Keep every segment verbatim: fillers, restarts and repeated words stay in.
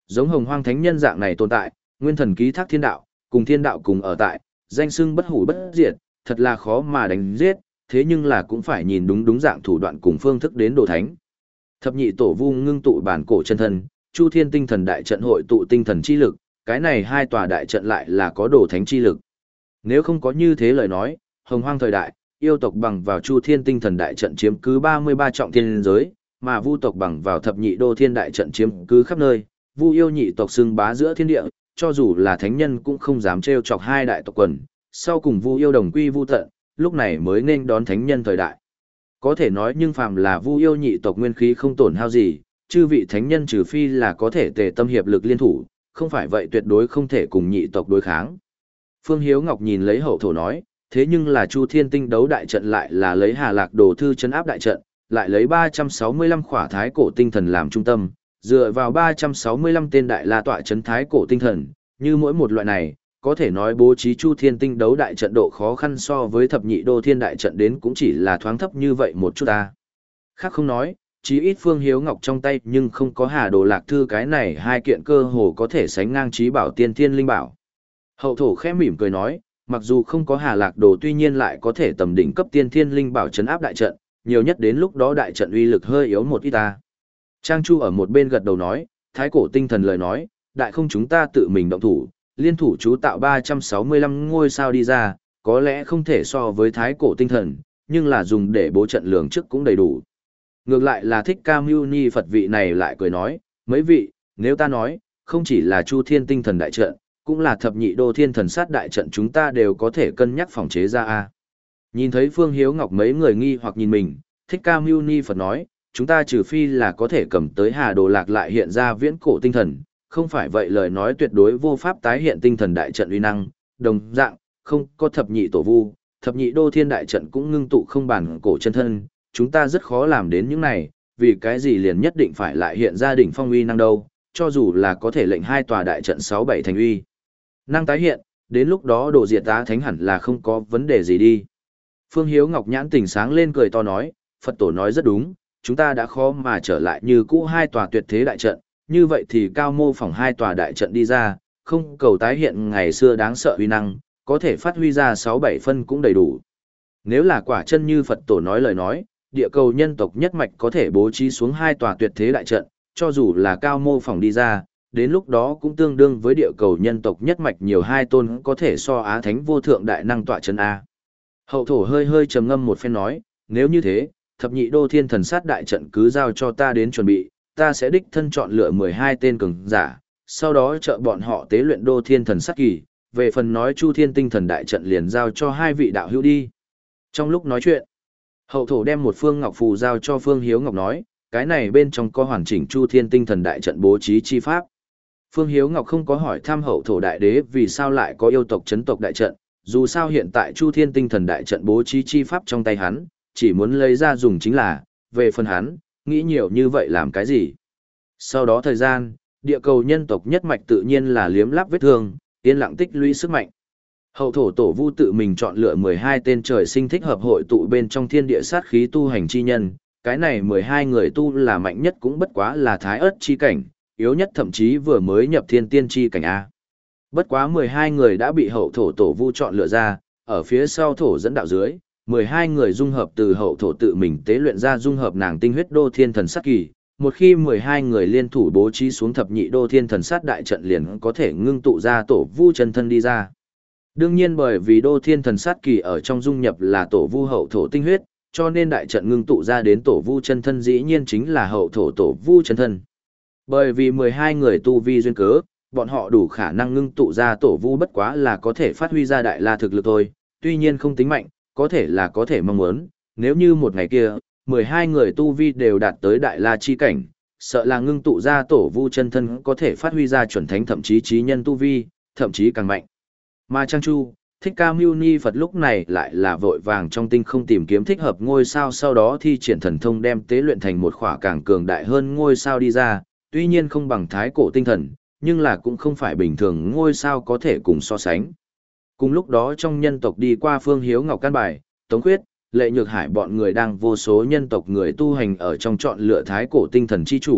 Giống Hồng Hoang Thánh Nhân dạng này tồn tại, nguyên thần ký thác thiên đạo, cùng thiên đạo cùng ở tại, danh xưng bất hủ bất diệt, thật là khó mà đánh giết, thế nhưng là cũng phải nhìn đúng đúng dạng thủ đoạn cùng phương thức đến đồ thánh. Thập nhị tổ vu ngưng tụ bản cổ chân thân, Chu Thiên tinh thần đại trận hội tụ tinh thần chi lực, cái này hai tòa đại trận lại là có đồ thánh chi lực. Nếu không có như thế lời nói, Hồng Hoang thời đại, yêu tộc bằng vào Chu Thiên tinh thần đại trận chiếm cứ ba mươi ba trọng thiên giới, mà vu tộc bằng vào thập nhị đô thiên đại trận chiếm cứ khắp nơi, vu yêu nhị tộc xưng bá giữa thiên địa, cho dù là thánh nhân cũng không dám trêu chọc hai đại tộc quần, sau cùng vu yêu đồng quy vu tận, lúc này mới nên đón thánh nhân thời đại. Có thể nói nhưng phàm là vu yêu nhị tộc nguyên khí không tổn hao gì, chư vị thánh nhân trừ phi là có thể tề tâm hiệp lực liên thủ, không phải vậy tuyệt đối không thể cùng nhị tộc đối kháng. Phương Hiếu Ngọc nhìn lấy hậu thổ nói, thế nhưng là Chu Thiên tinh đấu đại trận lại là lấy Hà Lạc Đồ thư trấn áp đại trận, lại lấy ba trăm sáu mươi lăm khỏa thái cổ tinh thần làm trung tâm, dựa vào ba trăm sáu mươi lăm tên đại la tọa trấn thái cổ tinh thần, như mỗi một loại này, có thể nói bố trí Chu Thiên tinh đấu đại trận độ khó khăn so với thập nhị đô thiên đại trận đến cũng chỉ là thoáng thấp như vậy một chút ta. Khác không nói, chí ít Phương Hiếu Ngọc trong tay nhưng không có Hà Đồ Lạc Thư cái này hai kiện cơ hồ có thể sánh ngang trí bảo tiên thiên linh bảo. Hậu thổ khẽ mỉm cười nói, mặc dù không có Hà Lạc Đồ tuy nhiên lại có thể tầm đỉnh cấp tiên thiên linh bảo trấn áp đại trận, nhiều nhất đến lúc đó đại trận uy lực hơi yếu một ít ta. Trang Chu ở một bên gật đầu nói, thái cổ tinh thần lời nói, đại không chúng ta tự mình động thủ, liên thủ chú tạo ba trăm sáu mươi lăm ngôi sao đi ra, có lẽ không thể so với thái cổ tinh thần, nhưng là dùng để bố trận lường trước cũng đầy đủ. Ngược lại là Thích Ca Mâu Ni Phật vị này lại cười nói, mấy vị, nếu ta nói, không chỉ là Chu Thiên tinh thần đại trận, cũng là thập nhị đô thiên thần sát đại trận chúng ta đều có thể cân nhắc phòng chế ra a. Nhìn thấy Phương Hiếu Ngọc mấy người nghi hoặc nhìn mình, Thích Ca Mâu Ni Phật nói, chúng ta trừ phi là có thể cầm tới Hà Đồ Lạc lại hiện ra viễn cổ tinh thần, không phải vậy lời nói tuyệt đối vô pháp tái hiện tinh thần đại trận uy năng, đồng dạng, không có thập nhị tổ vu, thập nhị đô thiên đại trận cũng ngưng tụ không bản cổ chân thân, chúng ta rất khó làm đến những này, vì cái gì liền nhất định phải lại hiện ra đỉnh phong uy năng đâu, cho dù là có thể lệnh hai tòa đại trận sáu bảy thành uy năng tái hiện, đến lúc đó đồ diệt tá thánh hẳn là không có vấn đề gì đi. Phương Hiếu Ngọc nhãn tỉnh sáng lên cười to nói, Phật tổ nói rất đúng, chúng ta đã khó mà trở lại như cũ hai tòa tuyệt thế đại trận, như vậy thì cao mô phỏng hai tòa đại trận đi ra, không cầu tái hiện ngày xưa đáng sợ uy năng, có thể phát huy ra sáu bảy phân cũng đầy đủ. Nếu là quả chân như Phật tổ nói lời nói, địa cầu nhân tộc nhất mạch có thể bố trí xuống hai tòa tuyệt thế đại trận, cho dù là cao mô phỏng đi ra, đến lúc đó cũng tương đương với địa cầu nhân tộc nhất mạch nhiều hai tôn có thể so Á Thánh vô thượng đại năng tọa chân A. Hậu thổ hơi hơi trầm ngâm một phen nói, nếu như thế, thập nhị đô thiên thần sát đại trận cứ giao cho ta đến chuẩn bị, ta sẽ đích thân chọn lựa mười hai tên cường giả, sau đó trợ bọn họ tế luyện đô thiên thần sát kỳ, về phần nói Chu Thiên tinh thần đại trận liền giao cho hai vị đạo hữu đi. Trong lúc nói chuyện, hậu thổ đem một phương ngọc phù giao cho Phương Hiếu Ngọc nói, cái này bên trong có hoàn chỉnh Chu Thiên tinh thần đại trận bố trí chi pháp. Phương Hiếu Ngọc không có hỏi thăm hậu thổ đại đế vì sao lại có yêu tộc chấn tộc đại trận, dù sao hiện tại Chu Thiên tinh thần đại trận bố trí chi pháp trong tay hắn, chỉ muốn lấy ra dùng chính là, về phần hắn, nghĩ nhiều như vậy làm cái gì. Sau đó thời gian, địa cầu nhân tộc nhất mạch tự nhiên là liếm láp vết thương, yên lặng tích lũy sức mạnh. Hậu thổ tổ vu tự mình chọn lựa mười hai tên trời sinh thích hợp hội tụ bên trong thiên địa sát khí tu hành chi nhân, cái này mười hai người tu là mạnh nhất cũng bất quá là thái ớt chi cảnh, yếu nhất thậm chí vừa mới nhập thiên tiên chi cảnh A. Bất quá mười hai người đã bị hậu thổ tổ vu chọn lựa ra, ở phía sau thổ dẫn đạo dưới, mười hai người dung hợp từ hậu thổ tự mình tế luyện ra dung hợp nàng tinh huyết đô thiên thần sát kỳ, một khi mười hai người liên thủ bố trí xuống thập nhị đô thiên thần sát đại trận liền có thể ngưng tụ ra tổ vu chân thân đi ra. Đương nhiên bởi vì đô thiên thần sát kỳ ở trong dung nhập là tổ vu hậu thổ tinh huyết, cho nên đại trận ngưng tụ ra đến tổ vu chân thân dĩ nhiên chính là hậu thổ tổ vu chân thân. Bởi vì mười hai người tu vi duyên cớ, bọn họ đủ khả năng ngưng tụ ra tổ vu bất quá là có thể phát huy ra đại la thực lực thôi, tuy nhiên không tính mạnh, có thể là có thể mong muốn, nếu như một ngày kia, mười hai người tu vi đều đạt tới đại la chi cảnh, sợ là ngưng tụ ra tổ vu chân thân có thể phát huy ra chuẩn thánh thậm chí trí nhân tu vi, thậm chí càng mạnh. Mà Trang Chu, Thích Ca Mâu Ni Phật lúc này lại là vội vàng trong tinh không tìm kiếm thích hợp ngôi sao, sau đó thi triển thần thông đem tế luyện thành một khỏa càng cường đại hơn ngôi sao đi ra, tuy nhiên không bằng thái cổ tinh thần, nhưng là cũng không phải bình thường ngôi sao có thể cùng so sánh. Cùng lúc đó trong nhân tộc đi qua Phương Hiếu Ngọc Can Bài, Tống Khuyết, Lệ Nhược Hải bọn người đang vô số nhân tộc người tu hành ở trong chọn lựa thái cổ tinh thần chi chủ,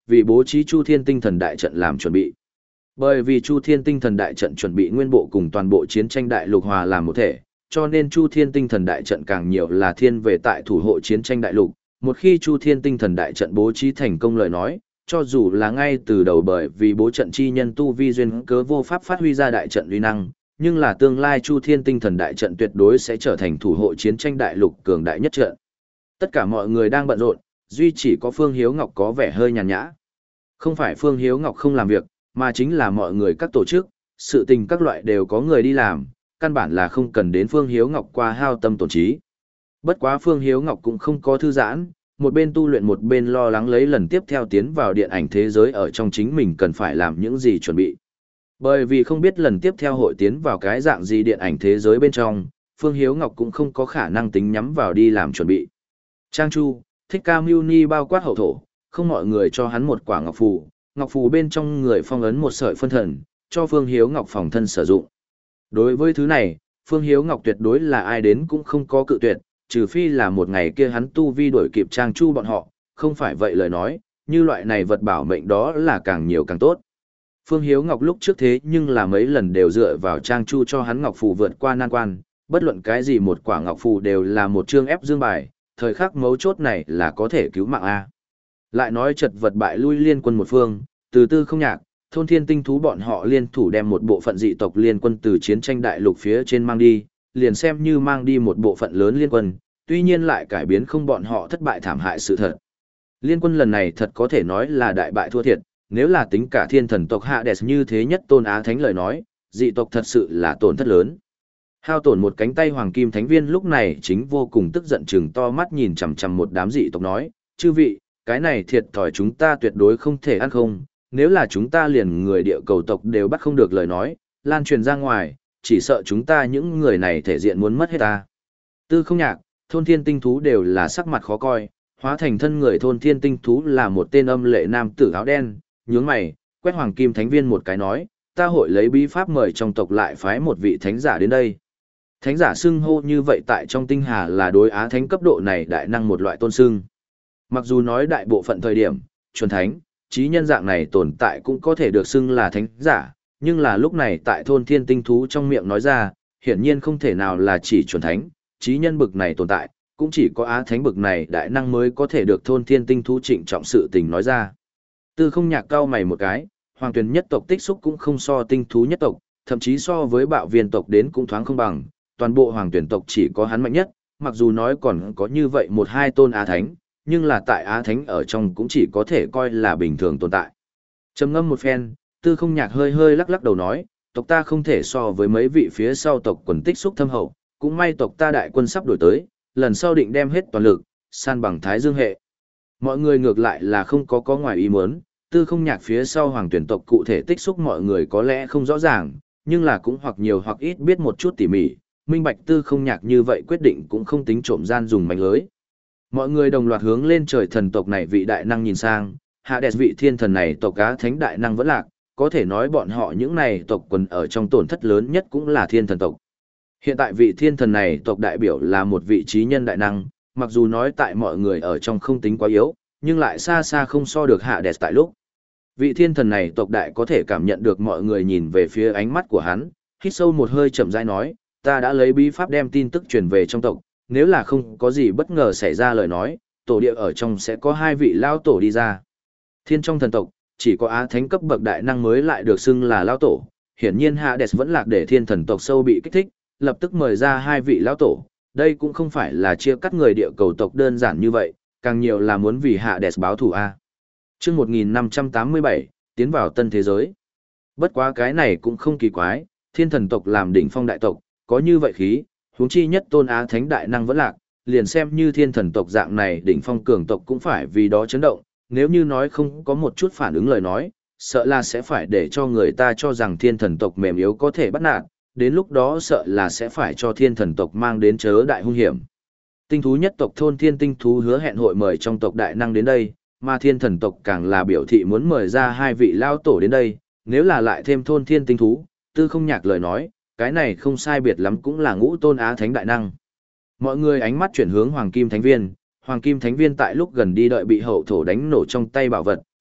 vì bố trí Chu Thiên Tinh Thần Đại trận làm chuẩn bị. Bởi vì Chu Thiên Tinh Thần Đại trận chuẩn bị nguyên bộ cùng toàn bộ chiến tranh đại lục hòa làm một thể, cho nên Chu Thiên Tinh Thần Đại trận càng nhiều là thiên về tại thủ hộ chiến tranh đại lục. Một khi Chu Thiên Tinh Thần Đại trận bố trí thành công lời nói, cho dù là ngay từ đầu bởi vì bố trận chi nhân tu vi duyên cớ vô pháp phát huy ra đại trận uy năng, nhưng là tương lai Chu Thiên Tinh Thần Đại trận tuyệt đối sẽ trở thành thủ hộ chiến tranh đại lục cường đại nhất trận. Tất cả mọi người đang bận rộn, duy chỉ có Phương Hiếu Ngọc có vẻ hơi nhàn nhã. Không phải Phương Hiếu Ngọc không làm việc, mà chính là mọi người các tổ chức, sự tình các loại đều có người đi làm, căn bản là không cần đến Phương Hiếu Ngọc qua hao tâm tổn trí. Bất quá Phương Hiếu Ngọc cũng không có thư giãn, một bên tu luyện một bên lo lắng lấy lần tiếp theo tiến vào điện ảnh thế giới ở trong chính mình cần phải làm những gì chuẩn bị. Bởi vì không biết lần tiếp theo hội tiến vào cái dạng gì điện ảnh thế giới bên trong, Phương Hiếu Ngọc cũng không có khả năng tính nhắm vào đi làm chuẩn bị. Trang Chu, Thích Ca Mưu Ni bao quát hậu thổ, không mọi người cho hắn một quả ngọc phù, ngọc phù bên trong người phong ấn một sợi phân thần, cho Phương Hiếu Ngọc phòng thân sử dụng. Đối với thứ này, Phương Hiếu Ngọc tuyệt đối là ai đến cũng không có cự tuyệt, trừ phi là một ngày kia hắn tu vi đổi kịp Trang Chu bọn họ, không phải vậy lời nói, như loại này vật bảo mệnh đó là càng nhiều càng tốt. Phương Hiếu Ngọc lúc trước thế nhưng là mấy lần đều dựa vào Trang Chu cho hắn ngọc phù vượt qua nan quan, bất luận cái gì một quả ngọc phù đều là một chương ép dương bài, thời khắc mấu chốt này là có thể cứu mạng A. Lại nói chật vật bại lui liên quân một phương, từ Tư Không Nhạc, thôn thiên tinh thú bọn họ liên thủ đem một bộ phận dị tộc liên quân từ chiến tranh đại lục phía trên mang đi, liền xem như mang đi một bộ phận lớn liên quân, tuy nhiên lại cải biến không bọn họ thất bại thảm hại sự thật. Liên quân lần này thật có thể nói là đại bại thua thiệt, nếu là tính cả thiên thần tộc Hades như thế nhất tôn á thánh lời nói, dị tộc thật sự là tổn thất lớn. Hao tổn một cánh tay hoàng kim thánh viên lúc này chính vô cùng tức giận chừng to mắt nhìn chằm chằm một đám dị tộc nói, chư vị, cái này thiệt thòi chúng ta tuyệt đối không thể ăn không, nếu là chúng ta liền người địa cầu tộc đều bắt không được lời nói, lan truyền ra ngoài, chỉ sợ chúng ta những người này thể diện muốn mất hết ta. Tư Không Nhạc, thôn thiên tinh thú đều là sắc mặt khó coi, hóa thành thân người thôn thiên tinh thú là một tên âm lệ nam tử áo đen, nhướng mày, quét hoàng kim thánh viên một cái nói, ta hội lấy bí pháp mời trong tộc lại phái một vị thánh giả đến đây. Thánh giả xưng hô như vậy tại trong tinh hà là đối á thánh cấp độ này đại năng một loại tôn xưng. Mặc dù nói đại bộ phận thời điểm, chuẩn thánh, trí nhân dạng này tồn tại cũng có thể được xưng là thánh giả, nhưng là lúc này tại thôn thiên tinh thú trong miệng nói ra, hiển nhiên không thể nào là chỉ chuẩn thánh, trí nhân bực này tồn tại, cũng chỉ có á thánh bực này đại năng mới có thể được thôn thiên tinh thú trịnh trọng sự tình nói ra. Tư Không Nhạc cao mày một cái, hoàng tuyển nhất tộc tích xúc cũng không so tinh thú nhất tộc, thậm chí so với bạo viên tộc đến cũng thoáng không bằng, toàn bộ hoàng tuyển tộc chỉ có hắn mạnh nhất, mặc dù nói còn có như vậy một hai tôn á thánh, nhưng là tại á thánh ở trong cũng chỉ có thể coi là bình thường tồn tại. Trầm ngâm một phen, Tư Không Nhạc hơi hơi lắc lắc đầu nói, tộc ta không thể so với mấy vị phía sau tộc quần tích xúc thâm hậu, cũng may tộc ta đại quân sắp đổi tới, lần sau định đem hết toàn lực, san bằng Thái Dương hệ. Mọi người ngược lại là không có có ngoài ý muốn, Tư Không Nhạc phía sau hoàng tuyển tộc cụ thể tích xúc mọi người có lẽ không rõ ràng, nhưng là cũng hoặc nhiều hoặc ít biết một chút tỉ mỉ, minh bạch Tư Không Nhạc như vậy quyết định cũng không tính trộm gian dùng mánh lưới. Mọi người đồng loạt hướng lên trời thần tộc này vị đại năng nhìn sang, Hades vị thiên thần này tộc cá thánh đại năng vẫn lạc, có thể nói bọn họ những này tộc quần ở trong tổn thất lớn nhất cũng là thiên thần tộc. Hiện tại vị thiên thần này tộc đại biểu là một vị trí nhân đại năng, mặc dù nói tại mọi người ở trong không tính quá yếu, nhưng lại xa xa không so được Hades tại lúc. Vị thiên thần này tộc đại có thể cảm nhận được mọi người nhìn về phía ánh mắt của hắn, hít sâu một hơi chậm rãi nói, ta đã lấy bí pháp đem tin tức truyền về trong tộc, nếu là không có gì bất ngờ xảy ra lời nói, tổ địa ở trong sẽ có hai vị lao tổ đi ra. Thiên trong thần tộc, chỉ có á thánh cấp bậc đại năng mới lại được xưng là lao tổ, hiển nhiên Hades vẫn lạc để thiên thần tộc sâu bị kích thích, lập tức mời ra hai vị lao tổ, đây cũng không phải là chia cắt người địa cầu tộc đơn giản như vậy, càng nhiều là muốn vì Hades báo thù a. Chương một nghìn năm trăm tám mươi bảy, tiến vào tân thế giới. Bất quá cái này cũng không kỳ quái, thiên thần tộc làm đỉnh phong đại tộc, có như vậy khí, huống chi nhất tôn á thánh đại năng vẫn lạc, liền xem như thiên thần tộc dạng này đỉnh phong cường tộc cũng phải vì đó chấn động, nếu như nói không có một chút phản ứng lời nói, sợ là sẽ phải để cho người ta cho rằng thiên thần tộc mềm yếu có thể bắt nạt, đến lúc đó sợ là sẽ phải cho thiên thần tộc mang đến chớ đại hung hiểm. Tinh thú nhất tộc thôn thiên tinh thú hứa hẹn hội mời trong tộc đại năng đến đây, mà thiên thần tộc càng là biểu thị muốn mời ra hai vị lao tổ đến đây, nếu là lại thêm thôn thiên tinh thú, Tư Không Nhạc lời nói, cái này không sai biệt lắm cũng là ngũ tôn á thánh đại năng. Mọi người ánh mắt chuyển hướng Hoàng Kim Thánh Viên, Hoàng Kim Thánh Viên tại lúc gần đi đợi bị hậu thổ đánh nổ trong tay bảo vật,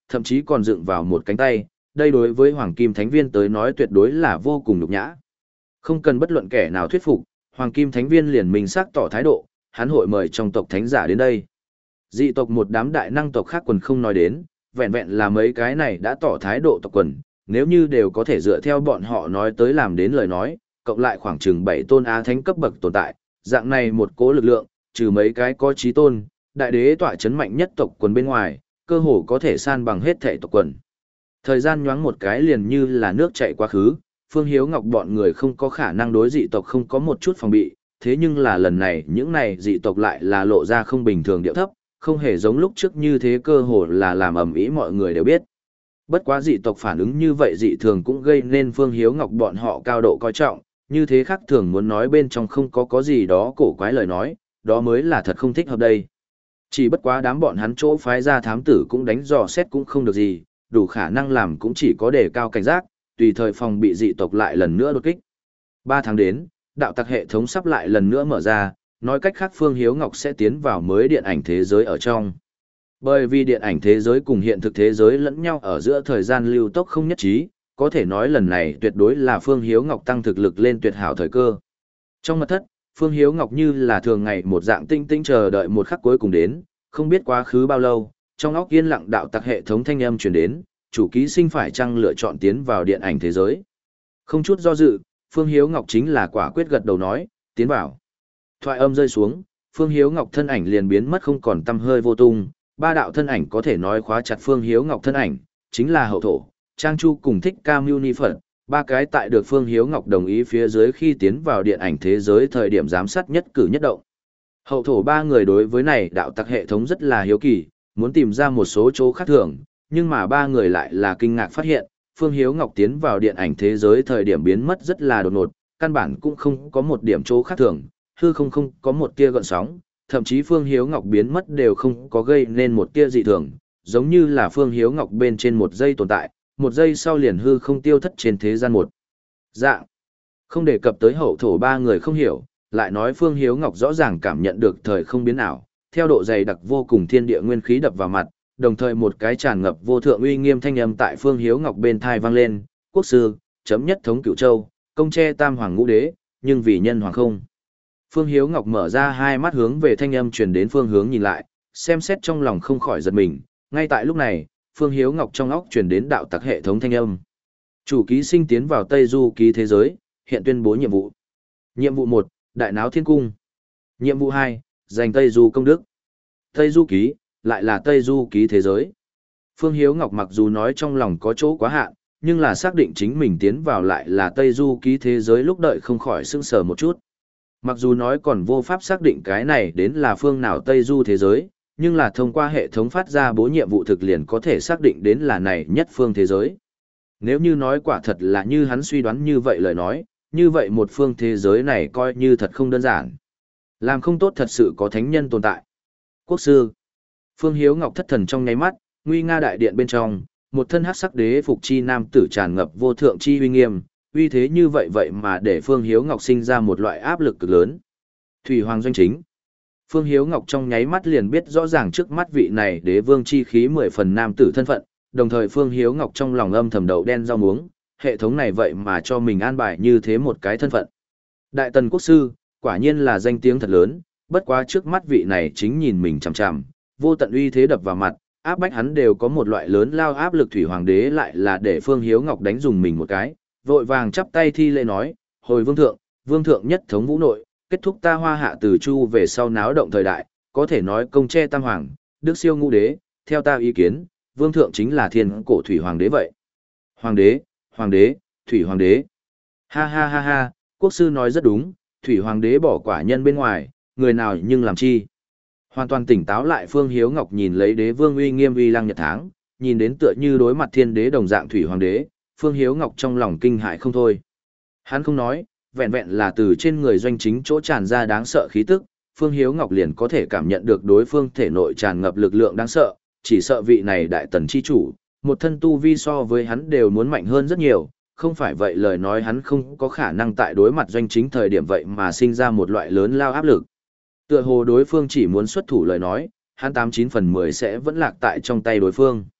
thậm chí còn dựng vào một cánh tay, đây đối với Hoàng Kim Thánh Viên tới nói tuyệt đối là vô cùng nhục nhã. Không cần bất luận kẻ nào thuyết phục, Hoàng Kim Thánh Viên liền minh xác tỏ thái độ, hắn hội mời trong tộc thánh giả đến đây. Dị tộc một đám đại năng tộc khác quần không nói đến, vẹn vẹn là mấy cái này đã tỏ thái độ tộc quần, nếu như đều có thể dựa theo bọn họ nói tới làm đến lời nói, cộng lại khoảng chừng bảy tôn á thánh cấp bậc tồn tại, dạng này một cố lực lượng, trừ mấy cái có chí tôn, đại đế tọa chấn mạnh nhất tộc quần bên ngoài, cơ hồ có thể san bằng hết thể tộc quần. Thời gian nhoáng một cái liền như là nước chảy quá khứ, Phương Hiếu Ngọc bọn người không có khả năng đối dị tộc không có một chút phòng bị, thế nhưng là lần này những này dị tộc lại là lộ ra không bình thường điệu thấp, không hề giống lúc trước như thế, cơ hồ là làm ầm ĩ mọi người đều biết. Bất quá dị tộc phản ứng như vậy dị thường cũng gây nên Phương Hiếu Ngọc bọn họ cao độ coi trọng, như thế khác thường muốn nói bên trong không có có gì đó cổ quái lời nói, đó mới là thật không thích hợp đây. Chỉ bất quá đám bọn hắn chỗ phái ra thám tử cũng đánh dò xét cũng không được gì, đủ khả năng làm cũng chỉ có đề cao cảnh giác, tùy thời phòng bị dị tộc lại lần nữa đột kích. Ba tháng đến, đạo tặc hệ thống sắp lại lần nữa mở ra, nói cách khác Phương Hiếu Ngọc sẽ tiến vào mới điện ảnh thế giới ở trong. Bởi vì điện ảnh thế giới cùng hiện thực thế giới lẫn nhau ở giữa thời gian lưu tốc không nhất trí, có thể nói lần này tuyệt đối là Phương Hiếu Ngọc tăng thực lực lên tuyệt hảo thời cơ. Trong mật thất, Phương Hiếu Ngọc như là thường ngày một dạng tinh tinh chờ đợi một khắc cuối cùng đến, không biết quá khứ bao lâu, trong óc yên lặng đạo tặc hệ thống thanh âm truyền đến, chủ ký sinh phải chăng lựa chọn tiến vào điện ảnh thế giới. Không chút do dự, Phương Hiếu Ngọc chính là quả quyết gật đầu nói, tiến vào. Thoại âm rơi xuống, Phương Hiếu Ngọc thân ảnh liền biến mất không còn tăm hơi vô tung, ba đạo thân ảnh có thể nói khóa chặt Phương Hiếu Ngọc thân ảnh, chính là Hậu Thổ, Trang Chu cùng Thích Ca Mưu Ni Phật, ba cái tại được Phương Hiếu Ngọc đồng ý phía dưới khi tiến vào điện ảnh thế giới thời điểm giám sát nhất cử nhất động. Hậu Thổ ba người đối với này đạo tặc hệ thống rất là hiếu kỳ, muốn tìm ra một số chỗ khác thường, nhưng mà ba người lại là kinh ngạc phát hiện, Phương Hiếu Ngọc tiến vào điện ảnh thế giới thời điểm biến mất rất là đột ngột, căn bản cũng không có một điểm chỗ khác thường, hư không không có một tia gợn sóng, thậm chí Phương Hiếu Ngọc biến mất đều không có gây nên một tia dị thường, giống như là Phương Hiếu Ngọc bên trên một giây tồn tại, một giây sau liền hư không tiêu thất trên thế gian một dạng. Không đề cập tới Hậu Thổ ba người không hiểu, lại nói Phương Hiếu Ngọc rõ ràng cảm nhận được thời không biến ảo, theo độ dày đặc vô cùng thiên địa nguyên khí đập vào mặt, đồng thời một cái tràn ngập vô thượng uy nghiêm thanh âm tại Phương Hiếu Ngọc bên thai vang lên, quốc sư, chấm nhất thống cửu châu, công che tam hoàng ngũ đế, nhưng vì nhân hoàng không. Phương Hiếu Ngọc mở ra hai mắt hướng về thanh âm truyền đến phương hướng nhìn lại, xem xét trong lòng không khỏi giật mình, ngay tại lúc này, Phương Hiếu Ngọc trong óc truyền đến đạo tặc hệ thống thanh âm. Chủ ký sinh tiến vào Tây Du ký thế giới, hiện tuyên bố nhiệm vụ. Nhiệm vụ một, Đại náo thiên cung. Nhiệm vụ hai, giành Tây Du công đức. Tây Du ký, lại là Tây Du ký thế giới. Phương Hiếu Ngọc mặc dù nói trong lòng có chỗ quá hạn, nhưng là xác định chính mình tiến vào lại là Tây Du ký thế giới lúc đợi không khỏi sững sờ một chút. Mặc dù nói còn vô pháp xác định cái này đến là phương nào Tây Du thế giới, nhưng là thông qua hệ thống phát ra bố nhiệm vụ thực liền có thể xác định đến là này nhất phương thế giới. Nếu như nói quả thật là như hắn suy đoán như vậy lời nói, như vậy một phương thế giới này coi như thật không đơn giản. Làm không tốt thật sự có thánh nhân tồn tại. Quốc sư. Phương Hiếu Ngọc thất thần trong nháy mắt, nguy nga đại điện bên trong, một thân hắc sắc đế phục chi nam tử tràn ngập vô thượng chi uy nghiêm, uy thế như vậy vậy mà để Phương Hiếu Ngọc sinh ra một loại áp lực cực lớn. Thủy Hoàng doanh chính. Phương Hiếu Ngọc trong nháy mắt liền biết rõ ràng trước mắt vị này đế vương chi khí mười phần nam tử thân phận, đồng thời Phương Hiếu Ngọc trong lòng âm thầm đậu đen rau muống, hệ thống này vậy mà cho mình an bài như thế một cái thân phận. Đại tần quốc sư, quả nhiên là danh tiếng thật lớn, bất quá trước mắt vị này chính nhìn mình chằm chằm, vô tận uy thế đập vào mặt, áp bách hắn đều có một loại lớn lao áp lực. Thủy Hoàng đế lại là để Phương Hiếu Ngọc đánh dùng mình một cái, vội vàng chắp tay thi lễ nói, hồi vương thượng, vương thượng nhất thống vũ nội, kết thúc ta Hoa Hạ từ Chu về sau náo động thời đại, có thể nói công che tam hoàng, đức siêu ngũ đế, theo ta ý kiến, vương thượng chính là thiên cổ Thủy Hoàng đế vậy. Hoàng đế, hoàng đế, Thủy Hoàng đế. Ha ha ha ha, quốc sư nói rất đúng, Thủy Hoàng đế bỏ quả nhân bên ngoài, người nào nhưng làm chi. Hoàn toàn tỉnh táo lại Phương Hiếu Ngọc nhìn lấy đế vương uy nghiêm uy lăng nhật tháng, nhìn đến tựa như đối mặt thiên đế đồng dạng Thủy Hoàng đế, Phương Hiếu Ngọc trong lòng kinh hại không thôi. Hắn không nói, vẹn vẹn là từ trên người doanh chính chỗ tràn ra đáng sợ khí tức, Phương Hiếu Ngọc liền có thể cảm nhận được đối phương thể nội tràn ngập lực lượng đáng sợ, chỉ sợ vị này đại tần chi chủ, một thân tu vi so với hắn đều muốn mạnh hơn rất nhiều, không phải vậy lời nói hắn không có khả năng tại đối mặt doanh chính thời điểm vậy mà sinh ra một loại lớn lao áp lực. Tựa hồ đối phương chỉ muốn xuất thủ lời nói, hắn tám chín phần mười sẽ vẫn lạc tại trong tay đối phương.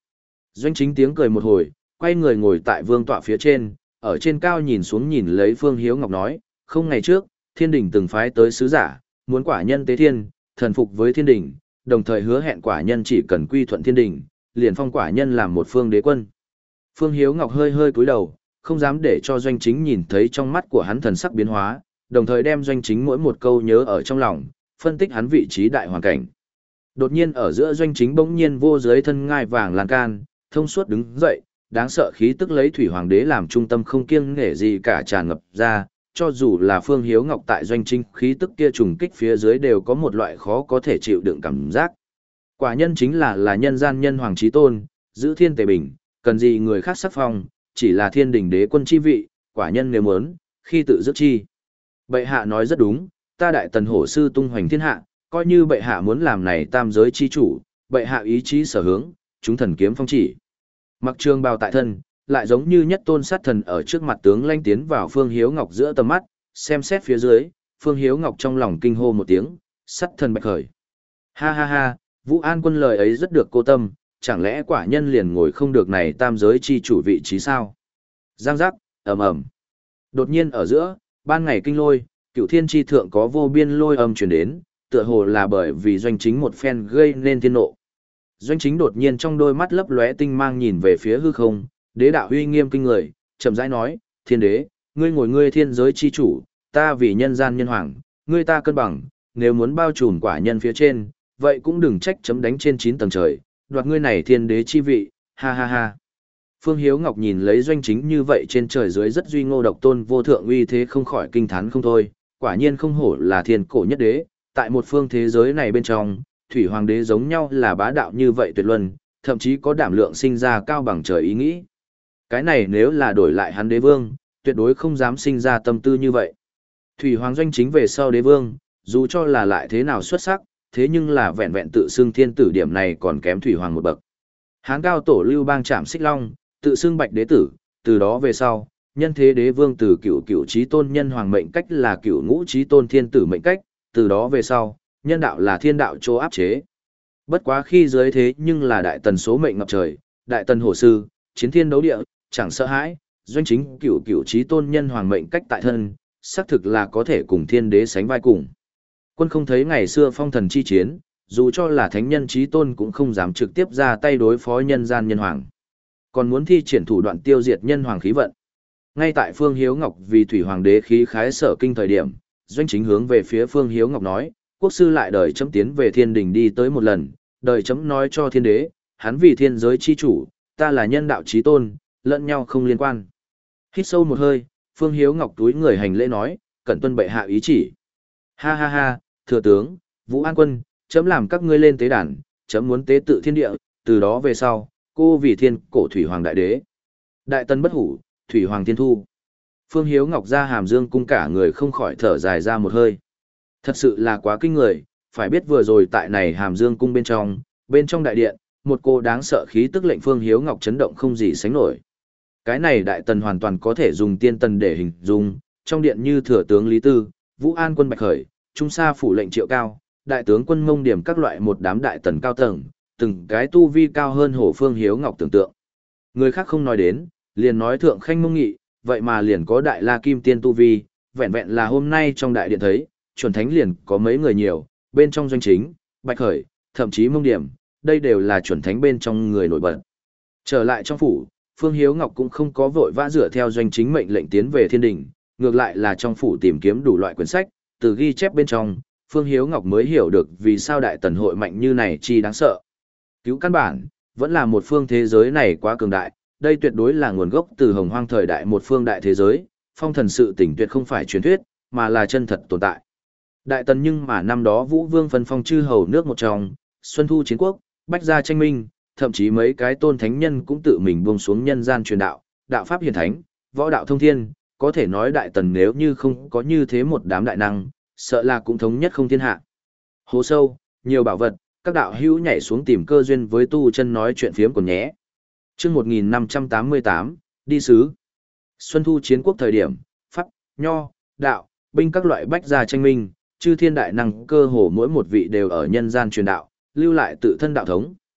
Doanh Chính tiếng cười một hồi, quay người ngồi tại vương tọa phía trên, ở trên cao nhìn xuống nhìn lấy Phương Hiếu Ngọc nói, không ngày trước, thiên đình từng phái tới sứ giả, muốn quả nhân tế thiên, thần phục với thiên đình, đồng thời hứa hẹn quả nhân chỉ cần quy thuận thiên đình, liền phong quả nhân làm một phương đế quân. Phương Hiếu Ngọc hơi hơi cúi đầu, không dám để cho Doanh Chính nhìn thấy trong mắt của hắn thần sắc biến hóa, đồng thời đem Doanh Chính mỗi một câu nhớ ở trong lòng, phân tích hắn vị trí đại hoàn cảnh. Đột nhiên ở giữa Doanh Chính bỗng nhiên vô dưới thân ngai vàng lan can, thông suốt đứng dậy, đáng sợ khí tức lấy Thủy Hoàng đế làm trung tâm không kiêng nể gì cả tràn ngập ra, cho dù là Phương Hiếu Ngọc tại Doanh Chính khí tức kia trùng kích phía dưới đều có một loại khó có thể chịu đựng cảm giác. Quả nhân chính là là nhân gian nhân hoàng chí tôn, giữ thiên tề bình, cần gì người khác sắc phong, chỉ là thiên đình đế quân chi vị, quả nhân nếu muốn, khi tự dứt chi. Bệ hạ nói rất đúng, ta đại tần hổ sư tung hoành thiên hạ, coi như bệ hạ muốn làm này tam giới chi chủ, bệ hạ ý chí sở hướng, chúng thần kiếm phong chỉ. Mặc trường bào tại thân, lại giống như nhất tôn sát thần ở trước mặt tướng lanh tiến vào Phương Hiếu Ngọc giữa tầm mắt, xem xét phía dưới, Phương Hiếu Ngọc trong lòng kinh hô một tiếng, sát thần bạch khởi. Ha ha ha, Vũ An Quân lời ấy rất được cô tâm, chẳng lẽ quả nhân liền ngồi không được này tam giới chi chủ vị trí sao? Giang giác, ầm ầm. Đột nhiên ở giữa, ban ngày kinh lôi, cựu thiên chi thượng có vô biên lôi âm truyền đến, tựa hồ là bởi vì Doanh Chính một phen gây nên thiên nộ. Doanh Chính đột nhiên trong đôi mắt lấp lóe tinh mang nhìn về phía hư không, đế đạo uy nghiêm kinh người, chậm rãi nói, thiên đế, ngươi ngồi ngươi thiên giới chi chủ, ta vì nhân gian nhân hoàng, ngươi ta cân bằng, nếu muốn bao trùm quả nhân phía trên, vậy cũng đừng trách chấm đánh trên chín tầng trời, đoạt ngươi này thiên đế chi vị, ha ha ha. Phương Hiếu Ngọc nhìn lấy Doanh Chính như vậy trên trời dưới rất duy ngô độc tôn vô thượng uy thế không khỏi kinh thán không thôi, quả nhiên không hổ là thiên cổ nhất đế, tại một phương thế giới này bên trong, thủy hoàng đế giống nhau là bá đạo như vậy tuyệt luân, thậm chí có đảm lượng sinh ra cao bằng trời ý nghĩ. Cái này nếu là đổi lại hắn đế vương, tuyệt đối không dám sinh ra tâm tư như vậy. Thủy hoàng Doanh Chính về sau đế vương, dù cho là lại thế nào xuất sắc, thế nhưng là vẹn vẹn tự xưng thiên tử điểm này còn kém thủy hoàng một bậc. Hán cao tổ Lưu Bang Trảm Xích Long, tự xưng bạch đế tử, từ đó về sau, nhân thế đế vương từ cựu cựu chí tôn nhân hoàng mệnh cách là cựu ngũ chí tôn thiên tử mệnh cách, từ đó về sau, nhân đạo là thiên đạo chỗ áp chế. Bất quá khi dưới thế nhưng là đại tần số mệnh ngập trời, đại tần hổ sư, chiến thiên đấu địa, chẳng sợ hãi, Doanh Chính cựu cựu chí tôn nhân hoàng mệnh cách tại thân, xác thực là có thể cùng thiên đế sánh vai cùng. Quân không thấy ngày xưa phong thần chi chiến, dù cho là thánh nhân chí tôn cũng không dám trực tiếp ra tay đối phó nhân gian nhân hoàng. Còn muốn thi triển thủ đoạn tiêu diệt nhân hoàng khí vận. Ngay tại Phương Hiếu Ngọc vì thủy hoàng đế khí khái sở kinh thời điểm, Doanh Chính hướng về phía Phương Hiếu Ngọc nói, quốc sư lại đời chấm tiến về thiên đình đi tới một lần, đời chấm nói cho thiên đế, hắn vì thiên giới chi chủ, ta là nhân đạo chí tôn, lẫn nhau không liên quan. Hít sâu một hơi, Phương Hiếu Ngọc túi người hành lễ nói, cẩn tuân bệ hạ ý chỉ. Ha ha ha, thừa tướng, Vũ An Quân, chấm làm các ngươi lên tế đàn, chấm muốn tế tự thiên địa, từ đó về sau, cô vì thiên cổ thủy hoàng đại đế. Đại tân bất hủ, thủy hoàng thiên thu. Phương Hiếu Ngọc ra hàm dương cung cả người không khỏi thở dài ra một hơi. Thật sự là quá kinh người, phải biết vừa rồi tại này hàm dương cung bên trong, bên trong đại điện, một cô đáng sợ khí tức lệnh Phương Hiếu Ngọc chấn động không gì sánh nổi. Cái này đại tần hoàn toàn có thể dùng tiên tần để hình dung, trong điện như thừa tướng Lý Tư, Vũ An Quân Bạch Khởi, Trung Sa phủ lệnh Triệu Cao, đại tướng quân Mông Điểm các loại một đám đại tần cao tầng, từng cái tu vi cao hơn hổ Phương Hiếu Ngọc tưởng tượng. Người khác không nói đến, liền nói thượng khanh Mông Nghị, vậy mà liền có đại la kim tiên tu vi, vẹn vẹn là hôm nay trong đại điện thấy, chuẩn thánh liền có mấy người nhiều, bên trong Doanh Chính, Bạch Khởi, thậm chí Mông Điểm, đây đều là chuẩn thánh bên trong người nổi bật. Trở lại trong phủ, Phương Hiếu Ngọc cũng không có vội vã dựa theo Doanh Chính mệnh lệnh tiến về thiên đình, ngược lại là trong phủ tìm kiếm đủ loại quyển sách, từ ghi chép bên trong, Phương Hiếu Ngọc mới hiểu được vì sao đại tần hội mạnh như này chi đáng sợ. Cứu căn bản, vẫn là một phương thế giới này quá cường đại, đây tuyệt đối là nguồn gốc từ hồng hoang thời đại một phương đại thế giới, phong thần sự tỉnh tuyệt không phải truyền thuyết, mà là chân thật tồn tại. Đại tần nhưng mà năm đó Vũ Vương phân phong chư hầu nước một trong, Xuân Thu chiến quốc, Bách gia tranh minh, thậm chí mấy cái tôn thánh nhân cũng tự mình buông xuống nhân gian truyền đạo, đạo pháp hiển thánh, võ đạo thông thiên, có thể nói đại tần nếu như không có như thế một đám đại năng, sợ là cũng thống nhất không thiên hạ. Hố sâu, nhiều bảo vật, các đạo hữu nhảy xuống tìm cơ duyên với tu chân nói chuyện phiếm còn nhé. Chương một nghìn năm trăm tám mươi tám, đi sứ. Xuân Thu chiến quốc thời điểm, pháp, nho, đạo, binh các loại bách gia tranh minh, chư thiên đại năng cơ hồ mỗi một vị đều ở nhân gian truyền đạo, lưu lại tự thân đạo thống.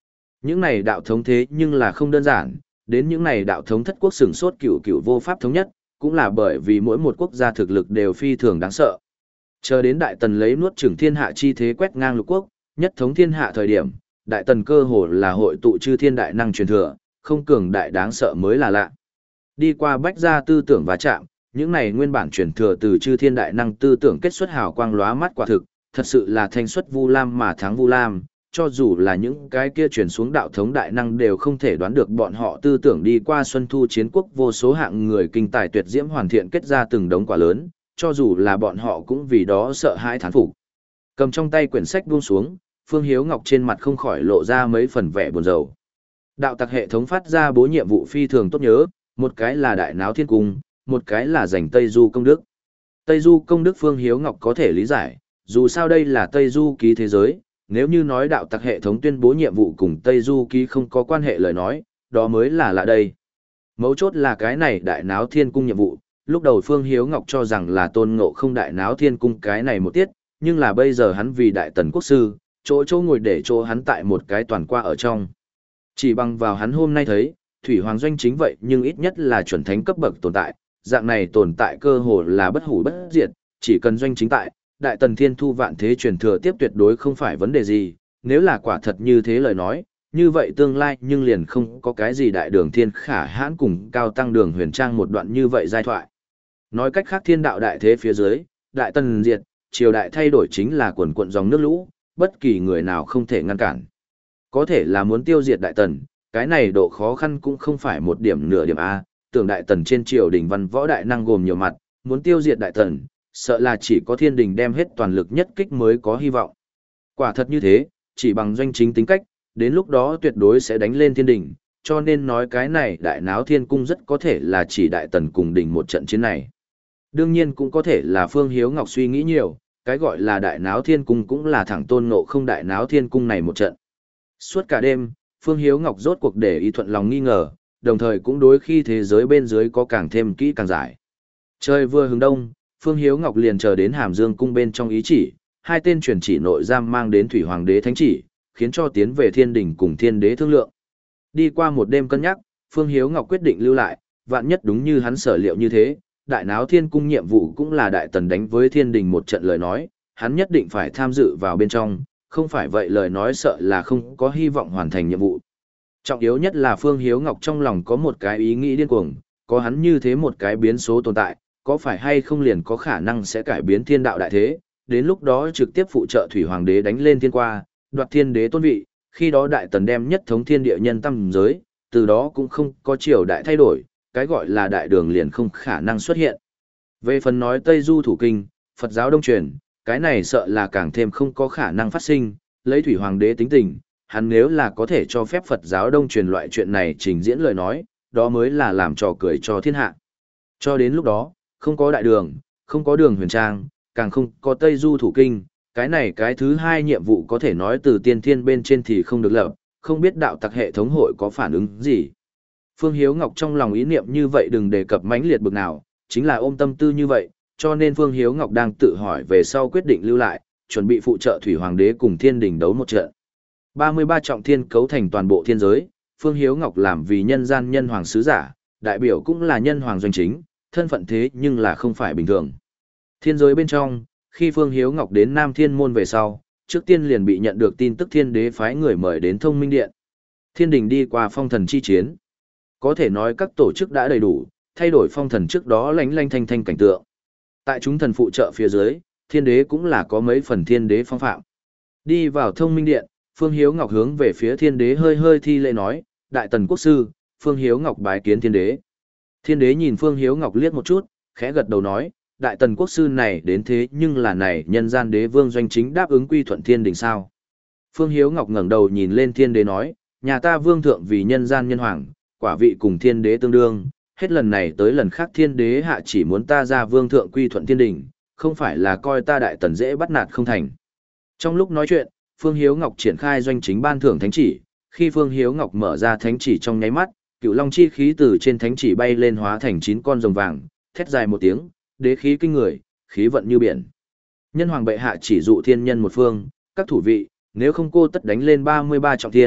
Những này đạo thống thế nhưng là không đơn giản, đến những này đạo thống thất quốc sừng sốt cửu cửu vô pháp thống nhất, cũng là bởi vì mỗi một quốc gia thực lực đều phi thường đáng sợ. Chờ đến Đại Tần lấy nuốt chửng thiên hạ chi thế quét ngang lục quốc, nhất thống thiên hạ thời điểm, Đại Tần cơ hồ là hội tụ chư thiên đại năng truyền thừa, không cường đại đáng sợ mới là lạ. Đi qua bách gia tư tưởng và chạm, những này nguyên bản truyền thừa từ chư thiên đại năng tư tưởng kết xuất hào quang lóa mắt quả thực, thật sự là thanh xuất Vu Lam mà thắng Vu Lam, cho dù là những cái kia truyền xuống đạo thống đại năng đều không thể đoán được bọn họ tư tưởng đi qua xuân thu chiến quốc vô số hạng người kinh tài tuyệt diễm hoàn thiện kết ra từng đống quả lớn, cho dù là bọn họ cũng vì đó sợ hãi thán phục. Cầm trong tay quyển sách buông xuống, Phương Hiếu Ngọc trên mặt không khỏi lộ ra mấy phần vẻ buồn rầu. Đạo tặc hệ thống phát ra bố nhiệm vụ phi thường tốt nhớ, một cái là đại náo thiên cung, một cái là giành Tây Du công đức. Tây Du công đức Phương Hiếu Ngọc có thể lý giải, dù sao đây là Tây Du ký thế giới, nếu như nói đạo tặc hệ thống tuyên bố nhiệm vụ cùng Tây Du ký không có quan hệ lời nói, đó mới là lạ đây. Mấu chốt là cái này đại náo thiên cung nhiệm vụ, lúc đầu Phương Hiếu Ngọc cho rằng là Tôn Ngộ Không đại náo thiên cung cái này một tiết, nhưng là bây giờ hắn vì đại tần quốc sư, chỗ chỗ ngồi để chỗ hắn tại một cái toàn qua ở trong. Chỉ bằng vào hắn hôm nay thấy, Thủy Hoàng Doanh chính vậy nhưng ít nhất là chuẩn thánh cấp bậc tồn tại, dạng này tồn tại cơ hồ là bất hủ bất diệt, chỉ cần Doanh chính tại, đại tần thiên thu vạn thế truyền thừa tiếp tuyệt đối không phải vấn đề gì, nếu là quả thật như thế lời nói, như vậy tương lai nhưng liền không có cái gì đại đường thiên khả hãn cùng cao tăng đường huyền trang một đoạn như vậy giai thoại. Nói cách khác thiên đạo đại thế phía dưới, đại tần diệt, triều đại thay đổi chính là quần quận dòng nước lũ, bất kỳ người nào không thể ngăn cản. Có thể là muốn tiêu diệt đại tần, cái này độ khó khăn cũng không phải một điểm nửa điểm A, tưởng đại tần trên triều đình văn võ đại năng gồm nhiều mặt, muốn tiêu diệt đại tần, sợ là chỉ có thiên đình đem hết toàn lực nhất kích mới có hy vọng. Quả thật như thế, chỉ bằng Doanh chính tính cách, đến lúc đó tuyệt đối sẽ đánh lên thiên đình, cho nên nói cái này đại náo thiên cung rất có thể là chỉ đại tần cùng đình một trận chiến này. Đương nhiên cũng có thể là Phương Hiếu Ngọc suy nghĩ nhiều, cái gọi là đại náo thiên cung cũng là thẳng Tôn Ngộ Không đại náo thiên cung này một trận. Suốt cả đêm, Phương Hiếu Ngọc rốt cuộc để ý thuận lòng nghi ngờ, đồng thời cũng đối khi thế giới bên dưới có càng thêm kỹ càng giải. Trời vừa hướng đông, Phương Hiếu Ngọc liền chờ đến Hàm Dương cung bên trong ý chỉ, hai tên truyền chỉ nội giam mang đến Thủy Hoàng đế thánh chỉ, khiến cho tiến về thiên đình cùng thiên đế thương lượng. Đi qua một đêm cân nhắc, Phương Hiếu Ngọc quyết định lưu lại, vạn nhất đúng như hắn sở liệu như thế, đại náo thiên cung nhiệm vụ cũng là đại tần đánh với thiên đình một trận lời nói, hắn nhất định phải tham dự vào bên trong, không phải vậy lời nói sợ là không có hy vọng hoàn thành nhiệm vụ. Trọng yếu nhất là Phương Hiếu Ngọc trong lòng có một cái ý nghĩ điên cuồng, có hắn như thế một cái biến số tồn tại, có phải hay không liền có khả năng sẽ cải biến thiên đạo đại thế, đến lúc đó trực tiếp phụ trợ Thủy Hoàng đế đánh lên thiên qua, đoạt thiên đế tôn vị, khi đó đại tần đem nhất thống thiên địa nhân tâm giới, từ đó cũng không có triều đại thay đổi, cái gọi là đại đường liền không khả năng xuất hiện. Về phần nói Tây Du thủ kinh, Phật giáo đông truyền, cái này sợ là càng thêm không có khả năng phát sinh, lấy Thủy Hoàng đế tính tình, hắn nếu là có thể cho phép Phật giáo đông truyền loại chuyện này trình diễn lời nói, đó mới là làm trò cười cho thiên hạ. Cho đến lúc đó, không có đại đường, không có đường huyền trang, càng không có Tây Du thủ kinh, cái này cái thứ hai nhiệm vụ có thể nói từ tiên thiên bên trên thì không được lập, không biết đạo tặc hệ thống hội có phản ứng gì. Phương Hiếu Ngọc trong lòng ý niệm như vậy đừng đề cập mãnh liệt bực nào, chính là ôm tâm tư như vậy, cho nên Phương Hiếu Ngọc đang tự hỏi về sau quyết định lưu lại, chuẩn bị phụ trợ Thủy Hoàng đế cùng thiên đình đấu một trận. ba mươi ba trọng thiên cấu thành toàn bộ thiên giới, Phương Hiếu Ngọc làm vì nhân gian nhân hoàng sứ giả, đại biểu cũng là nhân hoàng doanh chính, thân phận thế nhưng là không phải bình thường. Thiên giới bên trong, khi Phương Hiếu Ngọc đến Nam Thiên Môn về sau, trước tiên liền bị nhận được tin tức thiên đế phái người mời đến Thông Minh Điện. Thiên đình đi qua phong thần chi chiến. Có thể nói các tổ chức đã đầy đủ, thay đổi phong thần trước đó lánh lanh thanh thanh cảnh tượng. Tại chúng thần phụ trợ phía dưới, thiên đế cũng là có mấy phần thiên đế phong phạm. Đi vào Thông Minh Điện, Phương Hiếu Ngọc hướng về phía thiên đế hơi hơi thi lễ nói, đại tần quốc sư, Phương Hiếu Ngọc bái kiến thiên đế. Thiên đế nhìn Phương Hiếu Ngọc liếc một chút, khẽ gật đầu nói, đại tần quốc sư này đến thế nhưng là này nhân gian đế vương doanh chính đáp ứng quy thuận thiên đình sao. Phương Hiếu Ngọc ngẩng đầu nhìn lên thiên đế nói, nhà ta vương thượng vì nhân gian nhân hoàng, quả vị cùng thiên đế tương đương, hết lần này tới lần khác thiên đế hạ chỉ muốn ta ra vương thượng quy thuận thiên đình, không phải là coi ta đại tần dễ bắt nạt không thành. Trong lúc nói chuyện, Phương Hiếu Ngọc triển khai doanh chính ban thưởng thánh chỉ, khi Phương Hiếu Ngọc mở ra thánh chỉ trong nháy mắt, cựu long chi khí từ trên thánh chỉ bay lên hóa thành chín con rồng vàng, thét dài một tiếng, đế khí kinh người, khí vận như biển. Nhân hoàng bệ hạ chỉ dụ thiên nhân một phương, các thủ vị, nếu không cô tất đánh lên ba mươi ba trọng thiên,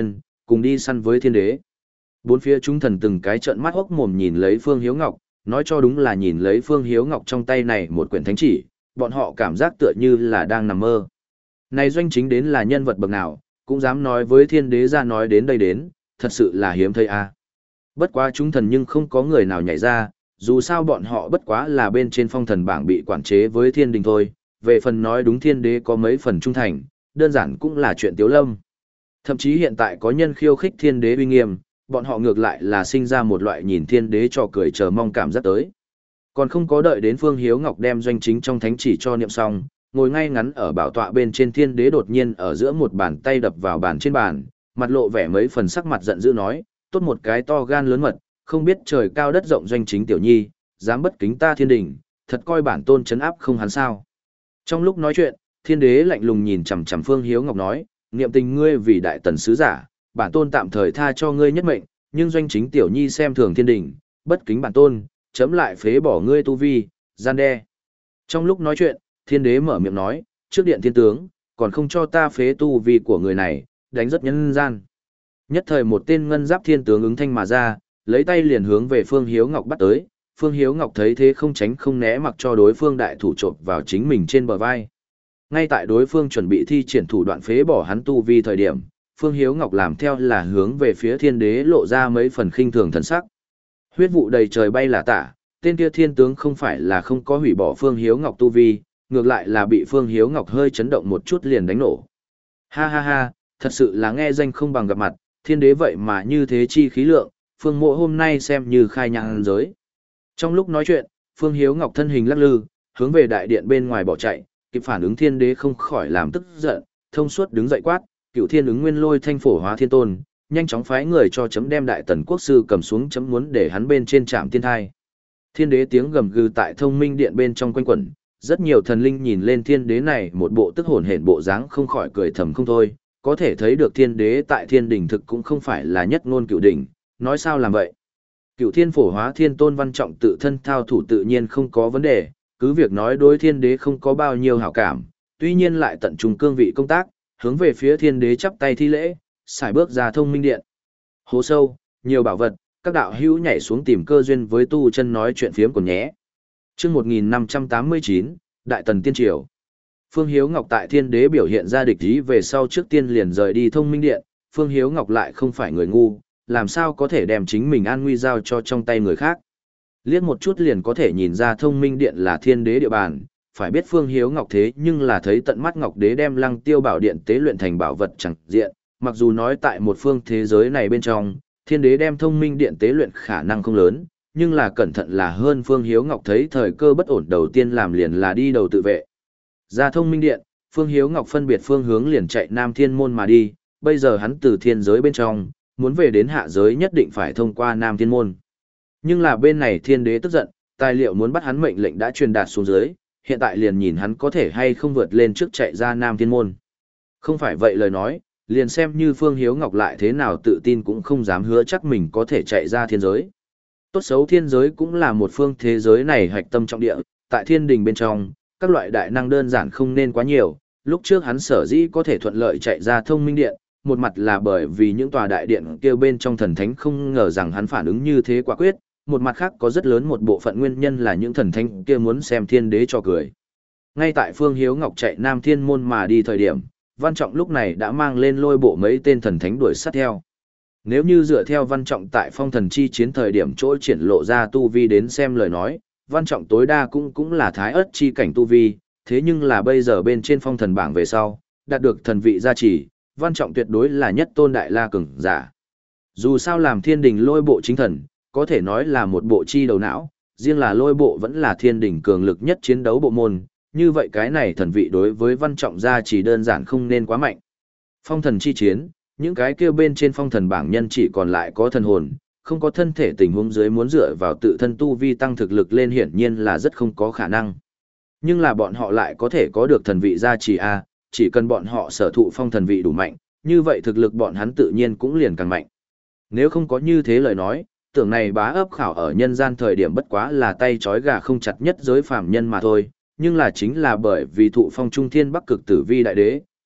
cùng đi săn với thiên đế. Bốn phía chúng thần từng cái trợn mắt hốc mồm nhìn lấy Phương Hiếu Ngọc, nói cho đúng là nhìn lấy Phương Hiếu Ngọc trong tay này một quyển thánh chỉ, bọn họ cảm giác tựa như là đang nằm mơ. Này Doanh Chính đến là nhân vật bậc nào, cũng dám nói với thiên đế ra nói đến đây đến, thật sự là hiếm thấy a. Bất quá chúng thần nhưng không có người nào nhảy ra, dù sao bọn họ bất quá là bên trên phong thần bảng bị quản chế với thiên đình thôi, về phần nói đúng thiên đế có mấy phần trung thành, đơn giản cũng là chuyện tiếu lâm. Thậm chí hiện tại có nhân khiêu khích thiên đế uy nghiêm, bọn họ ngược lại là sinh ra một loại nhìn thiên đế cho cười chờ mong cảm giác tới. Còn không có đợi đến Phương Hiếu Ngọc đem Doanh Chính trong thánh chỉ cho niệm xong, ngồi ngay ngắn ở bảo tọa bên trên thiên đế đột nhiên ở giữa một bàn tay đập vào bàn trên bàn, mặt lộ vẻ mấy phần sắc mặt giận dữ nói, tốt một cái to gan lớn mật, không biết trời cao đất rộng Doanh Chính tiểu nhi, dám bất kính ta thiên đình, thật coi bản tôn chấn áp không hắn sao. Trong lúc nói chuyện, thiên đế lạnh lùng nhìn chằm chằm Phương Hiếu Ngọc nói, niệm tình ngươi vì đại tần sứ giả, bản tôn tạm thời tha cho ngươi nhất mệnh, nhưng Doanh Chính tiểu nhi xem thường thiên đình, bất kính bản tôn, chấm lại phế bỏ ngươi tu vi, gian đe. Trong lúc nói chuyện, thiên đế mở miệng nói, trước điện thiên tướng, còn không cho ta phế tu vi của người này, đánh rất nhân gian. Nhất thời một tên ngân giáp thiên tướng ứng thanh mà ra, lấy tay liền hướng về Phương Hiếu Ngọc bắt tới, Phương Hiếu Ngọc thấy thế không tránh không né mặc cho đối phương đại thủ chộp vào chính mình trên bờ vai. Ngay tại đối phương chuẩn bị thi triển thủ đoạn phế bỏ hắn tu vi thời điểm, Phương Hiếu Ngọc làm theo là hướng về phía thiên đế lộ ra mấy phần khinh thường thần sắc. Huyết vụ đầy trời bay là tả, tên kia thiên tướng không phải là không có hủy bỏ Phương Hiếu Ngọc tu vi, ngược lại là bị Phương Hiếu Ngọc hơi chấn động một chút liền đánh nổ. Ha ha ha, thật sự là nghe danh không bằng gặp mặt, thiên đế vậy mà như thế chi khí lượng, Phương Mộ hôm nay xem như khai nhang giới. Trong lúc nói chuyện, Phương Hiếu Ngọc thân hình lắc lư, hướng về đại điện bên ngoài bỏ chạy, kịp phản ứng thiên đế không khỏi làm tức giận, thông suốt đứng dậy quát, Cựu Thiên ứng nguyên lôi thanh phổ hóa thiên tôn, nhanh chóng phái người cho chấm đem đại tần quốc sư cầm xuống chấm muốn để hắn bên trên trạm tiên thai. Thiên đế tiếng gầm gừ tại thông minh điện bên trong quanh quẩn, rất nhiều thần linh nhìn lên thiên đế này một bộ tức hồn hển bộ dáng không khỏi cười thầm không thôi, có thể thấy được thiên đế tại thiên đỉnh thực cũng không phải là nhất ngôn cựu đỉnh, nói sao làm vậy. Cựu thiên phổ hóa thiên tôn văn trọng tự thân thao thủ tự nhiên không có vấn đề, cứ việc nói đối thiên đế không có bao nhiêu hảo cảm, tuy nhiên lại tận trung cương vị công tác, hướng về phía thiên đế chắp tay thi lễ, xài bước ra thông minh điện. Hố sâu, nhiều bảo vật, các đạo hữu nhảy xuống tìm cơ duyên với tu chân nói chuyện phiếm còn nhé. Chương một nghìn năm trăm tám mươi chín, Đại Tần Tiên Triều. Phương Hiếu Ngọc tại thiên đế biểu hiện ra địch ý về sau trước tiên liền rời đi thông minh điện, Phương Hiếu Ngọc lại không phải người ngu, làm sao có thể đem chính mình an nguy giao cho trong tay người khác. Liếc một chút liền có thể nhìn ra thông minh điện là thiên đế địa bàn, phải biết Phương Hiếu Ngọc thế nhưng là thấy tận mắt Ngọc đế đem Lăng Tiêu Bảo Điện tế luyện thành bảo vật chẳng diện, mặc dù nói tại một phương thế giới này bên trong, thiên đế đem thông minh điện tế luyện khả năng không lớn, nhưng là cẩn thận là hơn. Phương Hiếu Ngọc thấy thời cơ bất ổn đầu tiên làm liền là đi đầu tự vệ. Ra thông minh điện, Phương Hiếu Ngọc phân biệt phương hướng liền chạy Nam Thiên Môn mà đi, bây giờ hắn từ thiên giới bên trong, muốn về đến hạ giới nhất định phải thông qua Nam Thiên Môn. Nhưng là bên này thiên đế tức giận, tài liệu muốn bắt hắn mệnh lệnh đã truyền đạt xuống dưới, hiện tại liền nhìn hắn có thể hay không vượt lên trước chạy ra Nam Thiên Môn. Không phải vậy lời nói, liền xem như Phương Hiếu Ngọc lại thế nào tự tin cũng không dám hứa chắc mình có thể chạy ra thiên giới. Tốt xấu thiên giới cũng là một phương thế giới này hạch tâm trọng địa, tại thiên đình bên trong, các loại đại năng đơn giản không nên quá nhiều, lúc trước hắn sở dĩ có thể thuận lợi chạy ra thông minh điện, một mặt là bởi vì những tòa đại điện kia bên trong thần thánh không ngờ rằng hắn phản ứng như thế quả quyết, một mặt khác có rất lớn một bộ phận nguyên nhân là những thần thánh kia muốn xem thiên đế cho cười. Ngay tại Phương Hiếu Ngọc chạy Nam Thiên Môn mà đi thời điểm, Văn Trọng lúc này đã mang lên lôi bộ mấy tên thần thánh đuổi sát theo. Nếu như dựa theo Văn Trọng tại phong thần chi chiến thời điểm chỗ triển lộ ra tu vi đến xem lời nói, Văn Trọng tối đa cũng cũng là thái ớt chi cảnh tu vi, thế nhưng là bây giờ bên trên phong thần bảng về sau, đạt được thần vị gia trì, Văn Trọng tuyệt đối là nhất tôn đại la cường giả. Dù sao làm thiên đình lôi bộ chính thần, có thể nói là một bộ chi đầu não, riêng là lôi bộ vẫn là thiên đình cường lực nhất chiến đấu bộ môn, như vậy cái này thần vị đối với Văn Trọng gia chỉ đơn giản không nên quá mạnh. Phong thần chi chiến, những cái kêu bên trên phong thần bảng nhân chỉ còn lại có thần hồn, không có thân thể tình huống dưới muốn dựa vào tự thân tu vi tăng thực lực lên hiển nhiên là rất không có khả năng. Nhưng là bọn họ lại có thể có được thần vị gia trì a, chỉ cần bọn họ sở thụ phong thần vị đủ mạnh, như vậy thực lực bọn hắn tự nhiên cũng liền càng mạnh. Nếu không có như thế lời nói, tưởng này bá ấp khảo ở nhân gian thời điểm bất quá là tay trói gà không chặt nhất giới phàm nhân mà thôi, nhưng là chính là bởi vì thụ phong trung thiên bắc cực tử vi đại đế,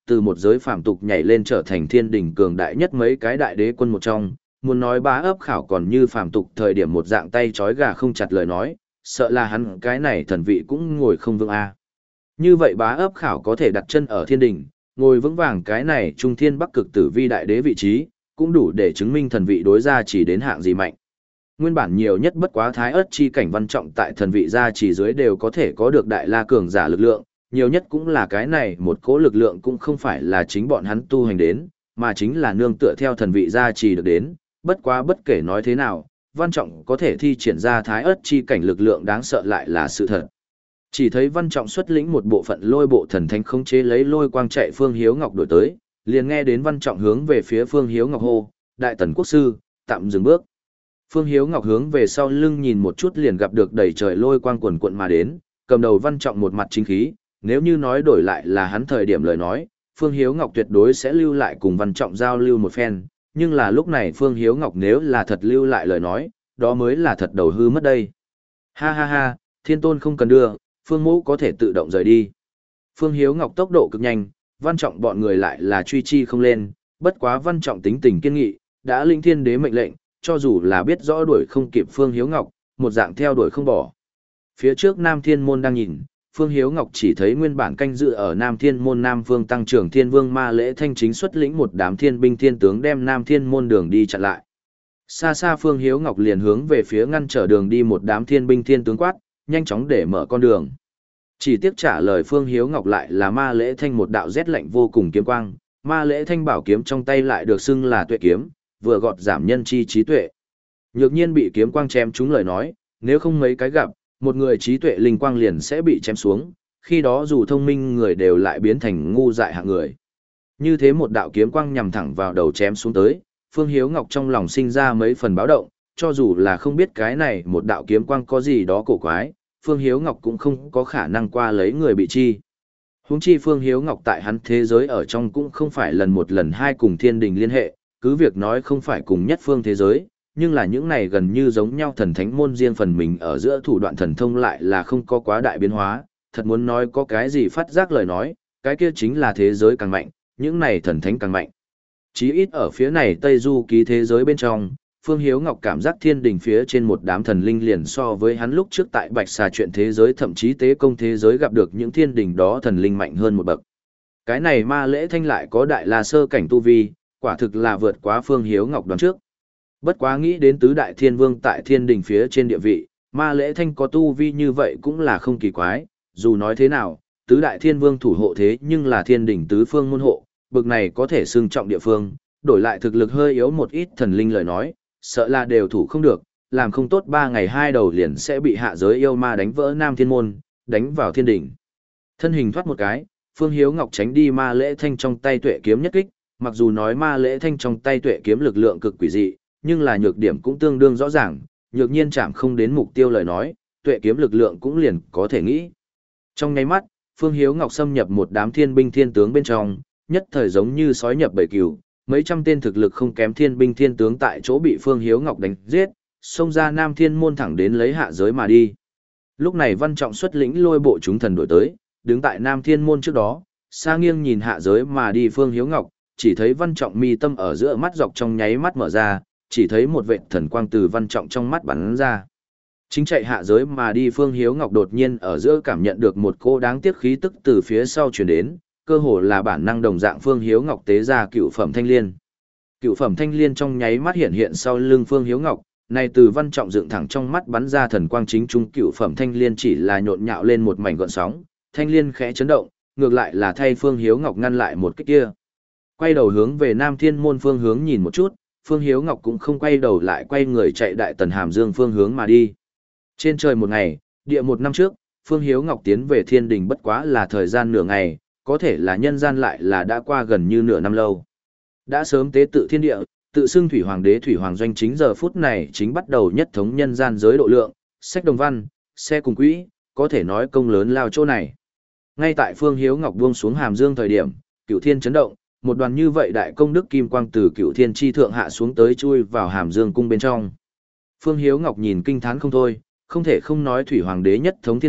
từ một giới phàm tục nhảy lên trở thành thiên đình cường đại nhất mấy cái đại đế quân một trong, muốn nói bá ấp khảo còn như phàm tục thời điểm một dạng tay trói gà không chặt lời nói, sợ là hắn cái này thần vị cũng ngồi không vững a. Như vậy bá ấp khảo có thể đặt chân ở thiên đình, ngồi vững vàng cái này trung thiên bắc cực tử vi đại đế vị trí, cũng đủ để chứng minh thần vị đối gia chỉ đến hạng gì mạnh. Nguyên bản nhiều nhất bất quá thái ớt chi cảnh văn trọng tại thần vị gia chỉ dưới đều có thể có được đại la cường giả lực lượng, nhiều nhất cũng là cái này một cỗ lực lượng cũng không phải là chính bọn hắn tu hành đến, mà chính là nương tựa theo thần vị gia trì được đến, bất quá bất kể nói thế nào, văn trọng có thể thi triển ra thái ớt chi cảnh lực lượng đáng sợ lại là sự thật. Chỉ thấy văn trọng xuất lĩnh một bộ phận lôi bộ thần thánh khống chế lấy lôi quang chạy Phương Hiếu Ngọc đổi tới, liền nghe đến văn trọng hướng về phía Phương Hiếu Ngọc hô, đại tần quốc sư, tạm dừng bước. Phương Hiếu Ngọc hướng về sau lưng nhìn một chút liền gặp được đầy trời lôi quang quần quận mà đến, cầm đầu văn trọng một mặt chính khí, nếu như nói đổi lại là hắn thời điểm lời nói, Phương Hiếu Ngọc tuyệt đối sẽ lưu lại cùng văn trọng giao lưu một phen, nhưng là lúc này Phương Hiếu Ngọc nếu là thật lưu lại lời nói, đó mới là thật đầu hư mất đây. Ha ha ha, thiên tôn không cần đưa, Phương mẫu có thể tự động rời đi. Phương Hiếu Ngọc tốc độ cực nhanh, văn trọng bọn người lại là truy chi không lên, bất quá văn trọng tính tình kiên nghị, đã linh thiên đế mệnh lệnh, cho dù là biết rõ đuổi không kịp Phương Hiếu Ngọc, một dạng theo đuổi không bỏ. Phía trước Nam Thiên Môn đang nhìn, Phương Hiếu Ngọc chỉ thấy nguyên bản canh dự ở Nam Thiên Môn Nam Vương tăng trưởng Thiên Vương Ma Lễ Thanh chính xuất lĩnh một đám thiên binh thiên tướng đem Nam Thiên Môn đường đi chặn lại. Xa xa Phương Hiếu Ngọc liền hướng về phía ngăn trở đường đi một đám thiên binh thiên tướng quát, nhanh chóng để mở con đường. Chỉ tiếc trả lời Phương Hiếu Ngọc lại là Ma Lễ Thanh một đạo rét lạnh vô cùng kiếm quang, Ma Lễ Thanh bảo kiếm trong tay lại được xưng là Tuệ kiếm, vừa gọt giảm nhân chi trí tuệ. Nhược nhiên bị kiếm quang chém trúng lời nói, nếu không mấy cái gặp, một người trí tuệ linh quang liền sẽ bị chém xuống, khi đó dù thông minh người đều lại biến thành ngu dại hạng người. Như thế một đạo kiếm quang nhằm thẳng vào đầu chém xuống tới, Phương Hiếu Ngọc trong lòng sinh ra mấy phần báo động, cho dù là không biết cái này một đạo kiếm quang có gì đó cổ quái, Phương Hiếu Ngọc cũng không có khả năng qua lấy người bị chi. Huống chi Phương Hiếu Ngọc tại hắn thế giới ở trong cũng không phải lần một lần hai cùng thiên đình liên hệ, cứ việc nói không phải cùng nhất phương thế giới, nhưng là những này gần như giống nhau thần thánh môn riêng phần mình ở giữa thủ đoạn thần thông lại là không có quá đại biến hóa, thật muốn nói có cái gì phát giác lời nói, cái kia chính là thế giới càng mạnh, những này thần thánh càng mạnh. Chí ít ở phía này Tây Du ký thế giới bên trong, Phương Hiếu Ngọc cảm giác thiên đình phía trên một đám thần linh liền so với hắn lúc trước tại Bạch Xà chuyện thế giới thậm chí tế công thế giới gặp được những thiên đình đó thần linh mạnh hơn một bậc. Cái này Ma Lễ Thanh lại có đại la sơ cảnh tu vi, quả thực là vượt quá Phương Hiếu Ngọc đoán trước. Bất quá nghĩ đến tứ đại thiên vương tại thiên đình phía trên địa vị, Ma Lễ Thanh có tu vi như vậy cũng là không kỳ quái, dù nói thế nào, tứ đại thiên vương thủ hộ thế nhưng là thiên đình tứ phương môn hộ, bực này có thể xưng trọng địa phương, đổi lại thực lực hơi yếu một ít thần linh lời nói, sợ là đều thủ không được, làm không tốt ba ngày hai đầu liền sẽ bị hạ giới yêu ma đánh vỡ Nam Thiên Môn, đánh vào thiên đỉnh. Thân hình thoát một cái, Phương Hiếu Ngọc tránh đi Ma Lễ Thanh trong tay tuệ kiếm nhất kích, mặc dù nói Ma Lễ Thanh trong tay tuệ kiếm lực lượng cực quỷ dị, nhưng là nhược điểm cũng tương đương rõ ràng, nhược nhiên chạm không đến mục tiêu lời nói, tuệ kiếm lực lượng cũng liền có thể nghĩ. Trong nháy mắt, Phương Hiếu Ngọc xâm nhập một đám thiên binh thiên tướng bên trong, nhất thời giống như sói nhập bầy cừu, mấy trăm tên thực lực không kém thiên binh thiên tướng tại chỗ bị Phương Hiếu Ngọc đánh giết, xông ra Nam Thiên Môn thẳng đến lấy hạ giới mà đi. Lúc này Văn Trọng xuất lĩnh lôi bộ chúng thần đổi tới, đứng tại Nam Thiên Môn trước đó, xa nghiêng nhìn hạ giới mà đi Phương Hiếu Ngọc, chỉ thấy Văn Trọng mi tâm ở giữa mắt dọc trong nháy mắt mở ra, chỉ thấy một vệt thần quang từ Văn Trọng trong mắt bắn ra. Chính chạy hạ giới mà đi Phương Hiếu Ngọc đột nhiên ở giữa cảm nhận được một cô đáng tiếc khí tức từ phía sau truyền đến, cơ hồ là bản năng đồng dạng Phương Hiếu Ngọc tế ra cựu phẩm thanh liên. Cựu phẩm thanh liên trong nháy mắt hiện hiện sau lưng Phương Hiếu Ngọc, này từ Văn Trọng dựng thẳng trong mắt bắn ra thần quang chính trung cựu phẩm thanh liên chỉ là nhộn nhạo lên một mảnh gợn sóng, thanh liên khẽ chấn động, ngược lại là thay Phương Hiếu Ngọc ngăn lại một cái kia. Quay đầu hướng về Nam Thiên Môn phương hướng nhìn một chút, Phương Hiếu Ngọc cũng không quay đầu lại quay người chạy Đại Tần Hàm Dương phương hướng mà đi. Trên trời một ngày, địa một năm trước, Phương Hiếu Ngọc tiến về thiên đình bất quá là thời gian nửa ngày, có thể là nhân gian lại là đã qua gần như nửa năm lâu. Đã sớm tế tự thiên địa, tự xưng Thủy Hoàng đế Thủy Hoàng Doanh chính giờ phút này chính bắt đầu nhất thống nhân gian giới độ lượng, sách đồng văn, xe cùng quỹ, có thể nói công lớn lao chỗ này. Ngay tại Phương Hiếu Ngọc buông xuống Hàm Dương thời điểm, Cửu Thiên chấn động, một đoàn như vậy đại công đức kim quang từ Cửu Thiên chi thượng hạ xuống tới chui vào Hàm Dương cung bên trong. Phương Hiếu Ngọc nhìn kinh thán không thôi, không thể không nói Thủy Hoàng đế nhất thống thiên hạ,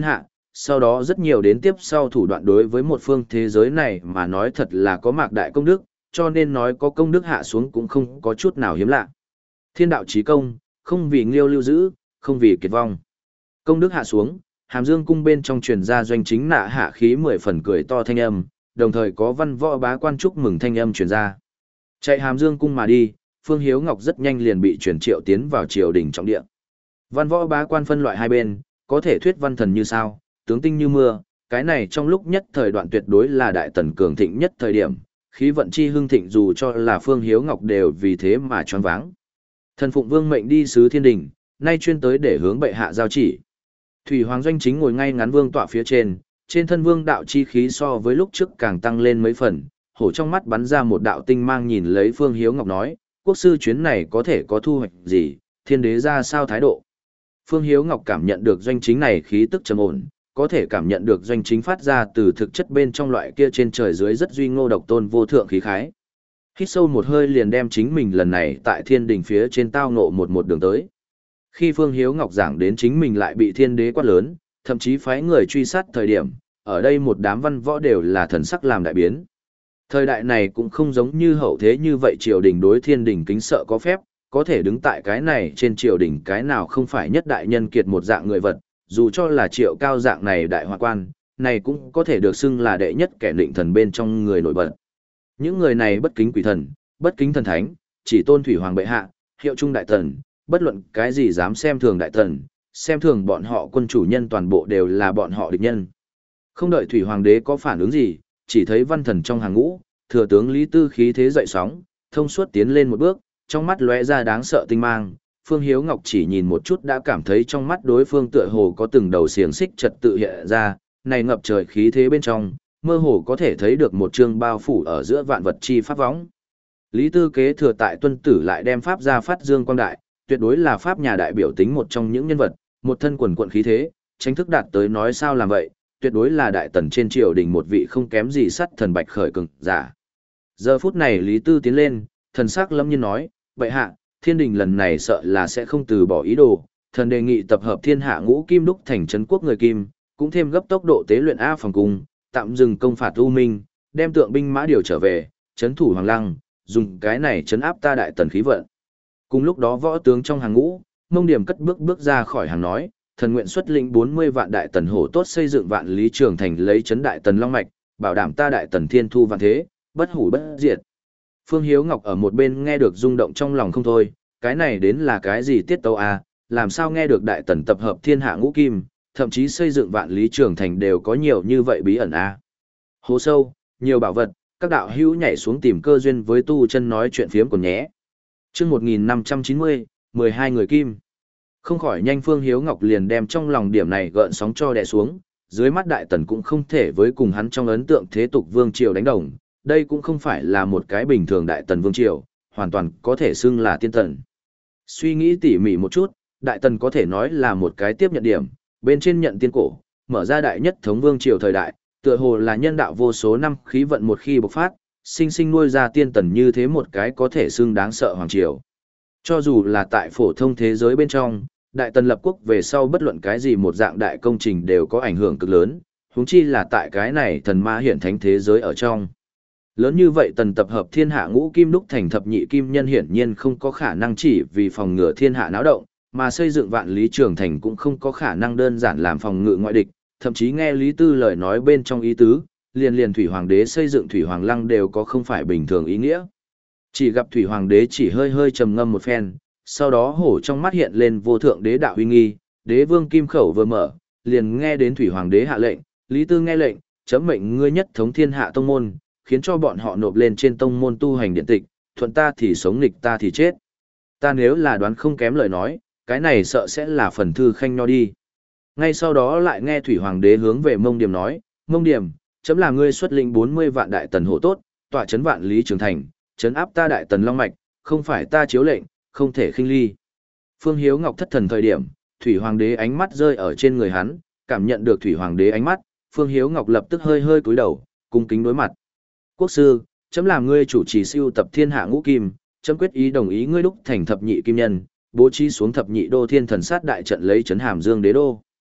sau đó rất nhiều đến tiếp sau thủ đoạn đối với một phương thế giới này mà nói thật là có mạc đại công đức, cho nên nói có công đức hạ xuống cũng không có chút nào hiếm lạ. Thiên đạo chí công, không vì nghiêu lưu giữ, không vì kiệt vong. Công đức hạ xuống, Hàm Dương cung bên trong truyền ra doanh chính nạ hạ khí mười phần cười to thanh âm, đồng thời có văn võ bá quan chúc mừng thanh âm truyền ra. Chạy Hàm Dương cung mà đi, Phương Hiếu Ngọc rất nhanh liền bị chuyển triệu tiến vào triều đình trọng địa. Văn võ bá quan phân loại hai bên, có thể thuyết văn thần như sao, tướng tinh như mưa, cái này trong lúc nhất thời đoạn tuyệt đối là đại tần cường thịnh nhất thời điểm, khí vận chi hưng thịnh dù cho là Phương Hiếu Ngọc đều vì thế mà choáng váng. Thần Phụng Vương mệnh đi sứ thiên đình, nay chuyên tới để hướng bệ hạ giao chỉ. Thủy Hoàng Doanh chính ngồi ngay ngắn vương tọa phía trên, trên thân vương đạo chi khí so với lúc trước càng tăng lên mấy phần, hổ trong mắt bắn ra một đạo tinh mang nhìn lấy Phương Hiếu Ngọc nói, quốc sư chuyến này có thể có thu hoạch gì, thiên đế ra sao thái độ. Phương Hiếu Ngọc cảm nhận được doanh chính này khí tức trầm ổn, có thể cảm nhận được doanh chính phát ra từ thực chất bên trong loại kia trên trời dưới rất duy ngô độc tôn vô thượng khí khái. Hít sâu một hơi liền đem chính mình lần này tại thiên đình phía trên tao ngộ một một đường tới. Khi Phương Hiếu Ngọc giảng đến chính mình lại bị thiên đế quát lớn, thậm chí phái người truy sát thời điểm, ở đây một đám văn võ đều là thần sắc làm đại biến. Thời đại này cũng không giống như hậu thế như vậy triều đình đối thiên đình kính sợ có phép, có thể đứng tại cái này trên triều đình cái nào không phải nhất đại nhân kiệt một dạng người vật, dù cho là triệu cao dạng này đại hoa quan, này cũng có thể được xưng là đệ nhất kẻ định thần bên trong người nổi bật. Những người này bất kính quỷ thần, bất kính thần thánh, chỉ tôn thủy hoàng bệ hạ, hiệu trung đại tần, bất luận cái gì dám xem thường đại tần, xem thường bọn họ quân chủ nhân toàn bộ đều là bọn họ địch nhân. Không đợi thủy hoàng đế có phản ứng gì, chỉ thấy văn thần trong hàng ngũ, thừa tướng Lý Tư khí thế dậy sóng, thông suốt tiến lên một bước, trong mắt lóe ra đáng sợ tinh mang. Phương Hiếu Ngọc chỉ nhìn một chút đã cảm thấy trong mắt đối phương tựa hồ có từng đầu xiềng xích trật tự hiện ra, này ngập trời khí thế bên trong, mơ hồ có thể thấy được một chương bao phủ ở giữa vạn vật chi pháp võng. Lý Tư kế thừa tại tuân tử lại đem pháp ra phát dương quang đại, tuyệt đối là pháp nhà đại biểu tính một trong những nhân vật, một thân quần quận khí thế, tránh thức đạt tới nói sao làm vậy, tuyệt đối là đại tần trên triều đình một vị không kém gì sắt thần bạch khởi cường giả. Giờ phút này Lý Tư tiến lên, thần sắc lâm nhiên nói, bệ hạ, thiên đình lần này sợ là sẽ không từ bỏ ý đồ, thần đề nghị tập hợp thiên hạ ngũ kim đúc thành trấn quốc người kim, cũng thêm gấp tốc độ tế luyện A phòng cung, tạm dừng công phạt U Minh, đem tượng binh mã điều trở về, trấn thủ Hoàng Lăng, dùng cái này trấn áp ta đại tần khí vận. Cùng lúc đó võ tướng trong hàng ngũ, Mông Điểm cất bước bước ra khỏi hàng nói, thần nguyện xuất lĩnh bốn mươi vạn đại tần hổ tốt xây dựng vạn lý trường thành lấy trấn đại tần long mạch, bảo đảm ta đại tần thiên thu vạn thế, bất hủ bất diệt. Phương Hiếu Ngọc ở một bên nghe được rung động trong lòng không thôi, cái này đến là cái gì tiết tấu à, làm sao nghe được đại tần tập hợp thiên hạ ngũ kim, thậm chí xây dựng vạn lý trường thành đều có nhiều như vậy bí ẩn à. Hố sâu, nhiều bảo vật, các đạo hữu nhảy xuống tìm cơ duyên với tu chân nói chuyện phiếm còn nhé. Chương một nghìn năm trăm chín mươi, mười hai người kim. Không khỏi nhanh Phương Hiếu Ngọc liền đem trong lòng điểm này gợn sóng cho đè xuống, dưới mắt đại tần cũng không thể với cùng hắn trong ấn tượng thế tục vương triều đánh đồng, đây cũng không phải là một cái bình thường đại tần vương triều, hoàn toàn có thể xưng là tiên tần. Suy nghĩ tỉ mỉ một chút, đại tần có thể nói là một cái tiếp nhận điểm, bên trên nhận tiên cổ, mở ra đại nhất thống vương triều thời đại, tựa hồ là nhân đạo vô số năm khí vận một khi bộc phát, sinh sinh nuôi ra tiên tần như thế một cái có thể xưng đáng sợ hoàng triều. Cho dù là tại phổ thông thế giới bên trong, đại tần lập quốc về sau bất luận cái gì một dạng đại công trình đều có ảnh hưởng cực lớn, huống chi là tại cái này thần ma hiển thánh thế giới ở trong. Lớn như vậy tần tập hợp thiên hạ ngũ kim đúc thành thập nhị kim nhân hiển nhiên không có khả năng chỉ vì phòng ngừa thiên hạ náo động, mà xây dựng vạn lý trường thành cũng không có khả năng đơn giản làm phòng ngự ngoại địch, thậm chí nghe Lý Tư lời nói bên trong ý tứ, liền liền thủy hoàng đế xây dựng thủy hoàng lăng đều có không phải bình thường ý nghĩa. Chỉ gặp thủy hoàng đế chỉ hơi hơi trầm ngâm một phen, sau đó hổ trong mắt hiện lên vô thượng đế đạo uy nghi, đế vương kim khẩu vừa mở, liền nghe đến thủy hoàng đế hạ lệnh, Lý Tư nghe lệnh, chấm mệnh ngươi nhất thống thiên hạ tông môn, khiến cho bọn họ nộp lên trên tông môn tu hành điện tịch, thuận ta thì sống nghịch ta thì chết. Ta nếu là đoán không kém lời nói, cái này sợ sẽ là phần thư khanh nho đi. Ngay sau đó lại nghe thủy hoàng đế hướng về Mông Điểm nói, Mông Điểm, chấm là ngươi xuất lĩnh bốn mươi vạn đại tần hộ tốt, tọa chấn vạn lý trường thành, chấn áp ta đại tần long mạch, không phải ta chiếu lệnh, không thể khinh ly. Phương Hiếu Ngọc thất thần thời điểm, thủy hoàng đế ánh mắt rơi ở trên người hắn, cảm nhận được thủy hoàng đế ánh mắt, Phương Hiếu Ngọc lập tức hơi hơi cúi đầu, cung kính đối mặt. Quốc sư, chấm làm ngươi chủ trì siêu tập thiên hạ ngũ kim, chấm quyết ý đồng ý ngươi đúc thành thập nhị kim nhân, bố trí xuống thập nhị đô thiên thần sát đại trận lấy trấn Hàm Dương đế đô.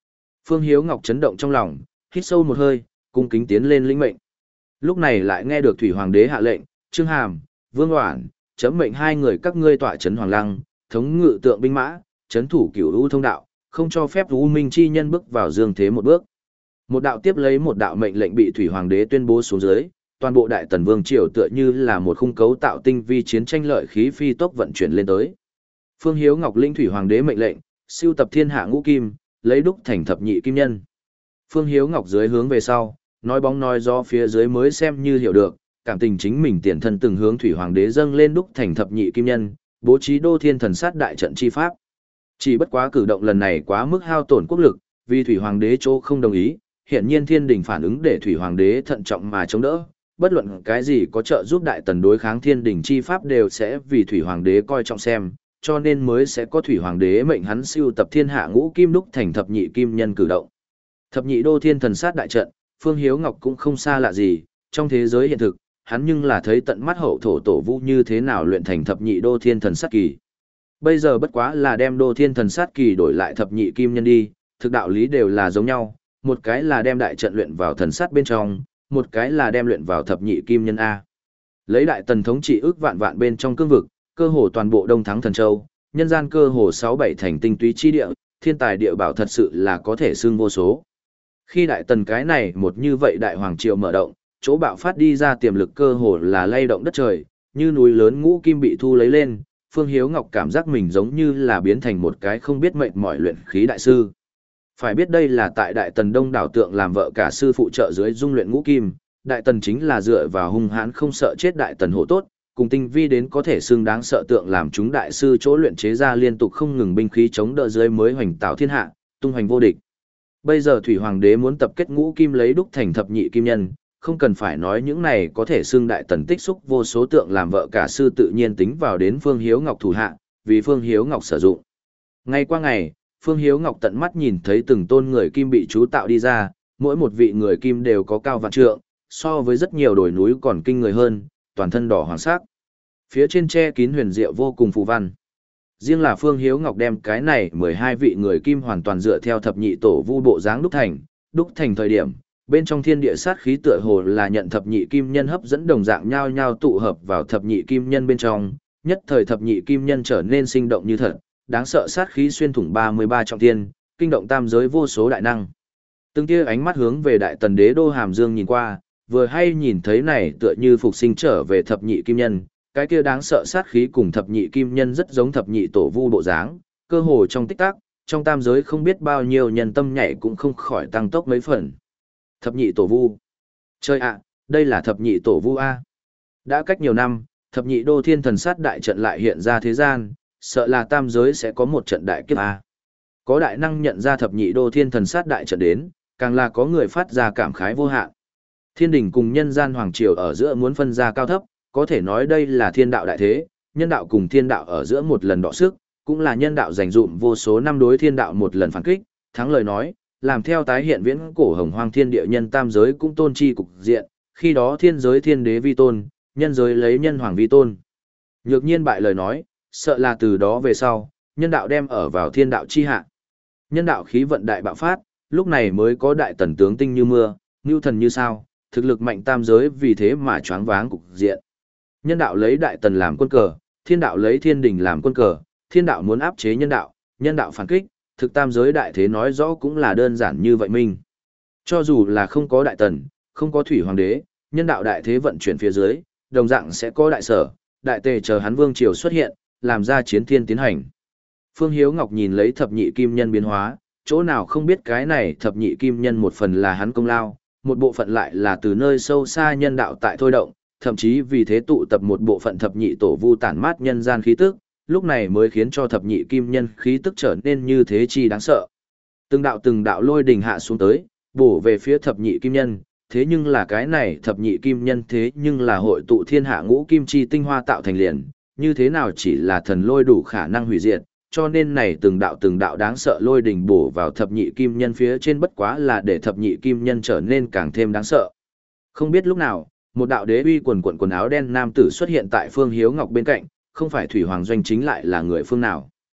Phương Hiếu Ngọc chấn động trong lòng, hít sâu một hơi, cung kính tiến lên lĩnh mệnh. Lúc này lại nghe được Thủy Hoàng đế hạ lệnh, Trương Hàm, Vương Oản, chấm mệnh hai người các ngươi tọa trấn Hoàng Lăng, thống ngự tượng binh mã, trấn thủ Cửu U thông đạo, không cho phép U Minh chi nhân bước vào dương thế một bước. Một đạo tiếp lấy một đạo mệnh lệnh bị Thủy Hoàng đế tuyên bố xuống dưới, toàn bộ Đại Tần Vương triều tựa như là một khung cấu tạo tinh vi chiến tranh lợi khí phi tốc vận chuyển lên tới. Phương Hiếu Ngọc linh Thủy Hoàng đế mệnh lệnh, siêu tập thiên hạ ngũ kim, lấy đúc thành thập nhị kim nhân. Phương Hiếu Ngọc dưới hướng về sau, nói bóng nói gió phía dưới mới xem như hiểu được, cảm tình chính mình tiền thân từng hướng Thủy Hoàng đế dâng lên đúc thành thập nhị kim nhân, bố trí đô thiên thần sát đại trận chi pháp. Chỉ bất quá cử động lần này quá mức hao tổn quốc lực, vì Thủy Hoàng đế chỗ không đồng ý, hiện nhiên thiên đình phản ứng để Thủy Hoàng đế thận trọng mà chống đỡ, bất luận cái gì có trợ giúp Đại Tần đối kháng thiên đình chi pháp đều sẽ vì Thủy Hoàng đế coi trọng xem, cho nên mới sẽ có Thủy Hoàng đế mệnh hắn siêu tập thiên hạ ngũ kim đúc thành thập nhị kim nhân cử động. Thập nhị đô thiên thần sát đại trận, Phương Hiếu Ngọc cũng không xa lạ gì, trong thế giới hiện thực, hắn nhưng là thấy tận mắt hậu thổ tổ vu như thế nào luyện thành thập nhị đô thiên thần sát kỳ. Bây giờ bất quá là đem đô thiên thần sát kỳ đổi lại thập nhị kim nhân đi, thực đạo lý đều là giống nhau, một cái là đem đại trận luyện vào thần sát bên trong, một cái là đem luyện vào thập nhị kim nhân A. Lấy Đại Tần thống trị ước vạn vạn bên trong cương vực, cơ hồ toàn bộ Đông Thắng Thần Châu, nhân gian cơ hồ sáu bảy thành tinh túy chi địa, thiên tài địa bảo thật sự là có thể xưng vô số. Khi Đại Tần cái này một như vậy đại hoàng triều mở động, chỗ bạo phát đi ra tiềm lực cơ hồ là lay động đất trời, như núi lớn ngũ kim bị thu lấy lên, Phương Hiếu Ngọc cảm giác mình giống như là biến thành một cái không biết mệt mỏi luyện khí đại sư. Phải biết đây là tại Đại Tần Đông đảo tượng làm vợ cả sư phụ trợ dưới dung luyện ngũ kim, Đại Tần chính là dựa vào hung hãn không sợ chết Đại Tần hộ tốt, cùng tinh vi đến có thể xưng đáng sợ tượng làm chúng đại sư chỗ luyện chế ra liên tục không ngừng binh khí chống đỡ dưới mới hoành tạo thiên hạ, tung hoành vô địch. Bây giờ Thủy Hoàng đế muốn tập kết ngũ kim lấy đúc thành thập nhị kim nhân, không cần phải nói những này có thể xưng Đại Tần tích xúc vô số tượng làm vợ cả sư tự nhiên tính vào đến Phương Hiếu Ngọc thủ hạ, vì Phương Hiếu Ngọc sử dụng. Ngày qua ngày, Phương Hiếu Ngọc tận mắt nhìn thấy từng tôn người kim bị chú tạo đi ra, mỗi một vị người kim đều có cao vạn trượng, so với rất nhiều đồi núi còn kinh người hơn, toàn thân đỏ hoàng sắc. Phía trên che kín huyền diệu vô cùng phù văn. Riêng là Phương Hiếu Ngọc đem cái này mười hai vị người kim hoàn toàn dựa theo thập nhị tổ vu bộ dáng đúc thành, đúc thành thời điểm, bên trong thiên địa sát khí tựa hồ là nhận thập nhị kim nhân hấp dẫn đồng dạng nhau nhau tụ hợp vào thập nhị kim nhân bên trong, nhất thời thập nhị kim nhân trở nên sinh động như thật, đáng sợ sát khí xuyên thủng ba mươi ba trọng thiên, kinh động tam giới vô số đại năng. Từng tia ánh mắt hướng về Đại Tần đế đô Hàm Dương nhìn qua, vừa hay nhìn thấy này tựa như phục sinh trở về thập nhị kim nhân, cái kia đáng sợ sát khí cùng thập nhị kim nhân rất giống thập nhị tổ vu bộ dáng, cơ hồ trong tích tắc, trong tam giới không biết bao nhiêu nhân tâm nhảy cũng không khỏi tăng tốc mấy phần. Thập nhị tổ vu. Chơi ạ, đây là thập nhị tổ vu A. Đã cách nhiều năm, thập nhị đô thiên thần sát đại trận lại hiện ra thế gian, sợ là tam giới sẽ có một trận đại kiếp A. Có đại năng nhận ra thập nhị đô thiên thần sát đại trận đến, càng là có người phát ra cảm khái vô hạn. Thiên đình cùng nhân gian hoàng triều ở giữa muốn phân ra cao thấp, có thể nói đây là thiên đạo đại thế, nhân đạo cùng thiên đạo ở giữa một lần đọ sức, cũng là nhân đạo dành dụm vô số năm đối thiên đạo một lần phản kích, thắng lời nói, làm theo tái hiện viễn cổ hồng hoang thiên địa nhân tam giới cũng tôn chi cục diện, khi đó thiên giới thiên đế vi tôn, nhân giới lấy nhân hoàng vi tôn. Nhược nhiên bại lời nói, sợ là từ đó về sau, nhân đạo đem ở vào thiên đạo chi hạ. Nhân đạo khí vận đại bạo phát, lúc này mới có đại tần tướng tinh như mưa, ngưu thần như sao, thực lực mạnh tam giới vì thế mà choáng váng cục diện. Nhân đạo lấy đại tần làm quân cờ, thiên đạo lấy thiên đình làm quân cờ, thiên đạo muốn áp chế nhân đạo, nhân đạo phản kích, thực tam giới đại thế nói rõ cũng là đơn giản như vậy minh. Cho dù là không có đại tần, không có thủy hoàng đế, nhân đạo đại thế vận chuyển phía dưới, đồng dạng sẽ có đại sở, đại tề chờ hắn vương triều xuất hiện, làm ra chiến thiên tiến hành. Phương Hiếu Ngọc nhìn lấy thập nhị kim nhân biến hóa, chỗ nào không biết cái này thập nhị kim nhân một phần là hắn công lao, một bộ phận lại là từ nơi sâu xa nhân đạo tại thôi động, thậm chí vì thế tụ tập một bộ phận thập nhị tổ vu tản mát nhân gian khí tức, lúc này mới khiến cho thập nhị kim nhân khí tức trở nên như thế chi đáng sợ. Từng đạo từng đạo lôi đình hạ xuống tới, bổ về phía thập nhị kim nhân, thế nhưng là cái này thập nhị kim nhân thế nhưng là hội tụ thiên hạ ngũ kim chi tinh hoa tạo thành liền, như thế nào chỉ là thần lôi đủ khả năng hủy diệt, cho nên này từng đạo từng đạo đáng sợ lôi đình bổ vào thập nhị kim nhân phía trên bất quá là để thập nhị kim nhân trở nên càng thêm đáng sợ. Không biết lúc nào, một đạo đế uy quần quần quần áo đen nam tử xuất hiện tại Phương Hiếu Ngọc bên cạnh, không phải Thủy Hoàng Doanh chính lại là người phương nào.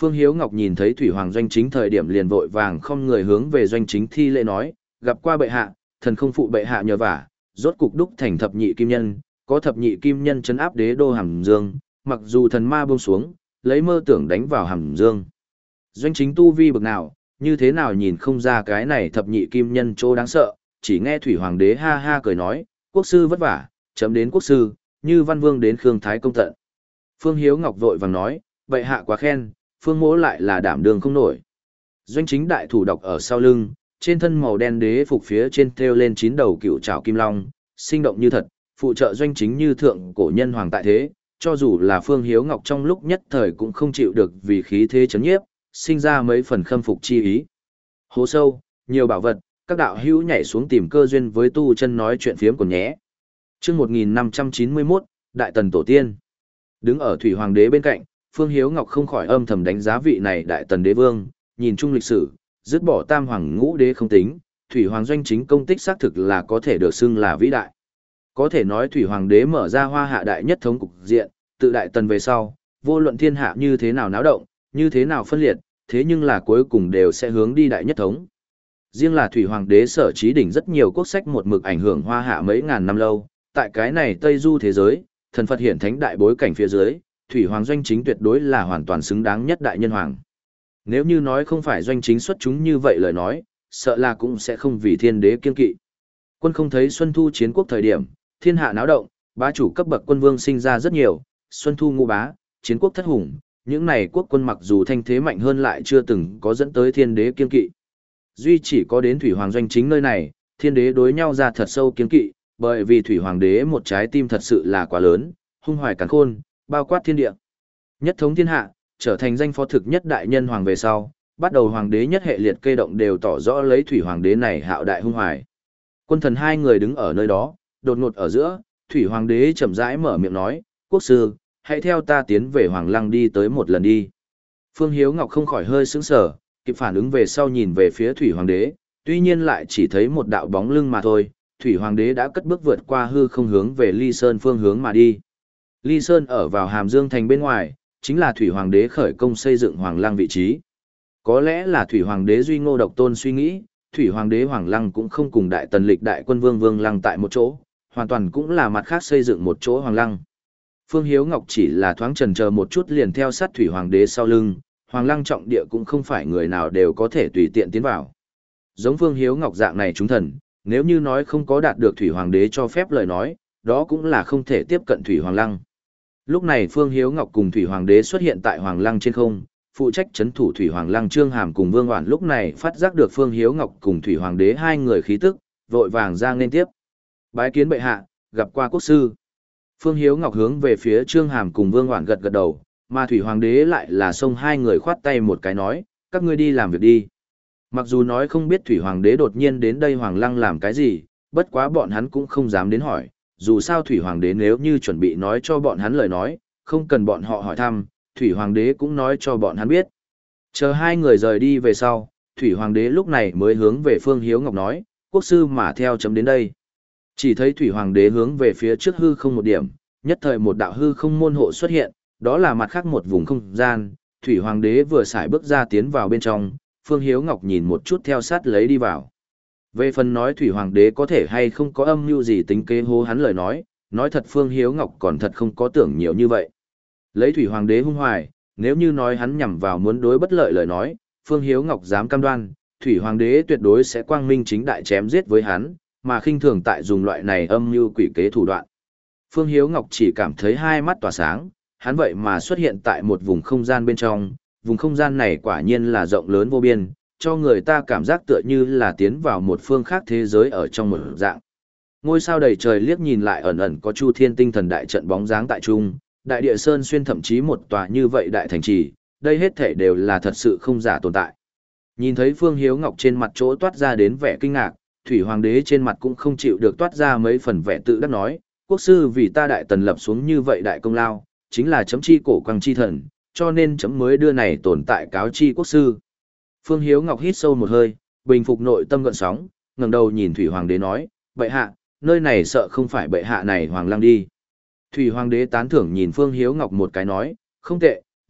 Phương Hiếu Ngọc nhìn thấy Thủy Hoàng Doanh Chính thời điểm liền vội vàng không người hướng về Doanh Chính thi lễ nói, gặp qua bệ hạ, thần không phụ bệ hạ nhờ vả, rốt cục đúc thành thập nhị kim nhân, có thập nhị kim nhân trấn áp đế đô Hàm Dương, mặc dù thần ma buông xuống, lấy mơ tưởng đánh vào Hàm Dương. Doanh Chính tu vi bực nào, như thế nào nhìn không ra cái này thập nhị kim nhân chỗ đáng sợ, chỉ nghe Thủy Hoàng đế ha ha cười nói, quốc sư vất vả, chấm đến quốc sư, như văn vương đến Khương Thái công tận. Phương Hiếu Ngọc vội vàng nói, bệ hạ quá khen, Phương mỗ lại là đảm đường không nổi. Doanh Chính đại thủ đọc ở sau lưng, trên thân màu đen đế phục phía trên thêu lên chín đầu cựu trảo kim long, sinh động như thật, phụ trợ Doanh Chính như thượng cổ nhân hoàng tại thế, cho dù là Phương Hiếu Ngọc trong lúc nhất thời cũng không chịu được vì khí thế chấn nhiếp, sinh ra mấy phần khâm phục chi ý. Hố sâu, nhiều bảo vật, các đạo hữu nhảy xuống tìm cơ duyên với tu chân nói chuyện phiếm còn nhé. Chương một nghìn năm trăm chín mươi mốt, Đại Tần Tổ Tiên. Đứng ở Thủy Hoàng đế bên cạnh, Phương Hiếu Ngọc không khỏi âm thầm đánh giá vị này Đại Tần đế vương, nhìn chung lịch sử, dứt bỏ Tam Hoàng Ngũ đế không tính, Thủy Hoàng Doanh Chính công tích xác thực là có thể được xưng là vĩ đại. Có thể nói Thủy Hoàng đế mở ra Hoa Hạ đại nhất thống cục diện, tự Đại Tần về sau, vô luận thiên hạ như thế nào náo động, như thế nào phân liệt, thế nhưng là cuối cùng đều sẽ hướng đi đại nhất thống. Riêng là Thủy Hoàng đế sở trí đỉnh rất nhiều quốc sách một mực ảnh hưởng Hoa Hạ mấy ngàn năm lâu, tại cái này Tây Du thế giới, thần Phật hiển thánh đại bối cảnh phía dưới, Thủy Hoàng Doanh Chính tuyệt đối là hoàn toàn xứng đáng nhất đại nhân hoàng. Nếu như nói không phải Doanh Chính xuất chúng như vậy lời nói, sợ là cũng sẽ không vì thiên đế kiên kỵ. Quân không thấy Xuân Thu chiến quốc thời điểm, thiên hạ náo động, bá chủ cấp bậc quân vương sinh ra rất nhiều, Xuân Thu ngũ bá, chiến quốc thất hùng, những này quốc quân mặc dù thanh thế mạnh hơn lại chưa từng có dẫn tới thiên đế kiên kỵ. Duy chỉ có đến Thủy Hoàng Doanh Chính nơi này, thiên đế đối nhau ra thật sâu kiên kỵ, bởi vì Thủy Hoàng đế một trái tim thật sự là quá lớn, hung hoài càn khôn, bao quát thiên địa. Nhất thống thiên hạ, trở thành danh phó thực nhất đại nhân hoàng về sau, bắt đầu hoàng đế nhất hệ liệt kê động đều tỏ rõ lấy Thủy Hoàng đế này hạo đại hung hoài. Quân thần hai người đứng ở nơi đó, đột ngột ở giữa, Thủy Hoàng đế chậm rãi mở miệng nói, quốc sư, hãy theo ta tiến về Hoàng Lăng đi tới một lần đi. Phương Hiếu Ngọc không khỏi hơi sững sờ, kịp phản ứng về sau nhìn về phía Thủy Hoàng đế, tuy nhiên lại chỉ thấy một đạo bóng lưng mà thôi, Thủy Hoàng đế đã cất bước vượt qua hư không hướng về Ly Sơn phương hướng mà đi. Ly Sơn ở vào Hàm Dương thành bên ngoài, chính là Thủy Hoàng đế khởi công xây dựng Hoàng Lăng vị trí. Có lẽ là Thủy Hoàng đế duy ngô độc tôn suy nghĩ, Thủy Hoàng đế Hoàng Lăng cũng không cùng Đại Tần lịch đại quân vương Vương Lăng tại một chỗ, hoàn toàn cũng là mặt khác xây dựng một chỗ Hoàng Lăng. Phương Hiếu Ngọc chỉ là thoáng chần chờ một chút liền theo sát Thủy Hoàng đế sau lưng, Hoàng Lăng trọng địa cũng không phải người nào đều có thể tùy tiện tiến vào. Giống Phương Hiếu Ngọc dạng này chúng thần, nếu như nói không có đạt được Thủy Hoàng đế cho phép lời nói, đó cũng là không thể tiếp cận Thủy Hoàng Lăng. Lúc này Phương Hiếu Ngọc cùng Thủy Hoàng đế xuất hiện tại Hoàng Lăng trên không, phụ trách trấn thủ Thủy Hoàng Lăng Trương Hàm cùng Vương Oản lúc này phát giác được Phương Hiếu Ngọc cùng Thủy Hoàng đế hai người khí tức, vội vàng ra nên tiếp. Bái kiến bệ hạ, gặp qua quốc sư. Phương Hiếu Ngọc hướng về phía Trương Hàm cùng Vương Oản gật gật đầu, mà Thủy Hoàng đế lại là xông hai người khoát tay một cái nói, các ngươi đi làm việc đi. Mặc dù nói không biết Thủy Hoàng đế đột nhiên đến đây Hoàng Lăng làm cái gì, bất quá bọn hắn cũng không dám đến hỏi, dù sao Thủy Hoàng đế nếu như chuẩn bị nói cho bọn hắn lời nói, không cần bọn họ hỏi thăm, Thủy Hoàng đế cũng nói cho bọn hắn biết. Chờ hai người rời đi về sau, Thủy Hoàng đế lúc này mới hướng về Phương Hiếu Ngọc nói, quốc sư mà theo chấm đến đây. Chỉ thấy Thủy Hoàng đế hướng về phía trước hư không một điểm, nhất thời một đạo hư không môn hộ xuất hiện, đó là mặt khác một vùng không gian, Thủy Hoàng đế vừa xài bước ra tiến vào bên trong, Phương Hiếu Ngọc nhìn một chút theo sát lấy đi vào. Về phần nói Thủy Hoàng đế có thể hay không có âm mưu gì tính kế hô hắn lời nói, nói thật Phương Hiếu Ngọc còn thật không có tưởng nhiều như vậy. Lấy Thủy Hoàng đế hung hoài, nếu như nói hắn nhằm vào muốn đối bất lợi lời nói, Phương Hiếu Ngọc dám cam đoan, Thủy Hoàng đế tuyệt đối sẽ quang minh chính đại chém giết với hắn, mà khinh thường tại dùng loại này âm mưu quỷ kế thủ đoạn. Phương Hiếu Ngọc chỉ cảm thấy hai mắt tỏa sáng, hắn vậy mà xuất hiện tại một vùng không gian bên trong, vùng không gian này quả nhiên là rộng lớn vô biên, cho người ta cảm giác tựa như là tiến vào một phương khác thế giới ở trong một dạng. Ngôi sao đầy trời liếc nhìn lại ẩn ẩn có Chu Thiên Tinh Thần đại trận bóng dáng tại trung, đại địa sơn xuyên thậm chí một tòa như vậy đại thành trì, đây hết thể đều là thật sự không giả tồn tại. Nhìn thấy Phương Hiếu Ngọc trên mặt chỗ toát ra đến vẻ kinh ngạc, Thủy Hoàng đế trên mặt cũng không chịu được toát ra mấy phần vẻ tự đắc nói, quốc sư vì ta Đại Tần lập xuống như vậy đại công lao, chính là chấm chi cổ quang chi thần, cho nên chấm mới đưa này tồn tại cáo chi quốc sư. Phương Hiếu Ngọc hít sâu một hơi, bình phục nội tâm gợn sóng, ngẩng đầu nhìn Thủy Hoàng đế nói, bệ hạ, nơi này sợ không phải bệ hạ này Hoàng Lăng đi. Thủy Hoàng đế tán thưởng nhìn Phương Hiếu Ngọc một cái nói, không tệ,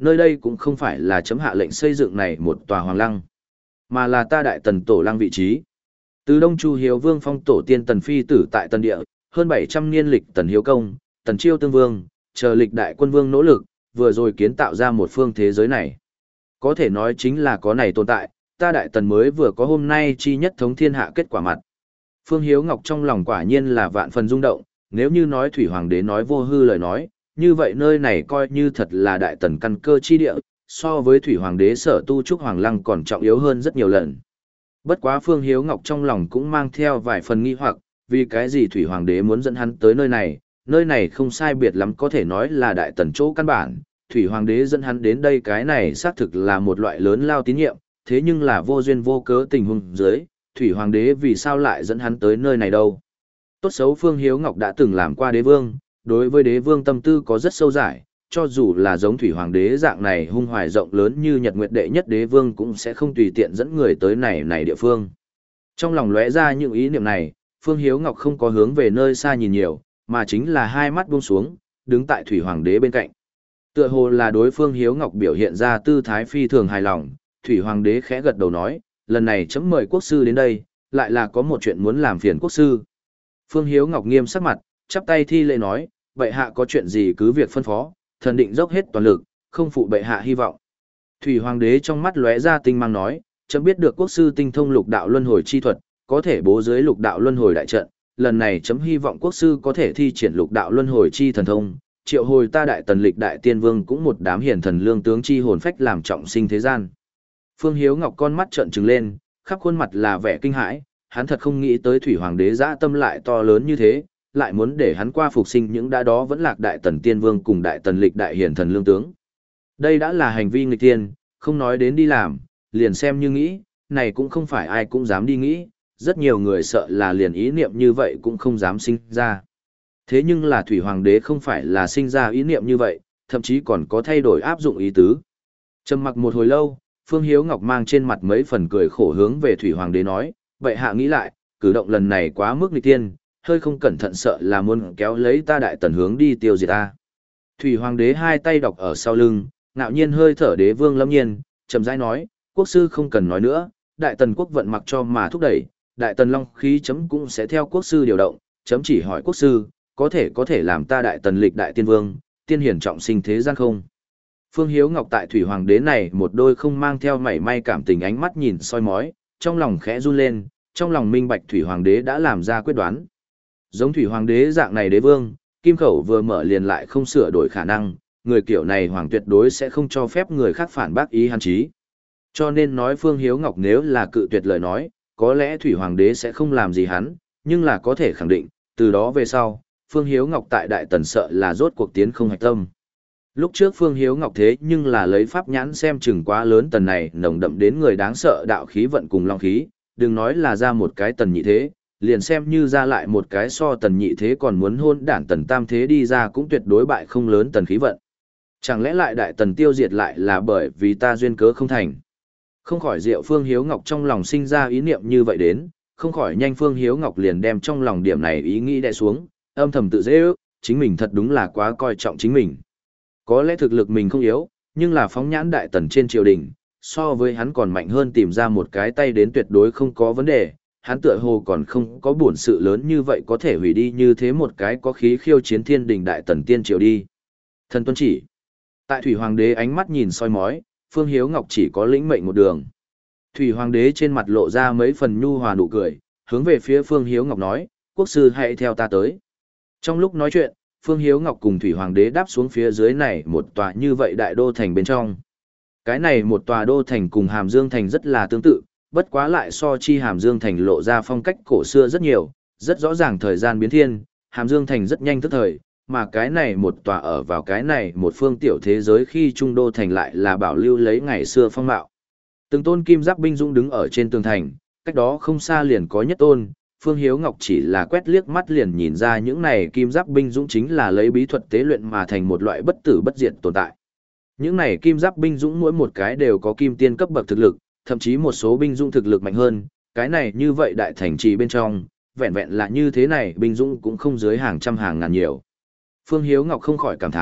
nơi đây cũng không phải là chấm hạ lệnh xây dựng này một tòa hoàng lăng, mà là ta đại tần tổ lăng vị trí. Từ Đông Chu Hiếu Vương phong tổ tiên Tần Phi tử tại Tần Địa, hơn bảy trăm niên lịch Tần Hiếu Công, Tần Chiêu Tương Vương, chờ lịch đại quân vương nỗ lực, vừa rồi kiến tạo ra một phương thế giới này. Có thể nói chính là có này tồn tại, ta đại tần mới vừa có hôm nay chi nhất thống thiên hạ kết quả mặt. Phương Hiếu Ngọc trong lòng quả nhiên là vạn phần rung động, nếu như nói Thủy Hoàng đế nói vô hư lời nói, như vậy nơi này coi như thật là đại tần căn cơ chi địa, so với Thủy Hoàng đế sở tu trúc Hoàng Lăng còn trọng yếu hơn rất nhiều lần. Bất quá Phương Hiếu Ngọc trong lòng cũng mang theo vài phần nghi hoặc, vì cái gì Thủy Hoàng đế muốn dẫn hắn tới nơi này, nơi này không sai biệt lắm có thể nói là đại tần chỗ căn bản, Thủy Hoàng đế dẫn hắn đến đây cái này xác thực là một loại lớn lao tín nhiệm, thế nhưng là vô duyên vô cớ tình huống dưới, Thủy Hoàng đế vì sao lại dẫn hắn tới nơi này đâu. Tốt xấu Phương Hiếu Ngọc đã từng làm qua đế vương, đối với đế vương tâm tư có rất sâu giải, cho dù là giống Thủy Hoàng đế dạng này hung hoài rộng lớn như Nhật Nguyệt đệ nhất đế vương cũng sẽ không tùy tiện dẫn người tới này này địa phương. Trong lòng lóe ra những ý niệm này, Phương Hiếu Ngọc không có hướng về nơi xa nhìn nhiều, mà chính là hai mắt buông xuống, đứng tại Thủy Hoàng đế bên cạnh. Tựa hồ là đối Phương Hiếu Ngọc biểu hiện ra tư thái phi thường hài lòng, Thủy Hoàng đế khẽ gật đầu nói, lần này chấm mời quốc sư đến đây, lại là có một chuyện muốn làm phiền quốc sư. Phương Hiếu Ngọc nghiêm sắc mặt, chắp tay thi lễ nói, bệ hạ có chuyện gì cứ việc phân phó, thần định dốc hết toàn lực, không phụ bệ hạ hy vọng. Thủy Hoàng đế trong mắt lóe ra tinh mang nói, chấm biết được quốc sư tinh thông lục đạo luân hồi chi thuật, có thể bố dưới lục đạo luân hồi đại trận, lần này chấm hy vọng quốc sư có thể thi triển lục đạo luân hồi chi thần thông, triệu hồi ta đại tần lịch đại tiên vương cũng một đám hiển thần lương tướng chi hồn phách làm trọng sinh thế gian. Phương Hiếu Ngọc con mắt trợn trừng lên, khắp khuôn mặt là vẻ kinh hãi, hắn thật không nghĩ tới Thủy Hoàng đế dã tâm lại to lớn như thế, lại muốn để hắn qua phục sinh những đã đó vẫn lạc đại tần tiên vương cùng đại tần lịch đại hiển thần lương tướng. Đây đã là hành vi nghịch tiên, không nói đến đi làm, liền xem như nghĩ, này cũng không phải ai cũng dám đi nghĩ, rất nhiều người sợ là liền ý niệm như vậy cũng không dám sinh ra. Thế nhưng là Thủy Hoàng đế không phải là sinh ra ý niệm như vậy, thậm chí còn có thay đổi áp dụng ý tứ. Trầm mặc một hồi lâu, Phương Hiếu Ngọc mang trên mặt mấy phần cười khổ hướng về Thủy Hoàng đế nói, vậy hạ nghĩ lại, cử động lần này quá mức nghịch tiên, hơi không cẩn thận sợ là muốn kéo lấy ta đại tần hướng đi tiêu diệt ta. Thủy Hoàng đế hai tay đọc ở sau lưng, ngạo nhiên hơi thở đế vương lâm nhiên, chậm rãi nói, quốc sư không cần nói nữa, đại tần quốc vận mặc cho mà thúc đẩy, đại tần long khí chấm cũng sẽ theo quốc sư điều động, chấm chỉ hỏi quốc sư, có thể có thể làm ta đại tần lịch đại tiên vương, tiên hiển trọng sinh thế gian không? Phương Hiếu Ngọc tại Thủy Hoàng đế này một đôi không mang theo mảy may cảm tình ánh mắt nhìn soi mói, trong lòng khẽ run lên, trong lòng minh bạch Thủy Hoàng đế đã làm ra quyết đoán. Giống Thủy Hoàng đế dạng này đế vương, kim khẩu vừa mở liền lại không sửa đổi khả năng, người kiểu này hoàng tuyệt đối sẽ không cho phép người khác phản bác ý hắn chí. Cho nên nói Phương Hiếu Ngọc nếu là cự tuyệt lời nói, có lẽ Thủy Hoàng đế sẽ không làm gì hắn, nhưng là có thể khẳng định, từ đó về sau, Phương Hiếu Ngọc tại Đại Tần sợ là rốt cuộc tiến không hạch tâm. Lúc trước Phương Hiếu Ngọc thế nhưng là lấy pháp nhãn xem chừng quá lớn tần này nồng đậm đến người đáng sợ đạo khí vận cùng long khí, đừng nói là ra một cái tần nhị thế, liền xem như ra lại một cái so tần nhị thế còn muốn hôn đản tần tam thế đi ra cũng tuyệt đối bại không lớn tần khí vận. Chẳng lẽ lại đại tần tiêu diệt lại là bởi vì ta duyên cớ không thành? Không khỏi Diệu Phương Hiếu Ngọc trong lòng sinh ra ý niệm như vậy đến, không khỏi nhanh Phương Hiếu Ngọc liền đem trong lòng điểm này ý nghĩ đè xuống, âm thầm tự dễ ước, chính mình thật đúng là quá coi trọng chính mình. Có lẽ thực lực mình không yếu, nhưng là phóng nhãn đại tần trên triều đình, so với hắn còn mạnh hơn tìm ra một cái tay đến tuyệt đối không có vấn đề, hắn tựa hồ còn không có bổn sự lớn như vậy có thể hủy đi như thế một cái có khí khiêu chiến thiên đình đại tần tiên triều đi. Thần tuân chỉ. Tại Thủy Hoàng đế ánh mắt nhìn soi mói, Phương Hiếu Ngọc chỉ có lĩnh mệnh một đường. Thủy Hoàng đế trên mặt lộ ra mấy phần nhu hòa nụ cười, hướng về phía Phương Hiếu Ngọc nói, quốc sư hãy theo ta tới. Trong lúc nói chuyện, Phương Hiếu Ngọc cùng Thủy Hoàng đế đáp xuống phía dưới này một tòa như vậy đại đô thành bên trong. Cái này một tòa đô thành cùng Hàm Dương thành rất là tương tự, bất quá lại so chi Hàm Dương thành lộ ra phong cách cổ xưa rất nhiều, rất rõ ràng thời gian biến thiên, Hàm Dương thành rất nhanh tức thời, mà cái này một tòa ở vào cái này một phương tiểu thế giới khi trung đô thành lại là bảo lưu lấy ngày xưa phong mạo. Từng tôn kim giáp binh dũng đứng ở trên tường thành, cách đó không xa liền có nhất tôn, Phương Hiếu Ngọc chỉ là quét liếc mắt liền nhìn ra những này kim giáp binh dũng chính là lấy bí thuật tế luyện mà thành một loại bất tử bất diệt tồn tại. Những này kim giáp binh dũng mỗi một cái đều có kim tiên cấp bậc thực lực, thậm chí một số binh dũng thực lực mạnh hơn, cái này như vậy đại thành trì bên trong, vẹn vẹn là như thế này binh dũng cũng không dưới hàng trăm hàng ngàn nhiều. Phương Hiếu Ngọc không khỏi cảm thán,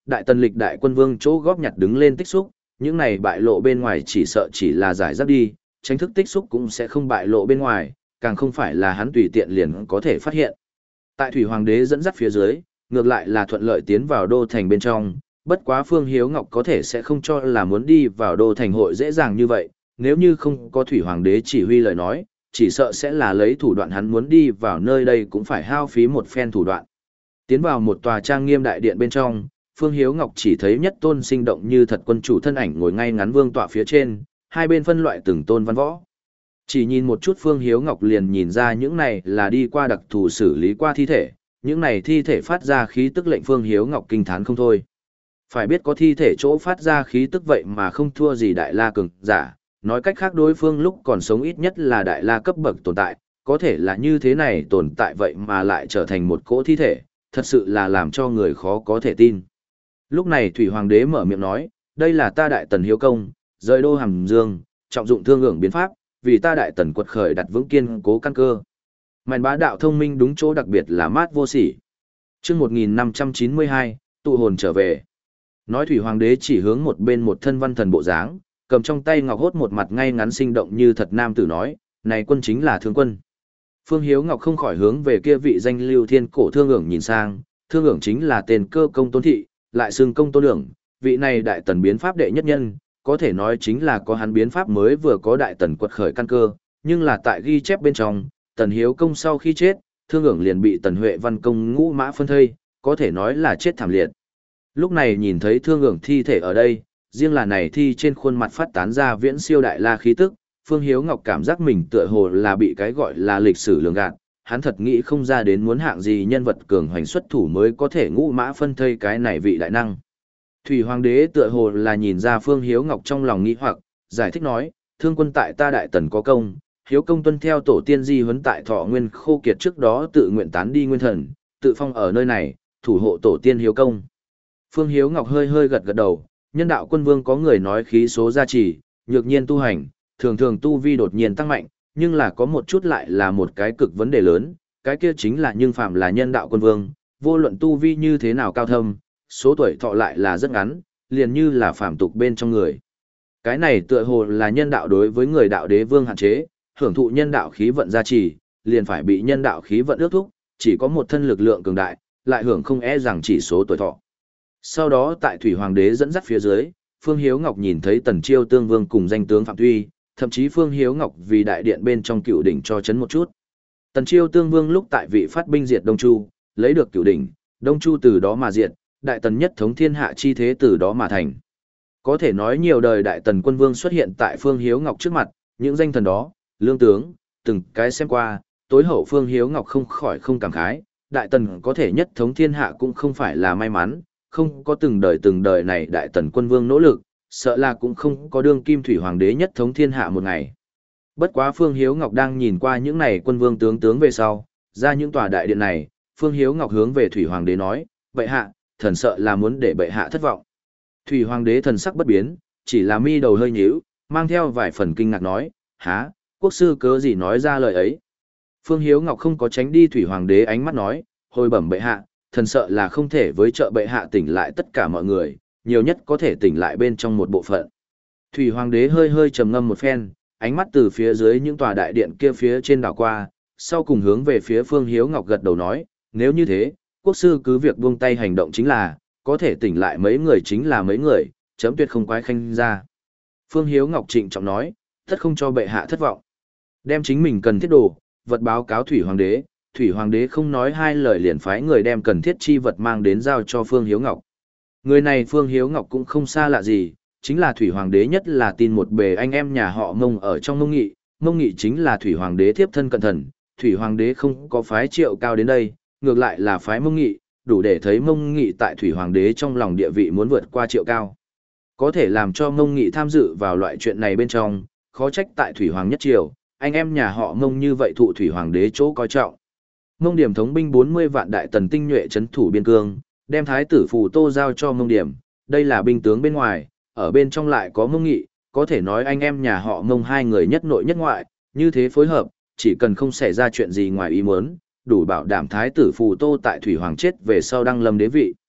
đại tần lịch đại quân vương chỗ góp nhặt đứng lên tích xúc, những này bại lộ bên ngoài chỉ sợ chỉ là giải rác đi, tránh thức tích xúc cũng sẽ không bại lộ bên ngoài, càng không phải là hắn tùy tiện liền có thể phát hiện. Tại Thủy Hoàng đế dẫn dắt phía dưới, ngược lại là thuận lợi tiến vào đô thành bên trong, bất quá Phương Hiếu Ngọc có thể sẽ không cho là muốn đi vào đô thành hội dễ dàng như vậy, nếu như không có Thủy Hoàng đế chỉ huy lời nói, chỉ sợ sẽ là lấy thủ đoạn hắn muốn đi vào nơi đây cũng phải hao phí một phen thủ đoạn. Tiến vào một tòa trang nghiêm đại điện bên trong, Phương Hiếu Ngọc chỉ thấy nhất tôn sinh động như thật quân chủ thân ảnh ngồi ngay ngắn vương tọa phía trên, hai bên phân loại từng tôn văn võ. Chỉ nhìn một chút Phương Hiếu Ngọc liền nhìn ra những này là đi qua đặc thù xử lý qua thi thể, những này thi thể phát ra khí tức lệnh Phương Hiếu Ngọc kinh thán không thôi. Phải biết có thi thể chỗ phát ra khí tức vậy mà không thua gì đại la cường giả, nói cách khác đối phương lúc còn sống ít nhất là đại la cấp bậc tồn tại, có thể là như thế này tồn tại vậy mà lại trở thành một cỗ thi thể, thật sự là làm cho người khó có thể tin. Lúc này Thủy Hoàng đế mở miệng nói, đây là ta đại tần hiếu công, rời đô Hàm Dương, trọng dụng thương ưởng biến pháp, vì ta đại tần quật khởi đặt vững kiên cố căn cơ. Mạnh bá đạo thông minh đúng chỗ đặc biệt là mát vô sỉ. Chương một nghìn năm trăm chín mươi hai, tụ hồn trở về. Nói Thủy Hoàng đế chỉ hướng một bên một thân văn thần bộ dáng, cầm trong tay ngọc hốt một mặt ngay ngắn sinh động như thật nam tử nói, này quân chính là thương quân. Phương Hiếu Ngọc không khỏi hướng về kia vị danh lưu thiên cổ thương ưởng nhìn sang, thương ưởng chính là tên cơ công tôn thị, lại xưng công tôn ưởng, vị này đại tần biến pháp đệ nhất nhân, có thể nói chính là có hắn biến pháp mới vừa có đại tần quật khởi căn cơ, nhưng là tại ghi chép bên trong, tần hiếu công sau khi chết, thương ưởng liền bị tần huệ văn công ngũ mã phân thây, có thể nói là chết thảm liệt. Lúc này nhìn thấy thương ưởng thi thể ở đây, riêng là này thi trên khuôn mặt phát tán ra viễn siêu đại la khí tức, Phương Hiếu Ngọc cảm giác mình tựa hồ là bị cái gọi là lịch sử lường gạt, hắn thật nghĩ không ra đến muốn hạng gì nhân vật cường hoành xuất thủ mới có thể ngũ mã phân thây cái này vị đại năng. Thủy Hoàng đế tựa hồ là nhìn ra Phương Hiếu Ngọc trong lòng nghĩ hoặc, giải thích nói, thương quân tại ta đại tần có công, hiếu công tuân theo tổ tiên di huấn tại thọ nguyên khô kiệt trước đó tự nguyện tán đi nguyên thần, tự phong ở nơi này, thủ hộ tổ tiên hiếu công. Phương Hiếu Ngọc hơi hơi gật gật đầu, nhân đạo quân vương có người nói khí số gia trì, nhược nhiên tu hành, thường thường tu vi đột nhiên tăng mạnh, nhưng là có một chút lại là một cái cực vấn đề lớn, cái kia chính là nhưng phạm là nhân đạo quân vương, vô luận tu vi như thế nào cao thâm, số tuổi thọ lại là rất ngắn, liền như là phạm tục bên trong người. Cái này tựa hồ là nhân đạo đối với người đạo đế vương hạn chế, hưởng thụ nhân đạo khí vận gia trì, liền phải bị nhân đạo khí vận ước thúc, chỉ có một thân lực lượng cường đại, lại hưởng không e rằng chỉ số tuổi thọ. Sau đó tại Thủy Hoàng đế dẫn dắt phía dưới, Phương Hiếu Ngọc nhìn thấy Tần Chiêu Tương Vương cùng danh tướng Phạm Tuy, thậm chí Phương Hiếu Ngọc vì đại điện bên trong cựu đỉnh cho chấn một chút. Tần Chiêu Tương Vương lúc tại vị phát binh diệt Đông Chu, lấy được cựu đỉnh, Đông Chu từ đó mà diệt, đại tần nhất thống thiên hạ chi thế từ đó mà thành. Có thể nói nhiều đời đại tần quân vương xuất hiện tại Phương Hiếu Ngọc trước mặt, những danh thần đó, lương tướng, từng cái xem qua, tối hậu Phương Hiếu Ngọc không khỏi không cảm khái, đại tần có thể nhất thống thiên hạ cũng không phải là may mắn, không có từng đời từng đời này đại tần quân vương nỗ lực, sợ là cũng không có đương kim thủy hoàng đế nhất thống thiên hạ một ngày. Bất quá Phương Hiếu Ngọc đang nhìn qua những này quân vương tướng tướng về sau, ra những tòa đại điện này, Phương Hiếu Ngọc hướng về thủy hoàng đế nói, bệ hạ, thần sợ là muốn để bệ hạ thất vọng. Thủy hoàng đế thần sắc bất biến, chỉ là mi đầu hơi nhíu, mang theo vài phần kinh ngạc nói, há, quốc sư cớ gì nói ra lời ấy. Phương Hiếu Ngọc không có tránh đi thủy hoàng đế ánh mắt nói, hồi bẩm bệ hạ, thần sợ là không thể với trợ bệ hạ tỉnh lại tất cả mọi người, nhiều nhất có thể tỉnh lại bên trong một bộ phận. Thủy hoàng đế hơi hơi trầm ngâm một phen, ánh mắt từ phía dưới những tòa đại điện kia phía trên đảo qua, sau cùng hướng về phía Phương Hiếu Ngọc gật đầu nói, nếu như thế, quốc sư cứ việc buông tay hành động chính là, có thể tỉnh lại mấy người chính là mấy người, chấm tuyệt không quái khanh ra. Phương Hiếu Ngọc trịnh trọng nói, tất không cho bệ hạ thất vọng. Đem chính mình cần thiết đồ, vật báo cáo Thủy hoàng đế, Thủy hoàng đế không nói hai lời liền phái người đem cần thiết chi vật mang đến giao cho Phương Hiếu Ngọc. Người này Phương Hiếu Ngọc cũng không xa lạ gì, chính là Thủy hoàng đế nhất là tin một bề anh em nhà họ Mông ở trong Mông Nghị, Mông Nghị chính là Thủy hoàng đế thiếp thân cận thần, Thủy hoàng đế không có phái Triệu Cao đến đây, ngược lại là phái Mông Nghị, đủ để thấy Mông Nghị tại Thủy hoàng đế trong lòng địa vị muốn vượt qua Triệu Cao. Có thể làm cho Mông Nghị tham dự vào loại chuyện này bên trong, khó trách tại Thủy hoàng nhất triều, anh em nhà họ Mông như vậy thụ Thủy hoàng đế chỗ coi trọng. Mông Điểm thống binh bốn mươi vạn đại tần tinh nhuệ trấn thủ biên cương, đem thái tử Phù Tô giao cho Mông Điểm, đây là binh tướng bên ngoài, ở bên trong lại có Mông Nghị, có thể nói anh em nhà họ Mông hai người nhất nội nhất ngoại, như thế phối hợp, chỉ cần không xảy ra chuyện gì ngoài ý muốn, đủ bảo đảm thái tử Phù Tô tại Thủy hoàng chết về sau đăng lâm đế vị.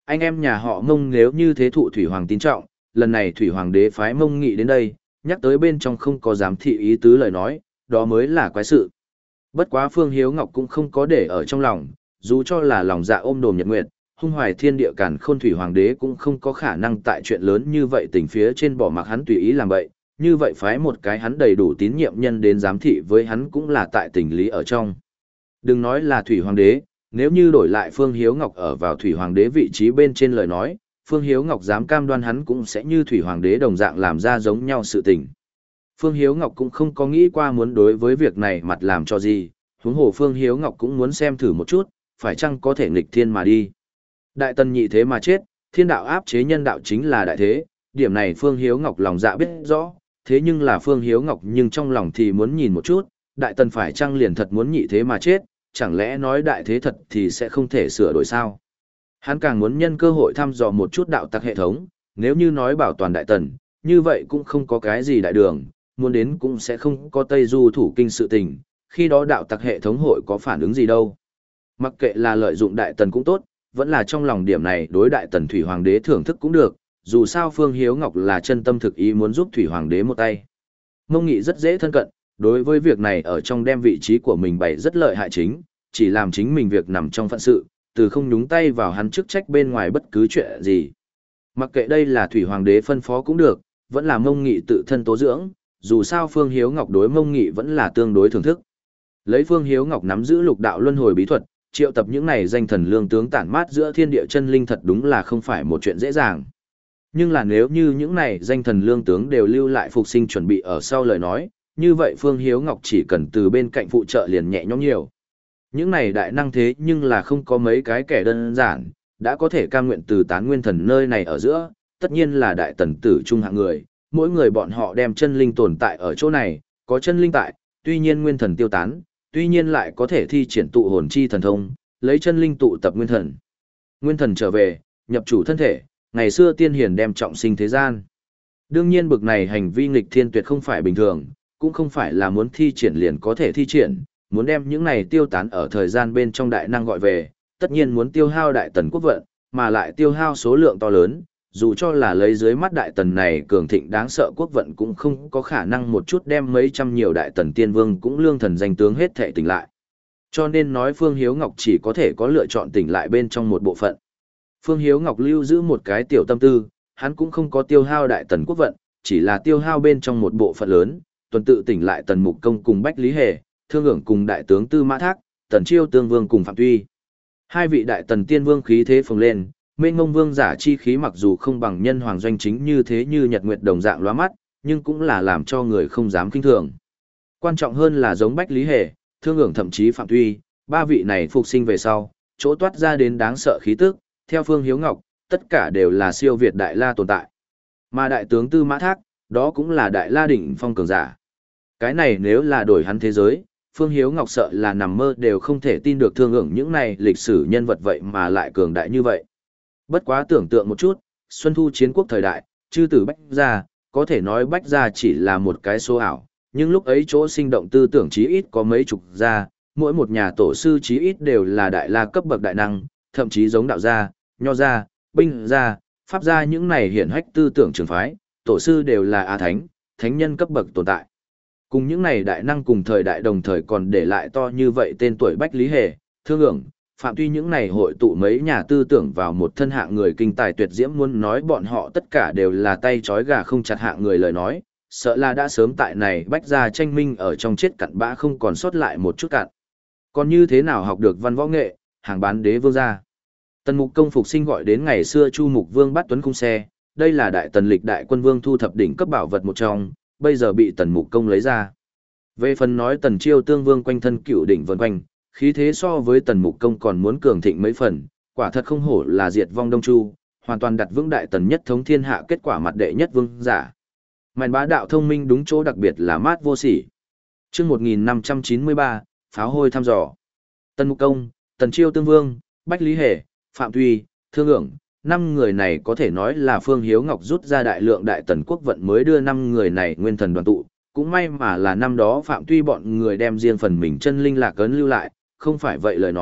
Anh em nhà họ Mông nếu như thế thụ Thủy Hoàng tín trọng, lần này Thủy Hoàng đế phái Mông Nghị đến đây, nhắc tới bên trong không có giám thị ý tứ lời nói, đó mới là quái sự. Bất quá Phương Hiếu Ngọc cũng không có để ở trong lòng, dù cho là lòng dạ ôm đồm nhật nguyệt, hung hoài thiên địa càn khôn Thủy Hoàng đế cũng không có khả năng tại chuyện lớn như vậy tình phía trên bỏ mặc hắn tùy ý làm vậy, như vậy phái một cái hắn đầy đủ tín nhiệm nhân đến giám thị với hắn cũng là tại tình lý ở trong. Đừng nói là Thủy Hoàng đế, nếu như đổi lại Phương Hiếu Ngọc ở vào Thủy Hoàng đế vị trí bên trên lời nói, Phương Hiếu Ngọc dám cam đoan hắn cũng sẽ như Thủy Hoàng đế đồng dạng làm ra giống nhau sự tình. Phương Hiếu Ngọc cũng không có nghĩ qua muốn đối với việc này mặt làm cho gì, huống hồ Phương Hiếu Ngọc cũng muốn xem thử một chút, phải chăng có thể nghịch thiên mà đi. Đại tần nhị thế mà chết, thiên đạo áp chế nhân đạo chính là đại thế, điểm này Phương Hiếu Ngọc lòng dạ biết rõ, thế nhưng là Phương Hiếu Ngọc nhưng trong lòng thì muốn nhìn một chút, đại tần phải chăng liền thật muốn nhị thế mà chết, chẳng lẽ nói đại thế thật thì sẽ không thể sửa đổi sao? Hắn càng muốn nhân cơ hội thăm dò một chút đạo tặc hệ thống, nếu như nói bảo toàn đại tần, như vậy cũng không có cái gì đại đường, muốn đến cũng sẽ không có Tây Du thủ kinh sự tình, khi đó đạo tặc hệ thống hội có phản ứng gì đâu. Mặc kệ là lợi dụng đại tần cũng tốt, vẫn là trong lòng điểm này đối đại tần Thủy Hoàng đế thưởng thức cũng được, dù sao Phương Hiếu Ngọc là chân tâm thực ý muốn giúp Thủy Hoàng đế một tay. Mông Nghị rất dễ thân cận, đối với việc này ở trong đem vị trí của mình bày rất lợi hại chính, chỉ làm chính mình việc nằm trong phận sự, từ không nhúng tay vào hắn chức trách bên ngoài bất cứ chuyện gì. Mặc kệ đây là Thủy Hoàng đế phân phó cũng được, vẫn là Mông Nghị tự thân tố dưỡng, dù sao Phương Hiếu Ngọc đối Mông Nghị vẫn là tương đối thưởng thức. Lấy Phương Hiếu Ngọc nắm giữ lục đạo luân hồi bí thuật, triệu tập những này danh thần lương tướng tản mát giữa thiên địa chân linh thật đúng là không phải một chuyện dễ dàng. Nhưng là nếu như những này danh thần lương tướng đều lưu lại phục sinh chuẩn bị ở sau lời nói, như vậy Phương Hiếu Ngọc chỉ cần từ bên cạnh phụ trợ liền nhẹ nhõm nhiều. Những này đại năng thế nhưng là không có mấy cái kẻ đơn giản, đã có thể cam nguyện từ tán nguyên thần nơi này ở giữa, tất nhiên là đại tần tử trung hạng người, mỗi người bọn họ đem chân linh tồn tại ở chỗ này, có chân linh tại, tuy nhiên nguyên thần tiêu tán, tuy nhiên lại có thể thi triển tụ hồn chi thần thông, lấy chân linh tụ tập nguyên thần. Nguyên thần trở về, nhập chủ thân thể, ngày xưa tiên hiền đem trọng sinh thế gian. Đương nhiên bực này hành vi nghịch thiên tuyệt không phải bình thường, cũng không phải là muốn thi triển liền có thể thi triển, muốn đem những này tiêu tán ở thời gian bên trong đại năng gọi về, tất nhiên muốn tiêu hao đại tần quốc vận, mà lại tiêu hao số lượng to lớn, dù cho là lấy dưới mắt đại tần này cường thịnh đáng sợ quốc vận cũng không có khả năng một chút đem mấy trăm nhiều đại tần tiên vương cũng lương thần danh tướng hết thể tỉnh lại. Cho nên nói Phương Hiếu Ngọc chỉ có thể có lựa chọn tỉnh lại bên trong một bộ phận. Phương Hiếu Ngọc lưu giữ một cái tiểu tâm tư, hắn cũng không có tiêu hao đại tần quốc vận, chỉ là tiêu hao bên trong một bộ phận lớn, tuần tự tỉnh lại tần mục công cùng Bách Lý Hề, thương ưởng cùng đại tướng Tư Mã Thác, tần chiêu tương vương cùng Phạm Tuy. Hai vị đại tần tiên vương khí thế phồng lên, mênh ngông vương giả chi khí mặc dù không bằng nhân hoàng doanh chính như thế như nhật nguyệt đồng dạng lóa mắt, nhưng cũng là làm cho người không dám kinh thường. Quan trọng hơn là giống Bách Lý Hề, thương ưởng thậm chí Phạm Tuy, ba vị này phục sinh về sau, chỗ toát ra đến đáng sợ khí tức, theo Phương Hiếu Ngọc, tất cả đều là siêu việt đại la tồn tại. Mà đại tướng Tư Mã Thác, đó cũng là đại la đỉnh phong cường giả. Cái này nếu là đổi hắn thế giới, Phương Hiếu Ngọc sợ là nằm mơ đều không thể tin được thương ưởng những này lịch sử nhân vật vậy mà lại cường đại như vậy. Bất quá tưởng tượng một chút, Xuân Thu chiến quốc thời đại, chư tử Bách Gia, có thể nói Bách Gia chỉ là một cái số ảo, nhưng lúc ấy chỗ sinh động tư tưởng chí ít có mấy chục gia, mỗi một nhà tổ sư chí ít đều là đại la cấp bậc đại năng, thậm chí giống đạo gia, nho gia, binh gia, pháp gia những này hiển hách tư tưởng trường phái, tổ sư đều là a thánh, thánh nhân cấp bậc tồn tại. Cùng những này đại năng cùng thời đại đồng thời còn để lại to như vậy tên tuổi Bách Lý Hề, Thương ưởng, Phạm Tuy những này hội tụ mấy nhà tư tưởng vào một thân hạng người kinh tài tuyệt diễm muốn nói bọn họ tất cả đều là tay trói gà không chặt hạng người lời nói, sợ là đã sớm tại này Bách gia tranh minh ở trong chết cặn bã không còn sót lại một chút cặn. Còn như thế nào học được văn võ nghệ, hàng bán đế vương gia. Tần Mục Công phục sinh gọi đến ngày xưa Chu Mục Vương bắt tuấn cung xe, đây là đại tần lịch đại quân vương thu thập đỉnh cấp bảo vật một trong, bây giờ bị Tần Mục Công lấy ra. Về phần nói Tần Chiêu Tương Vương quanh thân cựu đỉnh vần quanh, khí thế so với Tần Mục Công còn muốn cường thịnh mấy phần, quả thật không hổ là diệt vong Đông Chu, hoàn toàn đặt vững đại tần nhất thống thiên hạ kết quả mặt đệ nhất vương giả. Màn bá đạo thông minh đúng chỗ đặc biệt là mát vô sỉ. Chương một nghìn năm trăm chín mươi ba, pháo hôi thăm dò. Tần Mục Công, Tần Chiêu Tương Vương, Bách Lý Hề, Phạm Tuy, Thương ưởng, năm người này có thể nói là Phương Hiếu Ngọc rút ra đại lượng đại tần quốc vận mới đưa năm người này nguyên thần đoàn tụ, cũng may mà là năm đó Phạm Tuy bọn người đem riêng phần mình chân linh lạc ấn lưu lại, không phải vậy lời nói,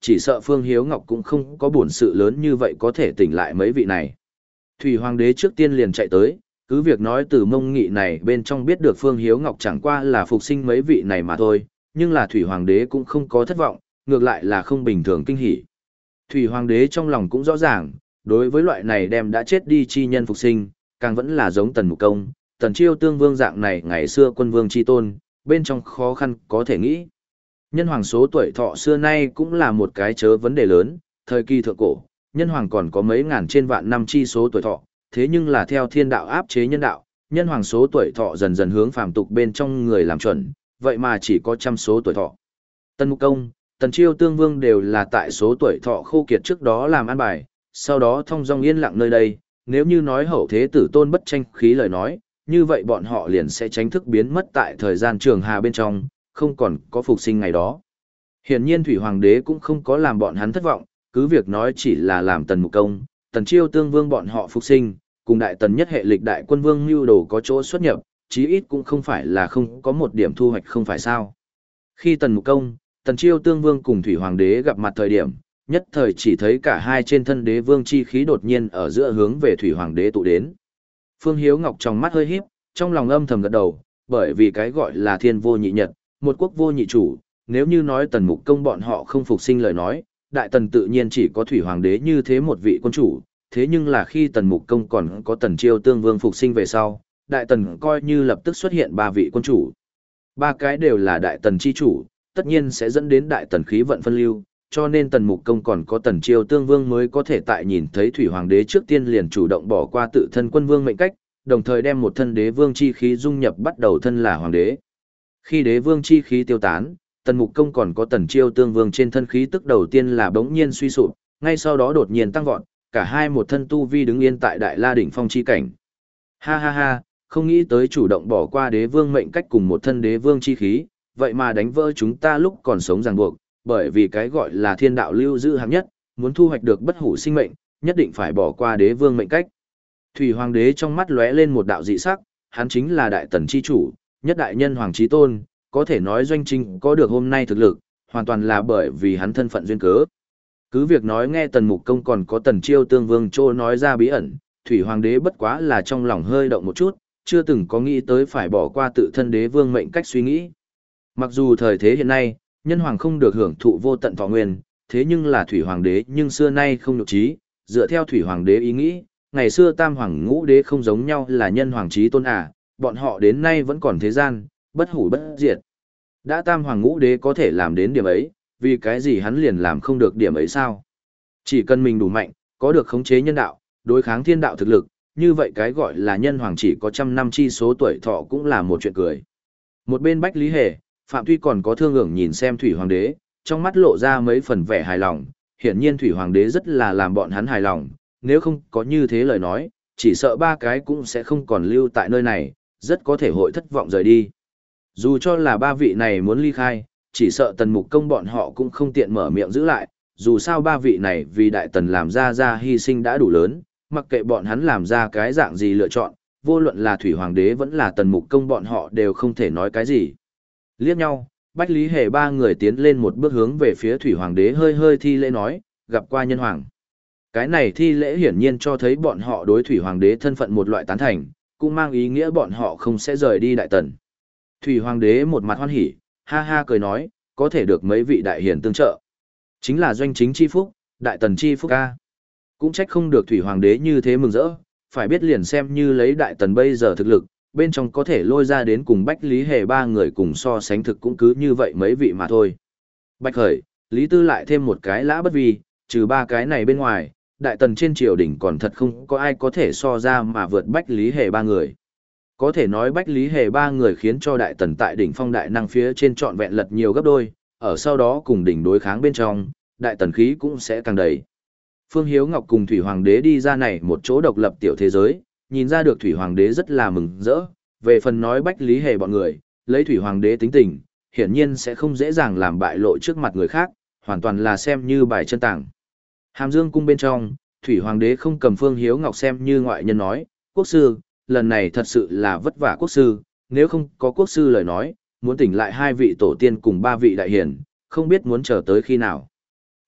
chỉ sợ Phương Hiếu Ngọc cũng không có buồn sự lớn như vậy có thể tỉnh lại mấy vị này. Thủy Hoàng đế trước tiên liền chạy tới, cứ việc nói từ mông nghị này bên trong biết được Phương Hiếu Ngọc chẳng qua là phục sinh mấy vị này mà thôi, nhưng là Thủy Hoàng đế cũng không có thất vọng, ngược lại là không bình thường kinh hỉ. Thủy Hoàng đế trong lòng cũng rõ ràng, đối với loại này đem đã chết đi chi nhân phục sinh, càng vẫn là giống Tần Mục Công, Tần Chiêu Tương Vương dạng này ngày xưa quân vương chi tôn, bên trong khó khăn có thể nghĩ. Nhân hoàng số tuổi thọ xưa nay cũng là một cái chớ vấn đề lớn, thời kỳ thượng cổ, nhân hoàng còn có mấy ngàn trên vạn năm chi số tuổi thọ, thế nhưng là theo thiên đạo áp chế nhân đạo, nhân hoàng số tuổi thọ dần dần hướng phàm tục bên trong người làm chuẩn, vậy mà chỉ có trăm số tuổi thọ. Tần Mục Công, Tần Chiêu Tương Vương đều là tại số tuổi thọ khô kiệt trước đó làm an bài, sau đó thông dong yên lặng nơi đây, nếu như nói hậu thế tử tôn bất tranh khí lời nói, như vậy bọn họ liền sẽ tránh thức biến mất tại thời gian trường hà bên trong, không còn có phục sinh ngày đó. Hiển nhiên Thủy Hoàng đế cũng không có làm bọn hắn thất vọng, cứ việc nói chỉ là làm Tần Mục Công, Tần Chiêu Tương Vương bọn họ phục sinh, cùng đại tần nhất hệ lịch đại quân vương mưu đồ có chỗ xuất nhập, chí ít cũng không phải là không có một điểm thu hoạch không phải sao. Khi Tần Mục Công, Tần Chiêu Tương Vương cùng Thủy Hoàng đế gặp mặt thời điểm, nhất thời chỉ thấy cả hai trên thân đế vương chi khí đột nhiên ở giữa hướng về Thủy Hoàng đế tụ đến. Phương Hiếu Ngọc trong mắt hơi híp, trong lòng âm thầm gật đầu, bởi vì cái gọi là thiên vô nhị nhật, một quốc vô nhị chủ, nếu như nói Tần Mục Công bọn họ không phục sinh lời nói, đại tần tự nhiên chỉ có Thủy Hoàng đế như thế một vị quân chủ, thế nhưng là khi Tần Mục Công còn có Tần Chiêu Tương Vương phục sinh về sau, đại tần coi như lập tức xuất hiện ba vị quân chủ. Ba cái đều là đại tần chi chủ, tất nhiên sẽ dẫn đến đại tần khí vận phân lưu, cho nên Tần Mục Công còn có Tần Chiêu Tương Vương mới có thể tại nhìn thấy Thủy Hoàng đế trước tiên liền chủ động bỏ qua tự thân quân vương mệnh cách, đồng thời đem một thân đế vương chi khí dung nhập bắt đầu thân là hoàng đế. Khi đế vương chi khí tiêu tán, Tần Mục Công còn có Tần Chiêu Tương Vương trên thân khí tức đầu tiên là bỗng nhiên suy sụp, ngay sau đó đột nhiên tăng vọt, cả hai một thân tu vi đứng yên tại Đại La đỉnh phong chi cảnh. Ha ha ha, không nghĩ tới chủ động bỏ qua đế vương mệnh cách cùng một thân đế vương chi khí, vậy mà đánh vỡ chúng ta lúc còn sống ràng buộc, bởi vì cái gọi là thiên đạo lưu giữ hạng nhất, muốn thu hoạch được bất hủ sinh mệnh, nhất định phải bỏ qua đế vương mệnh cách. Thủy Hoàng đế trong mắt lóe lên một đạo dị sắc, hắn chính là đại tần chi chủ, nhất đại nhân hoàng chí tôn, có thể nói doanh chính có được hôm nay thực lực, hoàn toàn là bởi vì hắn thân phận duyên cớ. Cứ việc nói nghe Tần Mục Công còn có Tần Chiêu Tương Vương trô nói ra bí ẩn, Thủy Hoàng đế bất quá là trong lòng hơi động một chút, chưa từng có nghĩ tới phải bỏ qua tự thân đế vương mệnh cách suy nghĩ. Mặc dù thời thế hiện nay, nhân hoàng không được hưởng thụ vô tận thọ nguyên, thế nhưng là Thủy Hoàng đế nhưng xưa nay không nhục trí, dựa theo Thủy Hoàng đế ý nghĩ, ngày xưa Tam Hoàng Ngũ đế không giống nhau là nhân hoàng chí tôn à, bọn họ đến nay vẫn còn thế gian, bất hủ bất diệt. Đã Tam Hoàng Ngũ đế có thể làm đến điểm ấy, vì cái gì hắn liền làm không được điểm ấy sao? Chỉ cần mình đủ mạnh, có được khống chế nhân đạo, đối kháng thiên đạo thực lực, như vậy cái gọi là nhân hoàng chỉ có trăm năm chi số tuổi thọ cũng là một chuyện cười. Một bên Bách Lý Hề, Phạm Tuy còn có thương ưởng nhìn xem Thủy Hoàng đế, trong mắt lộ ra mấy phần vẻ hài lòng, hiển nhiên Thủy Hoàng đế rất là làm bọn hắn hài lòng, nếu không có như thế lời nói, chỉ sợ ba cái cũng sẽ không còn lưu tại nơi này, rất có thể hội thất vọng rời đi. Dù cho là ba vị này muốn ly khai, chỉ sợ Tần Mục Công bọn họ cũng không tiện mở miệng giữ lại, dù sao ba vị này vì đại tần làm ra ra hy sinh đã đủ lớn, mặc kệ bọn hắn làm ra cái dạng gì lựa chọn, vô luận là Thủy Hoàng đế vẫn là Tần Mục Công bọn họ đều không thể nói cái gì. Liếc nhau, Bách Lý Hề ba người tiến lên một bước hướng về phía Thủy Hoàng đế hơi hơi thi lễ nói, gặp qua nhân hoàng. Cái này thi lễ hiển nhiên cho thấy bọn họ đối Thủy Hoàng đế thân phận một loại tán thành, cũng mang ý nghĩa bọn họ không sẽ rời đi đại tần. Thủy Hoàng đế một mặt hoan hỉ, ha ha cười nói, có thể được mấy vị đại hiển tương trợ. Chính là doanh chính chi phúc, đại tần chi phúc ca. Cũng trách không được Thủy Hoàng đế như thế mừng rỡ, phải biết liền xem như lấy đại tần bây giờ thực lực, bên trong có thể lôi ra đến cùng Bách Lý Hề ba người cùng so sánh thực cũng cứ như vậy mấy vị mà thôi. Bạch Khởi, Lý Tư lại thêm một cái lã bất vi, trừ ba cái này bên ngoài, đại tần trên triều đình còn thật không có ai có thể so ra mà vượt Bách Lý Hề ba người. Có thể nói Bách Lý Hề ba người khiến cho đại tần tại đỉnh phong đại năng phía trên trọn vẹn lật nhiều gấp đôi, ở sau đó cùng đỉnh đối kháng bên trong, đại tần khí cũng sẽ càng đầy. Phương Hiếu Ngọc cùng Thủy Hoàng đế đi ra này một chỗ độc lập tiểu thế giới, nhìn ra được Thủy Hoàng đế rất là mừng rỡ, về phần nói Bách Lý Hề bọn người, lấy Thủy Hoàng đế tính tình, hiển nhiên sẽ không dễ dàng làm bại lộ trước mặt người khác, hoàn toàn là xem như bài chân tảng. Hàm Dương cung bên trong, Thủy Hoàng đế không cầm Phương Hiếu Ngọc xem như ngoại nhân nói, quốc sư, lần này thật sự là vất vả quốc sư, nếu không có quốc sư lời nói, muốn tỉnh lại hai vị tổ tiên cùng ba vị đại hiển, không biết muốn chờ tới khi nào.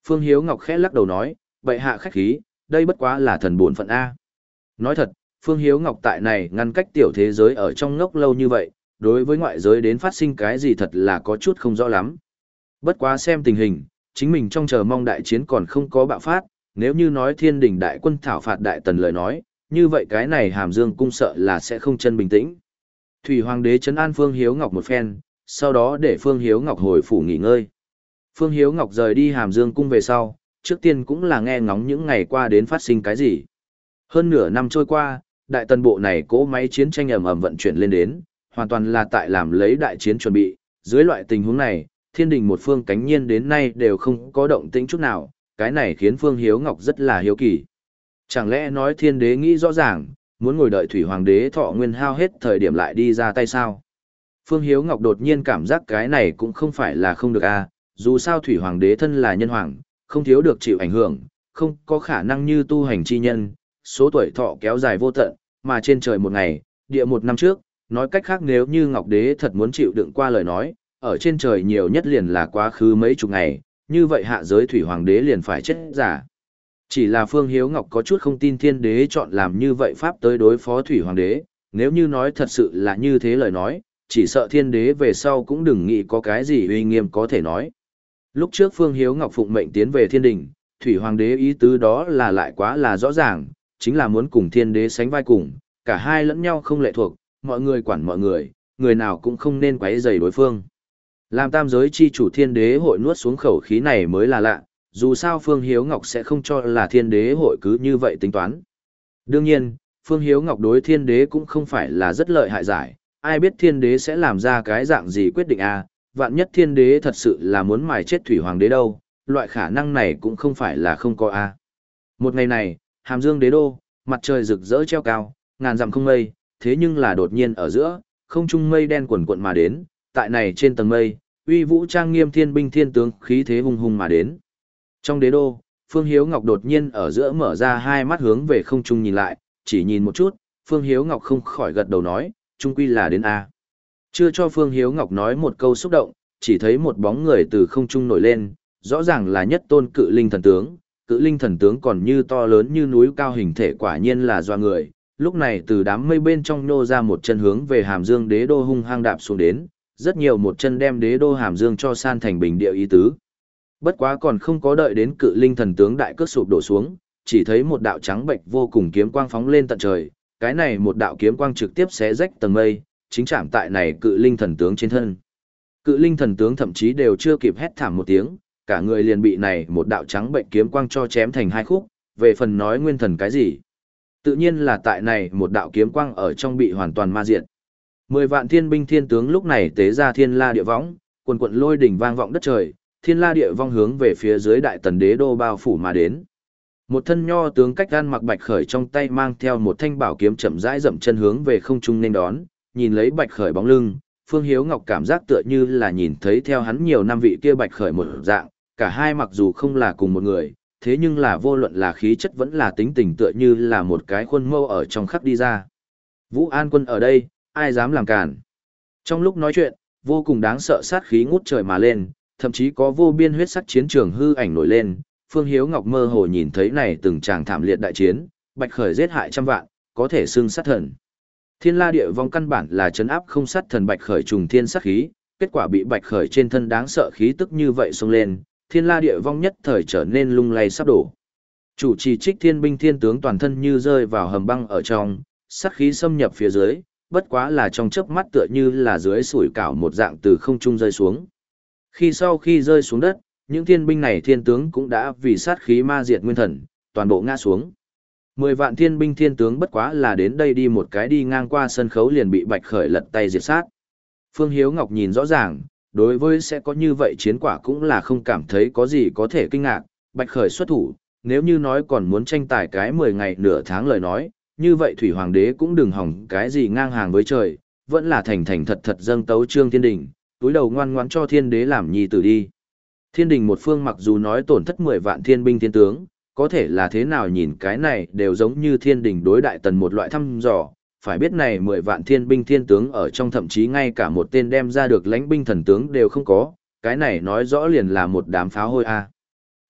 Phương Hiếu Ngọc khẽ lắc đầu nói, bệ hạ khách khí, đây bất quá là thần bổn phận A. Nói thật, Phương Hiếu Ngọc tại này ngăn cách tiểu thế giới ở trong ngốc lâu như vậy, đối với ngoại giới đến phát sinh cái gì thật là có chút không rõ lắm. Bất quá xem tình hình, chính mình trong chờ mong đại chiến còn không có bạo phát, nếu như nói thiên đình đại quân thảo phạt đại tần lời nói, như vậy cái này Hàm Dương cung sợ là sẽ không chân bình tĩnh. Thủy Hoàng đế trấn an Phương Hiếu Ngọc một phen, sau đó để Phương Hiếu Ngọc hồi phủ nghỉ ngơi. Phương Hiếu Ngọc rời đi Hàm Dương cung về sau, trước tiên cũng là nghe ngóng những ngày qua đến phát sinh cái gì. Hơn nửa năm trôi qua, đại tần bộ này cỗ máy chiến tranh ầm ầm vận chuyển lên đến, hoàn toàn là tại làm lấy đại chiến chuẩn bị. Dưới loại tình huống này, thiên đình một phương cánh nhiên đến nay đều không có động tĩnh chút nào, cái này khiến Phương Hiếu Ngọc rất là hiếu kỳ. Chẳng lẽ nói thiên đế nghĩ rõ ràng, muốn ngồi đợi Thủy Hoàng đế thọ nguyên hao hết thời điểm lại đi ra tay sao? Phương Hiếu Ngọc đột nhiên cảm giác cái này cũng không phải là không được a, dù sao Thủy Hoàng đế thân là nhân hoàng, không thiếu được chịu ảnh hưởng, không có khả năng như tu hành chi nhân, số tuổi thọ kéo dài vô tận, mà trên trời một ngày, địa một năm trước, nói cách khác nếu như Ngọc đế thật muốn chịu đựng qua lời nói, ở trên trời nhiều nhất liền là quá khứ mấy chục ngày, như vậy hạ giới Thủy Hoàng đế liền phải chết giả. Chỉ là Phương Hiếu Ngọc có chút không tin thiên đế chọn làm như vậy pháp tới đối phó Thủy Hoàng đế, nếu như nói thật sự là như thế lời nói, chỉ sợ thiên đế về sau cũng đừng nghĩ có cái gì uy nghiêm có thể nói. Lúc trước Phương Hiếu Ngọc phụng mệnh tiến về thiên đình, Thủy Hoàng đế ý tứ đó là lại quá là rõ ràng, chính là muốn cùng thiên đế sánh vai cùng, cả hai lẫn nhau không lệ thuộc, mọi người quản mọi người, người nào cũng không nên quấy rầy đối phương. Làm tam giới chi chủ thiên đế hội nuốt xuống khẩu khí này mới là lạ, dù sao Phương Hiếu Ngọc sẽ không cho là thiên đế hội cứ như vậy tính toán. Đương nhiên, Phương Hiếu Ngọc đối thiên đế cũng không phải là rất lợi hại giải, ai biết thiên đế sẽ làm ra cái dạng gì quyết định à, vạn nhất thiên đế thật sự là muốn mài chết Thủy Hoàng đế đâu, loại khả năng này cũng không phải là không có à. Một ngày này, Hàm Dương đế đô, mặt trời rực rỡ treo cao, ngàn dặm không mây, thế nhưng là đột nhiên ở giữa, không trung mây đen quần quận mà đến, tại này trên tầng mây, uy vũ trang nghiêm thiên binh thiên tướng khí thế hung hùng mà đến. Trong đế đô, Phương Hiếu Ngọc đột nhiên ở giữa mở ra hai mắt hướng về không trung nhìn lại, chỉ nhìn một chút, Phương Hiếu Ngọc không khỏi gật đầu nói, trung quy là đến A. Chưa cho Phương Hiếu Ngọc nói một câu xúc động, chỉ thấy một bóng người từ không trung nổi lên, rõ ràng là nhất tôn cự linh thần tướng, cự linh thần tướng còn như to lớn như núi cao hình thể quả nhiên là doa người, lúc này từ đám mây bên trong nô ra một chân hướng về Hàm Dương đế đô hung hăng đạp xuống đến, rất nhiều một chân đem đế đô Hàm Dương cho san thành bình địa ý tứ. Bất quá còn không có đợi đến cự linh thần tướng đại cước sụp đổ xuống, chỉ thấy một đạo trắng bệnh vô cùng kiếm quang phóng lên tận trời, cái này một đạo kiếm quang trực tiếp xé rách tầng mây, chính chạm tại này cự linh thần tướng trên thân. Cự linh thần tướng thậm chí đều chưa kịp hét thảm một tiếng, cả người liền bị này một đạo trắng bệnh kiếm quang cho chém thành hai khúc, về phần nói nguyên thần cái gì. Tự nhiên là tại này một đạo kiếm quang ở trong bị hoàn toàn ma diệt. Mười vạn thiên binh thiên tướng lúc này tế ra thiên la địa võng, quần quận lôi đỉnh vang vọng đất trời, thiên la địa vong hướng về phía dưới đại tần đế đô bao phủ mà đến. Một thân nho tướng cách gan mặc bạch khởi trong tay mang theo một thanh bảo kiếm chậm rãi dậm chân hướng về không trung nên đón, nhìn lấy bạch khởi bóng lưng, Phương Hiếu Ngọc cảm giác tựa như là nhìn thấy theo hắn nhiều năm vị kia bạch khởi một dạng, cả hai mặc dù không là cùng một người, thế nhưng là vô luận là khí chất vẫn là tính tình tựa như là một cái khuôn mẫu ở trong khắc đi ra. Vũ An Quân ở đây, ai dám làm cản. Trong lúc nói chuyện, vô cùng đáng sợ sát khí ngút trời mà lên, thậm chí có vô biên huyết sắc chiến trường hư ảnh nổi lên. Phương Hiếu Ngọc mơ hồ nhìn thấy này từng tràng thảm liệt đại chiến, bạch khởi giết hại trăm vạn, có thể xưng sát thần. Thiên la địa vong căn bản là chấn áp không sát thần bạch khởi trùng thiên sát khí, kết quả bị bạch khởi trên thân đáng sợ khí tức như vậy xông lên, thiên la địa vong nhất thời trở nên lung lay sắp đổ. Chủ trì trích thiên binh thiên tướng toàn thân như rơi vào hầm băng ở trong, sát khí xâm nhập phía dưới, bất quá là trong chớp mắt tựa như là dưới sủi cảo một dạng từ không trung rơi xuống. Khi sau khi rơi xuống đất, những thiên binh này thiên tướng cũng đã vì sát khí ma diệt nguyên thần, toàn bộ ngã xuống. Mười vạn thiên binh thiên tướng bất quá là đến đây đi một cái đi ngang qua sân khấu liền bị bạch khởi lật tay diệt sát. Phương Hiếu Ngọc nhìn rõ ràng, đối với sẽ có như vậy chiến quả cũng là không cảm thấy có gì có thể kinh ngạc, bạch khởi xuất thủ, nếu như nói còn muốn tranh tài cái mười ngày nửa tháng lời nói, như vậy Thủy Hoàng đế cũng đừng hỏng cái gì ngang hàng với trời, vẫn là thành thành thật thật dâng tấu trương thiên đình, túi đầu ngoan ngoãn cho thiên đế làm nhi tử đi. Thiên đình một phương mặc dù nói tổn thất mười vạn thiên binh thiên tướng, có thể là thế nào nhìn cái này đều giống như thiên đình đối đại tần một loại thăm dò, phải biết này mười vạn thiên binh thiên tướng ở trong thậm chí ngay cả một tên đem ra được lãnh binh thần tướng đều không có, cái này nói rõ liền là một đám pháo hôi a.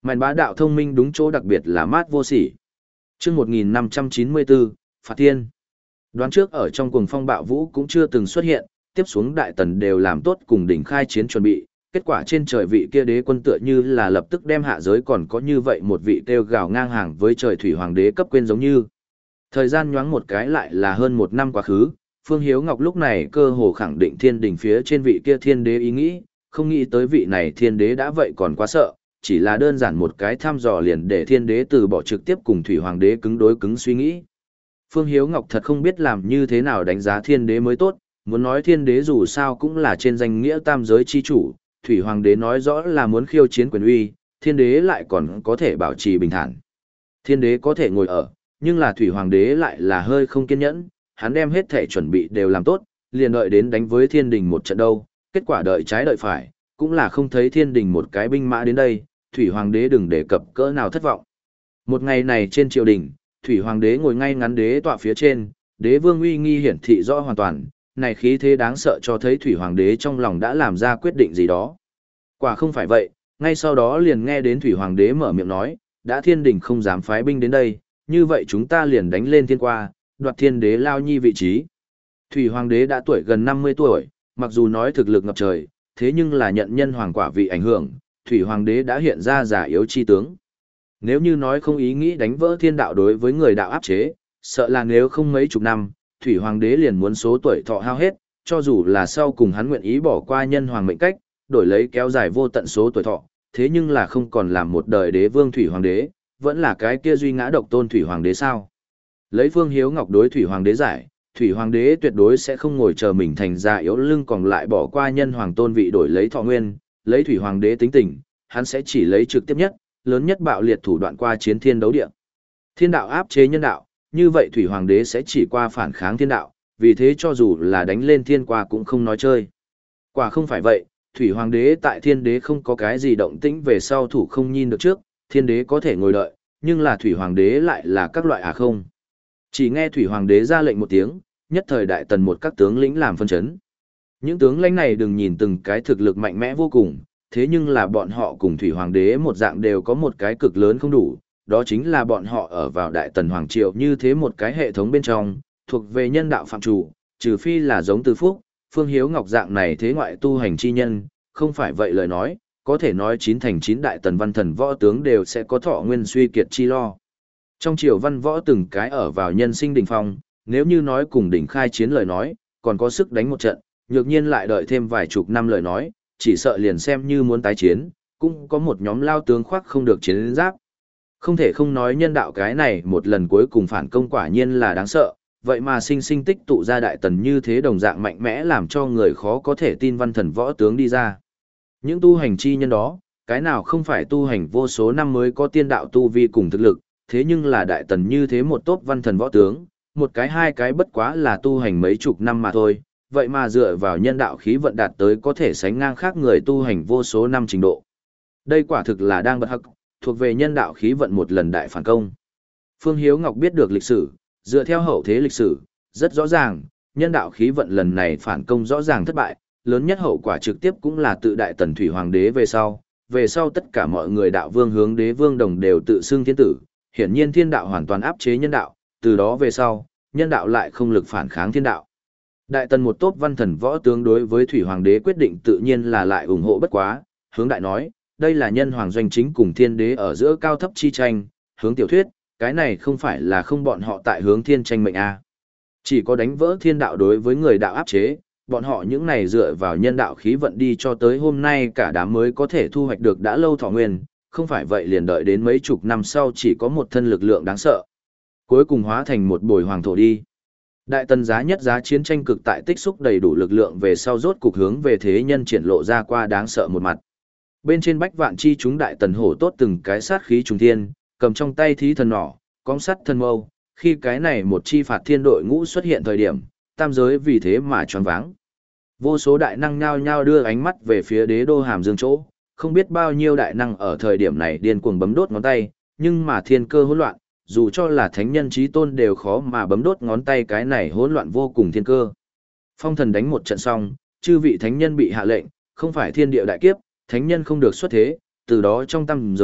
Mạnh bá đạo thông minh đúng chỗ đặc biệt là mát vô sỉ. Chương một nghìn năm trăm chín mươi bốn, Phạt Thiên. Đoán trước ở trong cuồng phong bạo vũ cũng chưa từng xuất hiện, tiếp xuống đại tần đều làm tốt cùng đỉnh khai chiến chuẩn bị, kết quả trên trời vị kia đế quân tựa như là lập tức đem hạ giới còn có như vậy một vị kêu gào ngang hàng với trời thủy hoàng đế cấp quên giống như. Thời gian nhoáng một cái lại là hơn một năm quá khứ, Phương Hiếu Ngọc lúc này cơ hồ khẳng định thiên đỉnh phía trên vị kia thiên đế ý nghĩ, không nghĩ tới vị này thiên đế đã vậy còn quá sợ, chỉ là đơn giản một cái thăm dò liền để thiên đế từ bỏ trực tiếp cùng thủy hoàng đế cứng đối cứng suy nghĩ. Phương Hiếu Ngọc thật không biết làm như thế nào đánh giá thiên đế mới tốt, muốn nói thiên đế dù sao cũng là trên danh nghĩa tam giới chi chủ, thủy hoàng đế nói rõ là muốn khiêu chiến quyền uy, thiên đế lại còn có thể bảo trì bình thản. Thiên đế có thể ngồi ở, nhưng là thủy hoàng đế lại là hơi không kiên nhẫn, hắn đem hết thể chuẩn bị đều làm tốt, liền đợi đến đánh với thiên đình một trận đâu, kết quả đợi trái đợi phải, cũng là không thấy thiên đình một cái binh mã đến đây, thủy hoàng đế đừng đề cập cỡ nào thất vọng. Một ngày này trên triều đình, thủy hoàng đế ngồi ngay ngắn đế tọa phía trên, đế vương uy nghi hiển thị rõ hoàn toàn, này khí thế đáng sợ cho thấy thủy hoàng đế trong lòng đã làm ra quyết định gì đó. Quả không phải vậy, ngay sau đó liền nghe đến thủy hoàng đế mở miệng nói, đã thiên đình không dám phái binh đến đây, như vậy chúng ta liền đánh lên thiên qua, đoạt thiên đế lao nhi vị trí. Thủy hoàng đế đã tuổi gần năm mươi tuổi, mặc dù nói thực lực ngập trời, thế nhưng là nhận nhân hoàng quả vị ảnh hưởng, thủy hoàng đế đã hiện ra giả yếu chi tướng. Nếu như nói không ý nghĩ đánh vỡ thiên đạo đối với người đạo áp chế, sợ là nếu không mấy chục năm, thủy hoàng đế liền muốn số tuổi thọ hao hết, cho dù là sau cùng hắn nguyện ý bỏ qua nhân hoàng mệnh cách, đổi lấy kéo dài vô tận số tuổi thọ, thế nhưng là không còn làm một đời đế vương thủy hoàng đế, vẫn là cái kia duy ngã độc tôn thủy hoàng đế sao. Lấy Phương Hiếu Ngọc đối thủy hoàng đế giải, thủy hoàng đế tuyệt đối sẽ không ngồi chờ mình thành ra yếu lưng còn lại bỏ qua nhân hoàng tôn vị đổi lấy thọ nguyên, lấy thủy hoàng đế tính tình, hắn sẽ chỉ lấy trực tiếp nhất, lớn nhất bạo liệt thủ đoạn qua chiến thiên đấu địa. Thiên đạo áp chế nhân đạo, như vậy thủy hoàng đế sẽ chỉ qua phản kháng thiên đạo, vì thế cho dù là đánh lên thiên qua cũng không nói chơi. Quả không phải vậy, thủy hoàng đế tại thiên đế không có cái gì động tĩnh về sau thủ không nhìn được trước, thiên đế có thể ngồi đợi, nhưng là thủy hoàng đế lại là các loại à không. Chỉ nghe thủy hoàng đế ra lệnh một tiếng, nhất thời đại tần một các tướng lĩnh làm phân chấn. Những tướng lãnh này đừng nhìn từng cái thực lực mạnh mẽ vô cùng, thế nhưng là bọn họ cùng thủy hoàng đế một dạng đều có một cái cực lớn không đủ, đó chính là bọn họ ở vào đại tần hoàng triều như thế một cái hệ thống bên trong, thuộc về nhân đạo phạm chủ, trừ phi là giống Từ Phúc, Phương Hiếu Ngọc dạng này thế ngoại tu hành chi nhân, không phải vậy lời nói, có thể nói chín thành chín đại tần văn thần võ tướng đều sẽ có thọ nguyên suy kiệt chi lo. Trong triều văn võ từng cái ở vào nhân sinh đỉnh phong, nếu như nói cùng đỉnh khai chiến lời nói, còn có sức đánh một trận, nhược nhiên lại đợi thêm vài chục năm lời nói, chỉ sợ liền xem như muốn tái chiến, cũng có một nhóm lao tướng khoác không được chiến giáp. Không thể không nói nhân đạo cái này một lần cuối cùng phản công quả nhiên là đáng sợ, vậy mà sinh sinh tích tụ ra đại tần như thế đồng dạng mạnh mẽ làm cho người khó có thể tin văn thần võ tướng đi ra. Những tu hành chi nhân đó, cái nào không phải tu hành vô số năm mới có tiên đạo tu vi cùng thực lực, thế nhưng là đại tần như thế một tốp văn thần võ tướng, một cái hai cái bất quá là tu hành mấy chục năm mà thôi, vậy mà dựa vào nhân đạo khí vận đạt tới có thể sánh ngang khác người tu hành vô số năm trình độ. Đây quả thực là đang bật hắc, thuộc về nhân đạo khí vận một lần đại phản công. Phương Hiếu Ngọc biết được lịch sử, dựa theo hậu thế lịch sử, rất rõ ràng, nhân đạo khí vận lần này phản công rõ ràng thất bại, lớn nhất hậu quả trực tiếp cũng là tự đại tần thủy hoàng đế về sau, về sau tất cả mọi người đạo vương hướng đế vương đồng đều tự xưng thiên tử, hiển nhiên thiên đạo hoàn toàn áp chế nhân đạo, từ đó về sau, nhân đạo lại không lực phản kháng thiên đạo. Đại tần một tốp văn thần võ tướng đối với thủy hoàng đế quyết định tự nhiên là lại ủng hộ bất quá, hướng đại nói, đây là nhân hoàng doanh chính cùng thiên đế ở giữa cao thấp chi tranh, hướng tiểu thuyết, cái này không phải là không bọn họ tại hướng thiên tranh mệnh a. Chỉ có đánh vỡ thiên đạo đối với người đạo áp chế, bọn họ những này dựa vào nhân đạo khí vận đi cho tới hôm nay cả đám mới có thể thu hoạch được đã lâu thọ nguyên, không phải vậy liền đợi đến mấy chục năm sau chỉ có một thân lực lượng đáng sợ. Cuối cùng hóa thành một bồi hoàng thổ đi. Đại tần giá nhất giá chiến tranh cực tại tích xúc đầy đủ lực lượng về sau rốt cục hướng về thế nhân triển lộ ra qua đáng sợ một mặt. Bên trên bách vạn chi chúng đại tần hổ tốt từng cái sát khí trùng thiên, cầm trong tay thí thần nỏ, cong sắt thần mâu, khi cái này một chi phạt thiên đội ngũ xuất hiện thời điểm, tam giới vì thế mà choáng váng. Vô số đại năng nhao nhao đưa ánh mắt về phía đế đô Hàm Dương chỗ, không biết bao nhiêu đại năng ở thời điểm này điên cuồng bấm đốt ngón tay, nhưng mà thiên cơ hỗn loạn, dù cho là thánh nhân chí tôn đều khó mà bấm đốt ngón tay cái này hỗn loạn vô cùng thiên cơ. Phong thần đánh một trận xong, chư vị thánh nhân bị hạ lệnh, không phải thiên địa đại kiếp, thánh nhân không được xuất thế, từ đó trong tam giới,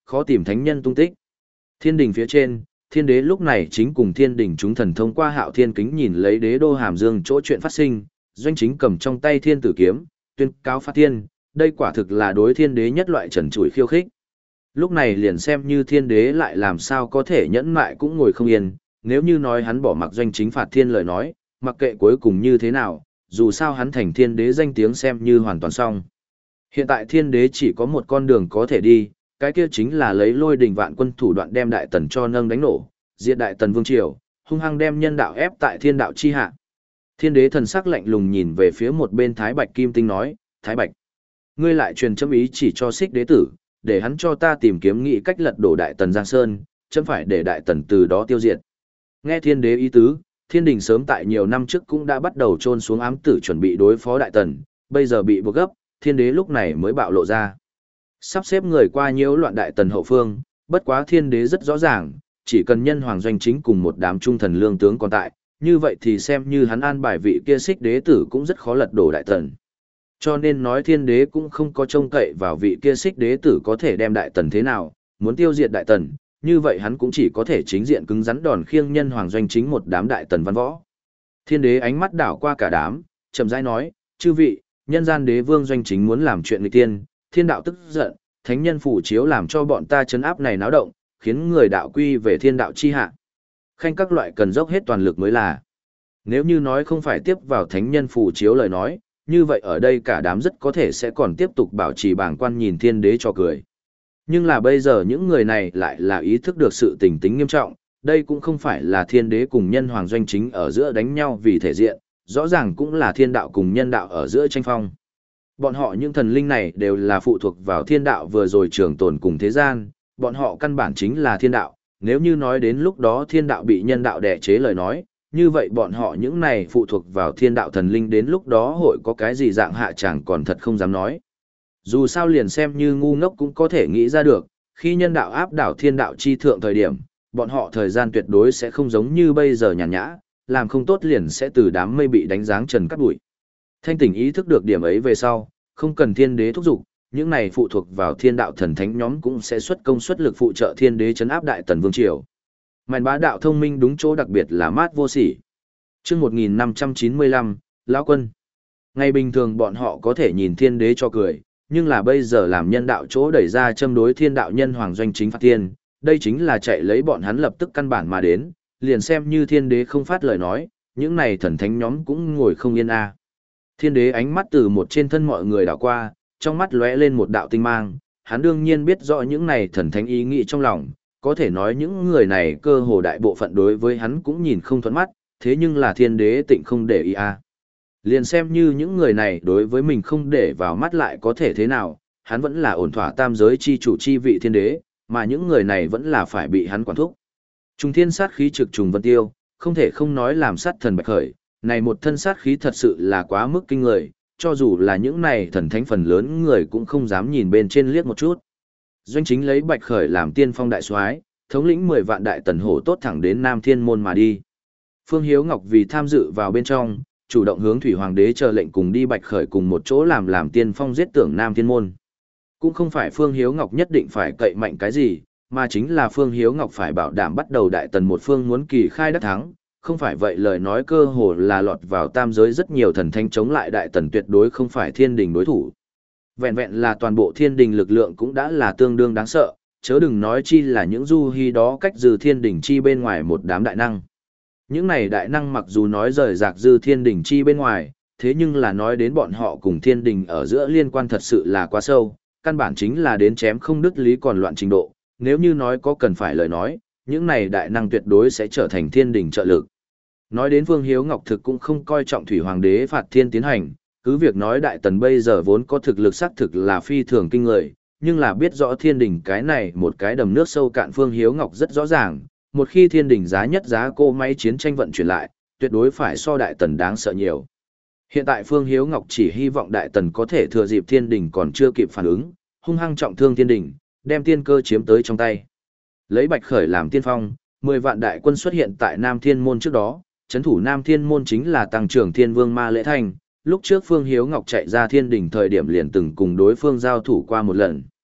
khó tìm thánh nhân tung tích. Thiên đình phía trên, thiên đế lúc này chính cùng thiên đình chúng thần thông qua hạo thiên kính nhìn lấy đế đô Hàm Dương chỗ chuyện phát sinh, doanh chính cầm trong tay thiên tử kiếm, tuyên cáo phát thiên, đây quả thực là đối thiên đế nhất loại trần trụi khiêu khích. Lúc này liền xem như thiên đế lại làm sao có thể nhẫn mại cũng ngồi không yên, nếu như nói hắn bỏ mặc doanh chính phạt thiên lời nói, mặc kệ cuối cùng như thế nào, dù sao hắn thành thiên đế danh tiếng xem như hoàn toàn xong. Hiện tại thiên đế chỉ có một con đường có thể đi, cái kia chính là lấy lôi đình vạn quân thủ đoạn đem đại tần cho nâng đánh nổ, diệt đại tần vương triều, hung hăng đem nhân đạo ép tại thiên đạo chi hạ. Thiên đế thần sắc lạnh lùng nhìn về phía một bên Thái Bạch Kim Tinh nói, Thái Bạch, ngươi lại truyền chấm ý chỉ cho Xích đế tử, để hắn cho ta tìm kiếm nghị cách lật đổ đại tần Giang Sơn, chấm phải để đại tần từ đó tiêu diệt. Nghe thiên đế ý tứ, thiên đình sớm tại nhiều năm trước cũng đã bắt đầu trôn xuống ám tử chuẩn bị đối phó đại tần, bây giờ bị buộc gấp, thiên đế lúc này mới bạo lộ ra. Sắp xếp người qua nhiễu loạn đại tần hậu phương, bất quá thiên đế rất rõ ràng, chỉ cần nhân hoàng doanh chính cùng một đám trung thần lương tướng còn tại, như vậy thì xem như hắn an bài vị kia Xích đế tử cũng rất khó lật đổ đại tần. Cho nên nói thiên đế cũng không có trông cậy vào vị kia Xích đế tử có thể đem đại tần thế nào, muốn tiêu diệt đại tần, như vậy hắn cũng chỉ có thể chính diện cứng rắn đòn khiêng nhân hoàng doanh chính một đám đại tần văn võ. Thiên đế ánh mắt đảo qua cả đám, chậm rãi nói, chư vị, nhân gian đế vương doanh chính muốn làm chuyện nghịch tiên, thiên đạo tức giận, thánh nhân phủ chiếu làm cho bọn ta chấn áp này náo động, khiến người đạo quy về thiên đạo chi hạ. Khanh các loại cần dốc hết toàn lực mới là. Nếu như nói không phải tiếp vào thánh nhân phủ chiếu lời nói, như vậy ở đây cả đám rất có thể sẽ còn tiếp tục bảo trì bảng quan nhìn thiên đế cho cười. Nhưng là bây giờ những người này lại là ý thức được sự tình tính nghiêm trọng, đây cũng không phải là thiên đế cùng nhân hoàng doanh chính ở giữa đánh nhau vì thể diện, rõ ràng cũng là thiên đạo cùng nhân đạo ở giữa tranh phong. Bọn họ những thần linh này đều là phụ thuộc vào thiên đạo vừa rồi trường tồn cùng thế gian, bọn họ căn bản chính là thiên đạo, nếu như nói đến lúc đó thiên đạo bị nhân đạo đè chế lời nói, như vậy bọn họ những này phụ thuộc vào thiên đạo thần linh đến lúc đó hội có cái gì dạng hạ chẳng còn thật không dám nói. Dù sao liền xem như ngu ngốc cũng có thể nghĩ ra được, khi nhân đạo áp đảo thiên đạo chi thượng thời điểm, bọn họ thời gian tuyệt đối sẽ không giống như bây giờ nhàn nhã, làm không tốt liền sẽ từ đám mây bị đánh giáng trần cắt bụi. Thanh tỉnh ý thức được điểm ấy về sau, không cần thiên đế thúc giục, những này phụ thuộc vào thiên đạo thần thánh nhóm cũng sẽ xuất công xuất lực phụ trợ thiên đế trấn áp đại tần vương triều. Mạnh bá đạo thông minh đúng chỗ đặc biệt là mát vô sỉ. Chương một nghìn năm trăm chín mươi lăm, Lão Quân. Ngày bình thường bọn họ có thể nhìn thiên đế cho cười, nhưng là bây giờ làm nhân đạo chỗ đẩy ra châm đối thiên đạo nhân hoàng doanh chính phạt thiên, đây chính là chạy lấy bọn hắn lập tức căn bản mà đến, liền xem như thiên đế không phát lời nói, những này thần thánh nhóm cũng ngồi không yên a. Thiên đế ánh mắt từ một trên thân mọi người đảo qua, trong mắt lóe lên một đạo tinh mang, hắn đương nhiên biết rõ những này thần thánh ý nghĩ trong lòng, có thể nói những người này cơ hồ đại bộ phận đối với hắn cũng nhìn không thuận mắt, thế nhưng là thiên đế tịnh không để ý a. Liền xem như những người này đối với mình không để vào mắt lại có thể thế nào, hắn vẫn là ổn thỏa tam giới chi chủ chi vị thiên đế, mà những người này vẫn là phải bị hắn quản thúc. Trùng thiên sát khí trực trùng vân tiêu, không thể không nói làm sát thần bạch khởi, này một thân sát khí thật sự là quá mức kinh người, cho dù là những này thần thánh phần lớn người cũng không dám nhìn bên trên liếc một chút. Doanh chính lấy bạch khởi làm tiên phong đại soái, thống lĩnh mười vạn đại tần hổ tốt thẳng đến Nam Thiên Môn mà đi. Phương Hiếu Ngọc vì tham dự vào bên trong, chủ động hướng Thủy Hoàng đế chờ lệnh cùng đi bạch khởi cùng một chỗ làm làm tiên phong giết tưởng Nam Thiên Môn. Cũng không phải Phương Hiếu Ngọc nhất định phải cậy mạnh cái gì, mà chính là Phương Hiếu Ngọc phải bảo đảm bắt đầu đại tần một phương muốn kỳ khai đắc thắng, không phải vậy lời nói cơ hồ là lọt vào tam giới rất nhiều thần thánh chống lại đại tần tuyệt đối không phải thiên đình đối thủ. Vẹn vẹn là toàn bộ thiên đình lực lượng cũng đã là tương đương đáng sợ, chớ đừng nói chi là những du hy đó cách dư thiên đình chi bên ngoài một đám đại năng. Những này đại năng mặc dù nói rời rạc dư thiên đình chi bên ngoài, thế nhưng là nói đến bọn họ cùng thiên đình ở giữa liên quan thật sự là quá sâu, căn bản chính là đến chém không đứt lý còn loạn trình độ, nếu như nói có cần phải lời nói, những này đại năng tuyệt đối sẽ trở thành thiên đình trợ lực. Nói đến Phương Hiếu Ngọc thực cũng không coi trọng Thủy Hoàng đế phạt thiên tiến hành, cứ việc nói đại tần bây giờ vốn có thực lực xác thực là phi thường kinh người, nhưng là biết rõ thiên đình cái này một cái đầm nước sâu cạn Phương Hiếu Ngọc rất rõ ràng, một khi thiên đình giá nhất giá cô máy chiến tranh vận chuyển lại, tuyệt đối phải so đại tần đáng sợ nhiều. Hiện tại Phương Hiếu Ngọc chỉ hy vọng đại tần có thể thừa dịp thiên đình còn chưa kịp phản ứng, hung hăng trọng thương thiên đình, đem tiên cơ chiếm tới trong tay. Lấy Bạch Khởi làm tiên phong, mười vạn đại quân xuất hiện tại Nam Thiên Môn trước đó, trấn thủ Nam Thiên Môn chính là Tăng trưởng Thiên Vương Ma Lễ Thanh, lúc trước Phương Hiếu Ngọc chạy ra thiên đình thời điểm liền từng cùng đối phương giao thủ qua một lần.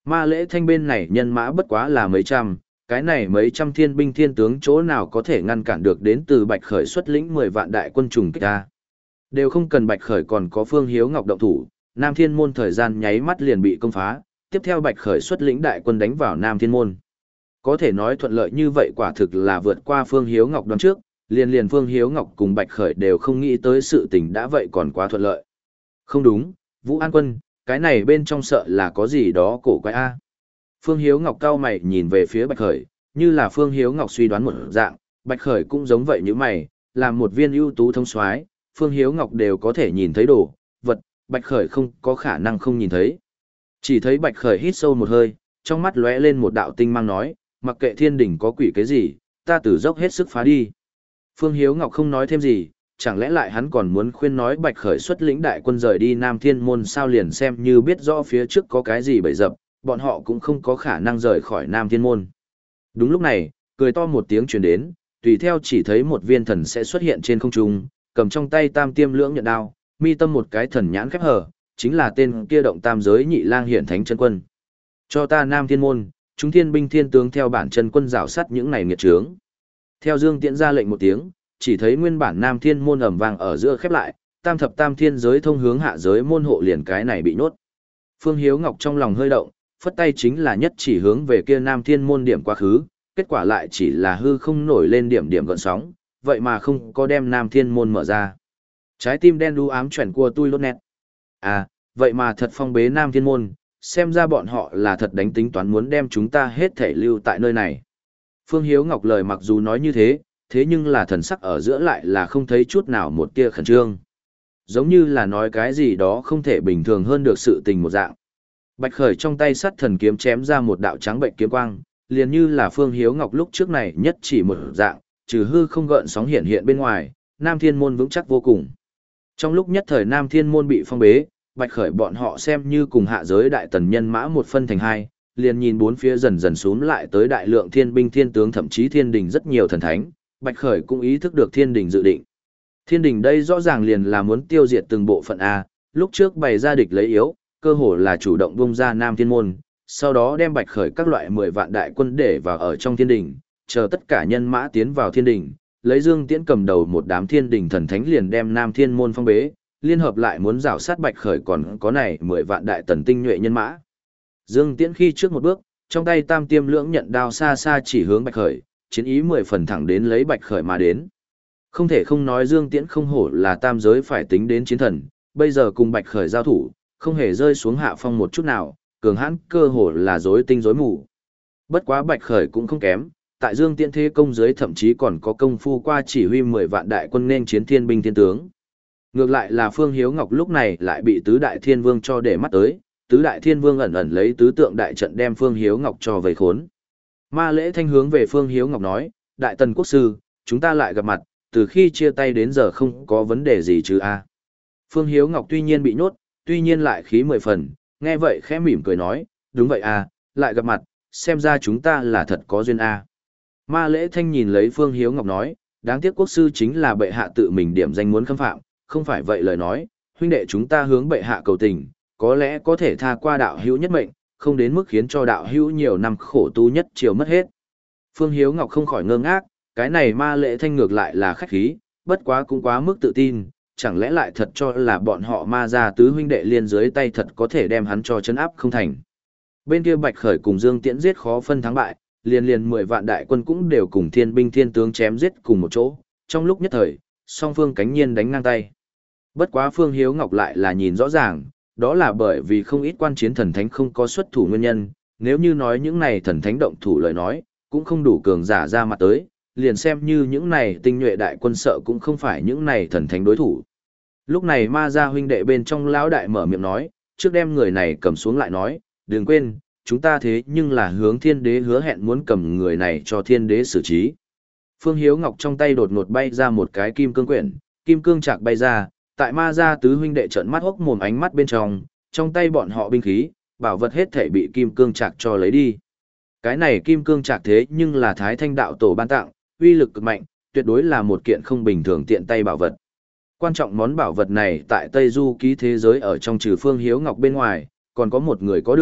Ma Lễ Thanh bên này nhân mã bất quá là mấy trăm, cái này mấy trăm thiên binh thiên tướng chỗ nào có thể ngăn cản được đến từ Bạch Khởi xuất lĩnh mười vạn đại quân trùng kích ta. Đều không cần Bạch Khởi còn có Phương Hiếu Ngọc động thủ, Nam Thiên Môn thời gian nháy mắt liền bị công phá, tiếp theo Bạch Khởi xuất lĩnh đại quân đánh vào Nam Thiên Môn. Có thể nói thuận lợi như vậy quả thực là vượt qua Phương Hiếu Ngọc đoán trước, liền liền Phương Hiếu Ngọc cùng Bạch Khởi đều không nghĩ tới sự tình đã vậy còn quá thuận lợi. Không đúng, Vũ An Quân, cái này bên trong sợ là có gì đó cổ quái a. Phương Hiếu Ngọc cao mày nhìn về phía Bạch Khởi, như là Phương Hiếu Ngọc suy đoán một dạng, Bạch Khởi cũng giống vậy như mày, là một viên ưu tú thông soái, Phương Hiếu Ngọc đều có thể nhìn thấy đồ, vật, Bạch Khởi không có khả năng không nhìn thấy. Chỉ thấy Bạch Khởi hít sâu một hơi, trong mắt lóe lên một đạo tinh mang nói, mặc kệ thiên đỉnh có quỷ cái gì, ta tử dốc hết sức phá đi. Phương Hiếu Ngọc không nói thêm gì, chẳng lẽ lại hắn còn muốn khuyên nói Bạch Khởi xuất lĩnh đại quân rời đi Nam Thiên Môn sao, liền xem như biết rõ phía trước có cái gì bậy dập, bọn họ cũng không có khả năng rời khỏi Nam Thiên Môn. Đúng lúc này, cười to một tiếng truyền đến, tùy theo chỉ thấy một viên thần sẽ xuất hiện trên không trung, cầm trong tay tam tiêm lưỡng nhận đao, mi tâm một cái thần nhãn khép hở, chính là tên kia động tam giới nhị lang hiển thánh chân quân. Cho ta Nam Thiên Môn, chúng thiên binh thiên tướng theo bản chân quân rào sắt những này nghiệt trướng. Theo Dương Tiễn ra lệnh một tiếng, chỉ thấy nguyên bản Nam Thiên Môn ầm vang ở giữa khép lại, tam thập tam thiên giới thông hướng hạ giới môn hộ liền cái này bị nhốt. Phương Hiếu Ngọc trong lòng hơi động, phất tay chính là nhất chỉ hướng về kia Nam Thiên Môn điểm quá khứ, kết quả lại chỉ là hư không nổi lên điểm điểm gợn sóng, vậy mà không có đem Nam Thiên Môn mở ra. Trái tim đen đu ám chuyển của tôi lốt nét. À, vậy mà thật phong bế Nam Thiên Môn, xem ra bọn họ là thật đánh tính toán muốn đem chúng ta hết thể lưu tại nơi này. Phương Hiếu Ngọc lời mặc dù nói như thế, thế nhưng là thần sắc ở giữa lại là không thấy chút nào một tia khẩn trương. Giống như là nói cái gì đó không thể bình thường hơn được sự tình một dạng. Bạch Khởi trong tay sắt thần kiếm chém ra một đạo trắng bệnh kiếm quang, liền như là Phương Hiếu Ngọc lúc trước này nhất chỉ một dạng, trừ hư không gợn sóng hiện hiện bên ngoài, Nam Thiên Môn vững chắc vô cùng. Trong lúc nhất thời Nam Thiên Môn bị phong bế, Bạch Khởi bọn họ xem như cùng hạ giới đại tần nhân mã một phân thành hai, liền nhìn bốn phía dần dần xuống lại tới đại lượng thiên binh thiên tướng thậm chí thiên đình rất nhiều thần thánh, Bạch Khởi cũng ý thức được thiên đình dự định. Thiên đình đây rõ ràng liền là muốn tiêu diệt từng bộ phận A, lúc trước bày ra địch lấy yếu, cơ hồ là chủ động bung ra Nam Thiên Môn, sau đó đem Bạch Khởi các loại mười vạn đại quân để vào ở trong thiên đình, chờ tất cả nhân mã tiến vào thiên đình, lấy Dương Tiễn cầm đầu một đám thiên đình thần thánh liền đem Nam Thiên Môn phong bế, liên hợp lại muốn rào sát Bạch Khởi còn có này mười vạn đại tần tinh nhuệ nhân mã. Dương Tiễn khi trước một bước, trong tay tam tiêm lưỡng nhận đao xa xa chỉ hướng Bạch Khởi, chiến ý mười phần thẳng đến lấy Bạch Khởi mà đến. Không thể không nói Dương Tiễn không hổ là tam giới phải tính đến chiến thần, bây giờ cùng Bạch Khởi giao thủ, không hề rơi xuống hạ phong một chút nào, cường hãn cơ hồ là rối tinh rối mù. Bất quá Bạch Khởi cũng không kém, tại Dương Tiễn thế công giới thậm chí còn có công phu qua chỉ huy mười vạn đại quân nên chiến thiên binh thiên tướng. Ngược lại là Phương Hiếu Ngọc lúc này lại bị tứ đại thiên vương cho để mắt tới, tứ đại thiên vương ẩn ẩn lấy tứ tượng đại trận đem Phương Hiếu Ngọc cho vây khốn. Ma Lễ Thanh hướng về Phương Hiếu Ngọc nói, đại tần quốc sư, chúng ta lại gặp mặt, từ khi chia tay đến giờ không có vấn đề gì chứ a. Phương Hiếu Ngọc tuy nhiên bị nhốt, tuy nhiên lại khí mười phần, nghe vậy khẽ mỉm cười nói, đúng vậy a, lại gặp mặt, xem ra chúng ta là thật có duyên a. Ma Lễ Thanh nhìn lấy Phương Hiếu Ngọc nói, đáng tiếc quốc sư chính là bệ hạ tự mình điểm danh muốn khâm phạm, không phải vậy lời nói, huynh đệ chúng ta hướng bệ hạ cầu tình, có lẽ có thể tha qua đạo hữu nhất mệnh, không đến mức khiến cho đạo hữu nhiều năm khổ tu nhất chiều mất hết. Phương Hiếu Ngọc không khỏi ngơ ngác, cái này Ma Lễ Thanh ngược lại là khách khí, bất quá cũng quá mức tự tin, chẳng lẽ lại thật cho là bọn họ Ma gia tứ huynh đệ liên dưới tay thật có thể đem hắn cho chấn áp không thành. Bên kia Bạch Khởi cùng Dương Tiễn giết khó phân thắng bại, liền liền mười vạn đại quân cũng đều cùng thiên binh thiên tướng chém giết cùng một chỗ, trong lúc nhất thời, song phương cánh nhiên đánh ngang tay. Bất quá Phương Hiếu Ngọc lại là nhìn rõ ràng, đó là bởi vì không ít quan chiến thần thánh không có xuất thủ nguyên nhân, nếu như nói những này thần thánh động thủ lời nói, cũng không đủ cường giả ra mặt tới, liền xem như những này tinh nhuệ đại quân sợ cũng không phải những này thần thánh đối thủ. Lúc này Ma gia huynh đệ bên trong lão đại mở miệng nói, trước đem người này cầm xuống lại nói, đừng quên, chúng ta thế nhưng là hướng thiên đế hứa hẹn muốn cầm người này cho thiên đế xử trí. Phương Hiếu Ngọc trong tay đột ngột bay ra một cái kim cương quyển, kim cương chạc bay ra, tại Ma gia tứ huynh đệ trợn mắt hốc mồm ánh mắt bên trong, trong tay bọn họ binh khí, bảo vật hết thể bị kim cương chạc cho lấy đi. Cái này kim cương chạc thế nhưng là Thái Thanh đạo tổ ban tặng, uy lực cực mạnh, tuyệt đối là một kiện không bình thường tiện tay bảo vật. Quan trọng món bảo vật này tại Tây Du ký thế giới ở trong trừ Phương Hiếu Ngọc bên ngoài, còn có một người có được,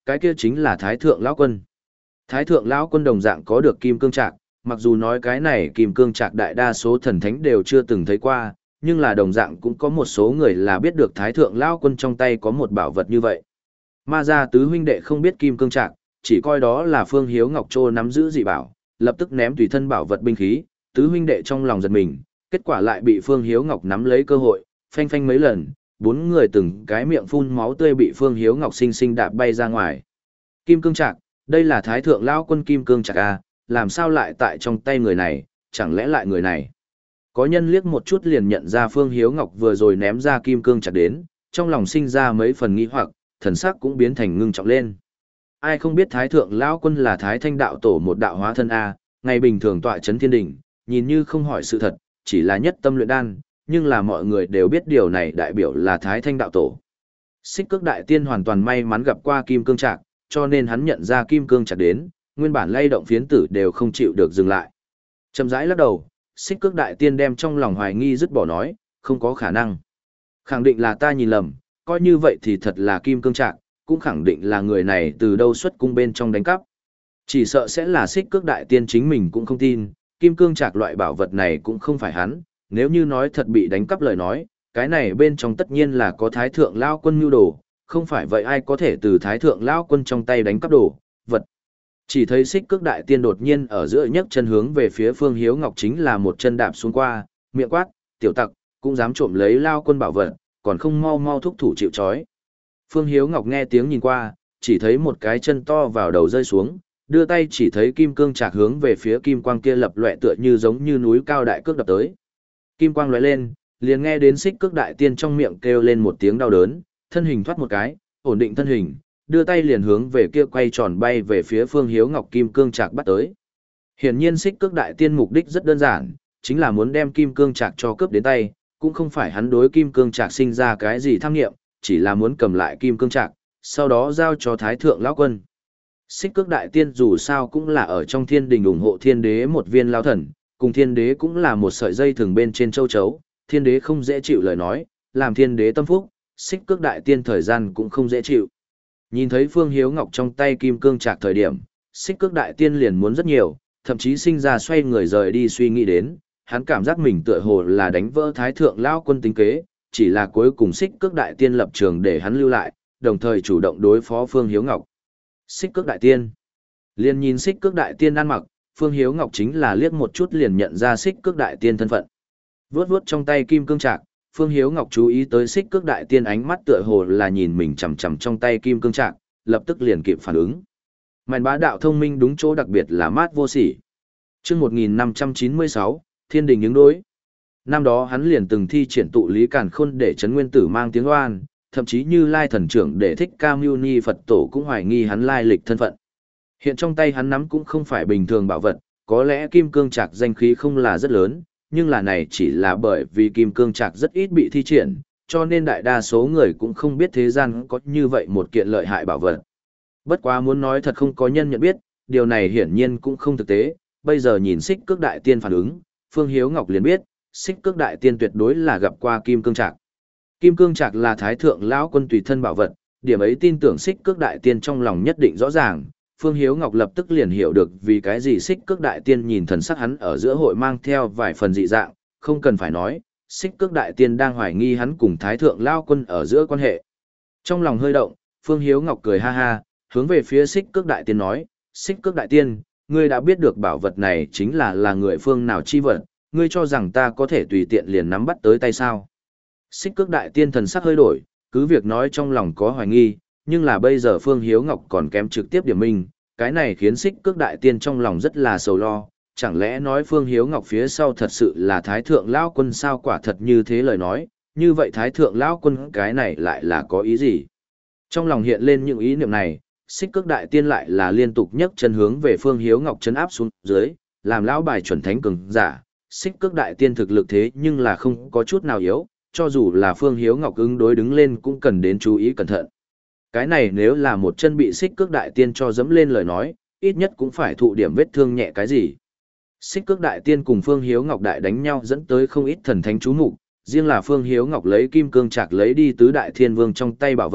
cái kia chính là Thái Thượng Lão Quân. Thái Thượng Lão Quân đồng dạng có được kim cương trạc, mặc dù nói cái này kim cương trạc đại đa số thần thánh đều chưa từng thấy qua, nhưng là đồng dạng cũng có một số người là biết được Thái Thượng Lão Quân trong tay có một bảo vật như vậy. Ma gia tứ huynh đệ không biết kim cương trạc, chỉ coi đó là Phương Hiếu Ngọc Trô nắm giữ dị bảo, lập tức ném tùy thân bảo vật binh khí, tứ huynh đệ trong lòng giật mình, kết quả lại bị Phương Hiếu Ngọc nắm lấy cơ hội, phanh phanh mấy lần, bốn người từng cái miệng phun máu tươi bị Phương Hiếu Ngọc sinh sinh đạp bay ra ngoài. Kim cương trạc, đây là Thái Thượng Lão Quân kim cương trạc a, làm sao lại tại trong tay người này, chẳng lẽ lại người này? Có nhân liếc một chút liền nhận ra Phương Hiếu Ngọc vừa rồi ném ra kim cương trạc đến, trong lòng sinh ra mấy phần nghi hoặc, thần sắc cũng biến thành ngưng trọng lên. Ai không biết Thái Thượng Lão Quân là Thái Thanh đạo tổ một đạo hóa thân a, ngày bình thường tọa chấn thiên đỉnh, nhìn như không hỏi sự thật, chỉ là nhất tâm luyện đan, nhưng là mọi người đều biết điều này đại biểu là Thái Thanh đạo tổ. Xích Cước Đại Tiên hoàn toàn may mắn gặp qua kim cương trạc, cho nên hắn nhận ra kim cương trạc đến, nguyên bản lay động phiến tử đều không chịu được dừng lại. Chậm rãi lắc đầu, Xích Cước Đại Tiên đem trong lòng hoài nghi dứt bỏ nói, không có khả năng. Khẳng định là ta nhìn lầm, coi như vậy thì thật là kim cương trạc, cũng khẳng định là người này từ đâu xuất cung bên trong đánh cắp. Chỉ sợ sẽ là Xích Cước Đại Tiên chính mình cũng không tin, kim cương trạc loại bảo vật này cũng không phải hắn, nếu như nói thật bị đánh cắp lời nói, cái này bên trong tất nhiên là có Thái Thượng Lão Quân mưu đồ, không phải vậy ai có thể từ Thái Thượng Lão Quân trong tay đánh cắp đồ, vật. Chỉ thấy Xích Cước Đại Tiên đột nhiên ở giữa nhấc chân hướng về phía Phương Hiếu Ngọc chính là một chân đạp xuống qua, miệng quát, tiểu tặc, cũng dám trộm lấy Lão Quân bảo vật, còn không mau mau thúc thủ chịu trói. Phương Hiếu Ngọc nghe tiếng nhìn qua, chỉ thấy một cái chân to vào đầu rơi xuống, đưa tay chỉ thấy kim cương trạc hướng về phía kim quang kia lập lòe tựa như giống như núi cao đại cước đập tới. Kim quang lóe lên, liền nghe đến Xích Cước Đại Tiên trong miệng kêu lên một tiếng đau đớn, thân hình thoát một cái, ổn định thân hình, đưa tay liền hướng về kia quay tròn bay về phía Phương Hiếu Ngọc kim cương trạc bắt tới. Hiển nhiên Xích Cước Đại Tiên mục đích rất đơn giản, chính là muốn đem kim cương trạc cho cướp đến tay, cũng không phải hắn đối kim cương trạc sinh ra cái gì tham nghiệm, chỉ là muốn cầm lại kim cương trạc, sau đó giao cho Thái Thượng Lão Quân. Xích Cước Đại Tiên dù sao cũng là ở trong thiên đình ủng hộ thiên đế một viên lão thần, cùng thiên đế cũng là một sợi dây thường bên trên châu chấu, thiên đế không dễ chịu lời nói, làm thiên đế tâm phúc, Xích Cước Đại Tiên thời gian cũng không dễ chịu. Nhìn thấy Phương Hiếu Ngọc trong tay kim cương trạc thời điểm, Xích Cước Đại Tiên liền muốn rất nhiều, thậm chí sinh ra xoay người rời đi suy nghĩ đến, hắn cảm giác mình tựa hồ là đánh vỡ Thái Thượng Lão Quân tính kế, chỉ là cuối cùng Xích Cước Đại Tiên lập trường để hắn lưu lại, đồng thời chủ động đối phó Phương Hiếu Ngọc. Xích Cước Đại Tiên. Liền nhìn Xích Cước Đại Tiên ăn mặc, Phương Hiếu Ngọc chính là liếc một chút liền nhận ra Xích Cước Đại Tiên thân phận. Vướt vướt trong tay kim cương trạc, Phương Hiếu Ngọc chú ý tới Xích Cước Đại Tiên ánh mắt tựa hồ là nhìn mình chằm chằm trong tay kim cương trạc, lập tức liền kịp phản ứng. Mạnh bá đạo thông minh đúng chỗ đặc biệt là mát vô sỉ. Chương một nghìn năm trăm chín mươi sáu, Thiên đình ứng đối. Năm đó hắn liền từng thi triển tụ lý càn khôn để trấn nguyên tử mang tiếng oan, thậm chí Như Lai thần trưởng để Thích Ca Mâu Ni Phật tổ cũng hoài nghi hắn lai lịch thân phận. Hiện trong tay hắn nắm cũng không phải bình thường bảo vật, có lẽ kim cương trạc danh khí không là rất lớn, nhưng là này chỉ là bởi vì kim cương trạc rất ít bị thi triển, cho nên đại đa số người cũng không biết thế gian có như vậy một kiện lợi hại bảo vật. Bất quá muốn nói thật không có nhân nhận biết, điều này hiển nhiên cũng không thực tế, bây giờ nhìn Xích Cước Đại Tiên phản ứng, Phương Hiếu Ngọc liền biết, Xích Cước Đại Tiên tuyệt đối là gặp qua kim cương trạc. Kim cương trạc là Thái Thượng Lão Quân tùy thân bảo vật, điểm ấy tin tưởng Xích Cước Đại Tiên trong lòng nhất định rõ ràng. Phương Hiếu Ngọc lập tức liền hiểu được vì cái gì Xích Cước Đại Tiên nhìn thần sắc hắn ở giữa hội mang theo vài phần dị dạng, không cần phải nói, Xích Cước Đại Tiên đang hoài nghi hắn cùng Thái Thượng Lão Quân ở giữa quan hệ. Trong lòng hơi động, Phương Hiếu Ngọc cười ha ha, hướng về phía Xích Cước Đại Tiên nói, Xích Cước Đại Tiên, ngươi đã biết được bảo vật này chính là là người phương nào chi vật, ngươi cho rằng ta có thể tùy tiện liền nắm bắt tới tay sao? Xích Cước Đại Tiên thần sắc hơi đổi, cứ việc nói trong lòng có hoài nghi, nhưng là bây giờ Phương Hiếu Ngọc còn kém trực tiếp điểm minh, cái này khiến Xích Cước Đại Tiên trong lòng rất là sầu lo, chẳng lẽ nói Phương Hiếu Ngọc phía sau thật sự là Thái Thượng Lão Quân sao? Quả thật như thế lời nói, như vậy Thái Thượng Lão Quân cái này lại là có ý gì? Trong lòng hiện lên những ý niệm này, Xích Cước Đại Tiên lại là liên tục nhấc chân hướng về Phương Hiếu Ngọc chấn áp xuống dưới, làm lão bài chuẩn thánh cường giả. Xích Cước Đại Tiên thực lực thế nhưng là không có chút nào yếu, cho dù là Phương Hiếu Ngọc ứng đối đứng lên cũng cần đến chú ý cẩn thận. Cái này nếu là một chân bị Xích Cước Đại Tiên cho dẫm lên lời nói, ít nhất cũng phải thụ điểm vết thương nhẹ cái gì. Xích Cước Đại Tiên cùng Phương Hiếu Ngọc đại đánh nhau dẫn tới không ít thần thánh chú mục, riêng là Phương Hiếu Ngọc lấy kim cương trạc lấy đi tứ đại thiên vương trong tay bảo vật,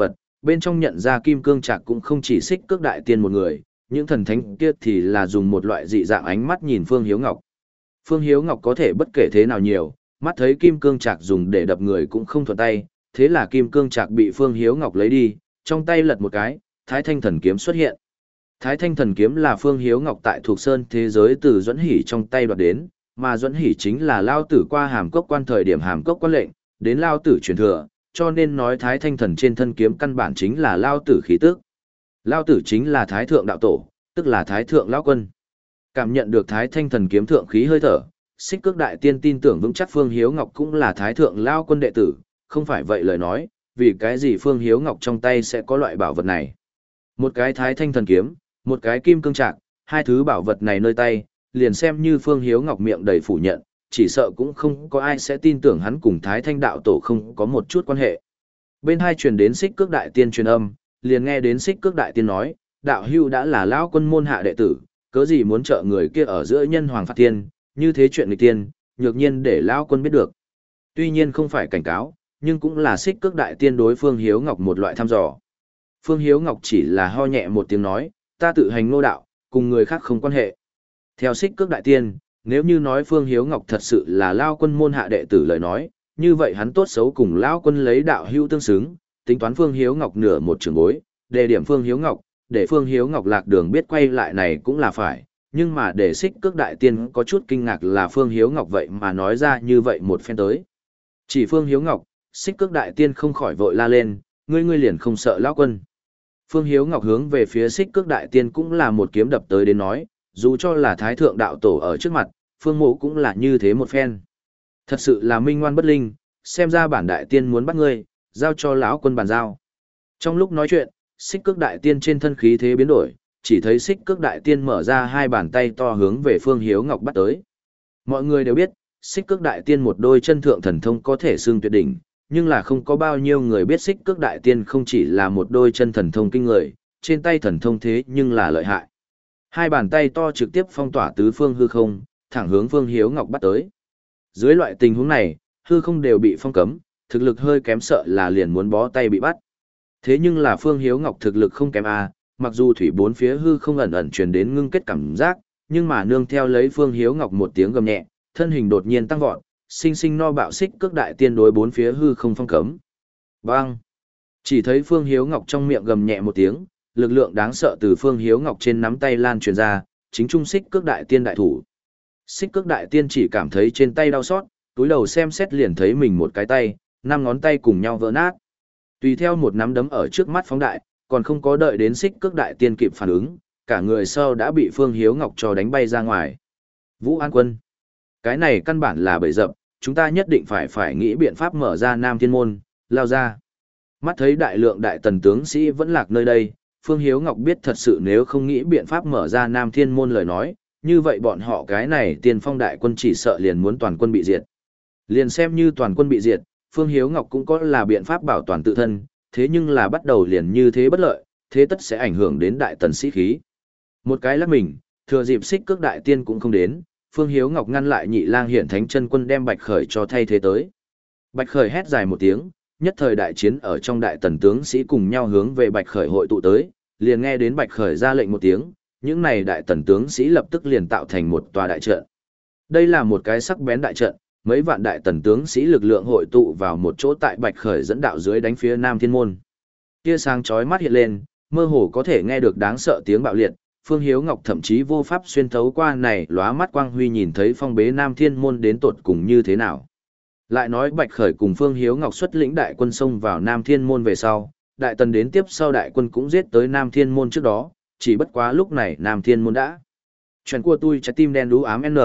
Bên trong nhận ra kim cương trạc cũng không chỉ xích cước đại tiên một người, những thần thánh kia thì là dùng một loại dị dạng ánh mắt nhìn Phương Hiếu Ngọc. Phương Hiếu Ngọc có thể bất kể thế nào nhiều, mắt thấy kim cương trạc dùng để đập người cũng không thuận tay, thế là kim cương trạc bị Phương Hiếu Ngọc lấy đi, trong tay lật một cái, Thái Thanh Thần Kiếm xuất hiện. Thái Thanh Thần Kiếm là Phương Hiếu Ngọc tại thuộc sơn thế giới từ Duẫn Hỉ trong tay đoạt đến, mà Duẫn Hỉ chính là lao tử qua hàm cốc quan thời điểm hàm cốc quan lệnh, đến lao tử truyền thừa, cho nên nói Thái Thanh Thần trên thân kiếm căn bản chính là lao tử khí tức. Lao tử chính là Thái Thượng Đạo Tổ, tức là Thái Thượng Lão Quân. Cảm nhận được Thái Thanh Thần kiếm thượng khí hơi thở, Xích Cước Đại Tiên tin tưởng vững chắc Phương Hiếu Ngọc cũng là Thái Thượng Lão Quân đệ tử, không phải vậy lời nói, vì cái gì Phương Hiếu Ngọc trong tay sẽ có loại bảo vật này. Một cái Thái Thanh Thần kiếm, một cái kim cương trạc, hai thứ bảo vật này nơi tay, liền xem như Phương Hiếu Ngọc miệng đầy phủ nhận, chỉ sợ cũng không có ai sẽ tin tưởng hắn cùng Thái Thanh Đạo Tổ không có một chút quan hệ. Bên hai truyền đến Xích Cước Đại Tiên truyền âm, liền nghe đến Xích Cước Đại Tiên nói, đạo hưu đã là lão quân môn hạ đệ tử, cớ gì muốn trợ người kia ở giữa nhân hoàng phạt tiên, như thế chuyện nghịch tiên, nhược nhiên để lão quân biết được. Tuy nhiên không phải cảnh cáo, nhưng cũng là Xích Cước Đại Tiên đối Phương Hiếu Ngọc một loại thăm dò. Phương Hiếu Ngọc chỉ là ho nhẹ một tiếng nói, ta tự hành nô đạo, cùng người khác không quan hệ. Theo Xích Cước Đại Tiên, nếu như nói Phương Hiếu Ngọc thật sự là lao quân môn hạ đệ tử lời nói, như vậy hắn tốt xấu cùng lão quân lấy đạo hữu tương xứng, tính toán Phương Hiếu Ngọc nửa một trường bối, đề điểm Phương Hiếu Ngọc, để Phương Hiếu Ngọc lạc đường biết quay lại này cũng là phải, nhưng mà để Xích Cước Đại Tiên có chút kinh ngạc là Phương Hiếu Ngọc vậy mà nói ra như vậy một phen tới. Chỉ Phương Hiếu Ngọc, Xích Cước Đại Tiên không khỏi vội la lên, ngươi ngươi liền không sợ lão quân. Phương Hiếu Ngọc hướng về phía Xích Cước Đại Tiên cũng là một kiếm đập tới đến nói, dù cho là Thái Thượng Đạo Tổ ở trước mặt, Phương Mộ cũng là như thế một phen. Thật sự là minh ngoan bất linh, xem ra bản đại tiên muốn bắt ngươi, giao cho lão quân bàn giao. Trong lúc nói chuyện, Xích Cước Đại Tiên trên thân khí thế biến đổi, chỉ thấy Xích Cước Đại Tiên mở ra hai bàn tay to hướng về Phương Hiếu Ngọc bắt tới. Mọi người đều biết, Xích Cước Đại Tiên một đôi chân thượng thần thông có thể xưng tuyệt đỉnh, nhưng là không có bao nhiêu người biết Xích Cước Đại Tiên không chỉ là một đôi chân thần thông kinh người, trên tay thần thông thế nhưng là lợi hại. Hai bàn tay to trực tiếp phong tỏa tứ phương hư không, thẳng hướng Phương Hiếu Ngọc bắt tới. Dưới loại tình huống này, hư không đều bị phong cấm, thực lực hơi kém sợ là liền muốn bó tay bị bắt. Thế nhưng là Phương Hiếu Ngọc thực lực không kém a, mặc dù thủy bốn phía hư không ẩn ẩn truyền đến ngưng kết cảm giác, nhưng mà nương theo lấy Phương Hiếu Ngọc một tiếng gầm nhẹ, thân hình đột nhiên tăng vọt, sinh sinh no bạo Xích Cước Đại Tiên đối bốn phía hư không phong cấm. Bang! Chỉ thấy Phương Hiếu Ngọc trong miệng gầm nhẹ một tiếng, lực lượng đáng sợ từ Phương Hiếu Ngọc trên nắm tay lan truyền ra, chính trung Xích Cước Đại Tiên đại thủ. Xích Cước Đại Tiên chỉ cảm thấy trên tay đau xót, túi đầu xem xét liền thấy mình một cái tay, năm ngón tay cùng nhau vỡ nát. Tùy theo một nắm đấm ở trước mắt phóng đại, còn không có đợi đến Xích Cước Đại Tiên kịp phản ứng, cả người sau đã bị Phương Hiếu Ngọc cho đánh bay ra ngoài. Vũ An Quân, cái này căn bản là bẫy dập, chúng ta nhất định phải phải nghĩ biện pháp mở ra Nam Thiên Môn, lao ra. Mắt thấy đại lượng đại tần tướng sĩ vẫn lạc nơi đây, Phương Hiếu Ngọc biết thật sự nếu không nghĩ biện pháp mở ra Nam Thiên Môn lời nói, như vậy bọn họ cái này tiên phong đại quân chỉ sợ liền muốn toàn quân bị diệt. Liền xem như toàn quân bị diệt, Phương Hiếu Ngọc cũng có là biện pháp bảo toàn tự thân, thế nhưng là bắt đầu liền như thế bất lợi, thế tất sẽ ảnh hưởng đến đại tần sĩ khí. Một cái lắc mình, thừa dịp Xích Cước Đại Tiên cũng không đến, Phương Hiếu Ngọc ngăn lại Nhị Lang Hiển Thánh Chân Quân đem Bạch Khởi cho thay thế tới. Bạch Khởi hét dài một tiếng, nhất thời đại chiến ở trong đại tần tướng sĩ cùng nhau hướng về Bạch Khởi hội tụ tới, liền nghe đến Bạch Khởi ra lệnh một tiếng, những này đại tần tướng sĩ lập tức liền tạo thành một tòa đại trận. Đây là một cái sắc bén đại trận, mấy vạn đại tần tướng sĩ lực lượng hội tụ vào một chỗ tại Bạch Khởi dẫn đạo dưới đánh phía Nam Thiên Môn. Tia sáng chói mắt hiện lên, mơ hồ có thể nghe được đáng sợ tiếng bạo liệt, Phương Hiếu Ngọc thậm chí vô pháp xuyên thấu qua này lóa mắt quang huy nhìn thấy phong bế Nam Thiên Môn đến tột cùng như thế nào. Lại nói Bạch Khởi cùng Phương Hiếu Ngọc xuất lĩnh đại quân xông vào Nam Thiên Môn về sau, đại tần đến tiếp sau đại quân cũng giết tới Nam Thiên Môn trước đó, chỉ bất quá lúc này Nam Thiên Môn đã. Chuyện của tôi trái tim đen đú ám N.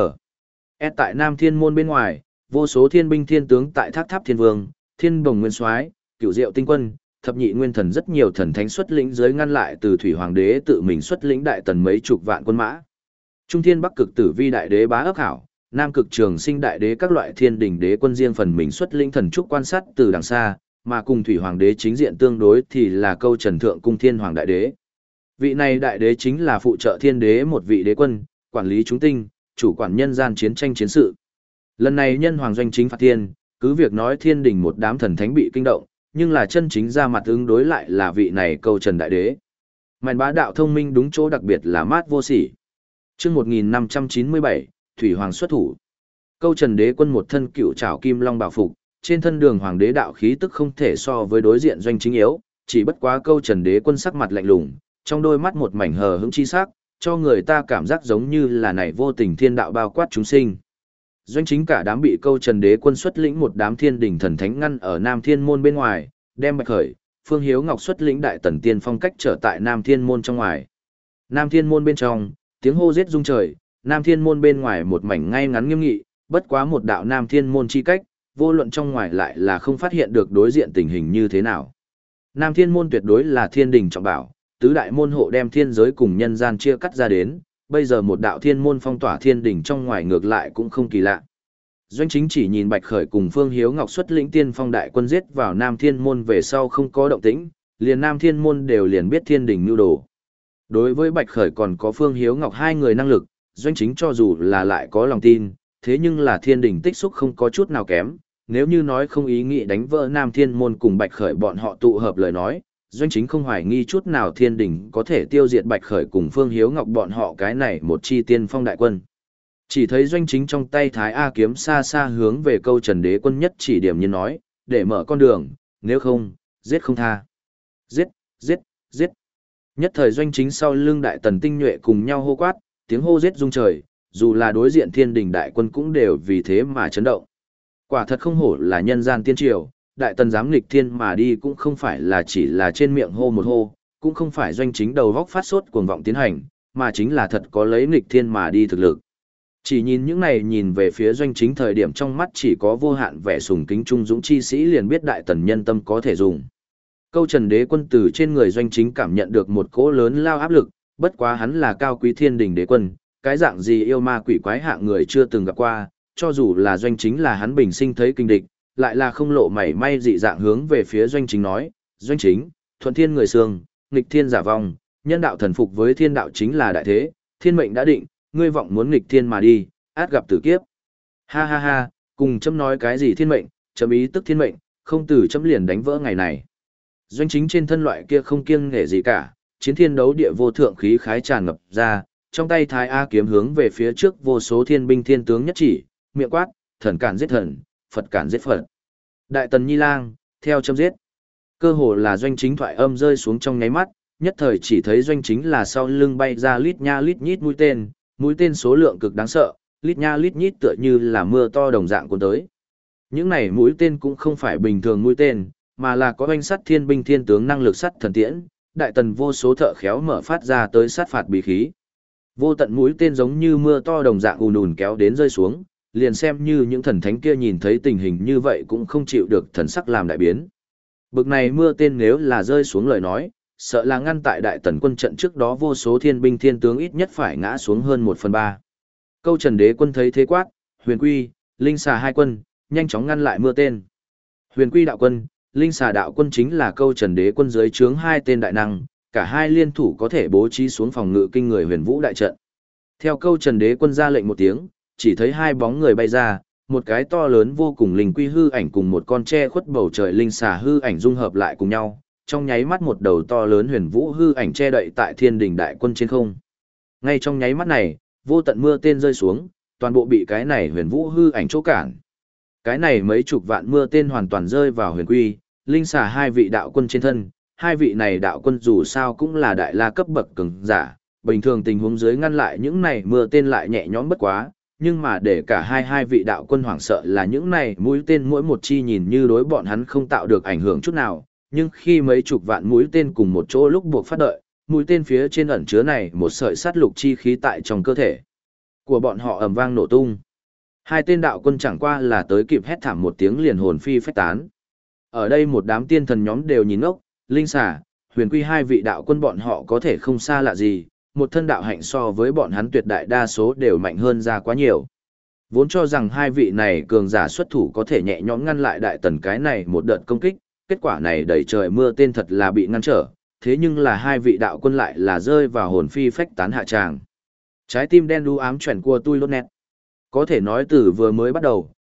S tại Nam Thiên Môn bên ngoài, vô số thiên binh thiên tướng tại Tháp Tháp Thiên Vương, Thiên Bồng Nguyên Soái, Cửu Diệu Tinh Quân, Thập Nhị Nguyên Thần rất nhiều thần thánh xuất lĩnh dưới ngăn lại từ Thủy Hoàng đế tự mình xuất lĩnh đại tần mấy chục vạn quân mã. Trung Thiên Bắc Cực Tử Vi đại đế bá ấp hảo, Nam Cực Trường Sinh đại đế các loại thiên đỉnh đế quân riêng phần mình xuất lĩnh thần trúc quan sát từ đằng xa, mà cùng Thủy Hoàng đế chính diện tương đối thì là Câu Trần Thượng Cung Thiên Hoàng đại đế. Vị này đại đế chính là phụ trợ thiên đế một vị đế quân, quản lý chúng tinh, chủ quản nhân gian chiến tranh chiến sự. Lần này nhân hoàng doanh chính phạt thiên, cứ việc nói thiên đình một đám thần thánh bị kinh động, nhưng là chân chính ra mặt ứng đối lại là vị này câu trần đại đế. Mạnh bá đạo thông minh đúng chỗ đặc biệt là mát vô sỉ. Chương một nghìn năm trăm chín mươi bảy, Thủy Hoàng xuất thủ. Câu trần đế quân một thân cựu trảo kim long bảo phục, trên thân đường hoàng đế đạo khí tức không thể so với đối diện doanh chính yếu, chỉ bất quá câu trần đế quân sắc mặt lạnh lùng, trong đôi mắt một mảnh hờ hững chi sắc, cho người ta cảm giác giống như là này vô tình thiên đạo bao quát chúng sinh. Doanh chính cả đám bị câu trần đế quân xuất lĩnh một đám thiên đỉnh thần thánh ngăn ở Nam Thiên môn bên ngoài, đem Bạch Khởi, Phương Hiếu Ngọc xuất lĩnh đại tần tiên phong cách trở tại Nam Thiên môn trong ngoài. Nam Thiên môn bên trong, tiếng hô giết rung trời, Nam Thiên môn bên ngoài một mảnh ngay ngắn nghiêm nghị, bất quá một đạo Nam Thiên môn chi cách, vô luận trong ngoài lại là không phát hiện được đối diện tình hình như thế nào. Nam Thiên môn tuyệt đối là thiên đình trọng bảo, tứ đại môn hộ đem thiên giới cùng nhân gian chia cắt ra đến, bây giờ một đạo thiên môn phong tỏa thiên đình trong ngoài ngược lại cũng không kỳ lạ. Doanh chính chỉ nhìn Bạch Khởi cùng Phương Hiếu Ngọc xuất lĩnh tiên phong đại quân giết vào Nam Thiên môn về sau không có động tĩnh, liền Nam Thiên môn đều liền biết thiên đình nưu đồ. Đối với Bạch Khởi còn có Phương Hiếu Ngọc hai người năng lực, doanh chính cho dù là lại có lòng tin, thế nhưng là thiên đình tích xúc không có chút nào kém, nếu như nói không ý nghĩ đánh vỡ Nam Thiên môn cùng Bạch Khởi bọn họ tụ hợp lời nói, doanh chính không hoài nghi chút nào thiên đình có thể tiêu diệt Bạch Khởi cùng Phương Hiếu Ngọc bọn họ cái này một chi tiên phong đại quân. Chỉ thấy doanh chính trong tay Thái A kiếm xa xa hướng về câu trần đế quân nhất chỉ điểm như nói, để mở con đường, nếu không, giết không tha. Giết, giết, giết. Nhất thời doanh chính sau lưng đại tần tinh nhuệ cùng nhau hô quát, tiếng hô giết rung trời, dù là đối diện thiên đình đại quân cũng đều vì thế mà chấn động. Quả thật không hổ là nhân gian tiên triều, đại tần dám nghịch thiên mà đi cũng không phải là chỉ là trên miệng hô một hô, cũng không phải doanh chính đầu vóc phát sốt cuồng vọng tiến hành, mà chính là thật có lấy nghịch thiên mà đi thực lực. Chỉ nhìn những này nhìn về phía doanh chính thời điểm trong mắt chỉ có vô hạn vẻ sùng kính trung dũng chi sĩ liền biết đại tần nhân tâm có thể dùng. Câu trần đế quân từ trên người doanh chính cảm nhận được một cỗ lớn lao áp lực, bất quá hắn là cao quý thiên đình đế quân, cái dạng gì yêu ma quỷ quái hạng người chưa từng gặp qua, cho dù là doanh chính là hắn bình sinh thấy kinh địch, lại là không lộ mảy may dị dạng hướng về phía doanh chính nói, doanh chính, thuận thiên người sương, nghịch thiên giả vong, nhân đạo thần phục với thiên đạo chính là đại thế, thiên mệnh đã định, ngươi vọng muốn nghịch thiên mà đi, át gặp tử kiếp. Ha ha ha, cùng chấm nói cái gì thiên mệnh, chấm ý tức thiên mệnh, không từ chấm liền đánh vỡ ngày này. Doanh chính trên thân loại kia không kiêng nể gì cả, chiến thiên đấu địa vô thượng khí khái tràn ngập ra, trong tay Thái A kiếm hướng về phía trước vô số thiên binh thiên tướng nhất chỉ, miệng quát, thần cản giết thần, Phật cản giết Phật. Đại tần Nhi Lang, theo chấm giết. Cơ hồ là doanh chính thoại âm rơi xuống trong nháy mắt, nhất thời chỉ thấy doanh chính là sau lưng bay ra lít nha lít nhít mũi tên, mũi tên số lượng cực đáng sợ, lít nha lít nhít tựa như là mưa to đồng dạng cuốn tới. Những này mũi tên cũng không phải bình thường mũi tên, mà là có oanh sắt thiên binh thiên tướng năng lực sắt thần tiễn, đại tần vô số thợ khéo mở phát ra tới sát phạt bí khí. Vô tận mũi tên giống như mưa to đồng dạng ùn ùn kéo đến rơi xuống, liền xem như những thần thánh kia nhìn thấy tình hình như vậy cũng không chịu được thần sắc làm đại biến. Bực này mưa tên nếu là rơi xuống lời nói, sợ là ngăn tại đại tần quân trận trước đó vô số thiên binh thiên tướng ít nhất phải ngã xuống hơn một phần ba. Câu trần đế quân thấy thế quát, huyền quy, linh xà hai quân, nhanh chóng ngăn lại mưa tên. Huyền quy đạo quân, linh xà đạo quân chính là câu trần đế quân dưới trướng hai tên đại năng, cả hai liên thủ có thể bố trí xuống phòng ngự kinh người huyền vũ đại trận. Theo câu trần đế quân ra lệnh một tiếng, chỉ thấy hai bóng người bay ra, một cái to lớn vô cùng linh quy hư ảnh cùng một con tre khuất bầu trời linh xà hư ảnh dung hợp lại cùng nhau, trong nháy mắt một đầu to lớn huyền vũ hư ảnh che đậy tại thiên đình đại quân trên không. Ngay trong nháy mắt này, vô tận mưa tên rơi xuống, toàn bộ bị cái này huyền vũ hư ảnh chỗ cản. Cái này mấy chục vạn mưa tên hoàn toàn rơi vào huyền quy, linh xà hai vị đạo quân trên thân, hai vị này đạo quân dù sao cũng là đại la cấp bậc cường giả, bình thường tình huống dưới ngăn lại những này mưa tên lại nhẹ nhõm bất quá, nhưng mà để cả hai hai vị đạo quân hoảng sợ là những này mũi tên mỗi một chi nhìn như đối bọn hắn không tạo được ảnh hưởng chút nào, nhưng khi mấy chục vạn mũi tên cùng một chỗ lúc buộc phát đợi, mũi tên phía trên ẩn chứa này một sợi sát lục chi khí tại trong cơ thể của bọn họ ầm vang nổ tung. Hai tên đạo quân chẳng qua là tới kịp hét thảm một tiếng liền hồn phi phách tán. Ở đây một đám tiên thần nhóm đều nhìn ngốc, linh xà, huyền quy hai vị đạo quân bọn họ có thể không xa lạ gì, một thân đạo hạnh so với bọn hắn tuyệt đại đa số đều mạnh hơn ra quá nhiều. Vốn cho rằng hai vị này cường giả xuất thủ có thể nhẹ nhõm ngăn lại đại tần cái này một đợt công kích, kết quả này đẩy trời mưa tên thật là bị ngăn trở, thế nhưng là hai vị đạo quân lại là rơi vào hồn phi phách tán hạ tràng. Trái tim đen đu ám chuyển qua tui lốt nét. Có thể nói từ vừa mới bắt đầu,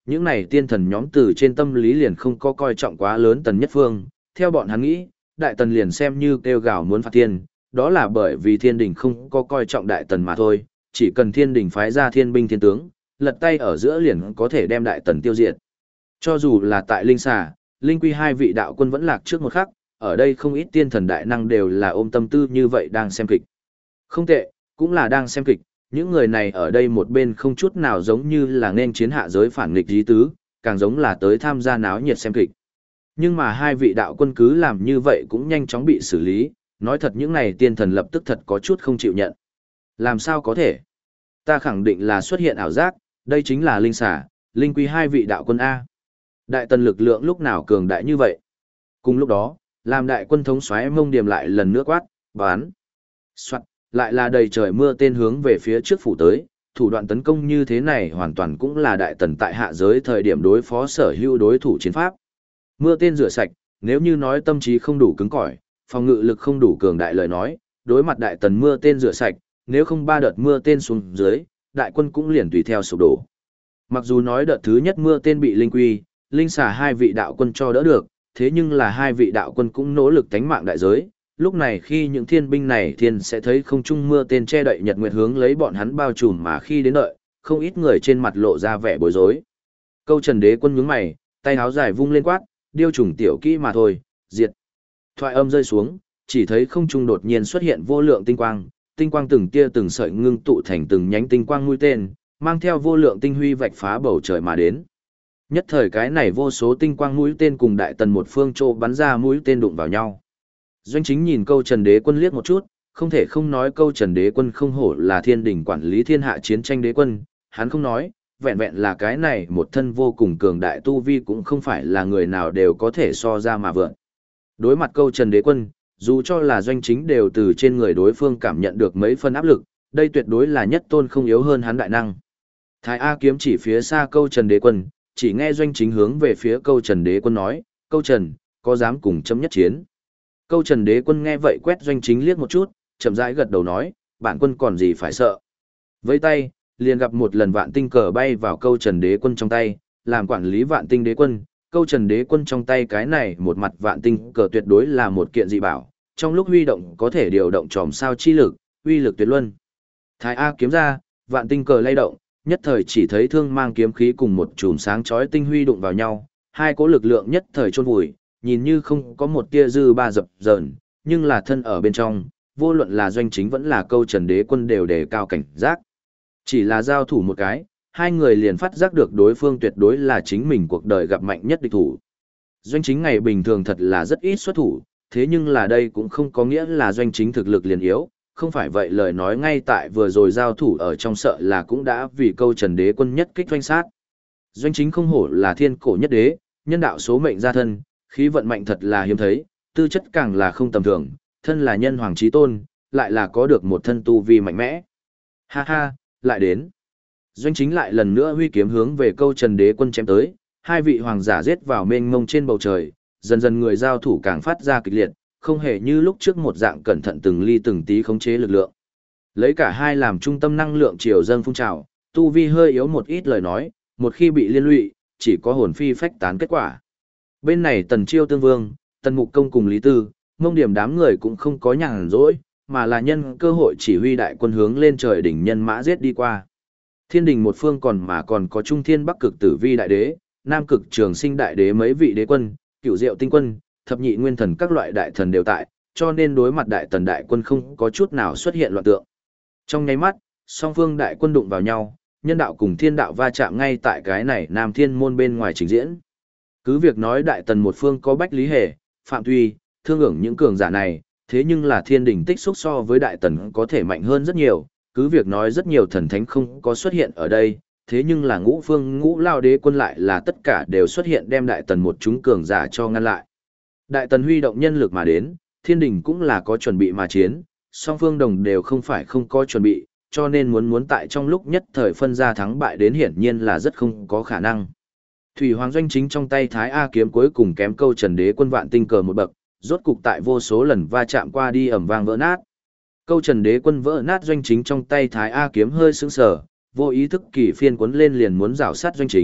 những này tiên thần nhóm từ trên tâm lý liền không có coi trọng quá lớn Tần Nhất Phương, theo bọn hắn nghĩ, Đại Tần liền xem như kêu gào muốn phạt thiên, đó là bởi vì thiên đình không có coi trọng Đại Tần mà thôi, chỉ cần thiên đình phái ra thiên binh thiên tướng, lật tay ở giữa liền có thể đem Đại Tần tiêu diệt. Cho dù là tại Linh Xà, Linh Quy hai vị đạo quân vẫn lạc trước một khắc, ở đây không ít tiên thần đại năng đều là ôm tâm tư như vậy đang xem kịch. Không tệ, cũng là đang xem kịch, những người này ở đây một bên không chút nào giống như là nên chiến hạ giới phản nghịch dí tứ, càng giống là tới tham gia náo nhiệt xem kịch. Nhưng mà hai vị đạo quân cứ làm như vậy cũng nhanh chóng bị xử lý, nói thật những này tiên thần lập tức thật có chút không chịu nhận. Làm sao có thể? Ta khẳng định là xuất hiện ảo giác, đây chính là Linh Xà, Linh Quy hai vị đạo quân A. Đại Tần lực lượng lúc nào cường đại như vậy? Cùng lúc đó, làm đại quân thống soái Mông Điềm lại lần nữa quát, bán. Soạn, lại là đầy trời mưa tên hướng về phía trước phủ tới, thủ đoạn tấn công như thế này hoàn toàn cũng là Đại Tần tại hạ giới thời điểm đối phó sở hữu đối thủ chiến pháp. Mưa tên rửa sạch, nếu như nói tâm trí không đủ cứng cỏi, phòng ngự lực không đủ cường đại lời nói, đối mặt Đại Tần mưa tên rửa sạch, nếu không ba đợt mưa tên xuống dưới, đại quân cũng liền tùy theo sụp đổ. Mặc dù nói đợt thứ nhất mưa tên bị Linh Quy, Linh Xà hai vị đạo quân cho đỡ được, thế nhưng là hai vị đạo quân cũng nỗ lực tánh mạng đại giới. Lúc này khi những thiên binh này thiên sẽ thấy không trung mưa tên che đậy nhật nguyệt hướng lấy bọn hắn bao trùm mà khi đến đợi, không ít người trên mặt lộ ra vẻ bối rối. Câu Trần Đế quân nhướng mày, tay áo dài vung lên quát, điêu trùng tiểu kỹ mà thôi, diệt. Thoại âm rơi xuống, chỉ thấy không trung đột nhiên xuất hiện vô lượng tinh quang, tinh quang từng tia từng sợi ngưng tụ thành từng nhánh tinh quang mũi tên, mang theo vô lượng tinh huy vạch phá bầu trời mà đến. Nhất thời cái này vô số tinh quang mũi tên cùng Đại Tần một phương trô bắn ra mũi tên đụng vào nhau. Doanh Chính nhìn Câu Trần Đế quân liếc một chút, không thể không nói Câu Trần Đế quân không hổ là thiên đỉnh quản lý thiên hạ chiến tranh đế quân, hắn không nói, vẹn vẹn là cái này một thân vô cùng cường đại tu vi cũng không phải là người nào đều có thể so ra mà vượn. Đối mặt Câu Trần Đế quân, dù cho là Doanh Chính đều từ trên người đối phương cảm nhận được mấy phân áp lực, đây tuyệt đối là nhất tôn không yếu hơn hắn đại năng. Thái A kiếm chỉ phía xa Câu Trần Đế quân, chỉ nghe Doanh Chính hướng về phía Câu Trần Đế quân nói, Câu Trần, có dám cùng chấm nhất chiến? Câu Trần Đế quân nghe vậy quét Doanh Chính liếc một chút, chậm rãi gật đầu nói, bản quân còn gì phải sợ. Với tay, liền gặp một lần vạn tinh cờ bay vào Câu Trần Đế quân trong tay, làm quản lý vạn tinh đế quân. Câu Trần Đế quân trong tay cái này một mặt vạn tinh cờ tuyệt đối là một kiện dị bảo, trong lúc huy động có thể điều động tròm sao chi lực, uy lực tuyệt luân. Thái A kiếm ra, vạn tinh cờ lay động, nhất thời chỉ thấy thương mang kiếm khí cùng một chùm sáng chói tinh huy đụng vào nhau, hai cỗ lực lượng nhất thời chôn vùi, nhìn như không có một tia dư ba dập dờn, nhưng là thân ở bên trong, vô luận là Doanh Chính vẫn là Câu Trần Đế quân đều đề cao cảnh giác. Chỉ là giao thủ một cái, hai người liền phát giác được đối phương tuyệt đối là chính mình cuộc đời gặp mạnh nhất địch thủ. Doanh Chính ngày bình thường thật là rất ít xuất thủ, thế nhưng là đây cũng không có nghĩa là Doanh Chính thực lực liền yếu, không phải vậy lời nói ngay tại vừa rồi giao thủ ở trong sợ là cũng đã vì Câu Trần Đế quân nhất kích doanh sát. Doanh Chính không hổ là thiên cổ nhất đế, nhân đạo số mệnh gia thân, khí vận mạnh thật là hiếm thấy, tư chất càng là không tầm thường, thân là nhân hoàng chí tôn, lại là có được một thân tu vi mạnh mẽ. Ha ha, lại đến. Doanh Chính lại lần nữa huy kiếm hướng về Câu Trần Đế quân chém tới, hai vị hoàng giả giết vào mênh mông trên bầu trời, dần dần người giao thủ càng phát ra kịch liệt, không hề như lúc trước một dạng cẩn thận từng ly từng tí khống chế lực lượng. Lấy cả hai làm trung tâm năng lượng chiều dâng phun trào, tu vi hơi yếu một ít lời nói, một khi bị liên lụy, chỉ có hồn phi phách tán kết quả. Bên này Tần Chiêu Tương Vương, Tần Mục Công cùng Lý Tư, Mông Điểm đám người cũng không có nhàn rỗi, mà là nhân cơ hội chỉ huy đại quân hướng lên trời đỉnh nhân mã giết đi qua. Thiên đình một phương còn mà còn có Trung Thiên Bắc Cực Tử Vi đại đế, Nam Cực Trường Sinh đại đế mấy vị đế quân, Cửu Diệu tinh quân, Thập Nhị Nguyên thần các loại đại thần đều tại, cho nên đối mặt đại tần đại quân không có chút nào xuất hiện loạn tượng. Trong nháy mắt, song phương đại quân đụng vào nhau, nhân đạo cùng thiên đạo va chạm ngay tại cái này Nam Thiên môn bên ngoài trình diễn. Cứ việc nói đại tần một phương có Bách Lý Hề, Phạm Tuy, thương ưởng những cường giả này, thế nhưng là thiên đình tích xúc so với đại tần có thể mạnh hơn rất nhiều, cứ việc nói rất nhiều thần thánh không có xuất hiện ở đây, thế nhưng là ngũ phương ngũ lao đế quân lại là tất cả đều xuất hiện đem đại tần một chúng cường giả cho ngăn lại. Đại tần huy động nhân lực mà đến, thiên đình cũng là có chuẩn bị mà chiến, song phương đồng đều không phải không có chuẩn bị, cho nên muốn muốn tại trong lúc nhất thời phân ra thắng bại đến hiển nhiên là rất không có khả năng. Thủy Hoàng Doanh Chính trong tay Thái A kiếm cuối cùng kém Câu Trần Đế quân vạn tinh cờ một bậc, rốt cục tại vô số lần va chạm qua đi ầm vang vỡ nát. Câu Trần Đế quân vỡ nát Doanh Chính trong tay Thái A kiếm hơi sững sờ, vô ý thức kỳ phiên cuốn lên liền muốn rảo sát Doanh Chính,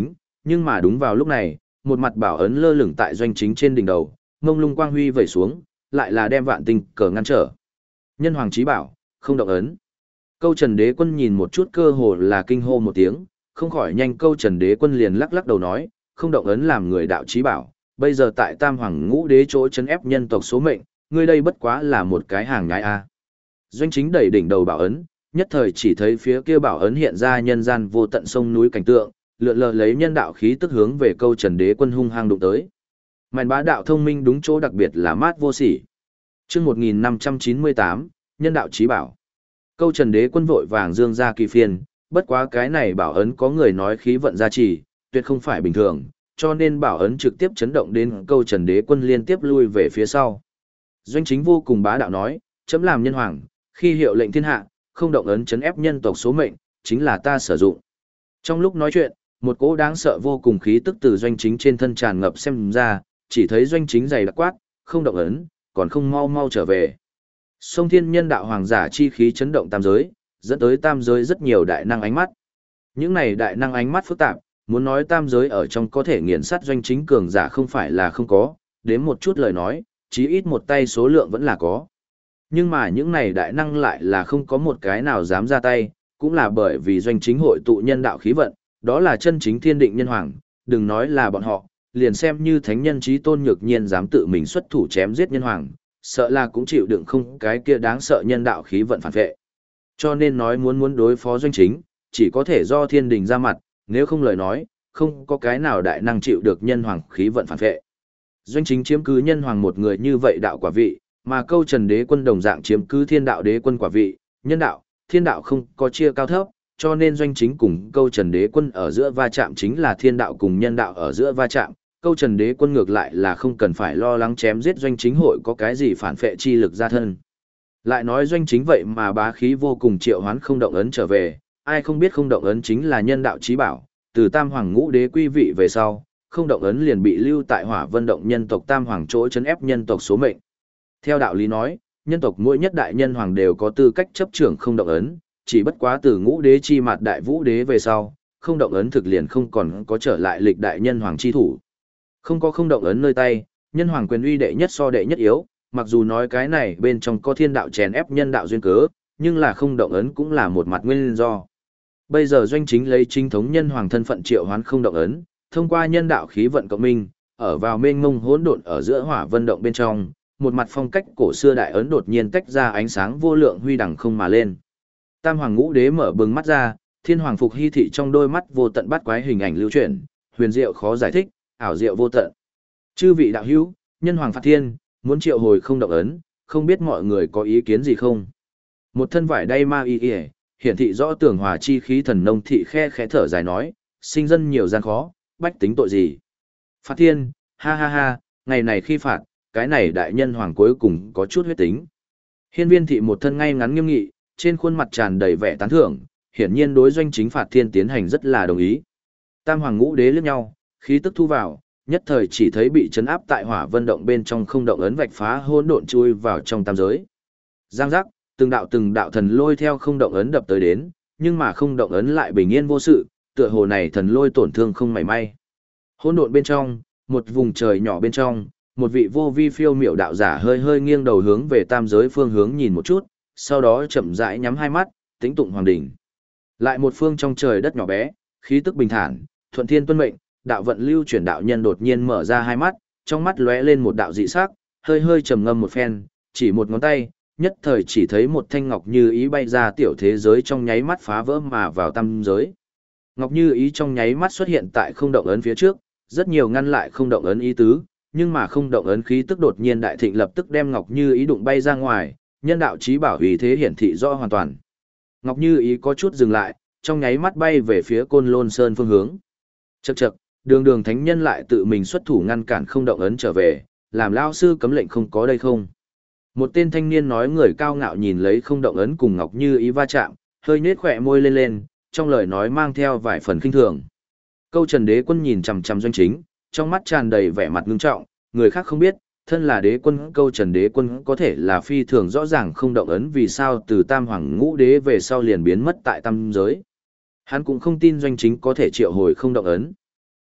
nhưng mà đúng vào lúc này, một mặt bảo ấn lơ lửng tại doanh chính trên đỉnh đầu, mông lung quang huy vẩy xuống, lại là đem vạn tinh cờ ngăn trở. Nhân hoàng chí bảo, không động ấn. Câu Trần Đế Quân nhìn một chút cơ hồ là kinh hô một tiếng, không khỏi nhanh Câu Trần Đế Quân liền lắc lắc đầu nói, không động ấn làm người đạo chí bảo, bây giờ tại Tam Hoàng Ngũ Đế chỗ chấn ép nhân tộc số mệnh, ngươi đây bất quá là một cái hàng nhái a. Doanh chính đẩy đỉnh đầu bảo ấn, nhất thời chỉ thấy phía kia bảo ấn hiện ra nhân gian vô tận sông núi cảnh tượng, lượn lờ lấy nhân đạo khí tức hướng về Câu Trần Đế Quân hung hăng đụng tới. Mạnh bá đạo thông minh đúng chỗ đặc biệt là mát vô sỉ. Chương một nghìn năm trăm chín mươi tám, nhân đạo chí bảo. Câu Trần Đế Quân vội vàng dương ra kỳ phiên, bất quá cái này bảo ấn có người nói khí vận gia trì, tuyệt không phải bình thường, cho nên bảo ấn trực tiếp chấn động đến Câu Trần Đế Quân liên tiếp lui về phía sau. Doanh chính vô cùng bá đạo nói, chấm làm nhân hoàng, khi hiệu lệnh thiên hạ, không động ấn chấn ép nhân tộc số mệnh, chính là ta sử dụng. Trong lúc nói chuyện, một cỗ đáng sợ vô cùng khí tức từ doanh chính trên thân tràn ngập xem ra, chỉ thấy doanh chính dày đặc quát, không động ấn, còn không mau mau trở về. Sông thiên nhân đạo hoàng giả chi khí chấn động tam giới, dẫn tới tam giới rất nhiều đại năng ánh mắt. Những này đại năng ánh mắt phức tạp, muốn nói tam giới ở trong có thể nghiền sát doanh chính cường giả không phải là không có, đến một chút lời nói, chí ít một tay số lượng vẫn là có. Nhưng mà những này đại năng lại là không có một cái nào dám ra tay, cũng là bởi vì doanh chính hội tụ nhân đạo khí vận, đó là chân chính thiên định nhân hoàng, đừng nói là bọn họ, liền xem như thánh nhân chí tôn nhược nhiên dám tự mình xuất thủ chém giết nhân hoàng, sợ là cũng chịu đựng không cái kia đáng sợ nhân đạo khí vận phản vệ. Cho nên nói muốn muốn đối phó doanh chính, chỉ có thể do thiên đình ra mặt, nếu không lời nói, không có cái nào đại năng chịu được nhân hoàng khí vận phản vệ. Doanh chính chiếm cứ nhân hoàng một người như vậy đạo quả vị, mà Câu Trần Đế Quân đồng dạng chiếm cứ thiên đạo đế quân quả vị, nhân đạo, thiên đạo không có chia cao thấp, cho nên doanh chính cùng Câu Trần Đế Quân ở giữa va chạm chính là thiên đạo cùng nhân đạo ở giữa va chạm. Câu Trần Đế Quân ngược lại là không cần phải lo lắng chém giết doanh chính hội có cái gì phản phệ chi lực ra thân. Lại nói doanh chính vậy mà bá khí vô cùng triệu hoán không động ấn trở về, ai không biết không động ấn chính là nhân đạo chí bảo, từ Tam Hoàng Ngũ Đế quy vị về sau, không động ấn liền bị lưu tại Hỏa Vân động nhân tộc Tam Hoàng chỗ trấn ép nhân tộc số mệnh. Theo đạo lý nói, nhân tộc mỗi nhất đại nhân hoàng đều có tư cách chấp trưởng không động ấn, chỉ bất quá từ Ngũ Đế chi mặt đại Vũ Đế về sau, không động ấn thực liền không còn có trở lại lịch đại nhân hoàng chi thủ. Không có không động ấn nơi tay, nhân hoàng quyền uy đệ nhất so đệ nhất yếu, mặc dù nói cái này bên trong có thiên đạo chèn ép nhân đạo duyên cớ, nhưng là không động ấn cũng là một mặt nguyên do. Bây giờ doanh chính lấy chính thống nhân hoàng thân phận triệu hoán không động ấn, thông qua nhân đạo khí vận cộng minh, ở vào mênh mông hỗn độn ở giữa Hỏa Vân động bên trong, một mặt phong cách cổ xưa đại ấn đột nhiên tách ra ánh sáng vô lượng huy đằng không mà lên. Tam Hoàng Ngũ Đế mở bừng mắt ra, Thiên Hoàng Phục Hy thị trong đôi mắt vô tận bắt quái hình ảnh lưu chuyển, huyền diệu khó giải thích, ảo diệu vô tận. Chư vị đạo hữu, nhân hoàng phạt thiên, muốn triệu hồi không động ấn, không biết mọi người có ý kiến gì không? Một thân vải đay ma y y, hiển thị rõ tường hòa chi khí thần nông thị khe khẽ thở dài nói, sinh dân nhiều gian khó, bách tính tội gì? Phạt thiên, ha ha ha, ngày này khi phạt, cái này đại nhân hoàng cuối cùng có chút huyết tính. Hiên viên thị một thân ngay ngắn nghiêm nghị, trên khuôn mặt tràn đầy vẻ tán thưởng, hiển nhiên đối doanh chính phạt thiên tiến hành rất là đồng ý. Tam Hoàng Ngũ Đế liếc nhau, khí tức thu vào, nhất thời chỉ thấy bị chấn áp tại Hỏa Vân động bên trong không động ấn vạch phá hỗn độn chui vào trong tam giới. Giang giác, từng đạo từng đạo thần lôi theo không động ấn đập tới đến, nhưng mà không động ấn lại bình yên vô sự, tựa hồ này thần lôi tổn thương không mảy may. Hỗn độn bên trong, một vùng trời nhỏ bên trong, một vị vô vi phiêu miểu đạo giả hơi hơi nghiêng đầu hướng về tam giới phương hướng nhìn một chút, sau đó chậm rãi nhắm hai mắt, tĩnh tụng hoàng đỉnh. Lại một phương trong trời đất nhỏ bé, khí tức bình thản, thuận thiên tuân mệnh, đạo vận lưu chuyển đạo nhân đột nhiên mở ra hai mắt, trong mắt lóe lên một đạo dị sắc, hơi hơi trầm ngâm một phen, chỉ một ngón tay, nhất thời chỉ thấy một thanh ngọc như ý bay ra tiểu thế giới trong nháy mắt phá vỡ mà vào tam giới. Ngọc như ý trong nháy mắt xuất hiện tại không động ấn phía trước, rất nhiều ngăn lại không động ấn ý tứ, nhưng mà không động ấn khí tức đột nhiên đại thịnh lập tức đem Ngọc như ý đụng bay ra ngoài, nhân đạo chí bảo uy thế hiển thị rõ hoàn toàn. Ngọc như ý có chút dừng lại, trong nháy mắt bay về phía Côn Lôn Sơn phương hướng. Chậc chậc, đường đường thánh nhân lại tự mình xuất thủ ngăn cản không động ấn trở về, làm lao sư cấm lệnh không có đây không. Một tên thanh niên nói người cao ngạo nhìn lấy không động ấn cùng Ngọc như ý va chạm, hơi nhếch khỏe môi lên lên, trong lời nói mang theo vài phần khinh thường. Câu Trần Đế Quân nhìn chằm chằm doanh chính, trong mắt tràn đầy vẻ mặt ngưng trọng, người khác không biết, thân là đế quân Câu Trần Đế Quân có thể là phi thường rõ ràng không động ấn vì sao từ Tam Hoàng Ngũ Đế về sau liền biến mất tại tam giới. Hắn cũng không tin doanh chính có thể triệu hồi không động ấn.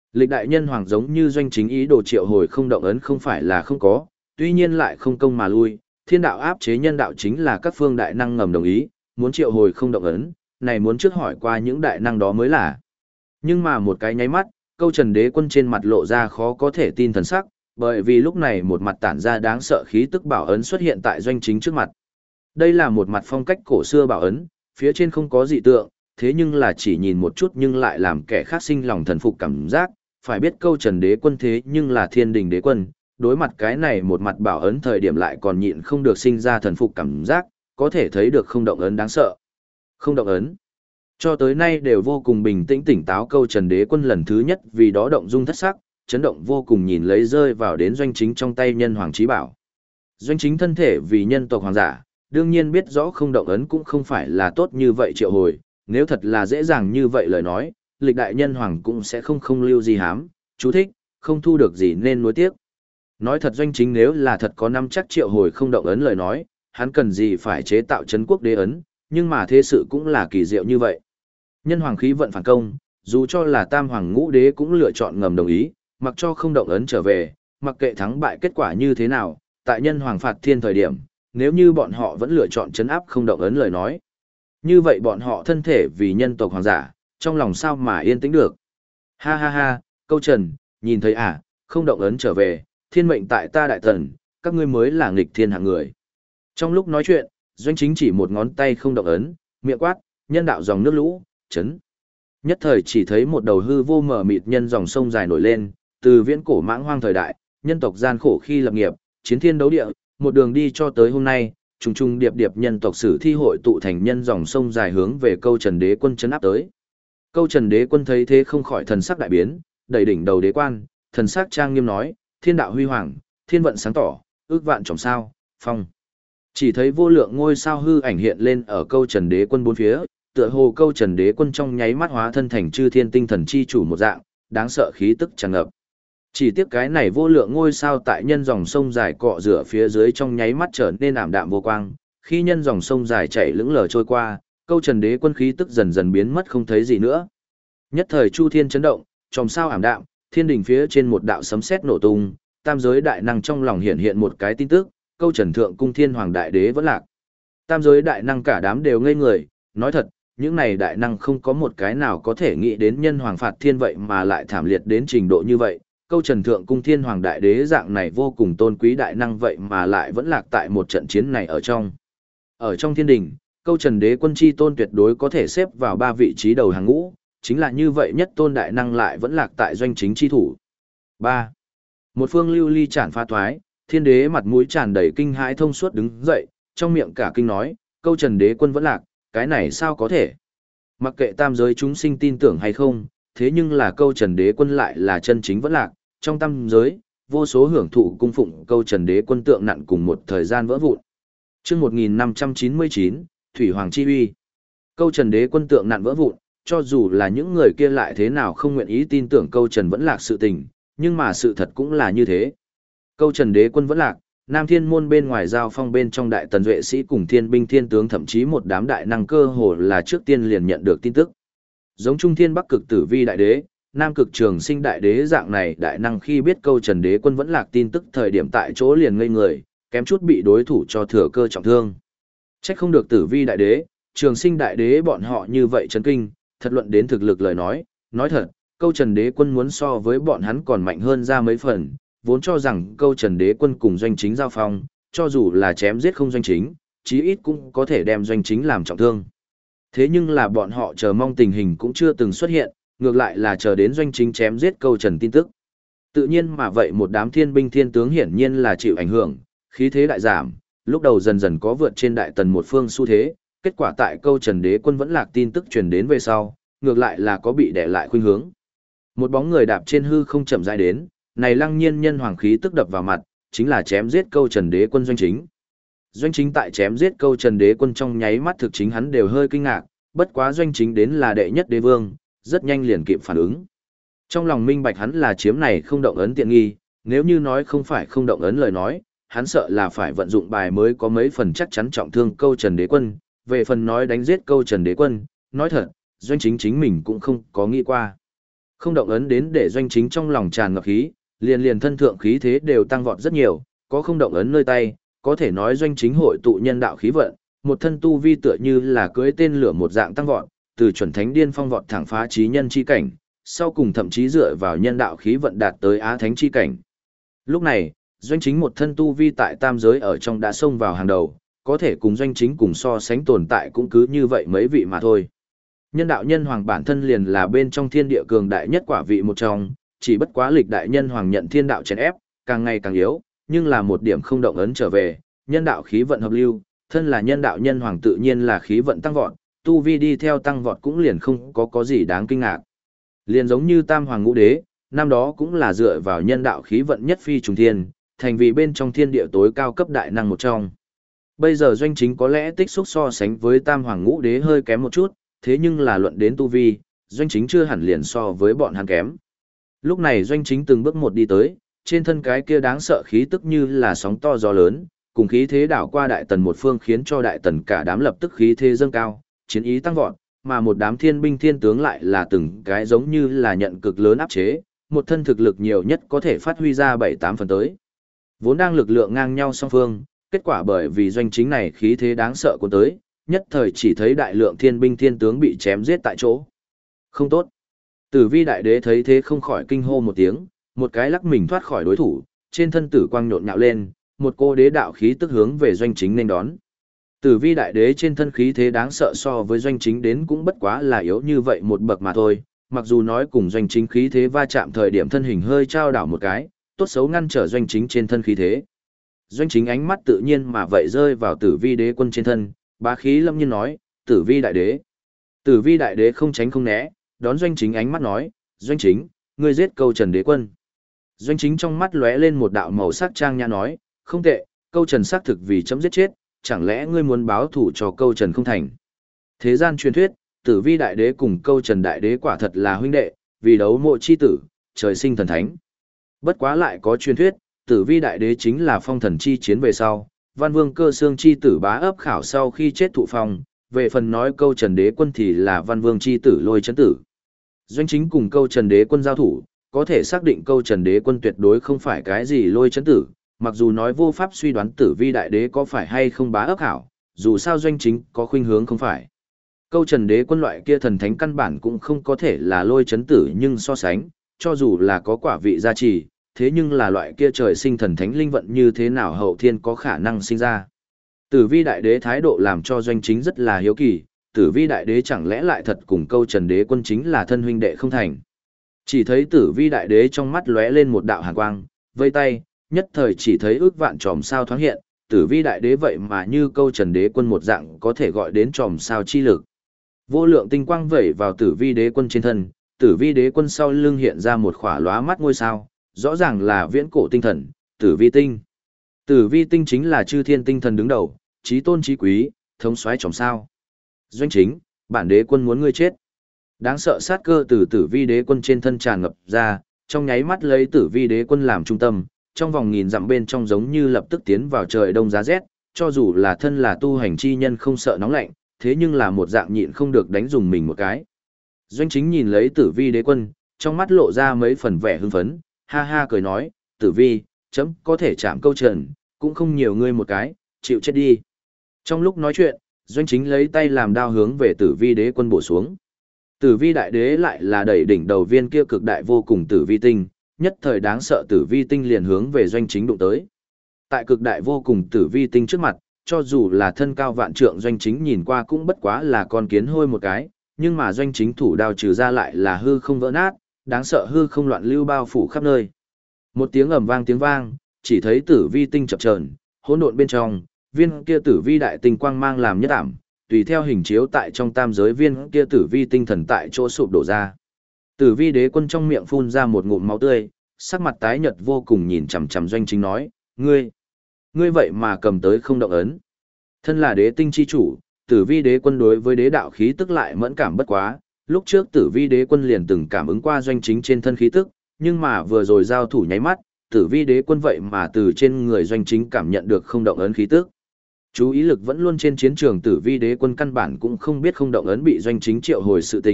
Lịch đại nhân hoàng giống như doanh chính ý đồ triệu hồi không động ấn không phải là không có, tuy nhiên lại không công mà lui, thiên đạo áp chế nhân đạo chính là các phương đại năng ngầm đồng ý, muốn triệu hồi không động ấn, này muốn trước hỏi qua những đại năng đó mới là. Nhưng mà một cái nháy mắt, câu Trần Đế Quân trên mặt lộ ra khó có thể tin thần sắc, bởi vì lúc này một mặt tản ra đáng sợ khí tức bảo ấn xuất hiện tại doanh chính trước mặt. Đây là một mặt phong cách cổ xưa bảo ấn, phía trên không có dị tượng, thế nhưng là chỉ nhìn một chút nhưng lại làm kẻ khác sinh lòng thần phục cảm giác, phải biết câu Trần Đế Quân thế nhưng là Thiên Đình Đế Quân, đối mặt cái này một mặt bảo ấn thời điểm lại còn nhịn không được sinh ra thần phục cảm giác, có thể thấy được không động ấn đáng sợ. Không động ấn. Cho tới nay đều vô cùng bình tĩnh tỉnh táo câu Trần Đế Quân lần thứ nhất vì đó động dung thất sắc, chấn động vô cùng nhìn lấy rơi vào đến doanh chính trong tay nhân hoàng chí bảo. Doanh chính thân thể vì nhân tộc hoàng giả, đương nhiên biết rõ không động ấn cũng không phải là tốt như vậy triệu hồi, nếu thật là dễ dàng như vậy lời nói, lịch đại nhân hoàng cũng sẽ không không lưu gì hám, chú thích, không thu được gì nên nuối tiếc. Nói thật doanh chính nếu là thật có năm chắc triệu hồi không động ấn lời nói, hắn cần gì phải chế tạo trấn quốc đế ấn, nhưng mà thế sự cũng là kỳ diệu như vậy. Nhân hoàng khí vận phản công, dù cho là tam hoàng ngũ đế cũng lựa chọn ngầm đồng ý, mặc cho không động ấn trở về, mặc kệ thắng bại kết quả như thế nào, tại nhân hoàng phạt thiên thời điểm, nếu như bọn họ vẫn lựa chọn chấn áp không động ấn lời nói. Như vậy bọn họ thân thể vì nhân tộc hoàng giả, trong lòng sao mà yên tĩnh được. Ha ha ha, câu Trần, nhìn thấy à, không động ấn trở về, thiên mệnh tại ta đại thần, các ngươi mới là nghịch thiên hạng người. Trong lúc nói chuyện, doanh chính chỉ một ngón tay không động ấn, miệng quát, nhân đạo dòng nước lũ, chấn. Nhất thời chỉ thấy một đầu hư vô mở mịt nhân dòng sông dài nổi lên, từ viễn cổ mãng hoang thời đại, nhân tộc gian khổ khi lập nghiệp, chiến thiên đấu địa, một đường đi cho tới hôm nay, trùng trùng điệp điệp nhân tộc sử thi hội tụ thành nhân dòng sông dài hướng về câu Trần Đế Quân chấn áp tới. Câu Trần Đế Quân thấy thế không khỏi thần sắc đại biến, đẩy đỉnh đầu đế quan, thần sắc trang nghiêm nói, thiên đạo huy hoàng, thiên vận sáng tỏ, ước vạn trọng sao, phong. Chỉ thấy vô lượng ngôi sao hư ảnh hiện lên ở câu Trần Đế Quân bốn phía, tựa hồ câu Trần Đế Quân trong nháy mắt hóa thân thành chư thiên tinh thần chi chủ một dạng, đáng sợ khí tức tràn ngập. Chỉ tiếc cái này vô lượng ngôi sao tại nhân dòng sông dài cọ rửa phía dưới trong nháy mắt trở nên ảm đạm vô quang, khi nhân dòng sông dài chảy lững lờ trôi qua, câu Trần Đế Quân khí tức dần dần biến mất không thấy gì nữa. Nhất thời chu thiên chấn động, chòm sao ảm đạm, thiên đỉnh phía trên một đạo sấm sét nổ tung, tam giới đại năng trong lòng hiện hiện một cái tin tức, câu Trần Thượng Cung Thiên Hoàng Đại Đế vẫn lạc. Tam giới đại năng cả đám đều ngây người, nói thật, những này đại năng không có một cái nào có thể nghĩ đến nhân hoàng phạt thiên vậy mà lại thảm liệt đến trình độ như vậy. Câu Trần Thượng Cung Thiên Hoàng Đại Đế dạng này vô cùng tôn quý đại năng vậy mà lại vẫn lạc tại một trận chiến này ở trong. Ở trong thiên đình, câu Trần Đế Quân chi tôn tuyệt đối có thể xếp vào ba vị trí đầu hàng ngũ, chính là như vậy nhất tôn đại năng lại vẫn lạc tại doanh chính chi thủ. ba. Một phương lưu ly chản pha thoái, thiên đế mặt mũi tràn đầy kinh hãi thông suốt đứng dậy, trong miệng cả kinh nói, câu Trần Đế Quân vẫn lạc, cái này sao có thể? Mặc kệ tam giới chúng sinh tin tưởng hay không, thế nhưng là câu Trần Đế Quân lại là chân chính vẫn lạc, trong tam giới, vô số hưởng thụ cung phụng câu Trần Đế Quân tượng nặng cùng một thời gian vỡ vụn. Chương một nghìn năm trăm chín mươi chín, Thủy Hoàng chi uy. Câu Trần Đế Quân tượng nặng vỡ vụn, cho dù là những người kia lại thế nào không nguyện ý tin tưởng câu Trần vẫn lạc sự tình, nhưng mà sự thật cũng là như thế. Câu Trần Đế Quân vẫn lạc, Nam Thiên môn bên ngoài giao phong bên trong đại tần duệ sĩ cùng thiên binh thiên tướng thậm chí một đám đại năng cơ hồ là trước tiên liền nhận được tin tức. Giống Trung Thiên Bắc Cực Tử Vi đại đế, Nam Cực Trường Sinh đại đế dạng này đại năng khi biết câu Trần Đế Quân vẫn lạc tin tức thời điểm tại chỗ liền ngây người, kém chút bị đối thủ cho thừa cơ trọng thương. Trách không được Tử Vi đại đế, Trường Sinh đại đế bọn họ như vậy chấn kinh, thật luận đến thực lực lời nói, nói thật, câu Trần Đế Quân muốn so với bọn hắn còn mạnh hơn ra mấy phần, vốn cho rằng câu Trần Đế Quân cùng doanh chính giao phong, cho dù là chém giết không doanh chính, chí ít cũng có thể đem doanh chính làm trọng thương. Thế nhưng là bọn họ chờ mong tình hình cũng chưa từng xuất hiện, ngược lại là chờ đến doanh chính chém giết câu Trần tin tức. Tự nhiên mà vậy một đám thiên binh thiên tướng hiển nhiên là chịu ảnh hưởng, khí thế đại giảm, lúc đầu dần dần có vượt trên đại tần một phương xu thế, kết quả tại câu Trần Đế Quân vẫn lạc tin tức truyền đến về sau, ngược lại là có bị đè lại khuynh hướng. Một bóng người đạp trên hư không chậm rãi đến, này lăng nhiên nhân hoàng khí tức đập vào mặt, chính là chém giết câu Trần Đế Quân doanh chính. Doanh chính tại chém giết câu Trần Đế Quân trong nháy mắt thực chính hắn đều hơi kinh ngạc, bất quá doanh chính đến là đệ nhất đế vương, rất nhanh liền kịp phản ứng. Trong lòng minh bạch hắn là chiếm này không động ấn tiện nghi, nếu như nói không phải không động ấn lời nói, hắn sợ là phải vận dụng bài mới có mấy phần chắc chắn trọng thương câu Trần Đế Quân, về phần nói đánh giết câu Trần Đế Quân, nói thật, doanh chính chính mình cũng không có nghĩ qua. Không động ấn đến để doanh chính trong lòng tràn ngập khí, liền liền thân thượng khí thế đều tăng vọt rất nhiều, có không động ấn nơi tay, có thể nói doanh chính hội tụ nhân đạo khí vận, một thân tu vi tựa như là cưỡi tên lửa một dạng tăng vọt, từ chuẩn thánh điên phong vọt thẳng phá chí nhân chi cảnh, sau cùng thậm chí dựa vào nhân đạo khí vận đạt tới á thánh chi cảnh. Lúc này, doanh chính một thân tu vi tại tam giới ở trong đã xông vào hàng đầu, có thể cùng doanh chính cùng so sánh tồn tại cũng cứ như vậy mấy vị mà thôi. Nhân đạo nhân hoàng bản thân liền là bên trong thiên địa cường đại nhất quả vị một trong, chỉ bất quá lịch đại nhân hoàng nhận thiên đạo chèn ép, càng ngày càng yếu, nhưng là một điểm không động ấn trở về, nhân đạo khí vận hợp lưu, thân là nhân đạo nhân hoàng tự nhiên là khí vận tăng vọt, tu vi đi theo tăng vọt cũng liền không có có gì đáng kinh ngạc. Liền giống như Tam Hoàng Ngũ Đế, năm đó cũng là dựa vào nhân đạo khí vận nhất phi trùng thiên, thành vì bên trong thiên địa tối cao cấp đại năng một trong. Bây giờ doanh chính có lẽ tích xúc so sánh với Tam Hoàng Ngũ Đế hơi kém một chút, thế nhưng là luận đến tu vi, doanh chính chưa hẳn liền so với bọn hắn kém. Lúc này doanh chính từng bước một đi tới, trên thân cái kia đáng sợ khí tức như là sóng to gió lớn, cùng khí thế đảo qua đại tần một phương khiến cho đại tần cả đám lập tức khí thế dâng cao, chiến ý tăng vọt, mà một đám thiên binh thiên tướng lại là từng cái giống như là nhận cực lớn áp chế, một thân thực lực nhiều nhất có thể phát huy ra bảy tám phần tới. Vốn đang lực lượng ngang nhau song phương, kết quả bởi vì doanh chính này khí thế đáng sợ của tới, nhất thời chỉ thấy đại lượng thiên binh thiên tướng bị chém giết tại chỗ. Không tốt. Tử Vi đại đế thấy thế không khỏi kinh hô một tiếng, một cái lắc mình thoát khỏi đối thủ, trên thân tử quang nhộn nhạo lên, một cô đế đạo khí tức hướng về doanh chính nên đón. Tử Vi đại đế trên thân khí thế đáng sợ so với doanh chính đến cũng bất quá là yếu như vậy một bậc mà thôi, mặc dù nói cùng doanh chính khí thế va chạm thời điểm thân hình hơi trao đảo một cái, tốt xấu ngăn trở doanh chính trên thân khí thế. Doanh chính ánh mắt tự nhiên mà vậy rơi vào Tử Vi đế quân trên thân, bá khí lâm nhiên nói, Tử Vi đại đế. Tử Vi đại đế không tránh không né, đón doanh chính ánh mắt nói, doanh chính, ngươi giết câu trần đế quân. Doanh chính trong mắt lóe lên một đạo màu sắc trang nhã nói, không tệ, câu trần xác thực vì chấm giết chết, chẳng lẽ ngươi muốn báo thủ cho câu trần không thành. Thế gian truyền thuyết, Tử Vi đại đế cùng câu trần đại đế quả thật là huynh đệ, vì đấu mộ chi tử, trời sinh thần thánh. Bất quá lại có truyền thuyết, Tử Vi đại đế chính là phong thần chi chiến về sau, văn vương cơ xương chi tử bá ấp khảo sau khi chết thụ phong, về phần nói câu trần đế quân thì là văn vương chi tử lôi chấn tử. Doanh chính cùng câu trần đế quân giao thủ, có thể xác định câu trần đế quân tuyệt đối không phải cái gì lôi chấn tử, mặc dù nói vô pháp suy đoán Tử Vi đại đế có phải hay không bá ấp khảo, dù sao doanh chính có khuynh hướng không phải. Câu trần đế quân loại kia thần thánh căn bản cũng không có thể là lôi chấn tử, nhưng so sánh, cho dù là có quả vị gia trì, thế nhưng là loại kia trời sinh thần thánh linh vận như thế nào hậu thiên có khả năng sinh ra. Tử Vi đại đế thái độ làm cho doanh chính rất là hiếu kỳ, Tử Vi đại đế chẳng lẽ lại thật cùng câu trần đế quân chính là thân huynh đệ không thành. Chỉ thấy Tử Vi đại đế trong mắt lóe lên một đạo hàn quang, vây tay, nhất thời chỉ thấy ước vạn chòm sao thoáng hiện, Tử Vi đại đế vậy mà như câu trần đế quân một dạng có thể gọi đến chòm sao chi lực. Vô lượng tinh quang vẩy vào Tử Vi đế quân trên thân, Tử Vi đế quân sau lưng hiện ra một khỏa lóa mắt ngôi sao, rõ ràng là viễn cổ tinh thần, Tử Vi tinh. Tử Vi tinh chính là chư thiên tinh thần đứng đầu, chí tôn chí quý, thống soái chòm sao. Doanh chính, bản đế quân muốn ngươi chết. Đáng sợ sát cơ từ Tử Vi đế quân trên thân tràn ngập ra, trong nháy mắt lấy Tử Vi đế quân làm trung tâm, trong vòng nghìn dặm bên trong giống như lập tức tiến vào trời đông giá rét, cho dù là thân là tu hành chi nhân không sợ nóng lạnh, thế nhưng là một dạng nhịn không được đánh dùng mình một cái. Doanh chính nhìn lấy Tử Vi đế quân, trong mắt lộ ra mấy phần vẻ hưng phấn, ha ha cười nói, Tử Vi, chấm có thể chạm câu trần, cũng không nhiều ngươi một cái, chịu chết đi. Trong lúc nói chuyện, doanh chính lấy tay làm đao hướng về Tử Vi đế quân bổ xuống. Tử Vi đại đế lại là đẩy đỉnh đầu viên kia cực đại vô cùng Tử Vi tinh, nhất thời đáng sợ Tử Vi tinh liền hướng về doanh chính đụng tới. Tại cực đại vô cùng Tử Vi tinh trước mặt, cho dù là thân cao vạn trượng doanh chính nhìn qua cũng bất quá là con kiến hôi một cái, nhưng mà doanh chính thủ đao trừ ra lại là hư không vỡ nát, đáng sợ hư không loạn lưu bao phủ khắp nơi. Một tiếng ầm vang tiếng vang, chỉ thấy Tử Vi tinh chập chờn, hỗn độn bên trong, viên kia Tử Vi đại tinh quang mang làm nhất ảm, tùy theo hình chiếu tại trong tam giới viên kia Tử Vi tinh thần tại chỗ sụp đổ ra. Tử Vi đế quân trong miệng phun ra một ngụm máu tươi, sắc mặt tái nhợt vô cùng nhìn chằm chằm doanh chính nói, ngươi, ngươi vậy mà cầm tới không động ấn. Thân là đế tinh chi chủ, Tử Vi đế quân đối với đế đạo khí tức lại mẫn cảm bất quá, lúc trước Tử Vi đế quân liền từng cảm ứng qua doanh chính trên thân khí tức, nhưng mà vừa rồi giao thủ nháy mắt, Tử Vi đế quân vậy mà từ trên người doanh chính cảm nhận được không động ấn khí tức. Chú ý lực vẫn luôn trên chiến trường, Tử Vi đế quân căn bản cũng không biết không động ấn bị doanh chính triệu hồi sự tình,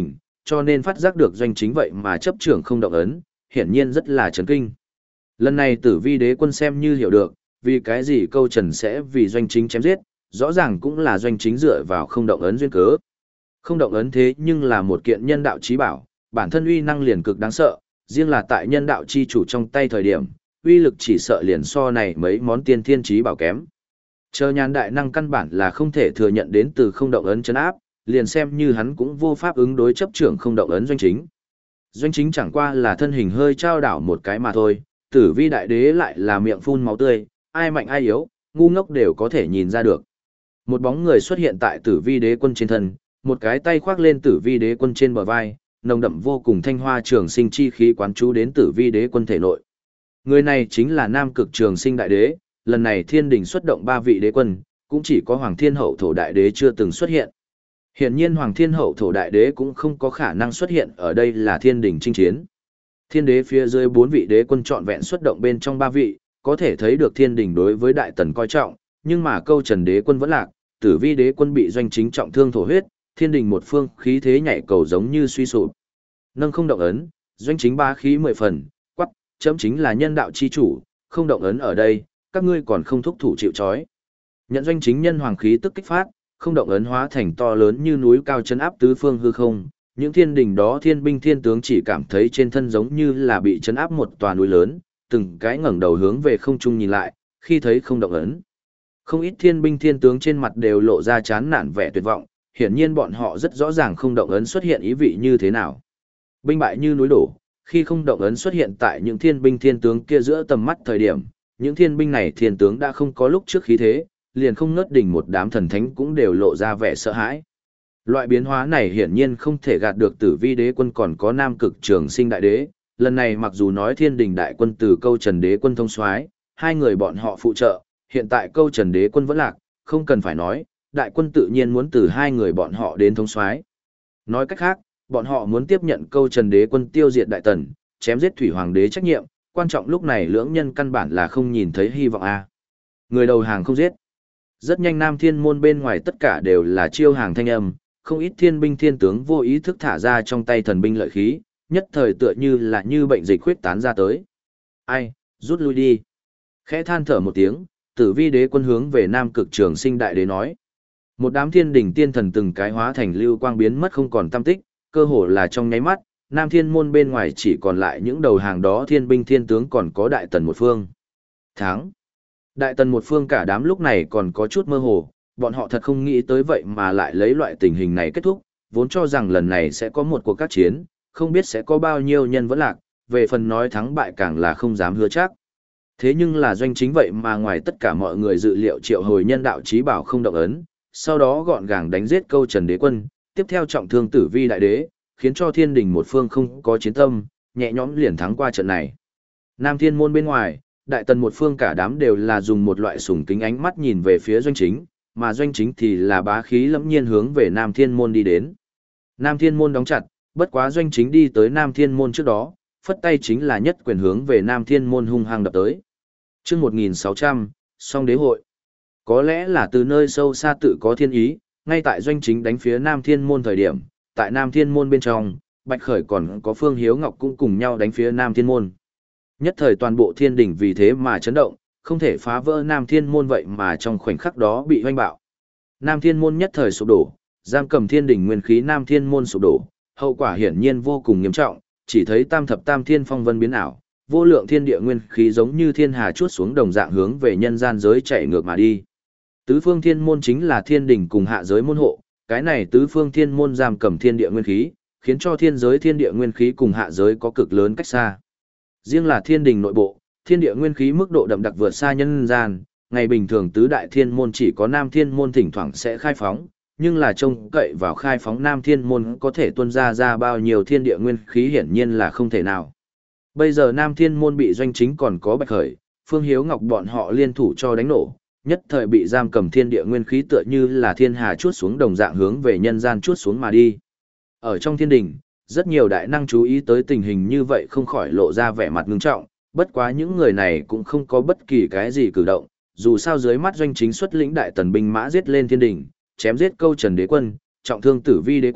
cho nên phát giác được doanh chính vậy mà chấp trưởng không động ấn, hiển nhiên rất là chấn kinh. Lần này tử vi đế quân xem như hiểu được, vì cái gì câu trần sẽ vì doanh chính chém giết, rõ ràng cũng là doanh chính dựa vào không động ấn duyên cớ. Không động ấn thế nhưng là một kiện nhân đạo chí bảo, bản thân uy năng liền cực đáng sợ, riêng là tại nhân đạo chi chủ trong tay thời điểm, uy lực chỉ sợ liền so này mấy món tiên thiên chí bảo kém. Chờ nhàn đại năng căn bản là không thể thừa nhận đến từ không động ấn chấn áp, liền xem như hắn cũng vô pháp ứng đối chấp trưởng không động ấn doanh chính. Doanh chính chẳng qua là thân hình hơi trao đảo một cái mà thôi, tử vi đại đế lại là miệng phun máu tươi, ai mạnh ai yếu, ngu ngốc đều có thể nhìn ra được. Một bóng người xuất hiện tại tử vi đế quân trên thân, một cái tay khoác lên tử vi đế quân trên bờ vai, nồng đậm vô cùng thanh hoa trường sinh chi khí quán chú đến tử vi đế quân thể nội. Người này chính là Nam Cực Trường Sinh Đại Đế, lần này thiên đình xuất động ba vị đế quân, cũng chỉ có Hoàng Thiên Hậu Thổ Đại Đế chưa từng xuất hiện. Hiển nhiên Hoàng Thiên Hậu Thổ Đại Đế cũng không có khả năng xuất hiện ở đây là thiên đình chinh chiến. Thiên đế phía dưới bốn vị đế quân trọn vẹn xuất động bên trong ba vị, có thể thấy được thiên đình đối với đại tần coi trọng, nhưng mà câu trần đế quân vẫn lạc, tử vi đế quân bị doanh chính trọng thương thổ huyết, thiên đình một phương khí thế nhảy cầu giống như suy sụp. Nâng không động ấn, doanh chính ba khí mười phần, quắc, chấm chính là nhân đạo chi chủ, không động ấn ở đây, các ngươi còn không thúc thủ chịu trói. Nhận doanh chính nhân hoàng khí tức kích phát, không động ấn hóa thành to lớn như núi cao chấn áp tứ phương hư không, những thiên đình đó thiên binh thiên tướng chỉ cảm thấy trên thân giống như là bị chấn áp một tòa núi lớn, từng cái ngẩng đầu hướng về không trung nhìn lại, khi thấy không động ấn. Không ít thiên binh thiên tướng trên mặt đều lộ ra chán nản vẻ tuyệt vọng, hiển nhiên bọn họ rất rõ ràng không động ấn xuất hiện ý vị như thế nào. Binh bại như núi đổ, khi không động ấn xuất hiện tại những thiên binh thiên tướng kia giữa tầm mắt thời điểm, những thiên binh này thiên tướng đã không có lúc trước khí thế, liền không ngớt đỉnh một đám thần thánh cũng đều lộ ra vẻ sợ hãi. Loại biến hóa này hiển nhiên không thể gạt được tử vi đế quân còn có Nam Cực Trường Sinh Đại Đế, lần này mặc dù nói thiên đình đại quân từ câu trần đế quân thông soái, hai người bọn họ phụ trợ, hiện tại câu trần đế quân vẫn lạc, không cần phải nói, đại quân tự nhiên muốn từ hai người bọn họ đến thông soái. Nói cách khác, bọn họ muốn tiếp nhận câu trần đế quân tiêu diệt đại tần, chém giết thủy hoàng đế trách nhiệm, quan trọng lúc này lưỡng nhân căn bản là không nhìn thấy hy vọng a. Người đầu hàng không giết. Rất nhanh Nam Thiên môn bên ngoài tất cả đều là chiêu hàng thanh âm, không ít thiên binh thiên tướng vô ý thức thả ra trong tay thần binh lợi khí, nhất thời tựa như là như bệnh dịch khuyết tán ra tới. Ai, rút lui đi. Khẽ than thở một tiếng, tử vi đế quân hướng về Nam Cực Trường Sinh Đại Đế nói. Một đám thiên đỉnh tiên thần từng cái hóa thành lưu quang biến mất không còn tăm tích, cơ hồ là trong nháy mắt, Nam Thiên môn bên ngoài chỉ còn lại những đầu hàng đó thiên binh thiên tướng còn có đại tần một phương. Tháng. Đại tần một phương cả đám lúc này còn có chút mơ hồ, bọn họ thật không nghĩ tới vậy mà lại lấy loại tình hình này kết thúc, vốn cho rằng lần này sẽ có một cuộc các chiến, không biết sẽ có bao nhiêu nhân vẫn lạc, về phần nói thắng bại càng là không dám hứa chắc. Thế nhưng là doanh chính vậy mà ngoài tất cả mọi người dự liệu triệu hồi nhân đạo chí bảo không động ấn, sau đó gọn gàng đánh giết câu trần đế quân, tiếp theo trọng thương tử vi đại đế, khiến cho thiên đình một phương không có chiến tâm, nhẹ nhõm liền thắng qua trận này. Nam thiên môn bên ngoài, đại tần một phương cả đám đều là dùng một loại sùng kính ánh mắt nhìn về phía doanh chính, mà doanh chính thì là bá khí lẫm nhiên hướng về Nam thiên môn đi đến. Nam thiên môn đóng chặt, bất quá doanh chính đi tới Nam thiên môn trước đó, phất tay chính là nhất quyền hướng về Nam thiên môn hung hăng đập tới. Trước một nghìn sáu trăm, song đế hội. Có lẽ là từ nơi sâu xa tự có thiên ý, ngay tại doanh chính đánh phía Nam thiên môn thời điểm, tại Nam thiên môn bên trong, Bạch Khởi còn có Phương Hiếu Ngọc cũng cùng nhau đánh phía Nam thiên môn. Nhất thời toàn bộ thiên đỉnh vì thế mà chấn động, không thể phá vỡ Nam thiên môn vậy mà trong khoảnh khắc đó bị hoanh bạo. Nam thiên môn nhất thời sụp đổ, giam cầm thiên đỉnh nguyên khí Nam thiên môn sụp đổ, hậu quả hiển nhiên vô cùng nghiêm trọng, chỉ thấy tam thập tam thiên phong vân biến ảo, vô lượng thiên địa nguyên khí giống như thiên hà chuốt xuống đồng dạng hướng về nhân gian giới chạy ngược mà đi. Tứ phương thiên môn chính là thiên đỉnh cùng hạ giới môn hộ, cái này tứ phương thiên môn giam cầm thiên địa nguyên khí, khiến cho thiên giới thiên địa nguyên khí cùng hạ giới có cực lớn cách xa. Riêng là thiên đình nội bộ, thiên địa nguyên khí mức độ đậm đặc vượt xa nhân gian, ngày bình thường tứ đại thiên môn chỉ có nam thiên môn thỉnh thoảng sẽ khai phóng, nhưng là trông cậy vào khai phóng nam thiên môn có thể tuôn ra ra bao nhiêu thiên địa nguyên khí hiển nhiên là không thể nào. Bây giờ nam thiên môn bị doanh chính còn có Bạch Khởi, Phương Hiếu Ngọc bọn họ liên thủ cho đánh nổ, nhất thời bị giam cầm thiên địa nguyên khí tựa như là thiên hà chuốt xuống đồng dạng hướng về nhân gian chuốt xuống mà đi. Ở trong thiên đình, rất nhiều đại năng chú ý tới tình hình như vậy không khỏi lộ ra vẻ mặt ngưng trọng, bất quá những người này cũng không có bất kỳ cái gì cử động, dù sao dưới mắt doanh chính xuất lĩnh đại tần binh mã giết lên thiên đình, chém giết câu trần đế quân, trọng thương tử vi đế quân,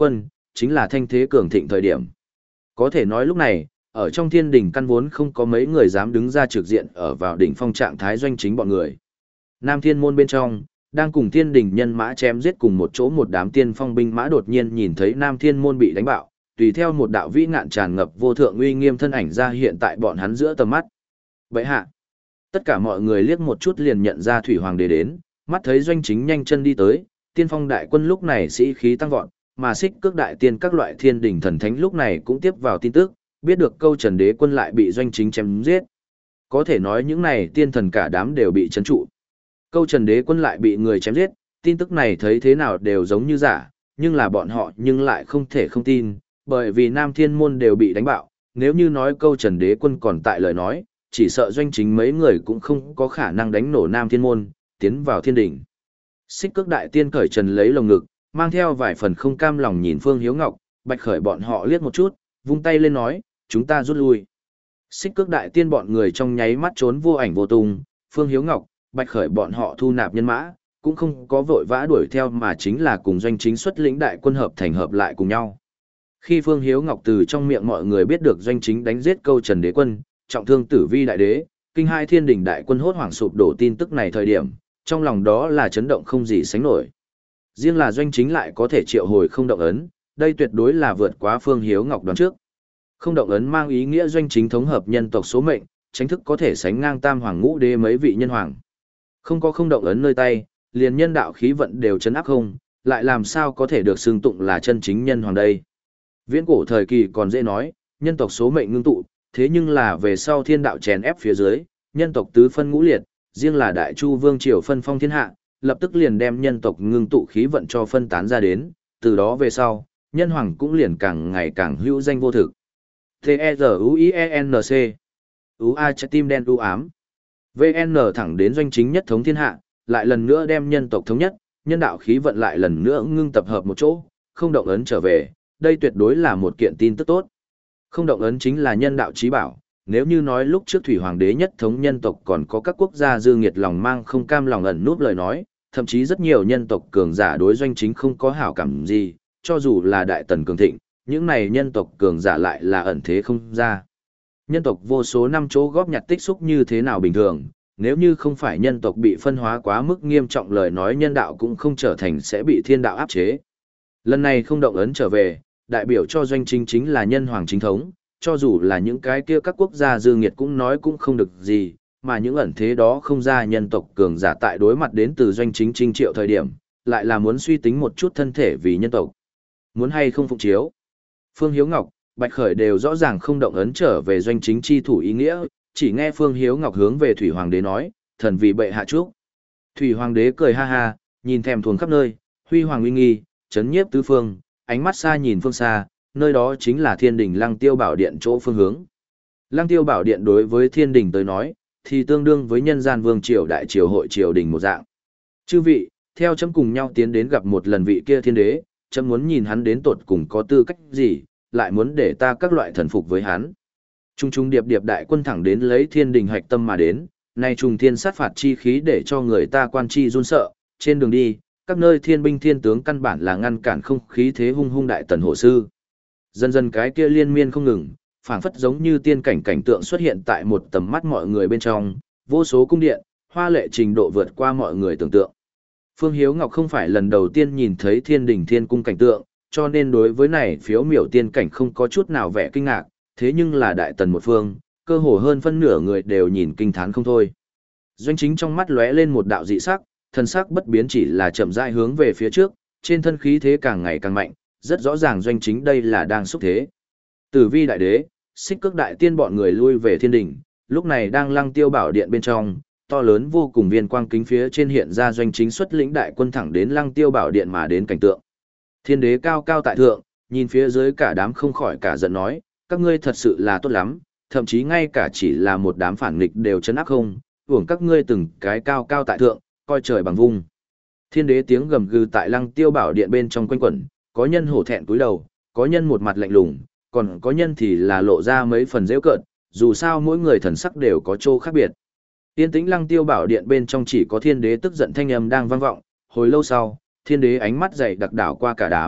chính là thanh thế cường thịnh thời điểm. Có thể nói lúc này, ở trong thiên đình căn vốn không có mấy người dám đứng ra trực diện ở vào đỉnh phong trạng thái doanh chính bọn người. Nam thiên môn bên trong, đang cùng thiên đình nhân mã chém giết cùng một chỗ một đám tiên phong binh mã đột nhiên nhìn thấy Nam thiên môn bị đánh bạo, tùy theo một đạo vĩ ngạn tràn ngập vô thượng uy nghiêm thân ảnh ra hiện tại bọn hắn giữa tầm mắt. Vậy hạ, tất cả mọi người liếc một chút liền nhận ra Thủy Hoàng đế đến, mắt thấy doanh chính nhanh chân đi tới, tiên phong đại quân lúc này sĩ khí tăng vọt, mà xích cước đại tiên các loại thiên đình thần thánh lúc này cũng tiếp vào tin tức, biết được câu Trần đế quân lại bị doanh chính chém giết. Có thể nói những này tiên thần cả đám đều bị chấn trụ. Câu Trần đế quân lại bị người chém giết, tin tức này thấy thế nào đều giống như giả, nhưng là bọn họ nhưng lại không thể không tin, bởi vì Nam Thiên môn đều bị đánh bạo, nếu như nói câu Trần đế quân còn tại lời nói, chỉ sợ doanh chính mấy người cũng không có khả năng đánh nổ Nam Thiên môn, tiến vào thiên đỉnh. Xích cước đại tiên cởi trần lấy lồng ngực, mang theo vài phần không cam lòng nhìn Phương Hiếu Ngọc, Bạch Khởi bọn họ liếc một chút, vung tay lên nói, chúng ta rút lui. Xích cước đại tiên bọn người trong nháy mắt trốn vô ảnh vô tung, Phương Hiếu Ngọc, Bạch Khởi bọn họ thu nạp nhân mã, cũng không có vội vã đuổi theo mà chính là cùng doanh chính xuất lĩnh đại quân hợp thành hợp lại cùng nhau. Khi Phương Hiếu Ngọc từ trong miệng mọi người biết được doanh chính đánh giết câu Trần đế quân, trọng thương tử vi đại đế, kinh hai thiên đình đại quân hốt hoảng sụp đổ tin tức này thời điểm, trong lòng đó là chấn động không gì sánh nổi. Riêng là doanh chính lại có thể triệu hồi không động ấn, đây tuyệt đối là vượt quá Phương Hiếu Ngọc đoán trước. Không động ấn mang ý nghĩa doanh chính thống hợp nhân tộc số mệnh, chính thức có thể sánh ngang tam hoàng ngũ đế mấy vị nhân hoàng. Không có không động ấn nơi tay, liền nhân đạo khí vận đều chấn áp không, lại làm sao có thể được xưng tụng là chân chính nhân hoàng đây. Viễn cổ thời kỳ còn dễ nói, nhân tộc số mệnh ngưng tụ, thế nhưng là về sau thiên đạo chèn ép phía dưới, nhân tộc tứ phân ngũ liệt, riêng là Đại Chu Vương triều phân phong thiên hạ, lập tức liền đem nhân tộc ngưng tụ khí vận cho phân tán ra đến, từ đó về sau, nhân hoàng cũng liền càng ngày càng hữu danh vô thực. T-E-Z-U-I-E-N-C U A trái tim đen u ám vê en thẳng đến doanh chính nhất thống thiên hạ, lại lần nữa đem nhân tộc thống nhất, nhân đạo khí vận lại lần nữa ngưng tập hợp một chỗ, không động ấn trở về, đây tuyệt đối là một kiện tin tức tốt. Không động ấn chính là nhân đạo chí bảo, nếu như nói lúc trước Thủy Hoàng đế nhất thống nhân tộc còn có các quốc gia dư nghiệt lòng mang không cam lòng ẩn núp lời nói, thậm chí rất nhiều nhân tộc cường giả đối doanh chính không có hảo cảm gì, cho dù là đại tần cường thịnh, những này nhân tộc cường giả lại là ẩn thế không ra. Nhân tộc vô số năm chỗ góp nhặt tích xúc như thế nào bình thường, nếu như không phải nhân tộc bị phân hóa quá mức nghiêm trọng lời nói nhân đạo cũng không trở thành sẽ bị thiên đạo áp chế. Lần này không động ấn trở về, đại biểu cho doanh chính chính là nhân hoàng chính thống, cho dù là những cái kia các quốc gia dư nghiệt cũng nói cũng không được gì, mà những ẩn thế đó không ra nhân tộc cường giả tại đối mặt đến từ doanh chính trinh triệu thời điểm, lại là muốn suy tính một chút thân thể vì nhân tộc. Muốn hay không phụng chiếu. Phương Hiếu Ngọc, Bạch Khởi đều rõ ràng không động ấn trở về doanh chính chi thủ ý nghĩa, chỉ nghe Phương Hiếu Ngọc hướng về Thủy Hoàng đế nói, thần vì bệ hạ chúc. Thủy Hoàng đế cười ha ha, nhìn thèm thuồng khắp nơi, huy hoàng uy nghi, chấn nhiếp tứ phương, ánh mắt xa nhìn phương xa, nơi đó chính là thiên đình Lăng Tiêu Bảo Điện chỗ phương hướng. Lăng Tiêu Bảo Điện đối với thiên đình tới nói, thì tương đương với nhân gian vương triều đại triều hội triều đình một dạng. Chư vị, theo chấm cùng nhau tiến đến gặp một lần vị kia thiên đế, chấm muốn nhìn hắn đến tột cùng có tư cách gì, lại muốn để ta các loại thần phục với hắn. Trung trung điệp điệp đại quân thẳng đến lấy thiên đình hạch tâm mà đến, nay trùng thiên sát phạt chi khí để cho người ta quan chi run sợ, trên đường đi, các nơi thiên binh thiên tướng căn bản là ngăn cản không khí thế hung hung đại tần hổ sư. Dần dần cái kia liên miên không ngừng, phảng phất giống như tiên cảnh cảnh tượng xuất hiện tại một tầm mắt mọi người bên trong, vô số cung điện, hoa lệ trình độ vượt qua mọi người tưởng tượng. Phương Hiếu Ngọc không phải lần đầu tiên nhìn thấy thiên đình thiên cung cảnh tượng, cho nên đối với này phiếu miểu tiên cảnh không có chút nào vẻ kinh ngạc, thế nhưng là đại tần một phương, cơ hồ hơn phân nửa người đều nhìn kinh thán không thôi. Doanh chính trong mắt lóe lên một đạo dị sắc, thần sắc bất biến chỉ là chậm rãi hướng về phía trước, trên thân khí thế càng ngày càng mạnh, rất rõ ràng doanh chính đây là đang xúc thế. Tử vi đại đế, xích cước đại tiên bọn người lui về thiên đình, lúc này đang Lăng Tiêu Bảo Điện bên trong, to lớn vô cùng viên quang kính phía trên hiện ra doanh chính xuất lĩnh đại quân thẳng đến Lăng Tiêu Bảo Điện mà đến cảnh tượng. Thiên đế cao cao tại thượng, nhìn phía dưới cả đám không khỏi cả giận nói, các ngươi thật sự là tốt lắm, thậm chí ngay cả chỉ là một đám phản nghịch đều chấn áp không, uổng các ngươi từng cái cao cao tại thượng, coi trời bằng vung. Thiên đế tiếng gầm gừ tại Lăng Tiêu Bảo Điện bên trong quanh quẩn, có nhân hổ thẹn cúi đầu, có nhân một mặt lạnh lùng, còn có nhân thì là lộ ra mấy phần giễu cợt, dù sao mỗi người thần sắc đều có chỗ khác biệt. Yên tĩnh Lăng Tiêu Bảo Điện bên trong chỉ có thiên đế tức giận thanh âm đang vang vọng, hồi lâu sau, thiên đế ánh mắt dày đặc đảo qua cả đám,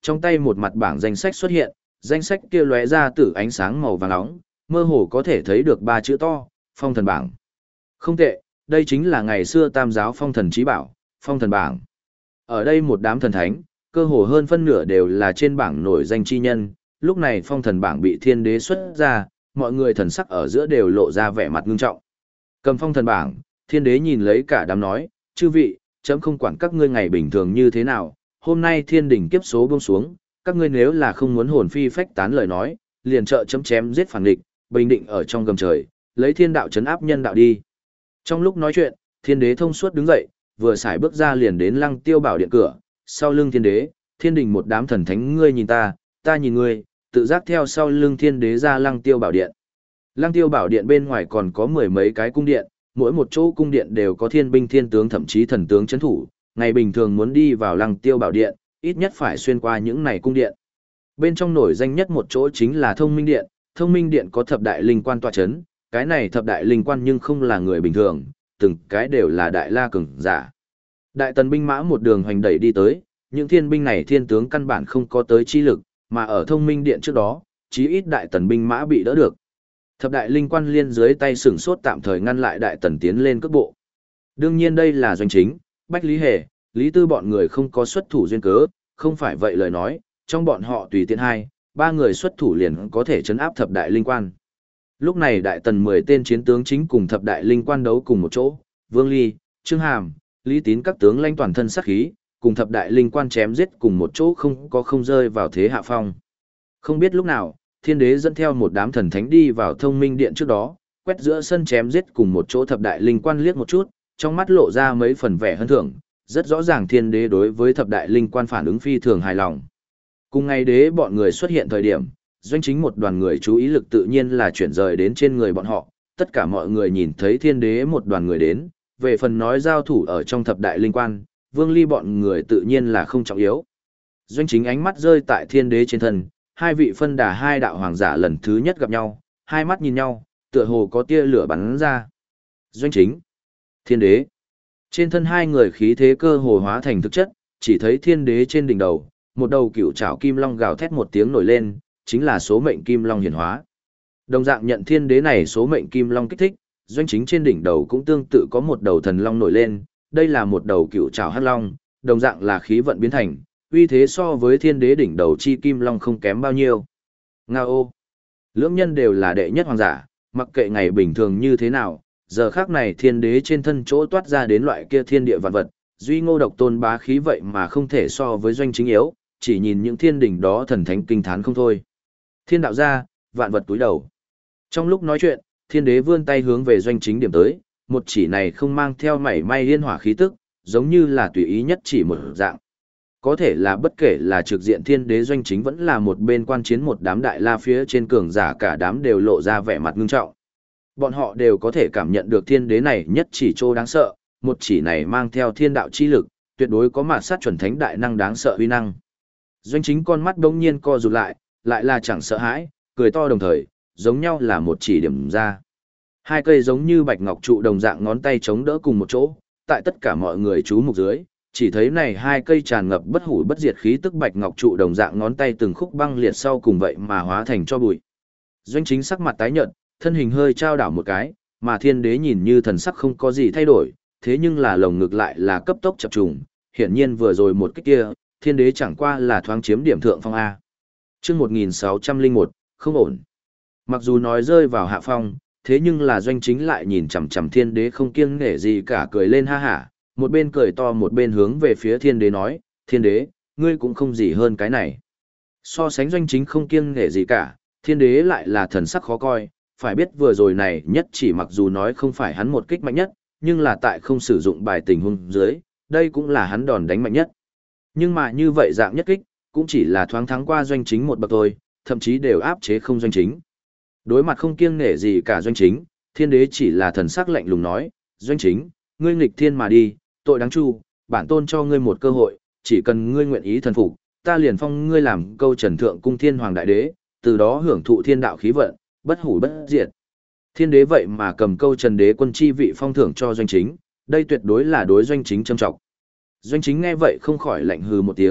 Trong tay một mặt bảng danh sách xuất hiện, danh sách kia lóe ra từ ánh sáng màu vàng nóng, mơ hồ có thể thấy được ba chữ to, phong thần bảng. Không tệ, đây chính là ngày xưa tam giáo phong thần trí bảo, phong thần bảng. Ở đây một đám thần thánh, cơ hồ hơn phân nửa đều là trên bảng nổi danh chi nhân, lúc này phong thần bảng bị thiên đế xuất ra, mọi người thần sắc ở giữa đều lộ ra vẻ mặt ngưng trọng. Cầm phong thần bảng, thiên đế nhìn lấy cả đám nói, chư vị, chấm không quản các ngươi ngày bình thường như thế nào, hôm nay thiên đỉnh kiếp số buông xuống, các ngươi nếu là không muốn hồn phi phách tán lời nói, liền trợ chấm chém giết phản địch, bình định ở trong gầm trời, lấy thiên đạo chấn áp nhân đạo đi. Trong lúc nói chuyện, thiên đế thông suốt đứng dậy, vừa xài bước ra liền đến lăng tiêu bảo điện cửa, sau lưng thiên đế, thiên đình một đám thần thánh ngươi nhìn ta, ta nhìn ngươi, tự giác theo sau lưng thiên đế ra lăng tiêu bảo điện. Lăng tiêu bảo điện bên ngoài còn có mười mấy cái cung điện, mỗi một chỗ cung điện đều có thiên binh thiên tướng thậm chí thần tướng chấn thủ, ngày bình thường muốn đi vào lăng tiêu bảo điện, ít nhất phải xuyên qua những này cung điện. Bên trong nổi danh nhất một chỗ chính là thông minh điện, thông minh điện có thập đại linh quan tọa chấn, cái này thập đại linh quan nhưng không là người bình thường, từng cái đều là đại la cường giả. Đại tần binh mã một đường hoành đẩy đi tới, những thiên binh này thiên tướng căn bản không có tới chi lực, mà ở thông minh điện trước đó, chí ít đại tần binh mã bị đỡ được. Thập đại linh quan liên dưới tay sửng sốt tạm thời ngăn lại đại tần tiến lên cước bộ. Đương nhiên đây là doanh chính, Bách Lý Hề, Lý Tư bọn người không có xuất thủ duyên cớ, không phải vậy lời nói, trong bọn họ tùy tiện hai, ba người xuất thủ liền có thể chấn áp thập đại linh quan. Lúc này đại tần mười tên chiến tướng chính cùng thập đại linh quan đấu cùng một chỗ, Vương Ly, Trương Hàm, Lý Tín các tướng lãnh toàn thân sát khí, cùng thập đại linh quan chém giết cùng một chỗ không có không rơi vào thế hạ phong. Không biết lúc nào, thiên đế dẫn theo một đám thần thánh đi vào thông minh điện trước đó, quét giữa sân chém giết cùng một chỗ thập đại linh quan liếc một chút, trong mắt lộ ra mấy phần vẻ hân thưởng, rất rõ ràng thiên đế đối với thập đại linh quan phản ứng phi thường hài lòng. Cùng ngày đế bọn người xuất hiện thời điểm, doanh chính một đoàn người chú ý lực tự nhiên là chuyển rời đến trên người bọn họ, tất cả mọi người nhìn thấy thiên đế một đoàn người đến, về phần nói giao thủ ở trong thập đại linh quan, Vương Ly bọn người tự nhiên là không trọng yếu. Doanh chính ánh mắt rơi tại thiên đế trên thân, hai vị phân đà hai đạo hoàng giả lần thứ nhất gặp nhau, hai mắt nhìn nhau, tựa hồ có tia lửa bắn ra. Doanh chính, thiên đế. Trên thân hai người khí thế cơ hồ hóa thành thực chất, chỉ thấy thiên đế trên đỉnh đầu, một đầu cựu trảo kim long gào thét một tiếng nổi lên, chính là số mệnh kim long hiển hóa. Đồng dạng nhận thiên đế này số mệnh kim long kích thích, doanh chính trên đỉnh đầu cũng tương tự có một đầu thần long nổi lên, đây là một đầu cựu trảo hắc long, đồng dạng là khí vận biến thành, uy thế so với thiên đế đỉnh đầu chi kim long không kém bao nhiêu. Ngao. Lưỡng nhân đều là đệ nhất hoàng giả, mặc kệ ngày bình thường như thế nào, giờ khác này thiên đế trên thân chỗ toát ra đến loại kia thiên địa vạn vật, duy ngô độc tôn bá khí vậy mà không thể so với doanh chính yếu, chỉ nhìn những thiên đỉnh đó thần thánh kinh thán không thôi. Thiên đạo ra, vạn vật túi đầu. Trong lúc nói chuyện, thiên đế vươn tay hướng về doanh chính điểm tới, một chỉ này không mang theo mảy may liên hỏa khí tức, giống như là tùy ý nhất chỉ một dạng. Có thể là bất kể là trực diện thiên đế doanh chính vẫn là một bên quan chiến một đám đại la phía trên cường giả cả đám đều lộ ra vẻ mặt ngưng trọng. Bọn họ đều có thể cảm nhận được thiên đế này nhất chỉ trô đáng sợ, một chỉ này mang theo thiên đạo chi lực, tuyệt đối có mạt sát chuẩn thánh đại năng đáng sợ uy năng. Doanh chính con mắt bỗng nhiên co rụt lại, lại là chẳng sợ hãi, cười to đồng thời, giống nhau là một chỉ điểm ra. Hai cây giống như bạch ngọc trụ đồng dạng ngón tay chống đỡ cùng một chỗ, tại tất cả mọi người chú mục dưới, chỉ thấy này hai cây tràn ngập bất hủ bất diệt khí tức bạch ngọc trụ đồng dạng ngón tay từng khúc băng liệt sau cùng vậy mà hóa thành cho bụi. Doanh chính sắc mặt tái nhợt, thân hình hơi trao đảo một cái, mà thiên đế nhìn như thần sắc không có gì thay đổi, thế nhưng là lồng ngực lại là cấp tốc chập trùng, hiển nhiên vừa rồi một kích kia, thiên đế chẳng qua là thoáng chiếm điểm thượng phong A. Chương một nghìn sáu trăm lẻ một, không ổn. Mặc dù nói rơi vào hạ phong, thế nhưng là doanh chính lại nhìn chằm chằm thiên đế không kiêng nể gì cả cười lên ha hả, một bên cười to một bên hướng về phía thiên đế nói, thiên đế, ngươi cũng không gì hơn cái này. So sánh doanh chính không kiêng nể gì cả, thiên đế lại là thần sắc khó coi, phải biết vừa rồi này nhất chỉ mặc dù nói không phải hắn một kích mạnh nhất, nhưng là tại không sử dụng bài tình huống dưới, đây cũng là hắn đòn đánh mạnh nhất. Nhưng mà như vậy dạng nhất kích, cũng chỉ là thoáng thắng qua doanh chính một bậc thôi, thậm chí đều áp chế không doanh chính. Đối mặt không kiêng nể gì cả doanh chính, thiên đế chỉ là thần sắc lạnh lùng nói, doanh chính, ngươi nghịch thiên mà đi, tội đáng chu, bản tôn cho ngươi một cơ hội, chỉ cần ngươi nguyện ý thần phục, ta liền phong ngươi làm câu trần thượng cung thiên hoàng đại đế, từ đó hưởng thụ thiên đạo khí vận, bất hủ bất diệt. Thiên đế vậy mà cầm câu trần đế quân chi vị phong thưởng cho doanh chính, đây tuyệt đối là đối doanh chính châm trọng. Doanh chính nghe vậy không khỏi lạnh hừ một tiếng,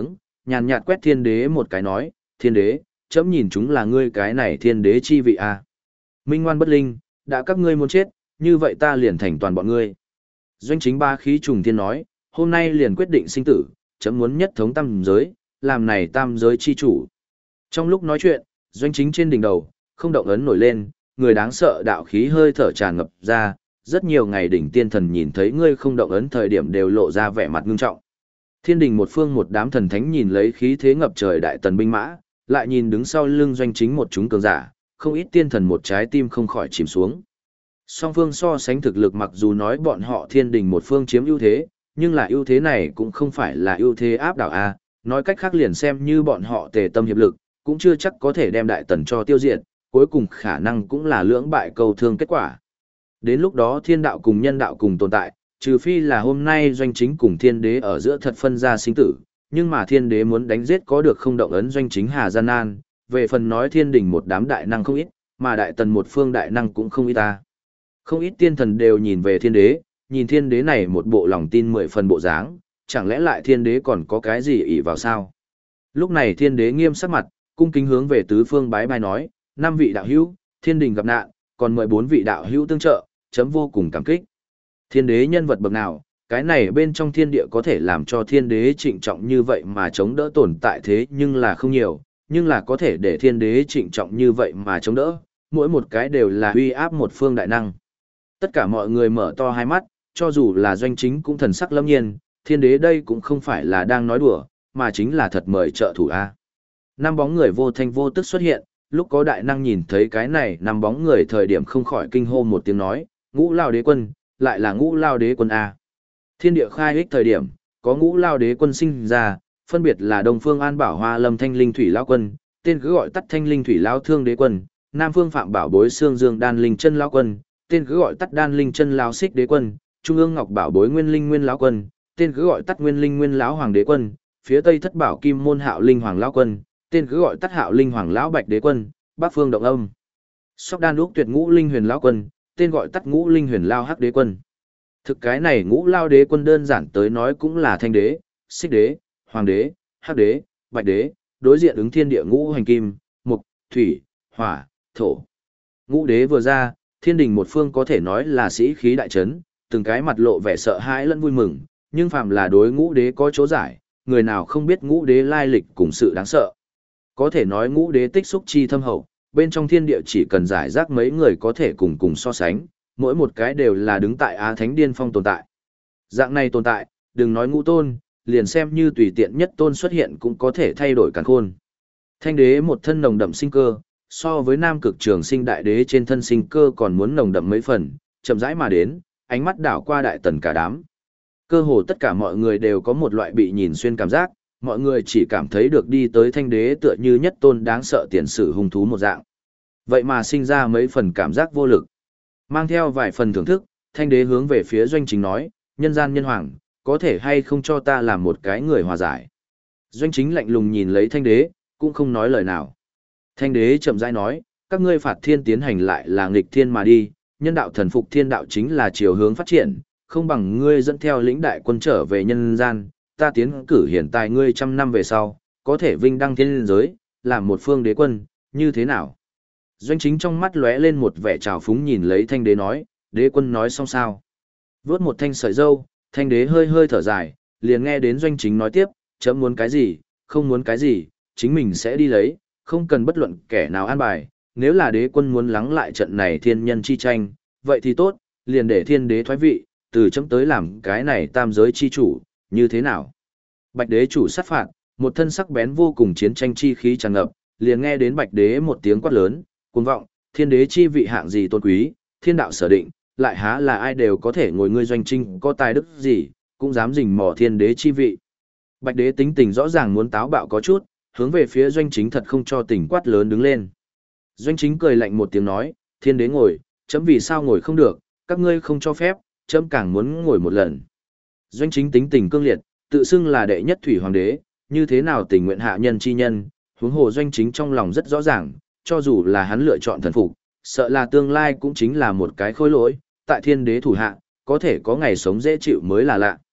nhàn nhạt quét thiên đế một cái nói, thiên đế, chấm nhìn chúng là ngươi cái này thiên đế chi vị à. Minh ngoan bất linh, đã các ngươi muốn chết, như vậy ta liền thành toàn bọn ngươi. Doanh chính ba khí trùng thiên nói, hôm nay liền quyết định sinh tử, chấm muốn nhất thống tam giới, làm này tam giới chi chủ. Trong lúc nói chuyện, doanh chính trên đỉnh đầu, không động ấn nổi lên, người đáng sợ đạo khí hơi thở tràn ngập ra, rất nhiều ngày đỉnh tiên thần nhìn thấy ngươi không động ấn thời điểm đều lộ ra vẻ mặt ngưng trọng. Thiên đình một phương một đám thần thánh nhìn lấy khí thế ngập trời đại tần binh mã, lại nhìn đứng sau lưng doanh chính một chúng cường giả, không ít tiên thần một trái tim không khỏi chìm xuống. Song phương so sánh thực lực mặc dù nói bọn họ thiên đình một phương chiếm ưu thế, nhưng là ưu thế này cũng không phải là ưu thế áp đảo a, nói cách khác liền xem như bọn họ tề tâm hiệp lực, cũng chưa chắc có thể đem đại tần cho tiêu diệt, cuối cùng khả năng cũng là lưỡng bại cầu thương kết quả. Đến lúc đó thiên đạo cùng nhân đạo cùng tồn tại, trừ phi là hôm nay doanh chính cùng thiên đế ở giữa thật phân ra sinh tử, nhưng mà thiên đế muốn đánh giết có được không động ấn doanh chính hà gian nan, về phần nói thiên đình một đám đại năng không ít, mà đại tần một phương đại năng cũng không ít ta. Không ít tiên thần đều nhìn về thiên đế, nhìn thiên đế này một bộ lòng tin mười phần bộ dáng, chẳng lẽ lại thiên đế còn có cái gì ỷ vào sao? Lúc này thiên đế nghiêm sắc mặt, cung kính hướng về tứ phương bái bai nói, năm vị đạo hữu, thiên đình gặp nạn, còn mười bốn vị đạo hữu tương trợ, chấm vô cùng cảm kích. Thiên đế nhân vật bậc nào, cái này bên trong thiên địa có thể làm cho thiên đế trịnh trọng như vậy mà chống đỡ tồn tại thế nhưng là không nhiều, nhưng là có thể để thiên đế trịnh trọng như vậy mà chống đỡ, mỗi một cái đều là uy áp một phương đại năng. Tất cả mọi người mở to hai mắt, cho dù là doanh chính cũng thần sắc lâm nhiên, thiên đế đây cũng không phải là đang nói đùa, mà chính là thật mời trợ thủ A. Năm bóng người vô thanh vô tức xuất hiện, lúc có đại năng nhìn thấy cái này năm bóng người thời điểm không khỏi kinh hô một tiếng nói, ngũ lao đế quân, lại là ngũ lao đế quân A. Thiên địa khai ích thời điểm, có ngũ lao đế quân sinh ra, phân biệt là Đông Phương An Bảo Hoa Lâm Thanh Linh Thủy Lao Quân, tên cứ gọi tắt Thanh Linh Thủy Lao Thương Đế Quân, Nam Phương Phạm Bảo Bối Xương Dương Đan Linh Chân Lao Quân, tên cứ gọi tắt Đan Linh Chân Lao Xích Đế Quân, Trung ương Ngọc Bảo Bối Nguyên Linh Nguyên Lão Quân, tên cứ gọi tắt Nguyên Linh Nguyên Lão Hoàng Đế Quân, phía Tây Thất Bảo Kim Môn Hạo Linh Hoàng Lão Quân, tên cứ gọi tắt Hạo Linh Hoàng Lão Bạch Đế Quân, Bắc Phương Động Âm. Sóc Đan Úc Tuyệt Ngũ Linh Huyền Lão Quân, tên gọi tắt Ngũ Linh Huyền Lao Hắc Đế Quân. Thực cái này Ngũ Lao Đế Quân đơn giản tới nói cũng là Thanh Đế, Xích Đế, Hoàng Đế, Hắc Đế, Bạch Đế, đối diện ứng thiên địa ngũ hành kim, mộc, thủy, hỏa, thổ. Ngũ Đế vừa ra, thiên đình một phương có thể nói là sĩ khí đại trấn, từng cái mặt lộ vẻ sợ hãi lẫn vui mừng, nhưng phàm là đối Ngũ Đế có chỗ giải, người nào không biết Ngũ Đế lai lịch cùng sự đáng sợ. Có thể nói Ngũ Đế tích xúc chi thâm hậu, bên trong thiên địa chỉ cần giải rác mấy người có thể cùng cùng so sánh, mỗi một cái đều là đứng tại Á Thánh Điên Phong tồn tại. Dạng này tồn tại, đừng nói ngũ tôn, liền xem như tùy tiện nhất tôn xuất hiện cũng có thể thay đổi càn khôn. Thanh đế một thân nồng đậm sinh cơ, so với nam cực trường sinh đại đế trên thân sinh cơ còn muốn nồng đậm mấy phần, chậm rãi mà đến, ánh mắt đảo qua đại tần cả đám. Cơ hồ tất cả mọi người đều có một loại bị nhìn xuyên cảm giác, mọi người chỉ cảm thấy được đi tới thanh đế tựa như nhất tôn đáng sợ tiền sử hung thú một dạng. Vậy mà sinh ra mấy phần cảm giác vô lực. Mang theo vài phần thưởng thức, thanh đế hướng về phía doanh chính nói, nhân gian nhân hoàng, có thể hay không cho ta làm một cái người hòa giải. Doanh chính lạnh lùng nhìn lấy thanh đế, cũng không nói lời nào. Thanh đế chậm rãi nói, các ngươi phạt thiên tiến hành lại là nghịch thiên mà đi, nhân đạo thần phục thiên đạo chính là chiều hướng phát triển, không bằng ngươi dẫn theo lĩnh đại quân trở về nhân gian, ta tiến cử hiện tại ngươi trăm năm về sau, có thể vinh đăng thiên giới, làm một phương đế quân, như thế nào? Doanh chính trong mắt lóe lên một vẻ trào phúng nhìn lấy thanh đế nói, đế quân nói xong sao? Vướt một thanh sợi dâu, thanh đế hơi hơi thở dài, liền nghe đến doanh chính nói tiếp, chấm muốn cái gì, không muốn cái gì, chính mình sẽ đi lấy, không cần bất luận kẻ nào an bài, nếu là đế quân muốn lắng lại trận này thiên nhân chi tranh, vậy thì tốt, liền để thiên đế thoái vị, từ chấm tới làm cái này tam giới chi chủ, như thế nào? Bạch đế chủ sát phạt, một thân sắc bén vô cùng chiến tranh chi khí tràn ngập, liền nghe đến bạch đế một tiếng quát lớn, cuồng vọng, thiên đế chi vị hạng gì tôn quý, thiên đạo sở định, lại há là ai đều có thể ngồi ngươi doanh trinh có tài đức gì, cũng dám rình mò thiên đế chi vị. Bạch đế tính tình rõ ràng muốn táo bạo có chút, hướng về phía doanh chính thật không cho tình quát lớn đứng lên. Doanh chính cười lạnh một tiếng nói, thiên đế ngồi, chấm vì sao ngồi không được, các ngươi không cho phép, chấm càng muốn ngồi một lần. Doanh chính tính tình cương liệt, tự xưng là đệ nhất thủy hoàng đế, như thế nào tình nguyện hạ nhân chi nhân, huống hồ doanh chính trong lòng rất rõ ràng, cho dù là hắn lựa chọn thần phục, sợ là tương lai cũng chính là một cái khối lỗi, tại thiên đế thủ hạ, có thể có ngày sống dễ chịu mới là lạ.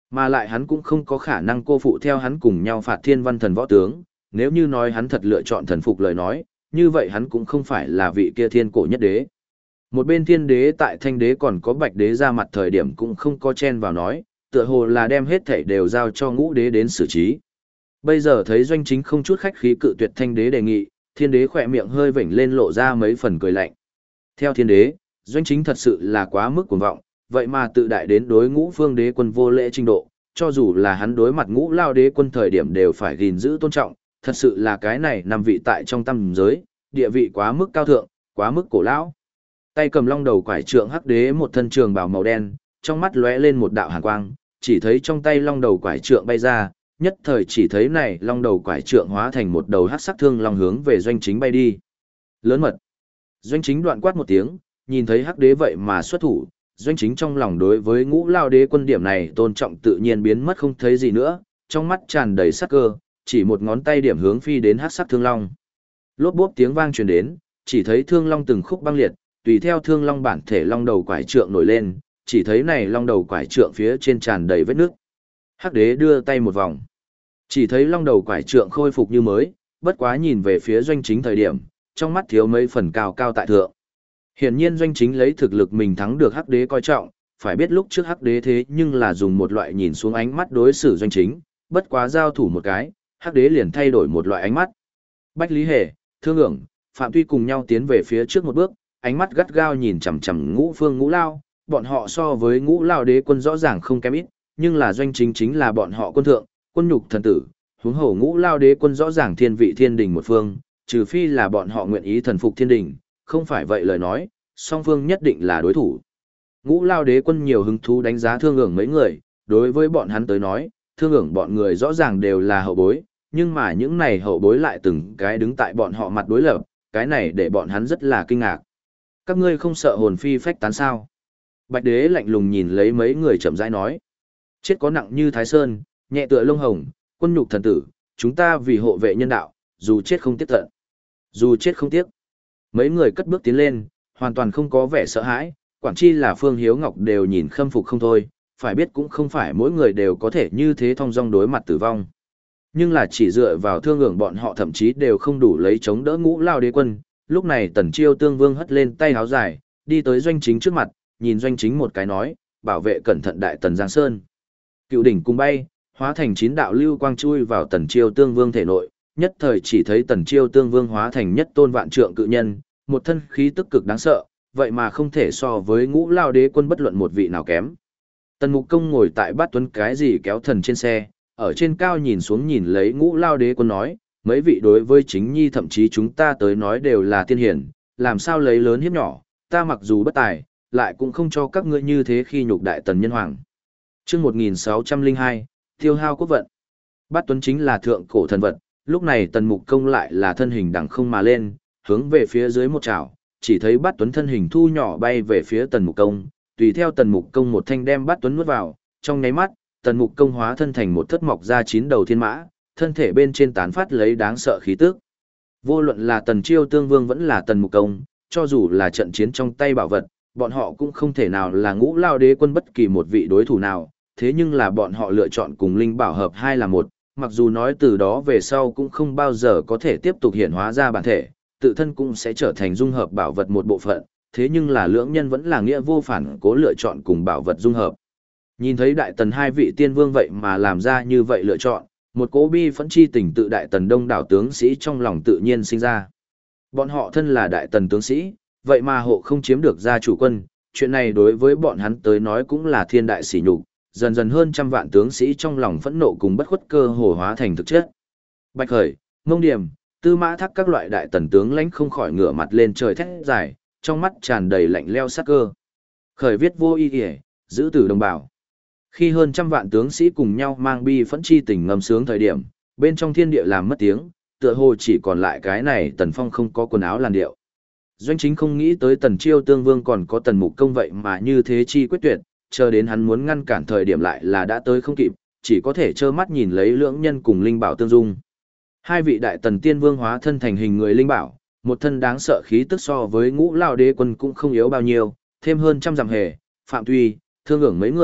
Mà lại hắn cũng không có khả năng cô phụ theo hắn cùng nhau phạt thiên văn thần võ tướng, nếu như nói hắn thật lựa chọn thần phục lời nói, như vậy hắn cũng không phải là vị kia thiên cổ nhất đế. Một bên thiên đế tại thanh đế còn có bạch đế ra mặt thời điểm cũng không có chen vào nói, tựa hồ là đem hết thảy đều giao cho ngũ đế đến xử trí. Bây giờ thấy doanh chính không chút khách khí cự tuyệt thanh đế đề nghị, thiên đế khỏe miệng hơi vểnh lên lộ ra mấy phần cười lạnh. Theo thiên đế, doanh chính thật sự là quá mức cuồng vọng, vậy mà tự đại đến đối ngũ phương đế quân vô lễ trình độ, cho dù là hắn đối mặt ngũ lao đế quân thời điểm đều phải gìn giữ tôn trọng, thật sự là cái này nằm vị tại trong tam giới, địa vị quá mức cao thượng, quá mức cổ lão. Tay cầm long đầu quải trượng hắc đế một thân trường bào màu đen, trong mắt lóe lên một đạo hàn quang, chỉ thấy trong tay long đầu quải trượng bay ra, nhất thời chỉ thấy này long đầu quải trượng hóa thành một đầu hắc sắc thương long hướng về doanh chính bay đi. Lớn mật. Doanh chính đoạn quát một tiếng, nhìn thấy hắc đế vậy mà xuất thủ, doanh chính trong lòng đối với ngũ lao đế quân điểm này tôn trọng tự nhiên biến mất không thấy gì nữa, trong mắt tràn đầy sắc cơ, chỉ một ngón tay điểm hướng phi đến hắc sắc thương long. Lốp bốp tiếng vang truyền đến, chỉ thấy thương long từng khúc băng liệt, tùy theo thương long bản thể long đầu quải trượng nổi lên, chỉ thấy này long đầu quải trượng phía trên tràn đầy vết nước. Hắc đế đưa tay một vòng, chỉ thấy long đầu quải trượng khôi phục như mới, bất quá nhìn về phía doanh chính thời điểm, trong mắt thiếu mấy phần cao cao tại thượng. Hiển nhiên doanh chính lấy thực lực mình thắng được hắc đế coi trọng, phải biết lúc trước hắc đế thế nhưng là dùng một loại nhìn xuống ánh mắt đối xử doanh chính, bất quá giao thủ một cái, hắc đế liền thay đổi một loại ánh mắt. Bách Lý Hề, Thương Ngưỡng, Phạm Tuy cùng nhau tiến về phía trước một bước, ánh mắt gắt gao nhìn chằm chằm Ngũ Phương Ngũ Lao, bọn họ so với Ngũ Lao đế quân rõ ràng không kém ít, nhưng là doanh chính chính là bọn họ quân thượng, quân nhục thần tử, huống hồ Ngũ Lao đế quân rõ ràng thiên vị thiên đình một phương, trừ phi là bọn họ nguyện ý thần phục thiên đình, không phải vậy lời nói, song phương nhất định là đối thủ. Ngũ Lao đế quân nhiều hứng thú đánh giá Thương Ngưỡng mấy người, đối với bọn hắn tới nói, Thương Ngưỡng bọn người rõ ràng đều là hậu bối, nhưng mà những này hậu bối lại từng cái đứng tại bọn họ mặt đối lập, cái này để bọn hắn rất là kinh ngạc. Các ngươi không sợ hồn phi phách tán sao? Bạch đế lạnh lùng nhìn lấy mấy người chậm rãi nói. Chết có nặng như Thái Sơn, nhẹ tựa lông hồng, quân nhục thần tử, chúng ta vì hộ vệ nhân đạo, dù chết không tiếc tận. Dù chết không tiếc. Mấy người cất bước tiến lên, hoàn toàn không có vẻ sợ hãi, quản chi là Phương Hiếu Ngọc đều nhìn khâm phục không thôi, phải biết cũng không phải mỗi người đều có thể như thế thong dong đối mặt tử vong. Nhưng là chỉ dựa vào Thương Ngưỡng bọn họ thậm chí đều không đủ lấy chống đỡ Ngũ Lao đế quân. Lúc này Tần Chiêu Tương Vương hất lên tay háo dài, đi tới doanh chính trước mặt, nhìn doanh chính một cái nói, bảo vệ cẩn thận đại Tần Giang Sơn. Cựu đỉnh cùng bay, hóa thành chín đạo lưu quang chui vào Tần Chiêu Tương Vương thể nội, nhất thời chỉ thấy Tần Chiêu Tương Vương hóa thành nhất tôn vạn trượng cự nhân, một thân khí tức cực đáng sợ, vậy mà không thể so với Ngũ Lao đế quân bất luận một vị nào kém. Tần Mục Công ngồi tại Bát Tuấn cái gì kéo thần trên xe, ở trên cao nhìn xuống nhìn lấy Ngũ Lao đế quân nói, mấy vị đối với chính nhi thậm chí chúng ta tới nói đều là tiên hiển, làm sao lấy lớn hiếp nhỏ, ta mặc dù bất tài, lại cũng không cho các ngươi như thế khi nhục đại tần nhân hoàng. Chương một nghìn sáu trăm lẻ hai, tiêu hao quốc vận. Bát Tuấn chính là thượng cổ thần vật, lúc này Tần Mục Công lại là thân hình đằng không mà lên, hướng về phía dưới một chảo, chỉ thấy Bát Tuấn thân hình thu nhỏ bay về phía Tần Mục Công, tùy theo Tần Mục Công một thanh đem Bát Tuấn nuốt vào, trong nháy mắt, Tần Mục Công hóa thân thành một thất mọc ra chín đầu thiên mã, thân thể bên trên tán phát lấy đáng sợ khí tức. Vô luận là Tần Chiêu Tương Vương vẫn là Tần Mục Công, cho dù là trận chiến trong tay bảo vật, bọn họ cũng không thể nào là Ngũ Lao đế quân bất kỳ một vị đối thủ nào, thế nhưng là bọn họ lựa chọn cùng linh bảo hợp hai là một, mặc dù nói từ đó về sau cũng không bao giờ có thể tiếp tục hiện hóa ra bản thể, tự thân cũng sẽ trở thành dung hợp bảo vật một bộ phận, thế nhưng là lưỡng nhân vẫn là nghĩa vô phản cố lựa chọn cùng bảo vật dung hợp. Nhìn thấy đại tần hai vị tiên vương vậy mà làm ra như vậy lựa chọn, một cỗ bi phẫn chi tình tự đại tần đông đảo tướng sĩ trong lòng tự nhiên sinh ra. Bọn họ thân là đại tần tướng sĩ, vậy mà hộ không chiếm được gia chủ quân, chuyện này đối với bọn hắn tới nói cũng là thiên đại sỉ nhục, dần dần hơn trăm vạn tướng sĩ trong lòng phẫn nộ cùng bất khuất cơ hồ hóa thành thực chất. Bạch Khởi, Ngông Điểm, Tư Mã Thác các loại đại tần tướng lãnh không khỏi ngửa mặt lên trời thét dài, trong mắt tràn đầy lạnh lẽo sát cơ. Khởi viết vô ý ỉa, giữ tử đồng bào. Khi hơn trăm vạn tướng sĩ cùng nhau mang bi phẫn chi tình ngâm sướng thời điểm, bên trong thiên địa làm mất tiếng, tựa hồ chỉ còn lại cái này Tần Phong không có quần áo làn điệu. Doanh chính không nghĩ tới Tần Chiêu Tương Vương còn có Tần Mục Công vậy mà như thế chi quyết tuyệt, chờ đến hắn muốn ngăn cản thời điểm lại là đã tới không kịp, chỉ có thể trơ mắt nhìn lấy lưỡng nhân cùng linh bảo tương dung. Hai vị đại tần tiên vương hóa thân thành hình người linh bảo, một thân đáng sợ khí tức so với Ngũ Lao đế quân cũng không yếu bao nhiêu, thêm hơn trăm dặm hề, Phạm Tuy, Thương Ngưỡng mấy người,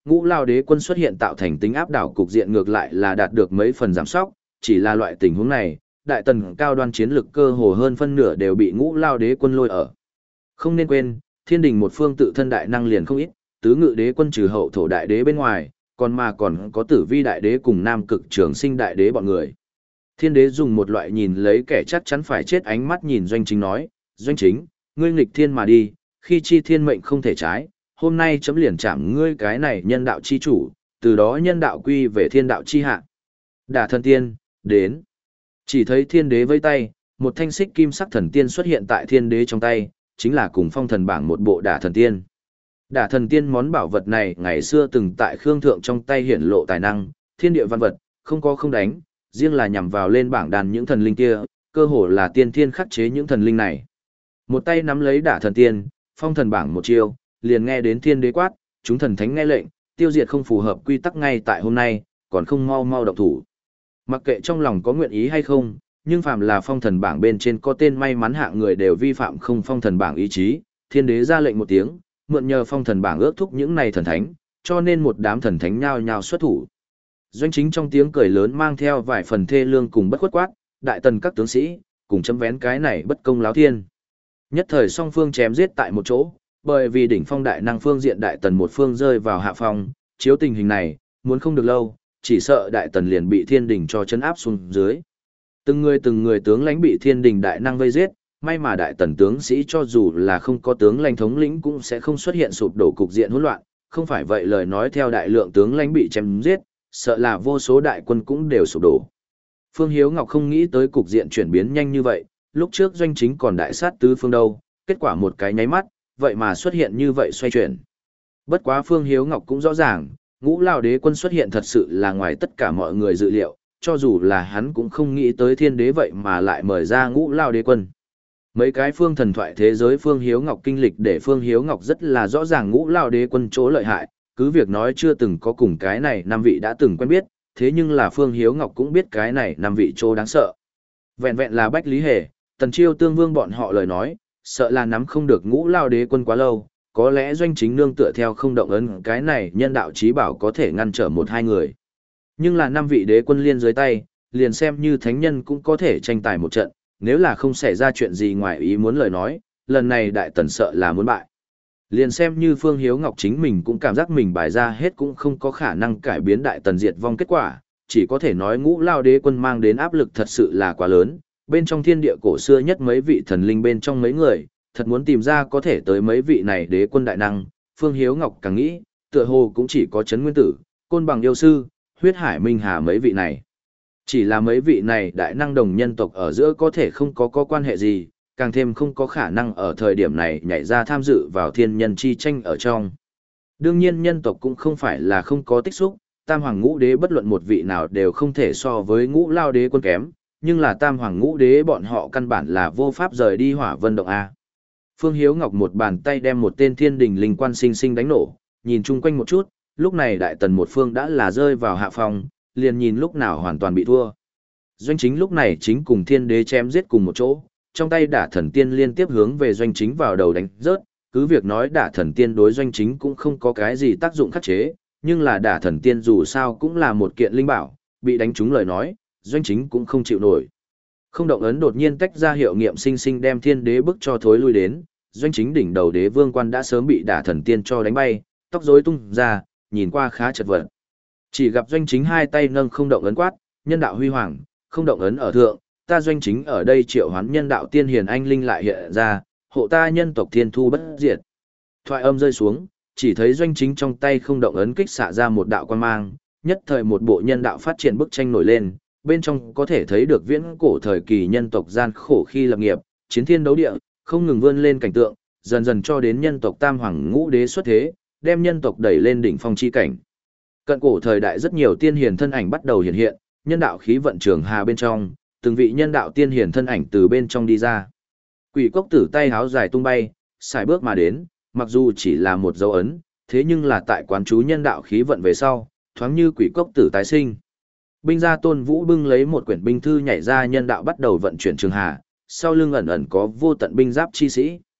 Ngũ Lao Đế quân xuất hiện tạo thành tính áp đảo cục diện ngược lại là đạt được mấy phần giảm sóc, chỉ là loại tình huống này, đại tần cao đoan chiến lực cơ hồ hơn phân nửa đều bị Ngũ Lao Đế quân lôi ở. Không nên quên, thiên đình một phương tự thân đại năng liền không ít, tứ ngự đế quân trừ hậu thổ đại đế bên ngoài, còn mà còn có tử vi đại đế cùng nam cực trường sinh đại đế bọn người. Thiên đế dùng một loại nhìn lấy kẻ chắc chắn phải chết ánh mắt nhìn doanh chính nói, doanh chính, ngươi nghịch thiên mà đi, khi chi thiên mệnh không thể trái, hôm nay chấm liền chạm ngươi cái này nhân đạo chi chủ, từ đó nhân đạo quy về thiên đạo chi hạ. Đả thần tiên, đến. Chỉ thấy thiên đế vây tay, một thanh xích kim sắc thần tiên xuất hiện tại thiên đế trong tay, chính là cùng phong thần bảng một bộ đả thần tiên. Đả thần tiên món bảo vật này ngày xưa từng tại Khương Thượng trong tay hiển lộ tài năng, thiên địa văn vật, không có không đánh, riêng là nhằm vào lên bảng đàn những thần linh kia, cơ hồ là tiên thiên khắc chế những thần linh này. Một tay nắm lấy đả thần tiên, phong thần bảng một chiêu, liền nghe đến thiên đế quát, chúng thần thánh nghe lệnh, tiêu diệt không phù hợp quy tắc ngay tại hôm nay, còn không mau mau động thủ. Mặc kệ trong lòng có nguyện ý hay không, nhưng phàm là phong thần bảng bên trên có tên may mắn hạng người đều vi phạm không phong thần bảng ý chí, thiên đế ra lệnh một tiếng, mượn nhờ phong thần bảng ước thúc những này thần thánh, cho nên một đám thần thánh nhao nhao xuất thủ. Doanh chính trong tiếng cười lớn mang theo vài phần thê lương cùng bất khuất quát, đại tần các tướng sĩ, cùng chấm vén cái này bất công láo thiên. Nhất thời song phương chém giết tại một chỗ, bởi vì đỉnh phong đại năng phương diện đại tần một phương rơi vào hạ phong, chiếu tình hình này, muốn không được lâu, chỉ sợ đại tần liền bị thiên đình cho chấn áp xuống dưới. Từng người từng người tướng lãnh bị thiên đình đại năng vây giết, may mà đại tần tướng sĩ cho dù là không có tướng lãnh thống lĩnh cũng sẽ không xuất hiện sụp đổ cục diện hỗn loạn, không phải vậy lời nói theo đại lượng tướng lãnh bị chém giết, sợ là vô số đại quân cũng đều sụp đổ. Phương Hiếu Ngọc không nghĩ tới cục diện chuyển biến nhanh như vậy, lúc trước doanh chính còn đại sát tứ phương đâu, kết quả một cái nháy mắt, vậy mà xuất hiện như vậy xoay chuyển. Bất quá Phương Hiếu Ngọc cũng rõ ràng, Ngũ Lao Đế quân xuất hiện thật sự là ngoài tất cả mọi người dự liệu, cho dù là hắn cũng không nghĩ tới thiên đế vậy mà lại mời ra Ngũ Lao Đế quân. Mấy cái phương thần thoại thế giới Phương Hiếu Ngọc kinh lịch để Phương Hiếu Ngọc rất là rõ ràng Ngũ Lao Đế quân chỗ lợi hại, cứ việc nói chưa từng có cùng cái này năm vị đã từng quen biết, thế nhưng là Phương Hiếu Ngọc cũng biết cái này năm vị chỗ đáng sợ. Vẹn vẹn là Bách Lý Hề, Tần Chiêu Tương Vương bọn họ lời nói, sợ là nắm không được Ngũ Lao Đế quân quá lâu, có lẽ doanh chính nương tựa theo không động ấn cái này nhân đạo chí bảo có thể ngăn trở một hai người. Nhưng là năm vị đế quân liên dưới tay, liền xem như thánh nhân cũng có thể tranh tài một trận, nếu là không xảy ra chuyện gì ngoài ý muốn lời nói, lần này đại tần sợ là muốn bại. Liền xem như Phương Hiếu Ngọc chính mình cũng cảm giác mình bài ra hết cũng không có khả năng cải biến đại tần diệt vong kết quả, chỉ có thể nói Ngũ Lao Đế quân mang đến áp lực thật sự là quá lớn, bên trong thiên địa cổ xưa nhất mấy vị thần linh bên trong mấy người, thật muốn tìm ra có thể tới mấy vị này đế quân đại năng, Phương Hiếu Ngọc càng nghĩ, tựa hồ cũng chỉ có Trấn Nguyên Tử, Côn Bằng Yêu Sư, Huyết Hải Minh Hà mấy vị này. Chỉ là mấy vị này đại năng đồng nhân tộc ở giữa có thể không có có quan hệ gì, càng thêm không có khả năng ở thời điểm này nhảy ra tham dự vào thiên nhân chi tranh ở trong. Đương nhiên nhân tộc cũng không phải là không có tích xúc, Tam Hoàng Ngũ Đế bất luận một vị nào đều không thể so với Ngũ Lao Đế quân kém, nhưng là Tam Hoàng Ngũ Đế bọn họ căn bản là vô pháp rời đi Hỏa Vân Động A. Phương Hiếu Ngọc một bàn tay đem một tên thiên đình linh quan sinh sinh đánh nổ, nhìn chung quanh một chút, lúc này đại tần một phương đã là rơi vào hạ phong, liền nhìn lúc nào hoàn toàn bị thua. Doanh chính lúc này chính cùng thiên đế chém giết cùng một chỗ, trong tay đả thần tiên liên tiếp hướng về doanh chính vào đầu đánh rớt, cứ việc nói đả thần tiên đối doanh chính cũng không có cái gì tác dụng khắc chế, nhưng là đả thần tiên dù sao cũng là một kiện linh bảo, bị đánh trúng lời nói, doanh chính cũng không chịu nổi. Không động ấn đột nhiên tách ra hiệu nghiệm sinh sinh đem thiên đế bức cho thối lui đến, doanh chính đỉnh đầu đế vương quan đã sớm bị đả thần tiên cho đánh bay, tóc rối tung ra, nhìn qua khá chật vật. Chỉ gặp doanh chính hai tay nâng không động ấn quát, nhân đạo huy hoàng, không động ấn ở thượng, ta doanh chính ở đây triệu hoán nhân đạo tiên hiền anh linh lại hiện ra, hộ ta nhân tộc thiên thu bất diệt. Thoại âm rơi xuống, chỉ thấy doanh chính trong tay không động ấn kích xạ ra một đạo quan mang, nhất thời một bộ nhân đạo phát triển bức tranh nổi lên, bên trong có thể thấy được viễn cổ thời kỳ nhân tộc gian khổ khi lập nghiệp, chiến thiên đấu địa, không ngừng vươn lên cảnh tượng, dần dần cho đến nhân tộc Tam Hoàng Ngũ Đế xuất thế, đem nhân tộc đẩy lên đỉnh phong chi cảnh. Cận cổ thời đại rất nhiều tiên hiền thân ảnh bắt đầu hiện hiện, nhân đạo khí vận trường hà bên trong, từng vị nhân đạo tiên hiền thân ảnh từ bên trong đi ra. Quỷ cốc tử tay háo dài tung bay, xài bước mà đến, mặc dù chỉ là một dấu ấn, thế nhưng là tại quán chú nhân đạo khí vận về sau, thoáng như quỷ cốc tử tái sinh. Binh gia Tôn Vũ bưng lấy một quyển binh thư nhảy ra nhân đạo bắt đầu vận chuyển trường hà, sau lưng ẩn ẩn có vô tận binh giáp chi sĩ.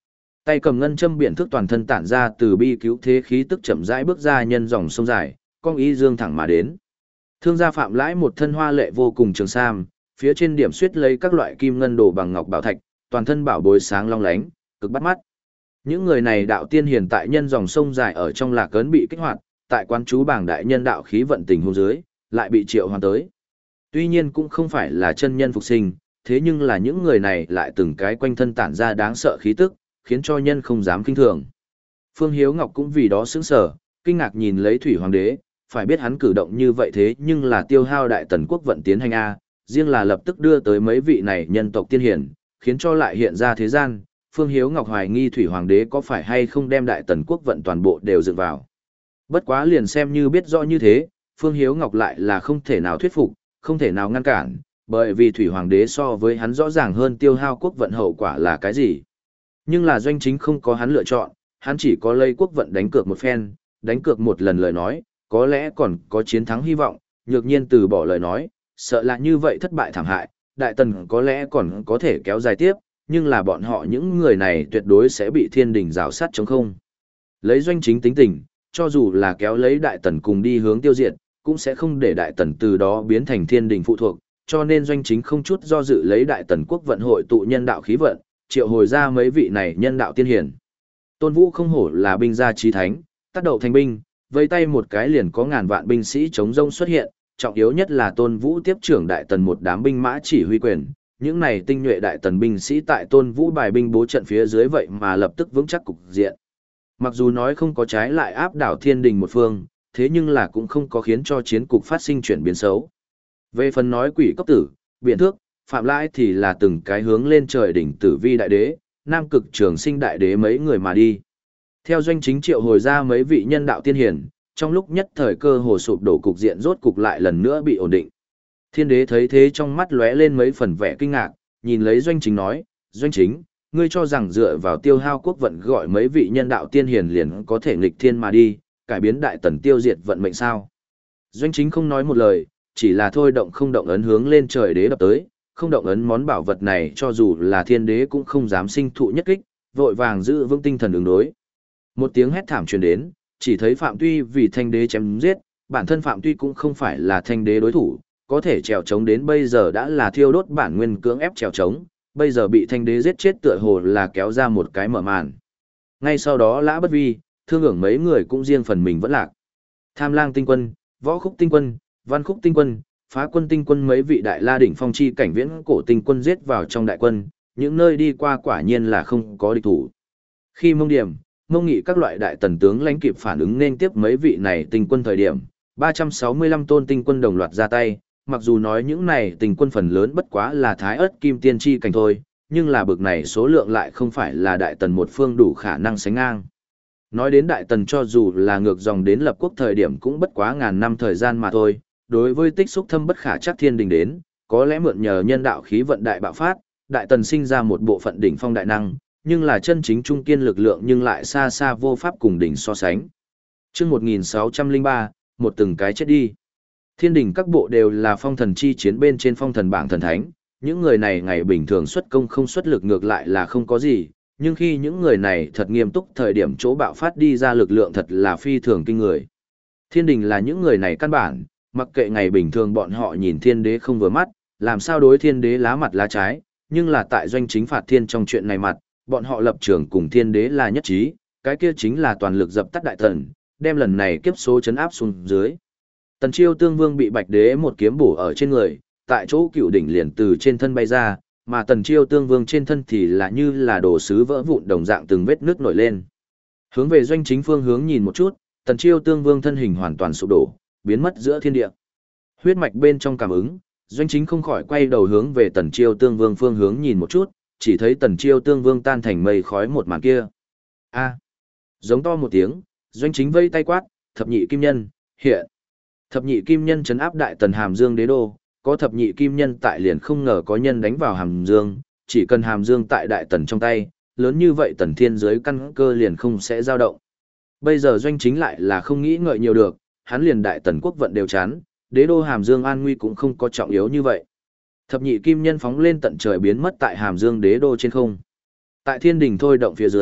Tay cầm ngân châm biển thước toàn thân tản ra từ bi cứu thế khí tức chậm rãi bước ra nhân dòng sông dài, con ý dương thẳng mà đến. Thương gia Phạm Lãi một thân hoa lệ vô cùng trường sam, phía trên điểm xuyết lấy các loại kim ngân đồ bằng ngọc bảo thạch, toàn thân bảo bối sáng long lánh, cực bắt mắt. Những người này đạo tiên hiền tại nhân dòng sông dài ở trong lạc cấn bị kích hoạt, tại quán chú bảng đại nhân đạo khí vận tình hôn dưới, lại bị triệu hoàn tới. Tuy nhiên cũng không phải là chân nhân phục sinh, thế nhưng là những người này lại từng cái quanh thân tản ra đáng sợ khí tức, khiến cho nhân không dám kinh thường. Phương Hiếu Ngọc cũng vì đó sững sờ, kinh ngạc nhìn lấy Thủy Hoàng đế, phải biết hắn cử động như vậy thế nhưng là tiêu hao đại tần quốc vận tiến hành A, riêng là lập tức đưa tới mấy vị này nhân tộc tiên hiển, khiến cho lại hiện ra thế gian, Phương Hiếu Ngọc hoài nghi Thủy Hoàng đế có phải hay không đem đại tần quốc vận toàn bộ đều dựng vào. Bất quá liền xem như biết rõ như thế, Phương Hiếu Ngọc lại là không thể nào thuyết phục, không thể nào ngăn cản, bởi vì Thủy Hoàng đế so với hắn rõ ràng hơn tiêu hao quốc vận hậu quả là cái gì. Nhưng là doanh chính không có hắn lựa chọn, hắn chỉ có lấy quốc vận đánh cược một phen, đánh cược một lần lời nói, có lẽ còn có chiến thắng hy vọng, nhược nhiên từ bỏ lời nói, sợ là như vậy thất bại thảm hại, đại tần có lẽ còn có thể kéo dài tiếp, nhưng là bọn họ những người này tuyệt đối sẽ bị thiên đình rào sát chống không. Lấy doanh chính tính tình, cho dù là kéo lấy đại tần cùng đi hướng tiêu diệt, cũng sẽ không để đại tần từ đó biến thành thiên đình phụ thuộc, cho nên doanh chính không chút do dự lấy đại tần quốc vận hội tụ nhân đạo khí vận, triệu hồi ra mấy vị này nhân đạo tiên hiển. Tôn Vũ không hổ là binh gia chí thánh, tác đầu thành binh, vây tay một cái liền có ngàn vạn binh sĩ chống rông xuất hiện, trọng yếu nhất là Tôn Vũ tiếp trưởng đại tần một đám binh mã chỉ huy quyền, những này tinh nhuệ đại tần binh sĩ tại Tôn Vũ bài binh bố trận phía dưới vậy mà lập tức vững chắc cục diện. Mặc dù nói không có trái lại áp đảo thiên đình một phương, thế nhưng là cũng không có khiến cho chiến cục phát sinh chuyển biến xấu. Về phần nói quỷ cốc tử, biện thước, Phạm Lãi thì là từng cái hướng lên trời đỉnh Tử Vi đại đế, Nam Cực Trường Sinh đại đế mấy người mà đi. Theo doanh chính triệu hồi ra mấy vị nhân đạo tiên hiển, trong lúc nhất thời cơ hồ sụp đổ cục diện rốt cục lại lần nữa bị ổn định. Thiên đế thấy thế trong mắt lóe lên mấy phần vẻ kinh ngạc, nhìn lấy doanh chính nói, doanh chính, ngươi cho rằng dựa vào tiêu hao quốc vận gọi mấy vị nhân đạo tiên hiển liền có thể nghịch thiên mà đi, cải biến đại tần tiêu diệt vận mệnh sao. Doanh chính không nói một lời, chỉ là thôi động không động ấn hướng lên trời đế đập tới, không động ấn món bảo vật này cho dù là thiên đế cũng không dám sinh thụ nhất kích, vội vàng giữ vững tinh thần ứng đối. Một tiếng hét thảm truyền đến, chỉ thấy Phạm Tuy vì thanh đế chém giết, bản thân Phạm Tuy cũng không phải là thanh đế đối thủ, có thể trèo trống đến bây giờ đã là thiêu đốt bản nguyên cưỡng ép trèo trống, bây giờ bị thanh đế giết chết tựa hồ là kéo ra một cái mở màn. Ngay sau đó Lã Bất Vi, Thương Ưởng mấy người cũng riêng phần mình vẫn lạc. Tham Lang tinh quân, Võ Khúc tinh quân, Văn Khúc tinh quân, Phá Quân tinh quân mấy vị đại la đỉnh phong chi cảnh viễn cổ tinh quân giết vào trong đại quân, những nơi đi qua quả nhiên là không có địch thủ. Khi Mông Điểm, Mông Nghị các loại đại tần tướng lãnh kịp phản ứng nên tiếp mấy vị này tinh quân thời điểm, ba trăm sáu mươi lăm tôn tinh quân đồng loạt ra tay, mặc dù nói những này tinh quân phần lớn bất quá là thái ớt kim tiên chi cảnh thôi, nhưng là bực này số lượng lại không phải là đại tần một phương đủ khả năng sánh ngang. Nói đến đại tần cho dù là ngược dòng đến lập quốc thời điểm cũng bất quá ngàn năm thời gian mà thôi, đối với tích xúc thâm bất khả chắc thiên đình đến, có lẽ mượn nhờ nhân đạo khí vận đại bạo phát, đại tần sinh ra một bộ phận đỉnh phong đại năng, nhưng là chân chính trung kiên lực lượng nhưng lại xa xa vô pháp cùng đỉnh so sánh. Chương một nghìn sáu trăm lẻ ba, một từng cái chết đi. Thiên đình các bộ đều là phong thần chi chiến bên trên phong thần bảng thần thánh, những người này ngày bình thường xuất công không xuất lực ngược lại là không có gì, nhưng khi những người này thật nghiêm túc thời điểm chỗ bạo phát đi ra lực lượng thật là phi thường kinh người. Thiên đình là những người này căn bản, mặc kệ ngày bình thường bọn họ nhìn thiên đế không vừa mắt, làm sao đối thiên đế lá mặt lá trái, nhưng là tại doanh chính phạt thiên trong chuyện này mặt, bọn họ lập trường cùng thiên đế là nhất trí, cái kia chính là toàn lực dập tắt đại tần, đem lần này kiếp số chấn áp xuống dưới. Tần Chiêu Tương Vương bị Bạch Đế một kiếm bổ ở trên người, tại chỗ cựu đỉnh liền từ trên thân bay ra, mà Tần Chiêu Tương Vương trên thân thì là như là đồ sứ vỡ vụn đồng dạng từng vết nước nổi lên. Hướng về doanh chính phương hướng nhìn một chút, Tần Chiêu Tương Vương thân hình hoàn toàn sụp đổ, biến mất giữa thiên địa. Huyết mạch bên trong cảm ứng, doanh chính không khỏi quay đầu hướng về Tần Chiêu Tương Vương phương hướng nhìn một chút, chỉ thấy Tần Chiêu Tương Vương tan thành mây khói một màn kia. A! Giống to một tiếng, doanh chính vây tay quát, thập nhị kim nhân, hiện. Thập nhị kim nhân trấn áp đại tần Hàm Dương đế đô, có thập nhị kim nhân tại liền không ngờ có nhân đánh vào Hàm Dương, chỉ cần Hàm Dương tại đại tần trong tay, lớn như vậy tần thiên giới căn cơ liền không sẽ dao động. Bây giờ doanh chính lại là không nghĩ ngợi nhiều được, hắn liền đại tần quốc vận đều chán, đế đô Hàm Dương an nguy cũng không có trọng yếu như vậy. Thập nhị kim nhân phóng lên tận trời biến mất tại Hàm Dương đế đô trên không. Tại thiên đình thôi động phía dưới,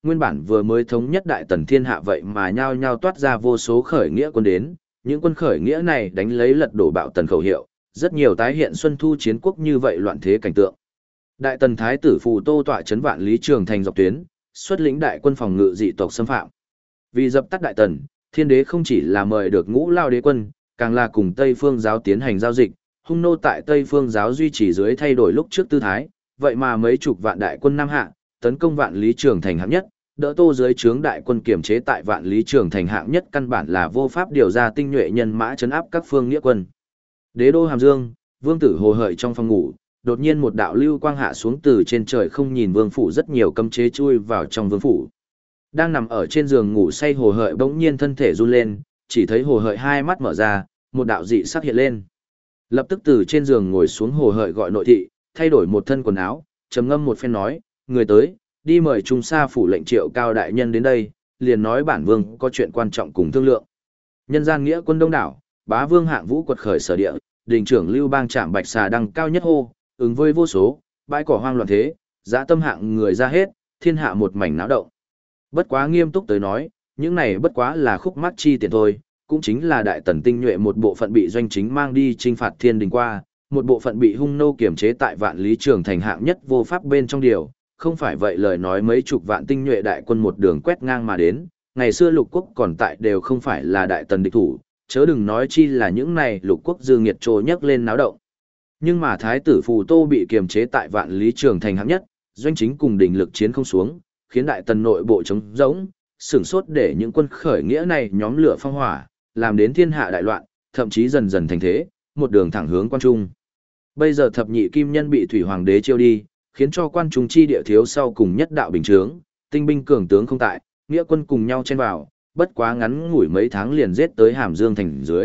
nguyên bản vừa mới thống nhất đại tần thiên hạ vậy mà nhao nhao toát ra vô số khởi nghĩa quân đến, những quân khởi nghĩa này đánh lấy lật đổ bạo tần khẩu hiệu, rất nhiều tái hiện xuân thu chiến quốc như vậy loạn thế cảnh tượng. Đại tần thái tử Phù Tô tọa trấn Vạn Lý Trường Thành dọc tuyến, xuất lĩnh đại quân phòng ngự dị tộc xâm phạm. Vì dập tắt đại tần, thiên đế không chỉ là mời được Ngũ Lao đế quân, càng là cùng Tây Phương giáo tiến hành giao dịch, hung nô tại Tây Phương giáo duy trì dưới thay đổi lúc trước tư thái, vậy mà mấy chục vạn đại quân Nam Hạ, tấn công Vạn Lý Trường Thành hạng nhất, đỡ Tô dưới trướng đại quân kiểm chế tại Vạn Lý Trường Thành hạng nhất căn bản là vô pháp điều ra tinh nhuệ nhân mã trấn áp các phương nghĩa quân. Đế đô Hàm Dương, Vương tử hồ hợi trong phòng ngủ, đột nhiên một đạo lưu quang hạ xuống từ trên trời không nhìn vương phủ, rất nhiều cấm chế chui vào trong vương phủ. Đang nằm ở trên giường ngủ say hồ hợi bỗng nhiên thân thể run lên, chỉ thấy hồ hợi hai mắt mở ra, một đạo dị sắc hiện lên. Lập tức từ trên giường ngồi xuống hồ hợi gọi nội thị, thay đổi một thân quần áo, trầm ngâm một phen nói, người tới, đi mời Trung Sa phủ lệnh Triệu Cao đại nhân đến đây, liền nói bản vương có chuyện quan trọng cùng thương lượng. Nhân gian nghĩa quân đông đảo, bá vương hạng vũ quật khởi sở địa, đình trưởng Lưu Bang Trạm Bạch Xà đăng cao nhất hô, ứng với vô số, bãi cỏ hoang loạn thế, dã tâm hạng người ra hết, thiên hạ một mảnh náo động. Bất quá nghiêm túc tới nói, những này bất quá là khúc mắc chi tiền thôi, cũng chính là đại tần tinh nhuệ một bộ phận bị doanh chính mang đi trinh phạt thiên đình qua, một bộ phận bị hung nô kiểm chế tại Vạn Lý Trường Thành hạng nhất vô pháp bên trong điều, không phải vậy lời nói mấy chục vạn tinh nhuệ đại quân một đường quét ngang mà đến, ngày xưa lục quốc còn tại đều không phải là đại tần địch thủ, chớ đừng nói chi là những này lục quốc dư nghiệt trồ nhấc lên náo động. Nhưng mà thái tử Phù Tô bị kiềm chế tại Vạn Lý Trường Thành hạng nhất, doanh chính cùng đỉnh lực chiến không xuống, khiến đại tần nội bộ trống rỗng, sửng sốt để những quân khởi nghĩa này nhóm lửa phong hỏa, làm đến thiên hạ đại loạn, thậm chí dần dần thành thế, một đường thẳng hướng quan trung. Bây giờ thập nhị kim nhân bị thủy hoàng đế chiêu đi, khiến cho quan trung chi địa thiếu sau cùng nhất đạo bình chướng, tinh binh cường tướng không tại, nghĩa quân cùng nhau chen vào, bất quá ngắn ngủi mấy tháng liền giết tới Hàm Dương thành dưới.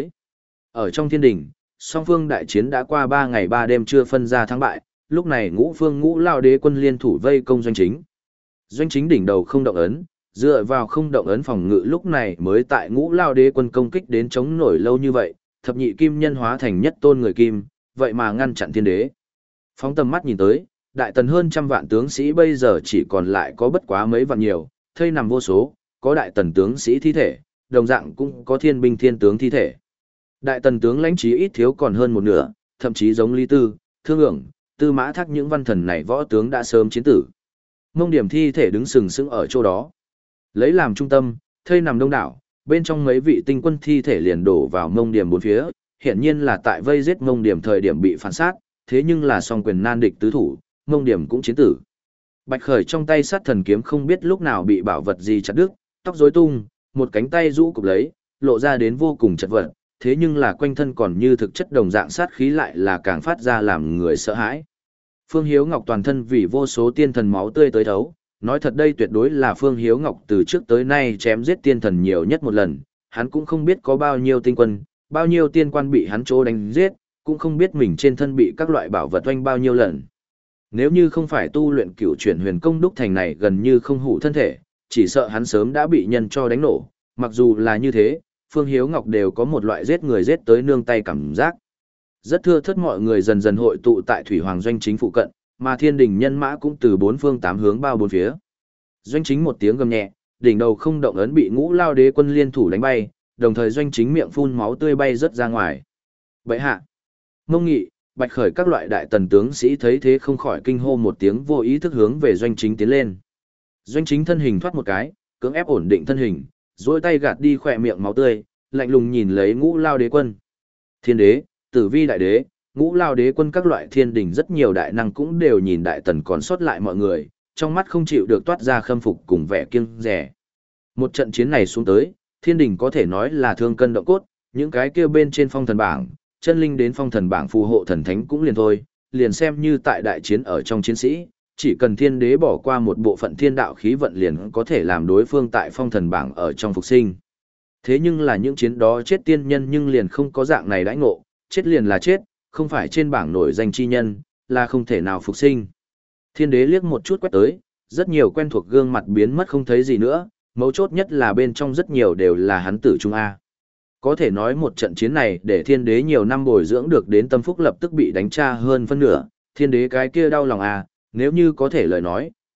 Ở trong thiên đình, song phương đại chiến đã qua ba ngày ba đêm chưa phân ra thắng bại, lúc này ngũ phương ngũ lao đế quân liên thủ vây công doanh chính. Doanh chính đỉnh đầu không động ấn, dựa vào không động ấn phòng ngự lúc này mới tại ngũ lao đế quân công kích đến chống nổi lâu như vậy, thập nhị kim nhân hóa thành nhất tôn người kim, vậy mà ngăn chặn thiên đế. Phóng tầm mắt nhìn tới, đại tần hơn trăm vạn tướng sĩ bây giờ chỉ còn lại có bất quá mấy vạn nhiều, thây nằm vô số, có đại tần tướng sĩ thi thể, đồng dạng cũng có thiên binh thiên tướng thi thể. Đại tần tướng lãnh chí ít thiếu còn hơn một nửa, thậm chí giống Lý Tư, Thương Ưởng, Tư Mã Thác những văn thần này võ tướng đã sớm chiến tử. Mông điểm thi thể đứng sừng sững ở chỗ đó. Lấy làm trung tâm, thây nằm đông đảo, bên trong mấy vị tinh quân thi thể liền đổ vào mông điểm bốn phía, hiển nhiên là tại vây giết mông điểm thời điểm bị phản sát, thế nhưng là song quyền nan địch tứ thủ, mông điểm cũng chiến tử. Bạch Khởi trong tay sát thần kiếm không biết lúc nào bị bảo vật gì chặt đứt, tóc rối tung, một cánh tay rũ cục lấy, lộ ra đến vô cùng chật vật, thế nhưng là quanh thân còn như thực chất đồng dạng sát khí lại là càng phát ra làm người sợ hãi. Phương Hiếu Ngọc toàn thân vì vô số tiên thần máu tươi tới thấu, nói thật đây tuyệt đối là Phương Hiếu Ngọc từ trước tới nay chém giết tiên thần nhiều nhất một lần, hắn cũng không biết có bao nhiêu tinh quân, bao nhiêu tiên quan bị hắn chỗ đánh giết, cũng không biết mình trên thân bị các loại bảo vật oanh bao nhiêu lần. Nếu như không phải tu luyện cửu chuyển huyền công đúc thành này gần như không hủ thân thể, chỉ sợ hắn sớm đã bị nhân cho đánh nổ, mặc dù là như thế, Phương Hiếu Ngọc đều có một loại giết người giết tới nương tay cảm giác. Rất thưa thớt mọi người dần dần hội tụ tại Thủy Hoàng doanh chính phụ cận, mà thiên đình nhân mã cũng từ bốn phương tám hướng bao bốn phía. Doanh chính một tiếng gầm nhẹ, đỉnh đầu không động ấn bị ngũ lao đế quân liên thủ đánh bay, đồng thời doanh chính miệng phun máu tươi bay rất ra ngoài. Bệ hạ, Mông Nghị, Bạch Khởi các loại đại tần tướng sĩ thấy thế không khỏi kinh hô một tiếng, vô ý thức hướng về doanh chính tiến lên. Doanh chính thân hình thoát một cái, cưỡng ép ổn định thân hình, duỗi tay gạt đi khỏe miệng máu tươi, lạnh lùng nhìn lấy ngũ lao đế quân. Thiên đế, tử vi đại đế, ngũ lao đế quân các loại thiên đình rất nhiều đại năng cũng đều nhìn đại tần còn sót lại mọi người, trong mắt không chịu được toát ra khâm phục cùng vẻ kiêng dè. Một trận chiến này xuống tới, thiên đình có thể nói là thương cân động cốt, những cái kia bên trên phong thần bảng, chân linh đến phong thần bảng phù hộ thần thánh cũng liền thôi, liền xem như tại đại chiến ở trong chiến sĩ, chỉ cần thiên đế bỏ qua một bộ phận thiên đạo khí vận liền có thể làm đối phương tại phong thần bảng ở trong phục sinh. Thế nhưng là những chiến đó chết tiên nhân nhưng liền không có dạng này đãi ngộ, chết liền là chết, không phải trên bảng nổi danh chi nhân, là không thể nào phục sinh. Thiên đế liếc một chút quét tới, rất nhiều quen thuộc gương mặt biến mất không thấy gì nữa, mấu chốt nhất là bên trong rất nhiều đều là hắn tử trung A. Có thể nói một trận chiến này để thiên đế nhiều năm bồi dưỡng được đến tâm phúc lập tức bị đánh tra hơn phân nửa, thiên đế cái kia đau lòng A, nếu như có thể lời nói,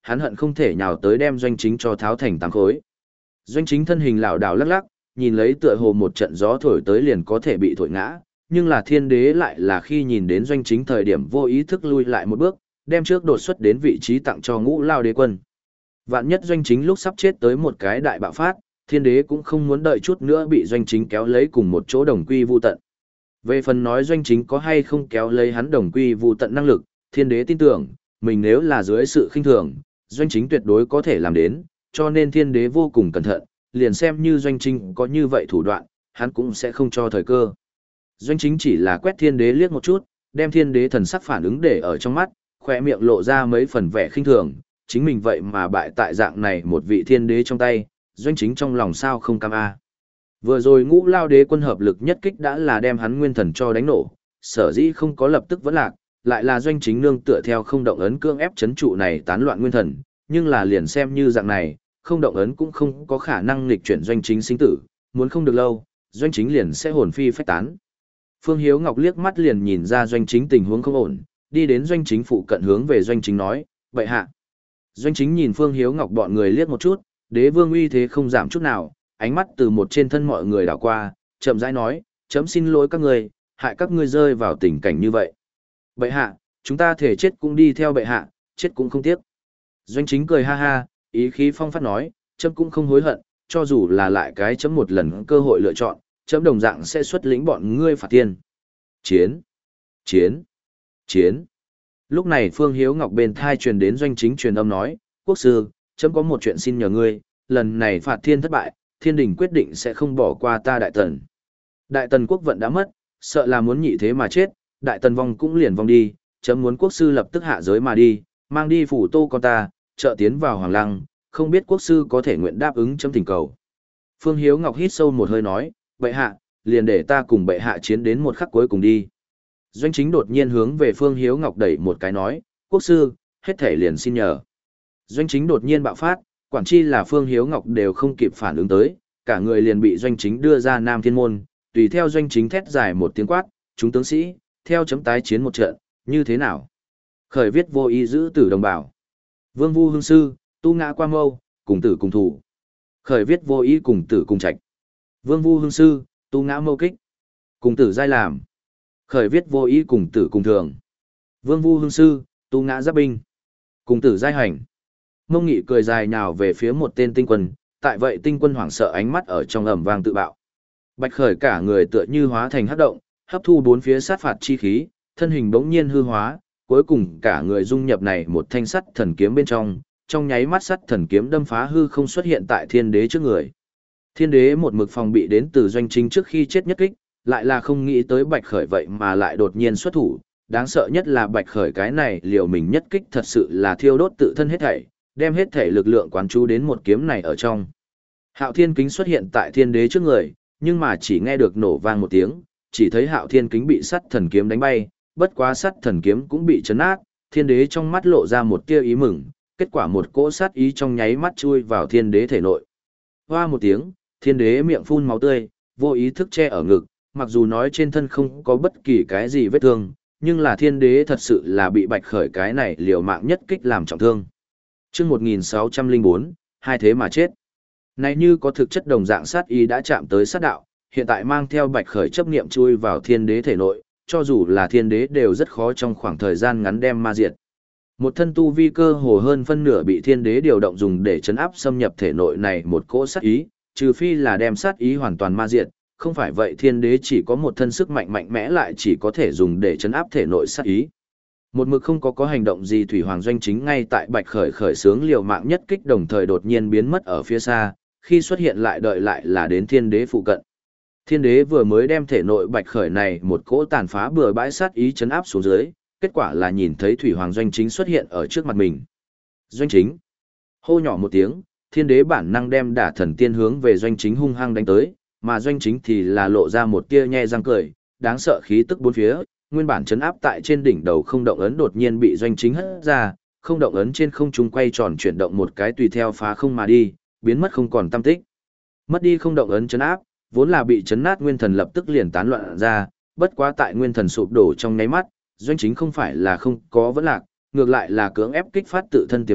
hắn hận không thể nhào tới đem Doanh Chính cho tháo thành tám khối. Doanh Chính thân hình lảo đảo lắc lắc, nhìn lấy tựa hồ một trận gió thổi tới liền có thể bị thổi ngã, nhưng là Thiên Đế lại là khi nhìn đến Doanh Chính thời điểm vô ý thức lui lại một bước, đem trước đột xuất đến vị trí tặng cho Ngũ Lao Đế quân. Vạn nhất Doanh Chính lúc sắp chết tới một cái đại bạo phát, Thiên Đế cũng không muốn đợi chút nữa bị Doanh Chính kéo lấy cùng một chỗ đồng quy vu tận. Về phần nói Doanh Chính có hay không kéo lấy hắn đồng quy vu tận năng lực, Thiên Đế tin tưởng, mình nếu là dưới sự khinh thường, Doanh Chính tuyệt đối có thể làm đến, cho nên Thiên Đế vô cùng cẩn thận, liền xem như Doanh Chính có như vậy thủ đoạn, hắn cũng sẽ không cho thời cơ. Doanh Chính chỉ là quét Thiên Đế liếc một chút, đem Thiên Đế thần sắc phản ứng để ở trong mắt, khỏe miệng lộ ra mấy phần vẻ khinh thường, chính mình vậy mà bại tại dạng này một vị Thiên Đế trong tay, Doanh Chính trong lòng sao không cam a. Vừa rồi Ngũ Lao Đế quân hợp lực nhất kích đã là đem hắn nguyên thần cho đánh nổ, sở dĩ không có lập tức vẫn lạc, lại là Doanh Chính nương tựa theo không động ấn cương ép chấn trụ này tán loạn nguyên thần, nhưng là liền xem như dạng này, không động ấn cũng không có khả năng nghịch chuyển Doanh Chính sinh tử, muốn không được lâu, Doanh Chính liền sẽ hồn phi phách tán. Phương Hiếu Ngọc liếc mắt liền nhìn ra Doanh Chính tình huống không ổn, đi đến Doanh Chính phụ cận hướng về Doanh Chính nói, "Bệ hạ." Doanh Chính nhìn Phương Hiếu Ngọc bọn người liếc một chút, đế vương uy thế không giảm chút nào, ánh mắt từ một trên thân mọi người đảo qua, chậm rãi nói, "Chấm xin lỗi các ngươi, hại các ngươi rơi vào tình cảnh như vậy. Bệ hạ, chúng ta thể chết cũng đi theo bệ hạ, chết cũng không tiếc." Doanh Chính cười ha ha, ý khí phong phát nói, "Chấm cũng không hối hận, cho dù là lại cái chấm một lần cơ hội lựa chọn, chấm đồng dạng sẽ xuất lĩnh bọn ngươi phạt tiên." Chiến! Chiến! Chiến! Lúc này Phương Hiếu Ngọc bên thai truyền đến Doanh Chính truyền âm nói, "Quốc sư, chấm có một chuyện xin nhờ ngươi, lần này phạt thiên thất bại, thiên đình quyết định sẽ không bỏ qua ta Đại Tần. Đại Tần quốc vận đã mất, sợ là muốn nhị thế mà chết, Đại Tần vong cũng liền vong đi, chấm muốn quốc sư lập tức hạ giới mà đi, mang đi phủ tô con ta, trợ tiến vào Hoàng Lăng, không biết quốc sư có thể nguyện đáp ứng chấm thỉnh cầu." Phương Hiếu Ngọc hít sâu một hơi nói, "Bệ hạ, liền để ta cùng bệ hạ chiến đến một khắc cuối cùng đi." Doanh Chính đột nhiên hướng về Phương Hiếu Ngọc đẩy một cái nói, "Quốc sư, hết thể liền xin nhờ." Doanh Chính đột nhiên bạo phát, quản chi là Phương Hiếu Ngọc đều không kịp phản ứng tới, cả người liền bị Doanh Chính đưa ra Nam Thiên Môn, tùy theo Doanh Chính thét dài một tiếng quát, "Chúng tướng sĩ, theo chấm tái chiến một trận, như thế nào?" Khởi viết vô ý giữ tử đồng bào. Vương Vu Hương sư, tu ngã qua mâu, cùng tử cùng thủ. Khởi viết vô ý cùng tử cùng trạch. Vương Vu Hương sư, tu ngã mâu kích. Cùng tử giai làm. Khởi viết vô ý cùng tử cùng thường. Vương Vu Hương sư, tu ngã giáp binh. Cùng tử giai hành. Mông Nghị cười dài nhào về phía một tên tinh quân, tại vậy tinh quân hoảng sợ ánh mắt ở trong ầm vang tự bạo. Bạch Khởi cả người tựa như hóa thành hắc động, hấp thu bốn phía sát phạt chi khí, thân hình bỗng nhiên hư hóa, cuối cùng cả người dung nhập này một thanh sắt thần kiếm bên trong, trong nháy mắt sắt thần kiếm đâm phá hư không xuất hiện tại Thiên Đế trước người. Thiên Đế một mực phòng bị đến từ Doanh Chính trước khi chết nhất kích, lại là không nghĩ tới Bạch Khởi vậy mà lại đột nhiên xuất thủ, đáng sợ nhất là Bạch Khởi cái này liều mình nhất kích thật sự là thiêu đốt tự thân hết thảy, đem hết thể lực lượng quán chú đến một kiếm này ở trong. Hạo Thiên Kính xuất hiện tại Thiên Đế trước người, nhưng mà chỉ nghe được nổ vang một tiếng, chỉ thấy Hạo Thiên Kính bị sắt thần kiếm đánh bay, bất quá sắt thần kiếm cũng bị chấn nát, Thiên Đế trong mắt lộ ra một tia ý mừng, kết quả một cỗ sát ý trong nháy mắt chui vào Thiên Đế thể nội. Hoa một tiếng, Thiên Đế miệng phun máu tươi, vô ý thức che ở ngực, mặc dù nói trên thân không có bất kỳ cái gì vết thương, nhưng là Thiên Đế thật sự là bị Bạch Khởi cái này liều mạng nhất kích làm trọng thương. Chương một nghìn sáu trăm lẻ bốn, hai thế mà chết. Này như có thực chất đồng dạng sát ý đã chạm tới sát đạo, hiện tại mang theo Bạch Khởi chấp niệm chui vào Thiên Đế thể nội, cho dù là Thiên Đế đều rất khó trong khoảng thời gian ngắn đem ma diệt. Một thân tu vi cơ hồ hơn phân nửa bị Thiên Đế điều động dùng để chấn áp xâm nhập thể nội này một cỗ sát ý, trừ phi là đem sát ý hoàn toàn ma diệt, không phải vậy Thiên Đế chỉ có một thân sức mạnh mạnh mẽ lại chỉ có thể dùng để chấn áp thể nội sát ý. Một mực không có có hành động gì Thủy Hoàng Doanh Chính ngay tại Bạch Khởi khởi sướng liều mạng nhất kích đồng thời đột nhiên biến mất ở phía xa, khi xuất hiện lại đợi lại là đến Thiên Đế phụ cận. Thiên Đế vừa mới đem thể nội Bạch Khởi này một cỗ tàn phá bừa bãi sát ý chấn áp xuống dưới, kết quả là nhìn thấy Thủy Hoàng Doanh Chính xuất hiện ở trước mặt mình. Doanh Chính. Hô nhỏ một tiếng, Thiên Đế bản năng đem đả thần tiên hướng về Doanh Chính hung hăng đánh tới, mà Doanh Chính thì là lộ ra một tia nhe răng cười, đáng sợ khí tức bốn phía, nguyên bản chấn áp tại trên đỉnh đầu không động ấn đột nhiên bị Doanh Chính hất ra, không động ấn trên không trung quay tròn chuyển động một cái tùy theo phá không mà đi, biến mất không còn tăm tích. Mất đi không động ấn chấn áp, vốn là bị chấn nát nguyên thần lập tức liền tán loạn ra, bất quá tại nguyên thần sụp đổ trong nháy mắt, Doanh Chính không phải là không có vẫn lạc, ngược lại là cưỡng ép kích phát tự thân tiềm lực,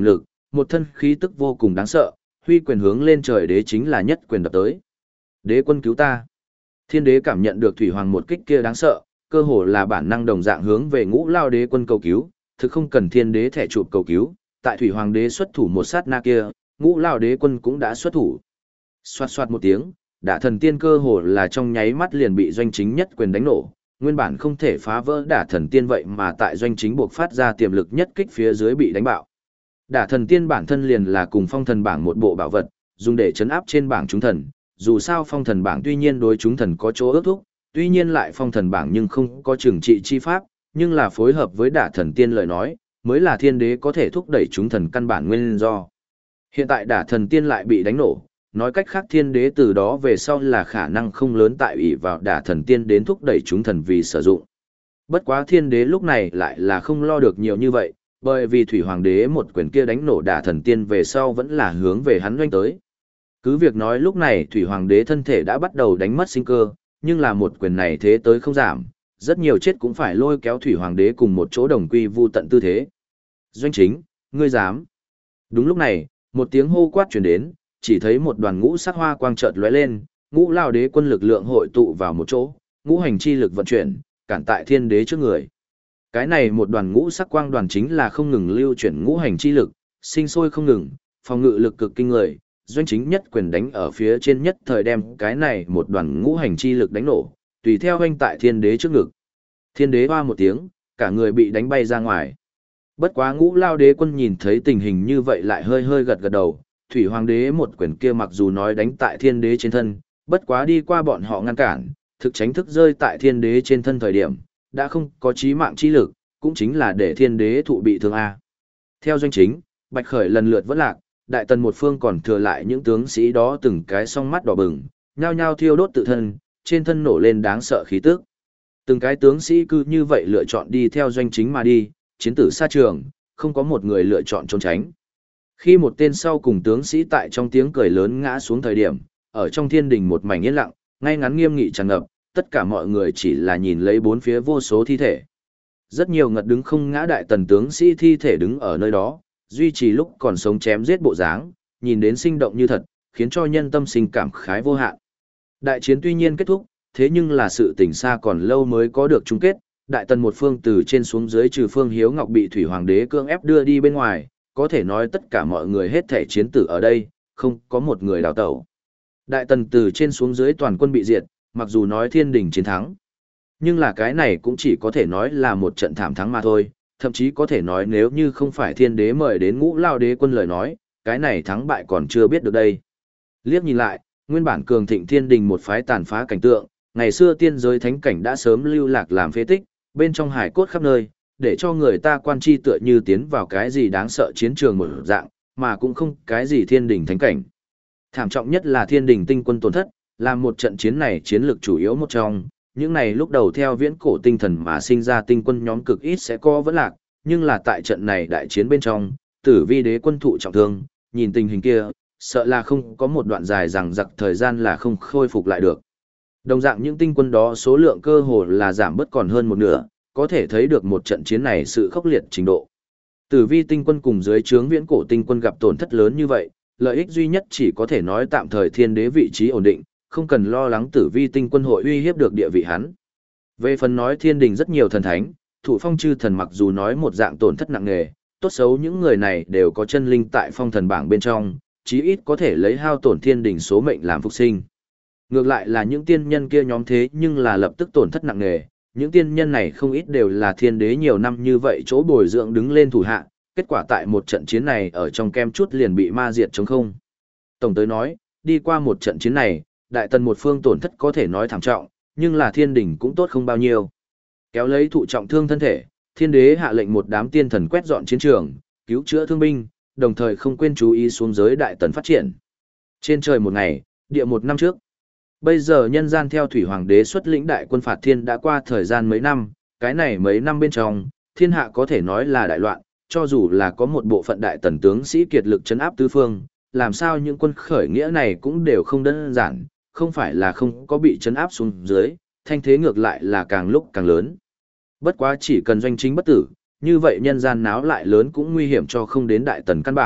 một thân khí tức vô cùng đáng sợ, huy quyền hướng lên trời đế chính là nhất quyền đập tới. Đế quân cứu ta. Thiên đế cảm nhận được thủy hoàng một kích kia đáng sợ, cơ hồ là bản năng đồng dạng hướng về ngũ lao đế quân cầu cứu, thực không cần thiên đế thẻ chụp cầu cứu, tại thủy hoàng đế xuất thủ một sát na kia, ngũ lao đế quân cũng đã xuất thủ. Xoạt xoạt một tiếng, đả thần tiên cơ hồ là trong nháy mắt liền bị doanh chính nhất quyền đánh nổ, nguyên bản không thể phá vỡ đả thần tiên vậy mà tại doanh chính buộc phát ra tiềm lực nhất kích phía dưới bị đánh bạo. Đả thần tiên bản thân liền là cùng phong thần bảng một bộ bảo vật, dùng để chấn áp trên bảng chúng thần, dù sao phong thần bảng tuy nhiên đối chúng thần có chỗ ước thúc, tuy nhiên lại phong thần bảng nhưng không có trừng trị chi pháp, nhưng là phối hợp với đả thần tiên lời nói, mới là thiên đế có thể thúc đẩy chúng thần căn bản nguyên do. Hiện tại đả thần tiên lại bị đánh nổ, nói cách khác thiên đế từ đó về sau là khả năng không lớn tại ủy vào đả thần tiên đến thúc đẩy chúng thần vì sử dụng. Bất quá thiên đế lúc này lại là không lo được nhiều như vậy, bởi vì thủy hoàng đế một quyền kia đánh nổ đả thần tiên về sau vẫn là hướng về hắn doanh tới. Cứ việc nói lúc này thủy hoàng đế thân thể đã bắt đầu đánh mất sinh cơ, nhưng là một quyền này thế tới không giảm, rất nhiều chết cũng phải lôi kéo thủy hoàng đế cùng một chỗ đồng quy vu tận tư thế. Doanh chính, ngươi dám. Đúng lúc này, một tiếng hô quát truyền đến, chỉ thấy một đoàn ngũ sắc hoa quang chợt lóe lên, ngũ lao đế quân lực lượng hội tụ vào một chỗ, ngũ hành chi lực vận chuyển, cản tại thiên đế trước người. Cái này một đoàn ngũ sắc quang đoàn chính là không ngừng lưu chuyển ngũ hành chi lực, sinh sôi không ngừng, phòng ngự lực cực kinh người, doanh chính nhất quyền đánh ở phía trên nhất thời đem cái này một đoàn ngũ hành chi lực đánh nổ, tùy theo hoanh tại thiên đế trước ngực. Thiên đế hoa một tiếng, cả người bị đánh bay ra ngoài. Bất quá ngũ lao đế quân nhìn thấy tình hình như vậy lại hơi hơi gật gật đầu, thủy hoàng đế một quyền kia mặc dù nói đánh tại thiên đế trên thân, bất quá đi qua bọn họ ngăn cản, thực tránh thức rơi tại thiên đế trên thân thời điểm, đã không có chí mạng chi lực, cũng chính là để thiên đế thụ bị thương A. Theo doanh chính, Bạch Khởi lần lượt vẫn lạc, đại tần một phương còn thừa lại những tướng sĩ đó từng cái song mắt đỏ bừng, nhao nhao thiêu đốt tự thân, trên thân nổ lên đáng sợ khí tức. Từng cái tướng sĩ cứ như vậy lựa chọn đi theo doanh chính mà đi, chiến tử xa trường, không có một người lựa chọn trốn tránh. Khi một tên sau cùng tướng sĩ tại trong tiếng cười lớn ngã xuống thời điểm, ở trong thiên đình một mảnh yên lặng, ngay ngắn nghiêm nghị tràn ngập, tất cả mọi người chỉ là nhìn lấy bốn phía vô số thi thể. Rất nhiều ngật đứng không ngã đại tần tướng sĩ thi thể đứng ở nơi đó, duy trì lúc còn sống chém giết bộ dáng, nhìn đến sinh động như thật, khiến cho nhân tâm sinh cảm khái vô hạn. Đại chiến tuy nhiên kết thúc, thế nhưng là sự tình xa còn lâu mới có được chung kết, đại tần một phương từ trên xuống dưới trừ Phương Hiếu Ngọc bị thủy hoàng đế cưỡng ép đưa đi bên ngoài, có thể nói tất cả mọi người hết thể chiến tử ở đây, không có một người đào tẩu. Đại tần từ trên xuống dưới toàn quân bị diệt, mặc dù nói thiên đình chiến thắng, nhưng là cái này cũng chỉ có thể nói là một trận thảm thắng mà thôi, thậm chí có thể nói nếu như không phải thiên đế mời đến ngũ lao đế quân lời nói, cái này thắng bại còn chưa biết được đây. Liếc nhìn lại, nguyên bản cường thịnh thiên đình một phái tàn phá cảnh tượng, ngày xưa tiên giới thánh cảnh đã sớm lưu lạc làm phế tích, bên trong hải cốt khắp nơi, để cho người ta quan chi tựa như tiến vào cái gì đáng sợ chiến trường một dạng, mà cũng không cái gì thiên đình thánh cảnh. Thảm trọng nhất là thiên đình tinh quân tổn thất, là một trận chiến này chiến lược chủ yếu một trong, những này lúc đầu theo viễn cổ tinh thần mà sinh ra tinh quân nhóm cực ít sẽ có vẫn lạc, nhưng là tại trận này đại chiến bên trong, tử vi đế quân thụ trọng thương, nhìn tình hình kia, sợ là không có một đoạn dài rằng giặc thời gian là không khôi phục lại được. Đồng dạng những tinh quân đó số lượng cơ hồ là giảm bớt còn hơn một nửa, có thể thấy được một trận chiến này sự khốc liệt trình độ. Tử vi tinh quân cùng dưới trướng viễn cổ tinh quân gặp tổn thất lớn như vậy, lợi ích duy nhất chỉ có thể nói tạm thời thiên đế vị trí ổn định, không cần lo lắng tử vi tinh quân hội uy hiếp được địa vị hắn. Về phần nói thiên đình rất nhiều thần thánh, thủ phong chư thần mặc dù nói một dạng tổn thất nặng nề, tốt xấu những người này đều có chân linh tại phong thần bảng bên trong, chí ít có thể lấy hao tổn thiên đình số mệnh làm phục sinh. Ngược lại là những tiên nhân kia nhóm thế nhưng là lập tức tổn thất nặng nề, những tiên nhân này không ít đều là thiên đế nhiều năm như vậy chỗ bồi dưỡng đứng lên thủ hạ, kết quả tại một trận chiến này ở trong kem chút liền bị ma diệt trống không. Tổng tới nói, đi qua một trận chiến này, đại tần một phương tổn thất có thể nói thảm trọng, nhưng là thiên đình cũng tốt không bao nhiêu. Kéo lấy thụ trọng thương thân thể, thiên đế hạ lệnh một đám tiên thần quét dọn chiến trường, cứu chữa thương binh, đồng thời không quên chú ý xuống giới đại tần phát triển. Trên trời một ngày, địa một năm trước. Bây giờ nhân gian theo thủy hoàng đế xuất lĩnh đại quân phạt thiên đã qua thời gian mấy năm, cái này mấy năm bên trong, thiên hạ có thể nói là đại loạn, cho dù là có một bộ phận đại tần tướng sĩ kiệt lực trấn áp tứ phương, làm sao những quân khởi nghĩa này cũng đều không đơn giản, không phải là không có bị trấn áp xuống dưới, thanh thế ngược lại là càng lúc càng lớn. Bất quá chỉ cần doanh chính bất tử, như vậy nhân gian náo lại lớn cũng nguy hiểm cho không đến đại tần căn bản,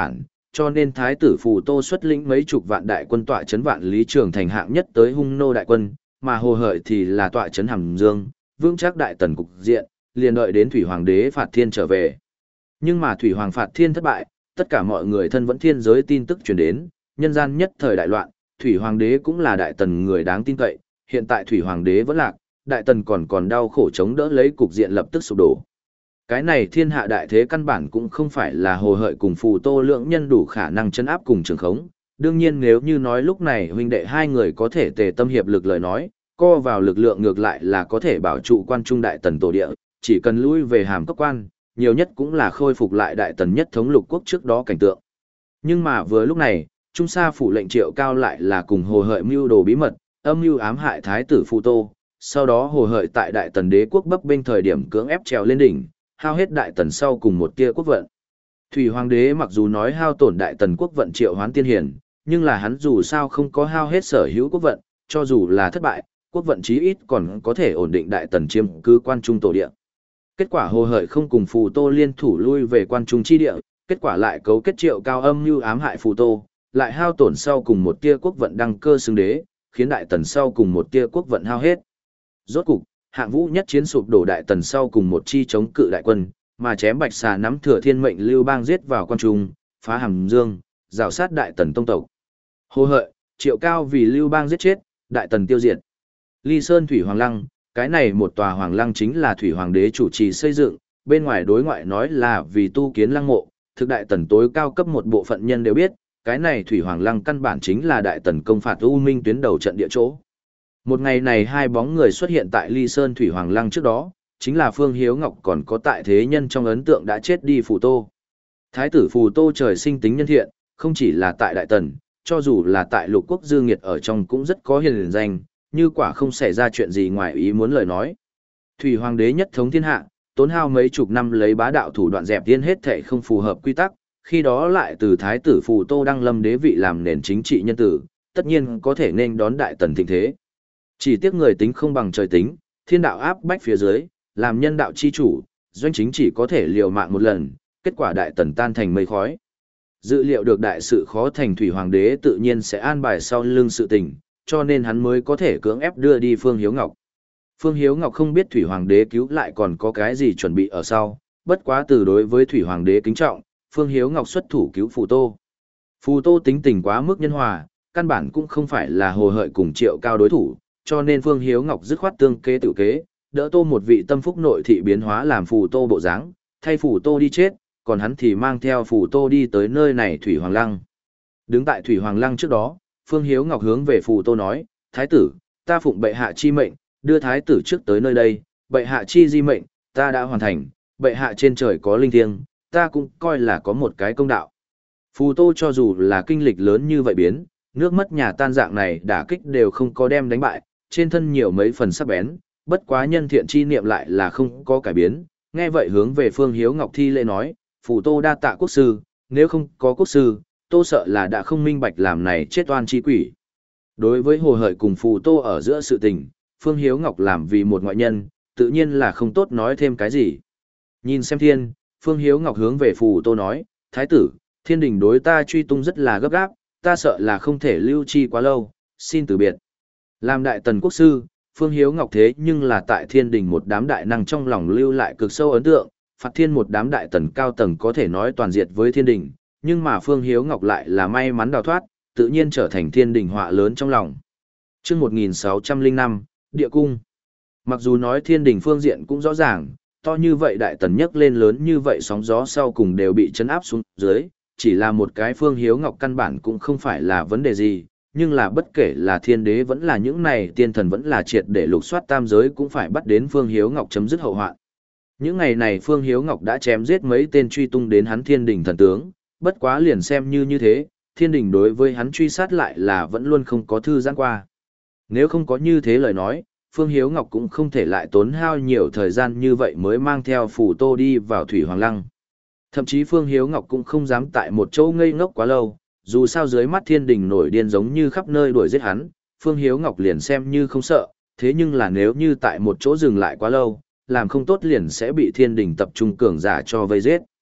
cho nên Thái tử Phù Tô xuất lĩnh mấy chục vạn đại quân tọa trấn Vạn Lý Trường Thành hạng nhất tới hung nô đại quân, mà Hồ Hợi thì là tọa trấn Hàm Dương, vững chắc đại tần cục diện, liền đợi đến Thủy Hoàng đế phạt thiên trở về. Nhưng mà Thủy Hoàng phạt thiên thất bại, tất cả mọi người thân vẫn thiên giới tin tức truyền đến, nhân gian nhất thời đại loạn, Thủy Hoàng đế cũng là đại tần người đáng tin cậy, hiện tại Thủy Hoàng đế vẫn lạc, đại tần còn còn đau khổ chống đỡ lấy cục diện lập tức sụp đổ. Cái này thiên hạ đại thế căn bản cũng không phải là Hồ Hợi cùng Phù Tô lượng nhân đủ khả năng chấn áp cùng trường khống. Đương nhiên nếu như nói lúc này huynh đệ hai người có thể tề tâm hiệp lực lời nói, co vào lực lượng ngược lại là có thể bảo trụ quan trung đại tần tổ địa, chỉ cần lui về hàm cấp quan, nhiều nhất cũng là khôi phục lại đại tần nhất thống lục quốc trước đó cảnh tượng. Nhưng mà vừa lúc này, Trung Sa phủ lệnh Triệu Cao lại là cùng Hồ Hợi mưu đồ bí mật, âm mưu ám hại thái tử Phù Tô, sau đó Hồ Hợi tại đại tần đế quốc bấp bênh thời điểm cưỡng ép trèo lên đỉnh, hao hết đại tần sau cùng một tia quốc vận. Thủy Hoàng đế mặc dù nói hao tổn đại tần quốc vận triệu hoán tiên hiển, nhưng là hắn dù sao không có hao hết sở hữu quốc vận, cho dù là thất bại, quốc vận chí ít còn có thể ổn định đại tần chiếm cứ quan trung tổ địa. Kết quả Hồ Hợi không cùng Phù Tô liên thủ lui về quan trung chi địa, kết quả lại cấu kết Triệu Cao âm mưu ám hại Phù Tô, lại hao tổn sau cùng một tia quốc vận đăng cơ xưng đế, khiến đại tần sau cùng một tia quốc vận hao hết. Rốt cục, hạng vũ nhất chiến sụp đổ đại tần sau cùng một chi chống cự đại quân, mà chém bạch xà nắm thừa thiên mệnh lưu bang giết vào quan trung, phá Hàm Dương, rào sát đại tần tông tộc. Hồ Hợi, Triệu Cao vì lưu bang giết chết, đại tần tiêu diệt. Ly Sơn Thủy Hoàng Lăng, cái này một tòa hoàng lăng chính là Thủy Hoàng đế chủ trì xây dựng, bên ngoài đối ngoại nói là vì tu kiến lăng mộ, thực đại tần tối cao cấp một bộ phận nhân đều biết, cái này Thủy Hoàng Lăng căn bản chính là đại tần công phạt U Minh tuyến đầu trận địa chỗ. Một ngày này hai bóng người xuất hiện tại Ly Sơn Thủy Hoàng Lăng trước đó, chính là Phương Hiếu Ngọc còn có tại thế nhân trong ấn tượng đã chết đi Phù Tô. Thái tử Phù Tô trời sinh tính nhân thiện, không chỉ là tại đại tần, cho dù là tại lục quốc dư nghiệt ở trong cũng rất có hiền danh, như quả không xảy ra chuyện gì ngoài ý muốn lời nói. Thủy Hoàng đế nhất thống thiên hạ, tốn hao mấy chục năm lấy bá đạo thủ đoạn dẹp tiên hết thảy không phù hợp quy tắc, khi đó lại từ thái tử Phù Tô đăng lâm đế vị làm nền chính trị nhân tử, tất nhiên có thể nên đón đại tần thịnh thế. Chỉ tiếc người tính không bằng trời tính, thiên đạo áp bách phía dưới, làm nhân đạo chi chủ, doanh chính chỉ có thể liều mạng một lần, kết quả đại tần tan thành mây khói. Dự liệu được đại sự khó thành Thủy Hoàng đế tự nhiên sẽ an bài sau lưng sự tình, cho nên hắn mới có thể cưỡng ép đưa đi Phương Hiếu Ngọc. Phương Hiếu Ngọc không biết Thủy Hoàng đế cứu lại còn có cái gì chuẩn bị ở sau, bất quá từ đối với Thủy Hoàng đế kính trọng, Phương Hiếu Ngọc xuất thủ cứu Phù Tô. Phù Tô tính tình quá mức nhân hòa, căn bản cũng không phải là Hồ Hợi cùng Triệu Cao đối thủ, cho nên Phương Hiếu Ngọc dứt khoát tương kế tự kế, đỡ Tô một vị tâm phúc nội thị biến hóa làm Phù Tô bộ dáng, thay Phù Tô đi chết, còn hắn thì mang theo Phù Tô đi tới nơi này Thủy Hoàng Lăng. Đứng tại Thủy Hoàng Lăng trước đó, Phương Hiếu Ngọc hướng về Phù Tô nói, Thái tử, ta phụng bệ hạ chi mệnh, đưa Thái tử trước tới nơi đây, bệ hạ chi di mệnh, ta đã hoàn thành, bệ hạ trên trời có linh thiêng, ta cũng coi là có một cái công đạo. Phù Tô cho dù là kinh lịch lớn như vậy biến, nước mất nhà tan dạng này đả kích đều không có đem đánh bại, trên thân nhiều mấy phần sắc bén, bất quá nhân thiện chi niệm lại là không có cải biến, nghe vậy hướng về Phương Hiếu Ngọc thi lễ nói, Phù Tô đa tạ quốc sư, nếu không có quốc sư, Tô sợ là đã không minh bạch làm này chết oan chi quỷ. Đối với Hồ Hợi cùng Phù Tô ở giữa sự tình, Phương Hiếu Ngọc làm vì một ngoại nhân, tự nhiên là không tốt nói thêm cái gì. Nhìn xem thiên, Phương Hiếu Ngọc hướng về Phù Tô nói, Thái tử, thiên đình đối ta truy tung rất là gấp gáp, ta sợ là không thể lưu chi quá lâu, xin từ biệt. Làm đại tần quốc sư, Phương Hiếu Ngọc thế nhưng là tại thiên đình một đám đại năng trong lòng lưu lại cực sâu ấn tượng, phạt thiên một đám đại tần cao tầng có thể nói toàn diệt với thiên đình, nhưng mà Phương Hiếu Ngọc lại là may mắn đào thoát, tự nhiên trở thành thiên đình họa lớn trong lòng. Chương một nghìn sáu trăm lẻ năm, Địa Cung. Mặc dù nói thiên đình phương diện cũng rõ ràng, to như vậy đại tần nhấc lên lớn như vậy sóng gió sau cùng đều bị chấn áp xuống dưới, chỉ là một cái Phương Hiếu Ngọc căn bản cũng không phải là vấn đề gì, nhưng là bất kể là thiên đế vẫn là những này tiên thần vẫn là triệt để lục soát tam giới cũng phải bắt đến Phương Hiếu Ngọc chấm dứt hậu hoạn. Những ngày này Phương Hiếu Ngọc đã chém giết mấy tên truy tung đến hắn thiên đình thần tướng, bất quá liền xem như như thế, thiên đình đối với hắn truy sát lại là vẫn luôn không có thư giãn qua. Nếu không có như thế lời nói, Phương Hiếu Ngọc cũng không thể lại tốn hao nhiều thời gian như vậy mới mang theo Phù Tô đi vào Thủy Hoàng Lăng. Thậm chí Phương Hiếu Ngọc cũng không dám tại một chỗ ngây ngốc quá lâu, dù sao dưới mắt thiên đình nổi điên giống như khắp nơi đuổi giết hắn, Phương Hiếu Ngọc liền xem như không sợ, thế nhưng là nếu như tại một chỗ dừng lại quá lâu, làm không tốt liền sẽ bị thiên đình tập trung cường giả cho vây giết.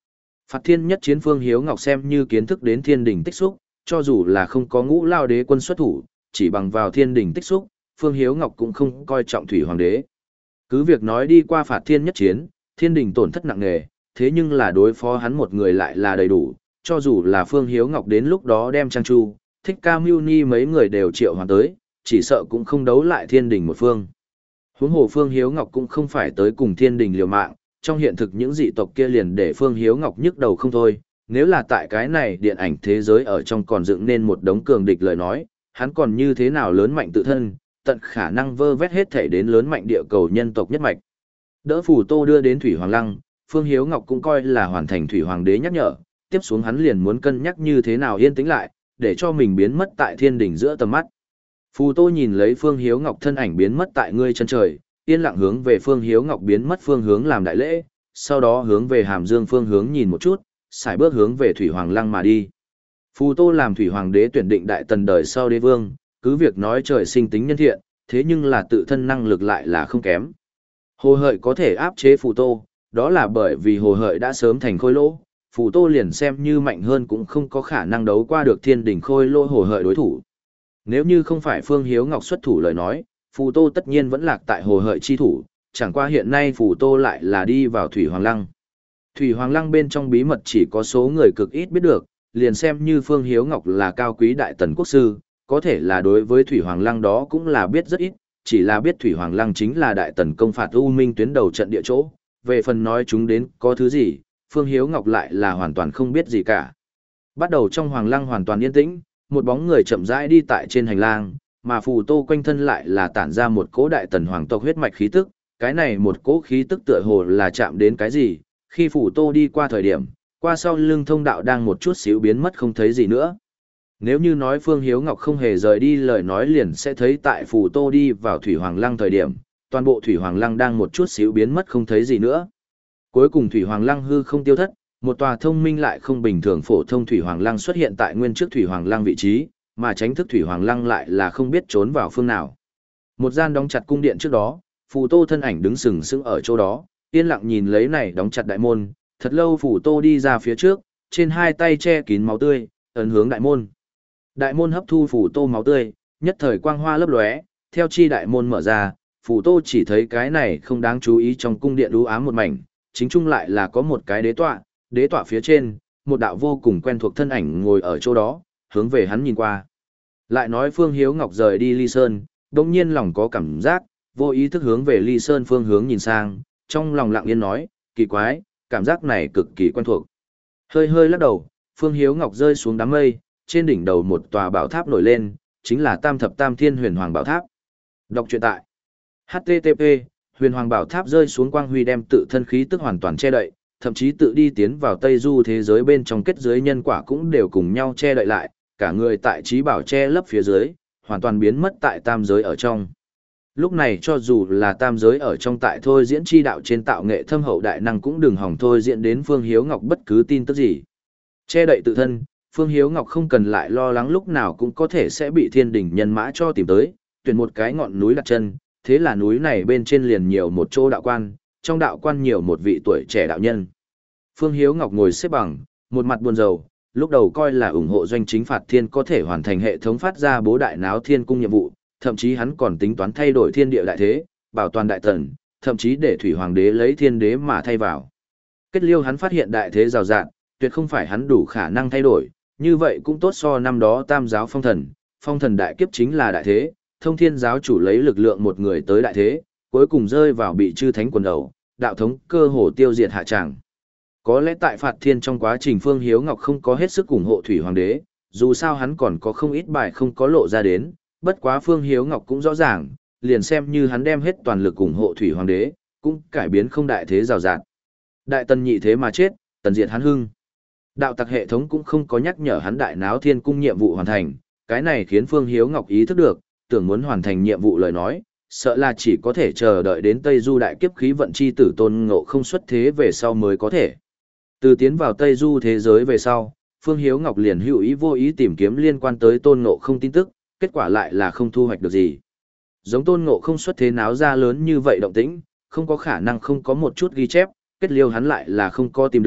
Phạt thiên nhất chiến Phương Hiếu Ngọc xem như kiến thức đến thiên đình tích xúc, cho dù là không có ngũ lao đế quân xuất thủ, chỉ bằng vào thiên đình tích xúc, Phương Hiếu Ngọc cũng không coi trọng thủy hoàng đế. Cứ việc nói đi qua phạt thiên nhất chiến, thiên đình tổn thất nặng nề, thế nhưng là đối phó hắn một người lại là đầy đủ, cho dù là Phương Hiếu Ngọc đến lúc đó đem Trang Chu, Thích Ca Mưu Ni mấy người đều triệu hoàn tới, chỉ sợ cũng không đấu lại thiên đình một phương. Huống hồ Phương Hiếu Ngọc cũng không phải tới cùng thiên đình liều mạng, trong hiện thực những dị tộc kia liền để Phương Hiếu Ngọc nhức đầu không thôi, nếu là tại cái này điện ảnh thế giới ở trong còn dựng nên một đống cường địch lời nói, hắn còn như thế nào lớn mạnh tự thân, tận khả năng vơ vét hết thể đến lớn mạnh địa cầu nhân tộc nhất mạch. Đỡ Phù Tô đưa đến Thủy Hoàng Lăng, Phương Hiếu Ngọc cũng coi là hoàn thành Thủy Hoàng đế nhắc nhở, tiếp xuống hắn liền muốn cân nhắc như thế nào yên tĩnh lại, để cho mình biến mất tại thiên đỉnh giữa tầm mắt. Phù Tô nhìn lấy Phương Hiếu Ngọc thân ảnh biến mất tại ngươi chân trời, yên lặng hướng về Phương Hiếu Ngọc biến mất phương hướng làm đại lễ, sau đó hướng về Hàm Dương phương hướng nhìn một chút, xài bước hướng về Thủy Hoàng Lăng mà đi. Phù Tô làm Thủy Hoàng đế tuyển định đại tần đời sau đế vương, cứ việc nói trời sinh tính nhân thiện, thế nhưng là tự thân năng lực lại là không kém. Hồ Hợi có thể áp chế Phù Tô, đó là bởi vì Hồ Hợi đã sớm thành khôi lỗ, Phù Tô liền xem như mạnh hơn cũng không có khả năng đấu qua được thiên đỉnh khôi lỗ Hồ Hợi đối thủ. Nếu như không phải Phương Hiếu Ngọc xuất thủ lời nói, Phù Tô tất nhiên vẫn lạc tại Hồ Hợi chi thủ, chẳng qua hiện nay Phù Tô lại là đi vào Thủy Hoàng Lăng. Thủy Hoàng Lăng bên trong bí mật chỉ có số người cực ít biết được, liền xem như Phương Hiếu Ngọc là cao quý đại tần quốc sư, có thể là đối với Thủy Hoàng Lăng đó cũng là biết rất ít, chỉ là biết Thủy Hoàng Lăng chính là đại tần công phạt U Minh tuyến đầu trận địa chỗ, về phần nói chúng đến có thứ gì, Phương Hiếu Ngọc lại là hoàn toàn không biết gì cả. Bắt đầu trong Hoàng Lăng hoàn toàn yên tĩnh, một bóng người chậm rãi đi tại trên hành lang, mà Phù Tô quanh thân lại là tản ra một cỗ đại tần hoàng tộc huyết mạch khí tức, cái này một cỗ khí tức tựa hồ là chạm đến cái gì, khi Phù Tô đi qua thời điểm, qua sau lưng thông đạo đang một chút xíu biến mất không thấy gì nữa. Nếu như nói Phương Hiếu Ngọc không hề rời đi lời nói liền sẽ thấy tại Phù Tô đi vào Thủy Hoàng Lăng thời điểm, toàn bộ Thủy Hoàng Lăng đang một chút xíu biến mất không thấy gì nữa. Cuối cùng Thủy Hoàng Lăng hư không tiêu thất, một tòa thông minh lại không bình thường phổ thông Thủy Hoàng Lăng xuất hiện tại nguyên trước Thủy Hoàng Lăng vị trí, mà tránh thức Thủy Hoàng Lăng lại là không biết trốn vào phương nào. Một gian đóng chặt cung điện trước đó, Phù Tô thân ảnh đứng sừng sững ở chỗ đó, yên lặng nhìn lấy này đóng chặt đại môn, thật lâu Phù Tô đi ra phía trước, trên hai tay che kín máu tươi, ấn hướng đại môn. Đại môn hấp thu Phù Tô máu tươi, nhất thời quang hoa lấp lóe, theo chi đại môn mở ra, Phù Tô chỉ thấy cái này không đáng chú ý trong cung điện u ám một mảnh, chính trung lại là có một cái đế tọa, đế tọa phía trên, một đạo vô cùng quen thuộc thân ảnh ngồi ở chỗ đó, hướng về hắn nhìn qua. Lại nói Phương Hiếu Ngọc rời đi Ly Sơn, đồng nhiên lòng có cảm giác, vô ý thức hướng về Ly Sơn phương hướng nhìn sang, trong lòng lặng yên nói, kỳ quái, cảm giác này cực kỳ quen thuộc. Hơi hơi lắc đầu, Phương Hiếu Ngọc rơi xuống đám mây, trên đỉnh đầu một tòa bảo tháp nổi lên, chính là Tam Thập Tam Thiên Huyền Hoàng Bảo Tháp. Đọc truyện tại H T T P Huyền Hoàng Bảo Tháp rơi xuống quang huy đem tự thân khí tức hoàn toàn che đậy, thậm chí tự đi tiến vào Tây Du thế giới bên trong kết giới nhân quả cũng đều cùng nhau che đậy lại, cả người tại trí bảo che lấp phía dưới, hoàn toàn biến mất tại tam giới ở trong. Lúc này cho dù là tam giới ở trong tại thôi diễn chi đạo trên tạo nghệ thâm hậu đại năng cũng đừng hỏng thôi diễn đến Phương Hiếu Ngọc bất cứ tin tức gì. Che đậy tự thân, Phương Hiếu Ngọc không cần lại lo lắng lúc nào cũng có thể sẽ bị thiên đình nhân mã cho tìm tới, tuyển một cái ngọn núi đặt chân, thế là núi này bên trên liền nhiều một chỗ đạo quan, trong đạo quan nhiều một vị tuổi trẻ đạo nhân. Phương Hiếu Ngọc ngồi xếp bằng, một mặt buồn rầu, lúc đầu coi là ủng hộ doanh chính phạt thiên có thể hoàn thành hệ thống phát ra bố đại náo thiên cung nhiệm vụ, thậm chí hắn còn tính toán thay đổi thiên địa đại thế, bảo toàn đại tần, thậm chí để thủy hoàng đế lấy thiên đế mà thay vào. Kết liêu hắn phát hiện đại thế rào rạt, tuyệt không phải hắn đủ khả năng thay đổi, như vậy cũng tốt so năm đó tam giáo phong thần, phong thần đại kiếp chính là đại thế, thông thiên giáo chủ lấy lực lượng một người tới đại thế, cuối cùng rơi vào bị chư thánh quần đầu, đạo thống cơ hồ tiêu diệt hạ tràng. Có lẽ tại phạt thiên trong quá trình Phương Hiếu Ngọc không có hết sức ủng hộ thủy hoàng đế, dù sao hắn còn có không ít bài không có lộ ra đến, bất quá Phương Hiếu Ngọc cũng rõ ràng, liền xem như hắn đem hết toàn lực ủng hộ thủy hoàng đế, cũng cải biến không đại thế rào rạt. Đại tần nhị thế mà chết, tần diệt hắn hưng. Đạo tặc hệ thống cũng không có nhắc nhở hắn đại náo thiên cung nhiệm vụ hoàn thành, cái này khiến Phương Hiếu Ngọc ý thức được, tưởng muốn hoàn thành nhiệm vụ lời nói, sợ là chỉ có thể chờ đợi đến Tây Du đại kiếp khí vận chi tử Tôn Ngộ Không xuất thế về sau mới có thể. Từ tiến vào Tây Du thế giới về sau, Phương Hiếu Ngọc liền hữu ý vô ý tìm kiếm liên quan tới Tôn Ngộ Không tin tức, kết quả lại là không thu hoạch được gì. Giống Tôn Ngộ Không xuất thế náo ra lớn như vậy động tĩnh, không có khả năng không có một chút ghi chép, kết liêu hắn lại là không có tìm được,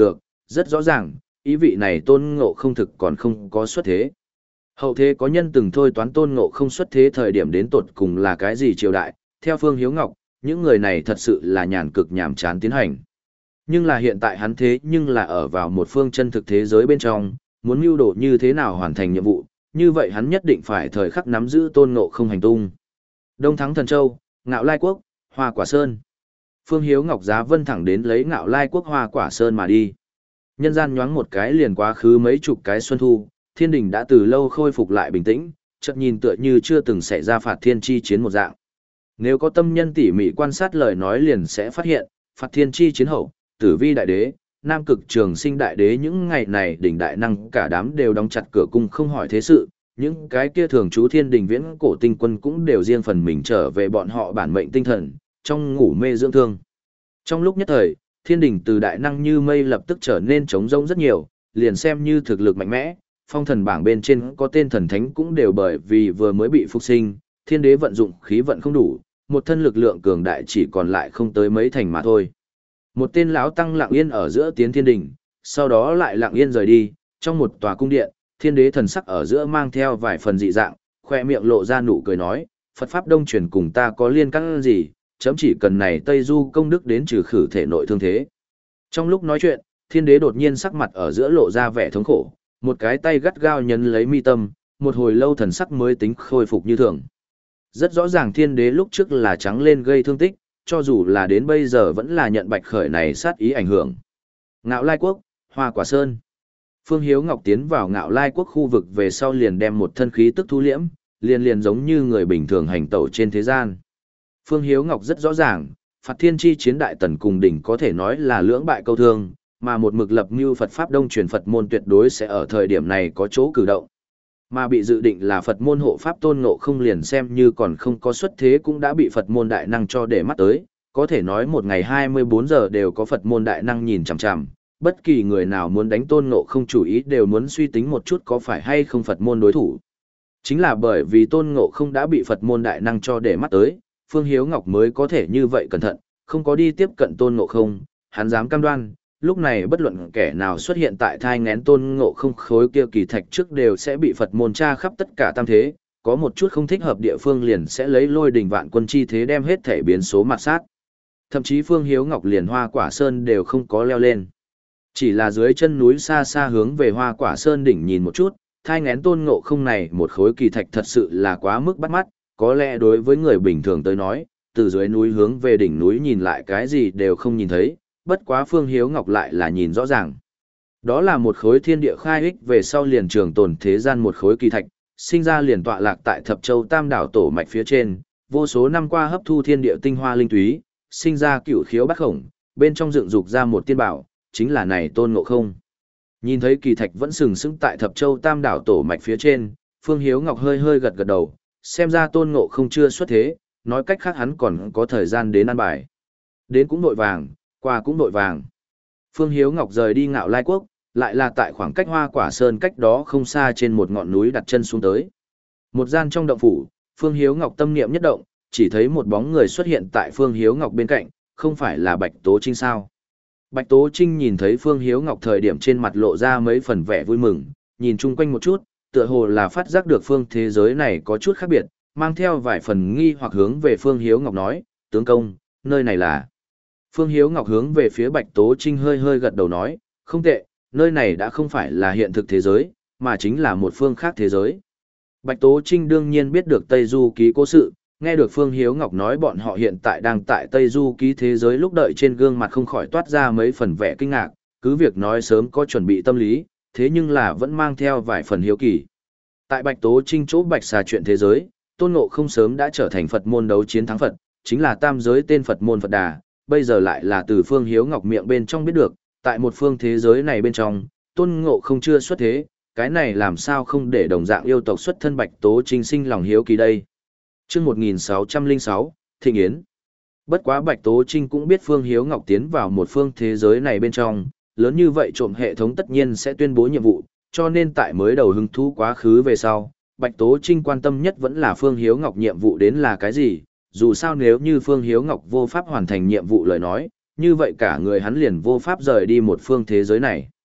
Rất rõ ràng, ý vị này Tôn Ngộ không thực còn không có xuất thế. Hậu thế có nhân từng thôi toán Tôn Ngộ không xuất thế thời điểm đến tột cùng là cái gì triều đại, theo Phương Hiếu Ngọc, những người này thật sự là nhàn cực nhàm chán tiến hành. Nhưng là hiện tại hắn thế nhưng là ở vào một phương chân thực thế giới bên trong, muốn mưu đồ như thế nào hoàn thành nhiệm vụ, như vậy hắn nhất định phải thời khắc nắm giữ Tôn Ngộ không hành tung. Đông Thắng Thần Châu, Ngạo Lai Quốc, Hoa Quả Sơn. Phương Hiếu Ngọc giá vân thẳng đến lấy Ngạo Lai Quốc Hoa Quả Sơn mà đi. Nhân gian nhoáng một cái liền quá khứ mấy chục cái xuân thu, thiên đình đã từ lâu khôi phục lại bình tĩnh, chợt nhìn tựa như chưa từng xảy ra phạt thiên chi chiến một dạng. Nếu có tâm nhân tỉ mỉ quan sát lời nói liền sẽ phát hiện, phạt thiên chi chiến hậu, Tử Vi đại đế, Nam Cực Trường Sinh đại đế những ngày này đỉnh đại năng cả đám đều đóng chặt cửa cung không hỏi thế sự, những cái kia thường trú thiên đình viễn cổ tinh quân cũng đều riêng phần mình trở về bọn họ bản mệnh tinh thần, trong ngủ mê dưỡng thương. Trong lúc nhất thời, thiên đình từ đại năng như mây lập tức trở nên trống rỗng rất nhiều, liền xem như thực lực mạnh mẽ, phong thần bảng bên trên có tên thần thánh cũng đều bởi vì vừa mới bị phục sinh, thiên đế vận dụng khí vận không đủ, một thân lực lượng cường đại chỉ còn lại không tới mấy thành mà thôi. Một tên lão tăng lặng yên ở giữa tiến thiên đình, sau đó lại lặng yên rời đi, trong một tòa cung điện, thiên đế thần sắc ở giữa mang theo vài phần dị dạng, khoe miệng lộ ra nụ cười nói, Phật Pháp Đông truyền cùng ta có liên căn gì, chấm chỉ cần này Tây Du công đức đến trừ khử thể nội thương thế. Trong lúc nói chuyện, thiên đế đột nhiên sắc mặt ở giữa lộ ra vẻ thống khổ, một cái tay gắt gao nhấn lấy mi tâm, một hồi lâu thần sắc mới tính khôi phục như thường. Rất rõ ràng thiên đế lúc trước là trắng lên gây thương tích, cho dù là đến bây giờ vẫn là nhận bạch khởi này sát ý ảnh hưởng. Ngạo Lai Quốc, Hoa Quả Sơn. Phương Hiếu Ngọc tiến vào Ngạo Lai Quốc khu vực về sau liền đem một thân khí tức thu liễm, liền liền giống như người bình thường hành tẩu trên thế gian. Phương Hiếu Ngọc rất rõ ràng, phạt thiên chi chiến đại tần cùng đỉnh có thể nói là lưỡng bại câu thương, mà một mực lập mưu Phật Pháp Đông truyền Phật môn tuyệt đối sẽ ở thời điểm này có chỗ cử động. Mà bị dự định là Phật môn hộ Pháp Tôn Ngộ không liền xem như còn không có xuất thế cũng đã bị Phật môn đại năng cho để mắt tới, có thể nói một ngày hai mươi bốn giờ đều có Phật môn đại năng nhìn chằm chằm, bất kỳ người nào muốn đánh Tôn Ngộ không chủ ý đều muốn suy tính một chút có phải hay không Phật môn đối thủ. Chính là bởi vì Tôn Ngộ không đã bị Phật môn đại năng cho để mắt tới, Phương Hiếu Ngọc mới có thể như vậy cẩn thận, không có đi tiếp cận Tôn Ngộ không, hắn dám cam đoan, lúc này bất luận kẻ nào xuất hiện tại thai ngén Tôn Ngộ không khối kia kỳ thạch trước đều sẽ bị Phật môn tra khắp tất cả tam thế, có một chút không thích hợp địa phương liền sẽ lấy lôi đình vạn quân chi thế đem hết thể biến số mặt sát. Thậm chí Phương Hiếu Ngọc liền Hoa Quả Sơn đều không có leo lên. Chỉ là dưới chân núi xa xa hướng về Hoa Quả Sơn đỉnh nhìn một chút, thai ngén Tôn Ngộ không này một khối kỳ thạch thật sự là quá mức bắt mắt, có lẽ đối với người bình thường tới nói, từ dưới núi hướng về đỉnh núi nhìn lại cái gì đều không nhìn thấy, bất quá Phương Hiếu Ngọc lại là nhìn rõ ràng. Đó là một khối thiên địa khai ích về sau liền trường tồn thế gian một khối kỳ thạch, sinh ra liền tọa lạc tại Thập Châu Tam đảo tổ mạch phía trên, vô số năm qua hấp thu thiên địa tinh hoa linh túy, sinh ra cửu khiếu bát khổng, bên trong dựng dục ra một tiên bảo, chính là này Tôn Ngộ không. Nhìn thấy kỳ thạch vẫn sừng sững tại Thập Châu Tam đảo tổ mạch phía trên, Phương Hiếu Ngọc hơi hơi gật gật đầu, xem ra Tôn Ngộ không chưa xuất thế, nói cách khác hắn còn có thời gian đến ăn bài. Đến cũng nội vàng, qua cũng nội vàng. Phương Hiếu Ngọc rời đi Ngạo Lai Quốc, lại là tại khoảng cách Hoa Quả Sơn cách đó không xa trên một ngọn núi đặt chân xuống tới. Một gian trong động phủ, Phương Hiếu Ngọc tâm niệm nhất động, chỉ thấy một bóng người xuất hiện tại Phương Hiếu Ngọc bên cạnh, không phải là Bạch Tố Trinh sao. Bạch Tố Trinh nhìn thấy Phương Hiếu Ngọc thời điểm trên mặt lộ ra mấy phần vẻ vui mừng, nhìn chung quanh một chút, tựa hồ là phát giác được phương thế giới này có chút khác biệt, mang theo vài phần nghi hoặc hướng về Phương Hiếu Ngọc nói, tướng công, nơi này là... Phương Hiếu Ngọc hướng về phía Bạch Tố Trinh hơi hơi gật đầu nói, không tệ, nơi này đã không phải là hiện thực thế giới, mà chính là một phương khác thế giới. Bạch Tố Trinh đương nhiên biết được Tây Du ký cố sự, nghe được Phương Hiếu Ngọc nói bọn họ hiện tại đang tại Tây Du ký thế giới lúc đợi trên gương mặt không khỏi toát ra mấy phần vẻ kinh ngạc, cứ việc nói sớm có chuẩn bị tâm lý, thế nhưng là vẫn mang theo vài phần hiếu kỳ. Tại Bạch Tố Trinh chỗ Bạch Xà chuyện thế giới, Tôn Ngộ không sớm đã trở thành Phật môn đấu chiến thắng Phật, chính là tam giới tên Phật môn Phật Đà, bây giờ lại là từ Phương Hiếu Ngọc miệng bên trong biết được, tại một phương thế giới này bên trong, Tôn Ngộ không chưa xuất thế, cái này làm sao không để đồng dạng yêu tộc xuất thân Bạch Tố Trinh sinh lòng hiếu kỳ đây. Chương một nghìn sáu trăm lẻ sáu, Thịnh Yến. Bất quá Bạch Tố Trinh cũng biết Phương Hiếu Ngọc tiến vào một phương thế giới này bên trong, lớn như vậy trộm hệ thống tất nhiên sẽ tuyên bố nhiệm vụ, cho nên tại mới đầu hứng thú quá khứ về sau, Bạch Tố Trinh quan tâm nhất vẫn là Phương Hiếu Ngọc nhiệm vụ đến là cái gì, dù sao nếu như Phương Hiếu Ngọc vô pháp hoàn thành nhiệm vụ lời nói, như vậy cả người hắn liền vô pháp rời đi một phương thế giới này.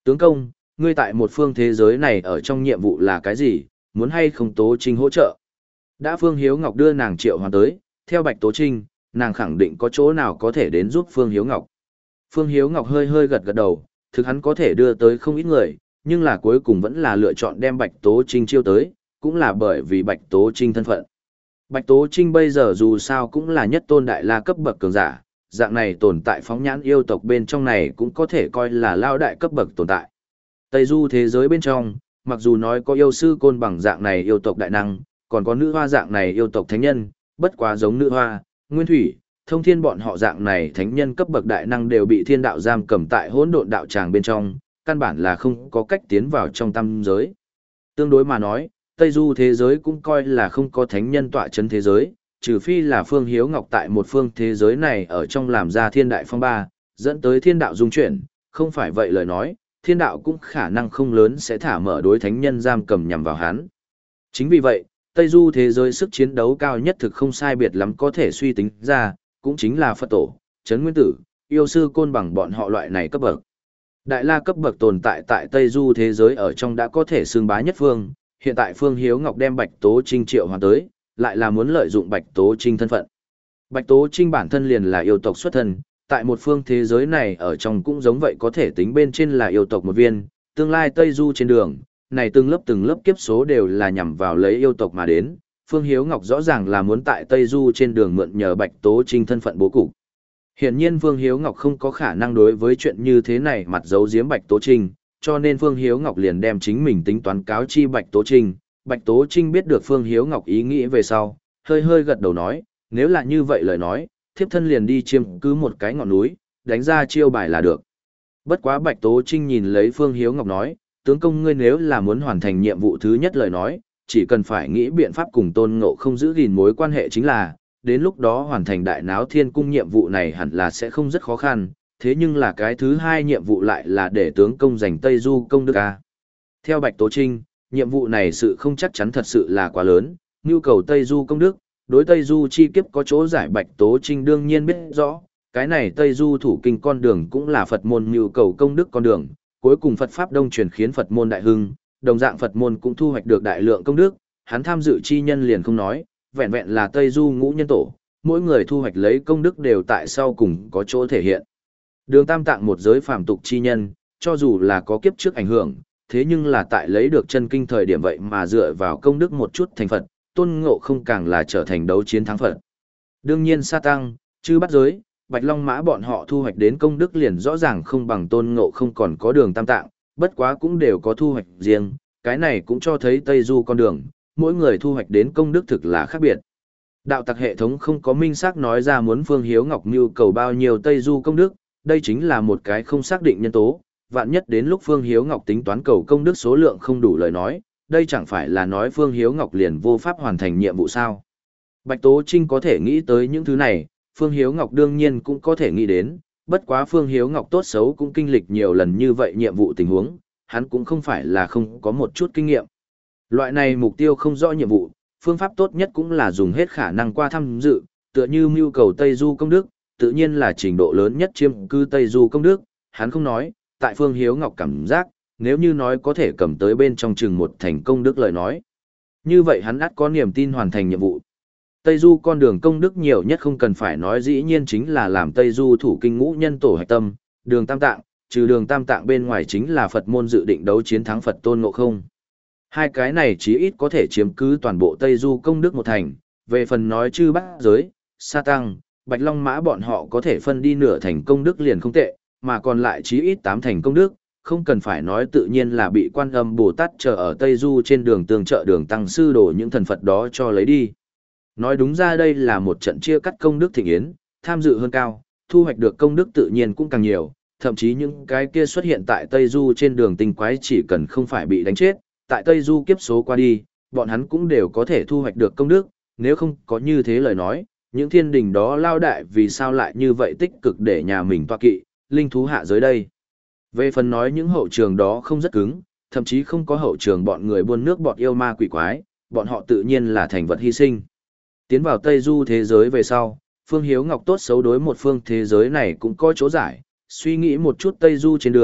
Tướng công, ngươi tại một phương thế giới này ở trong nhiệm vụ là cái gì, muốn hay không Tố Trinh hỗ trợ? Đã Phương Hiếu Ngọc đưa nàng triệu hoàn tới, theo Bạch Tố Trinh, nàng khẳng định có chỗ nào có thể đến giúp Phương Hiếu Ngọc. Phương Hiếu Ngọc hơi hơi gật gật đầu, thực hắn có thể đưa tới không ít người, nhưng là cuối cùng vẫn là lựa chọn đem Bạch Tố Trinh chiêu tới, cũng là bởi vì Bạch Tố Trinh thân phận. Bạch Tố Trinh bây giờ dù sao cũng là nhất tôn đại la cấp bậc cường giả, dạng này tồn tại phóng nhãn yêu tộc bên trong này cũng có thể coi là lao đại cấp bậc tồn tại. Tây du thế giới bên trong, mặc dù nói có yêu sư côn bằng dạng này yêu tộc đại năng, còn có nữ hoa dạng này yêu tộc thánh nhân, bất quá giống nữ hoa, nguyên thủy, thông thiên bọn họ dạng này thánh nhân cấp bậc đại năng đều bị thiên đạo giam cầm tại hỗn độn đạo tràng bên trong, căn bản là không có cách tiến vào trong tam giới. Tương đối mà nói, Tây du thế giới cũng coi là không có thánh nhân tọa chấn thế giới, trừ phi là Phương Hiếu Ngọc tại một phương thế giới này ở trong làm ra thiên đại phong ba, dẫn tới thiên đạo dung chuyển, không phải vậy lời nói, thiên đạo cũng khả năng không lớn sẽ thả mở đối thánh nhân giam cầm nhằm vào hắn. Chính vì vậy, Tây du thế giới sức chiến đấu cao nhất thực không sai biệt lắm có thể suy tính ra, cũng chính là Phật tổ, Trấn Nguyên Tử, yêu sư côn bằng bọn họ loại này cấp bậc. Đại la cấp bậc tồn tại tại Tây du thế giới ở trong đã có thể xương bá nhất phương, hiện tại Phương Hiếu Ngọc đem Bạch Tố Trinh triệu hoàn tới, lại là muốn lợi dụng Bạch Tố Trinh thân phận. Bạch Tố Trinh bản thân liền là yêu tộc xuất thân, tại một phương thế giới này ở trong cũng giống vậy có thể tính bên trên là yêu tộc một viên, tương lai Tây Du trên đường, này từng lớp từng lớp kiếp số đều là nhằm vào lấy yêu tộc mà đến. Phương Hiếu Ngọc rõ ràng là muốn tại Tây Du trên đường mượn nhờ Bạch Tố Trinh thân phận bố cục. Hiển nhiên Phương Hiếu Ngọc không có khả năng đối với chuyện như thế này mặt giấu giếm Bạch Tố Trinh, cho nên Phương Hiếu Ngọc liền đem chính mình tính toán cáo chi Bạch Tố Trinh. Bạch Tố Trinh biết được Phương Hiếu Ngọc ý nghĩ về sau, hơi hơi gật đầu nói, nếu là như vậy lời nói, thiếp thân liền đi chiêm cứ một cái ngọn núi, đánh ra chiêu bài là được. Bất quá Bạch Tố Trinh nhìn lấy Phương Hiếu Ngọc nói, tướng công ngươi nếu là muốn hoàn thành nhiệm vụ thứ nhất lời nói, chỉ cần phải nghĩ biện pháp cùng Tôn Ngộ không giữ gìn mối quan hệ chính là, đến lúc đó hoàn thành đại náo thiên cung nhiệm vụ này hẳn là sẽ không rất khó khăn, thế nhưng là cái thứ hai nhiệm vụ lại là để tướng công giành Tây Du công đức a. Theo Bạch Tố Trinh, nhiệm vụ này sự không chắc chắn thật sự là quá lớn, nhu cầu Tây Du công đức, đối Tây Du chi kiếp có chỗ giải. Bạch Tố Trinh đương nhiên biết rõ, cái này Tây Du thủ kinh con đường cũng là Phật môn nhu cầu công đức con đường, cuối cùng Phật Pháp Đông truyền khiến Phật môn đại hưng, đồng dạng Phật môn cũng thu hoạch được đại lượng công đức, hắn tham dự chi nhân liền không nói, vẹn vẹn là Tây Du ngũ nhân tổ, mỗi người thu hoạch lấy công đức đều tại sau cùng có chỗ thể hiện. Đường Tam Tạng một giới phàm tục chi nhân, cho dù là có kiếp trước ảnh hưởng, thế nhưng là tại lấy được chân kinh thời điểm vậy mà dựa vào công đức một chút thành Phật, Tôn Ngộ không càng là trở thành đấu chiến thắng Phật. Đương nhiên Sa Tăng, Chư Bát Giới, Bạch Long Mã bọn họ thu hoạch đến công đức liền rõ ràng không bằng Tôn Ngộ không còn có Đường Tam Tạng, bất quá cũng đều có thu hoạch riêng, cái này cũng cho thấy Tây Du con đường, mỗi người thu hoạch đến công đức thực là khác biệt. Đạo tặc hệ thống không có minh xác nói ra muốn Phương Hiếu Ngọc nhu cầu bao nhiêu Tây Du công đức, đây chính là một cái không xác định nhân tố, vạn nhất đến lúc Phương Hiếu Ngọc tính toán cầu công đức số lượng không đủ lời nói, đây chẳng phải là nói Phương Hiếu Ngọc liền vô pháp hoàn thành nhiệm vụ sao. Bạch Tố Trinh có thể nghĩ tới những thứ này, Phương Hiếu Ngọc đương nhiên cũng có thể nghĩ đến, bất quá Phương Hiếu Ngọc tốt xấu cũng kinh lịch nhiều lần như vậy nhiệm vụ tình huống, hắn cũng không phải là không có một chút kinh nghiệm. Loại này mục tiêu không rõ nhiệm vụ, phương pháp tốt nhất cũng là dùng hết khả năng qua tham dự, tựa như mưu cầu Tây Du công đức, tự nhiên là trình độ lớn nhất chiếm cư Tây Du công đức, hắn không nói, tại Phương Hiếu Ngọc cảm giác, nếu như nói có thể cầm tới bên trong chừng một thành công đức lời nói. Như vậy hắn ắt có niềm tin hoàn thành nhiệm vụ. Tây Du con đường công đức nhiều nhất không cần phải nói dĩ nhiên chính là làm Tây Du thủ kinh ngũ nhân tổ hạch tâm, Đường Tam Tạng, trừ Đường Tam Tạng bên ngoài chính là Phật môn dự định đấu chiến thắng Phật Tôn Ngộ Không. Hai cái này chí ít có thể chiếm cứ toàn bộ Tây Du công đức một thành, về phần nói Chư Bát Giới, Sa Tăng, Bạch Long Mã bọn họ có thể phân đi nửa thành công đức liền không tệ, mà còn lại chí ít tám thành công đức, không cần phải nói tự nhiên là bị Quan Âm Bồ Tát chờ ở Tây Du trên đường tương trợ Đường Tăng sư đổ những thần Phật đó cho lấy đi. Nói đúng ra đây là một trận chia cắt công đức thịnh yến, tham dự hơn cao, thu hoạch được công đức tự nhiên cũng càng nhiều, thậm chí những cái kia xuất hiện tại Tây Du trên đường tinh quái chỉ cần không phải bị đánh chết, tại Tây Du kiếp số qua đi, bọn hắn cũng đều có thể thu hoạch được công đức, nếu không có như thế lời nói, những thiên đình đó lao đại vì sao lại như vậy tích cực để nhà mình toa kỵ, linh thú hạ giới đây. Về phần nói những hậu trường đó không rất cứng, thậm chí không có hậu trường bọn người buôn nước bọt yêu ma quỷ quái, bọn họ tự nhiên là thành vật hy sinh. Tiến vào Tây Du thế giới về sau, Phương Hiếu Ngọc tốt xấu đối một phương thế giới này cũng có chỗ giải, suy nghĩ một chút Tây Du trên đường,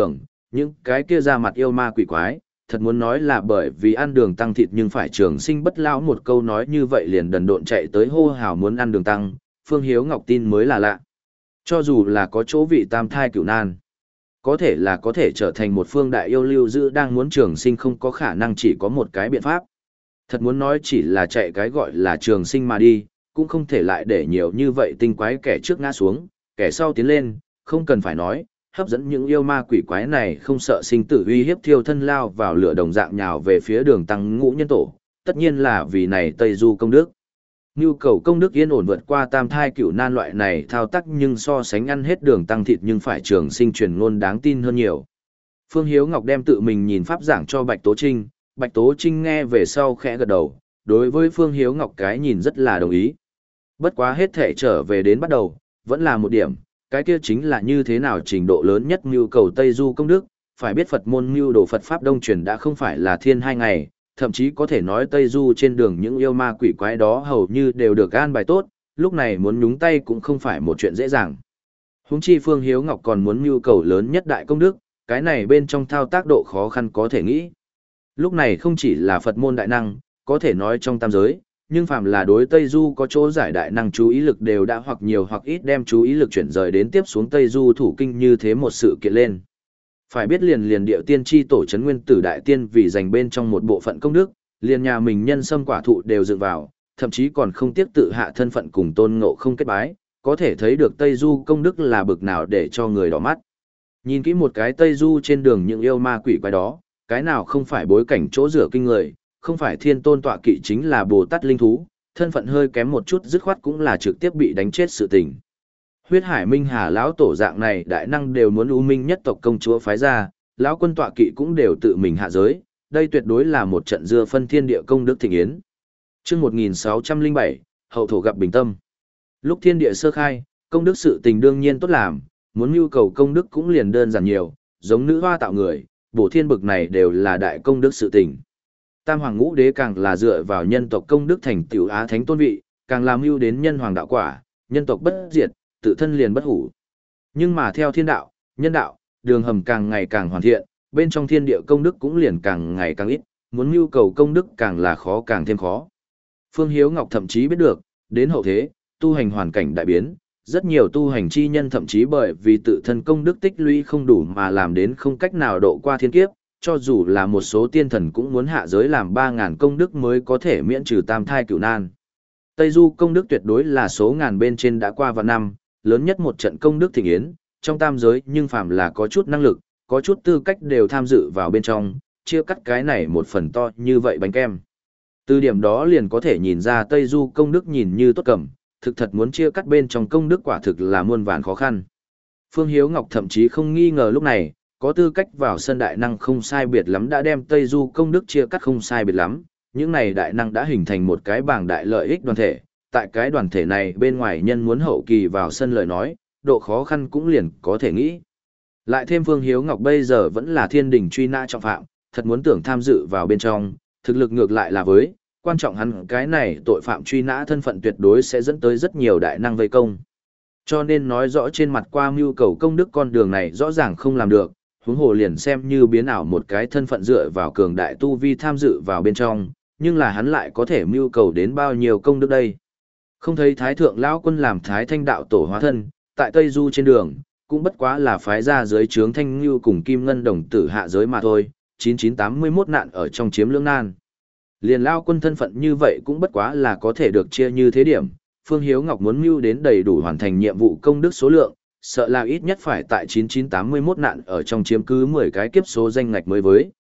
những cái kia ra mặt yêu ma quỷ quái, thật muốn nói là bởi vì ăn đường tăng thịt nhưng phải trường sinh bất lão một câu nói như vậy liền đần độn chạy tới hô hào muốn ăn đường tăng, Phương Hiếu Ngọc tin mới là lạ. Cho dù là có chỗ vị tam thai cửu nan, có thể là có thể trở thành một phương đại yêu lưu giữ đang muốn trường sinh không có khả năng chỉ có một cái biện pháp. Thật muốn nói chỉ là chạy cái gọi là trường sinh mà đi, cũng không thể lại để nhiều như vậy tinh quái kẻ trước ngã xuống, kẻ sau tiến lên, không cần phải nói, hấp dẫn những yêu ma quỷ quái này không sợ sinh tử uy hiếp thiêu thân lao vào lửa đồng dạng nhào về phía đường tăng ngũ nhân tổ, tất nhiên là vì này Tây Du công đức. Nhu cầu công đức yên ổn vượt qua tam thai cửu nan loại này thao tác nhưng so sánh ăn hết đường tăng thịt nhưng phải trường sinh truyền ngôn đáng tin hơn nhiều. Phương Hiếu Ngọc đem tự mình nhìn pháp giảng cho Bạch Tố Trinh, Bạch Tố Trinh nghe về sau khẽ gật đầu, đối với Phương Hiếu Ngọc cái nhìn rất là đồng ý. Bất quá hết thể trở về đến bắt đầu, vẫn là một điểm, cái kia chính là như thế nào trình độ lớn nhất nhu cầu Tây Du công đức, phải biết Phật môn nhu đồ Phật Pháp Đông truyền đã không phải là thiên hai ngày, thậm chí có thể nói Tây Du trên đường những yêu ma quỷ quái đó hầu như đều được an bài tốt, lúc này muốn nhúng tay cũng không phải một chuyện dễ dàng. Huống chi Phương Hiếu Ngọc còn muốn nhu cầu lớn nhất đại công đức, cái này bên trong thao tác độ khó khăn có thể nghĩ. Lúc này không chỉ là Phật môn đại năng, có thể nói trong tam giới, nhưng phàm là đối Tây Du có chỗ giải đại năng chú ý lực đều đã hoặc nhiều hoặc ít đem chú ý lực chuyển rời đến tiếp xuống Tây Du thủ kinh như thế một sự kiện lên. Phải biết liền liền điệu tiên tri tổ trấn nguyên tử đại tiên vì dành bên trong một bộ phận công đức, liền nhà mình nhân sâm quả thụ đều dựng vào, thậm chí còn không tiếc tự hạ thân phận cùng tôn ngộ không kết bái, có thể thấy được Tây Du công đức là bực nào để cho người đỏ mắt. Nhìn kỹ một cái Tây Du trên đường những yêu ma quỷ quái đó, cái nào không phải bối cảnh chỗ rửa kinh người, không phải thiên tôn tọa kỵ chính là Bồ Tát linh thú, thân phận hơi kém một chút dứt khoát cũng là trực tiếp bị đánh chết sự tình. Huyết Hải Minh Hà lão tổ dạng này đại năng đều muốn U Minh nhất tộc công chúa phái ra, lão quân tọa kỵ cũng đều tự mình hạ giới, đây tuyệt đối là một trận dưa phân thiên địa công đức thịnh yến. Chương một nghìn sáu trăm lẻ bảy, hậu thổ gặp bình tâm. Lúc thiên địa sơ khai, công đức sự tình đương nhiên tốt làm, muốn nhu cầu công đức cũng liền đơn giản nhiều, giống nữ hoa tạo người, bổ thiên bực này đều là đại công đức sự tình. Tam hoàng ngũ đế càng là dựa vào nhân tộc công đức thành tiểu á thánh tôn vị, càng làm mưu đến nhân hoàng đạo quả, nhân tộc bất diệt, tự thân liền bất hủ. Nhưng mà theo thiên đạo, nhân đạo, đường hầm càng ngày càng hoàn thiện, bên trong thiên địa công đức cũng liền càng ngày càng ít, muốn nhu cầu công đức càng là khó càng thêm khó. Phương Hiếu Ngọc thậm chí biết được, đến hậu thế, tu hành hoàn cảnh đại biến, rất nhiều tu hành chi nhân thậm chí bởi vì tự thân công đức tích lũy không đủ mà làm đến không cách nào độ qua thiên kiếp, cho dù là một số tiên thần cũng muốn hạ giới làm ba ngàn công đức mới có thể miễn trừ tam thai cửu nan. Tây Du công đức tuyệt đối là số ngàn bên trên đã qua vạn năm, lớn nhất một trận công đức thịnh yến, trong tam giới nhưng phàm là có chút năng lực, có chút tư cách đều tham dự vào bên trong, chia cắt cái này một phần to như vậy bánh kem. Từ điểm đó liền có thể nhìn ra Tây Du công đức nhìn như tốt cầm, thực thật muốn chia cắt bên trong công đức quả thực là muôn vàn khó khăn. Phương Hiếu Ngọc thậm chí không nghi ngờ lúc này, có tư cách vào sân đại năng không sai biệt lắm đã đem Tây Du công đức chia cắt không sai biệt lắm, những này đại năng đã hình thành một cái bảng đại lợi ích đoàn thể, tại cái đoàn thể này bên ngoài nhân muốn hậu kỳ vào sân lời nói, độ khó khăn cũng liền có thể nghĩ. Lại thêm Phương Hiếu Ngọc bây giờ vẫn là thiên đình truy nã trọng phạm, thật muốn tưởng tham dự vào bên trong, thực lực ngược lại là với, quan trọng hắn cái này tội phạm truy nã thân phận tuyệt đối sẽ dẫn tới rất nhiều đại năng vây công. Cho nên nói rõ trên mặt qua mưu cầu công đức con đường này rõ ràng không làm được, huống hồ liền xem như biến ảo một cái thân phận dựa vào cường đại tu vi tham dự vào bên trong, nhưng là hắn lại có thể mưu cầu đến bao nhiêu công đức đây. Không thấy Thái Thượng Lão Quân làm Thái Thanh Đạo Tổ hóa thân, tại Tây Du trên đường, cũng bất quá là phái ra dưới trướng Thanh Ngưu cùng Kim Ngân đồng tử hạ giới mà thôi, chín chín tám mươi mốt nạn ở trong chiếm lưỡng nan. Liền Lao Quân thân phận như vậy cũng bất quá là có thể được chia như thế điểm, Phương Hiếu Ngọc muốn mưu đến đầy đủ hoàn thành nhiệm vụ công đức số lượng, sợ là ít nhất phải tại chín chín tám mươi mốt nạn ở trong chiếm cứ mười cái kiếp số danh ngạch mới với.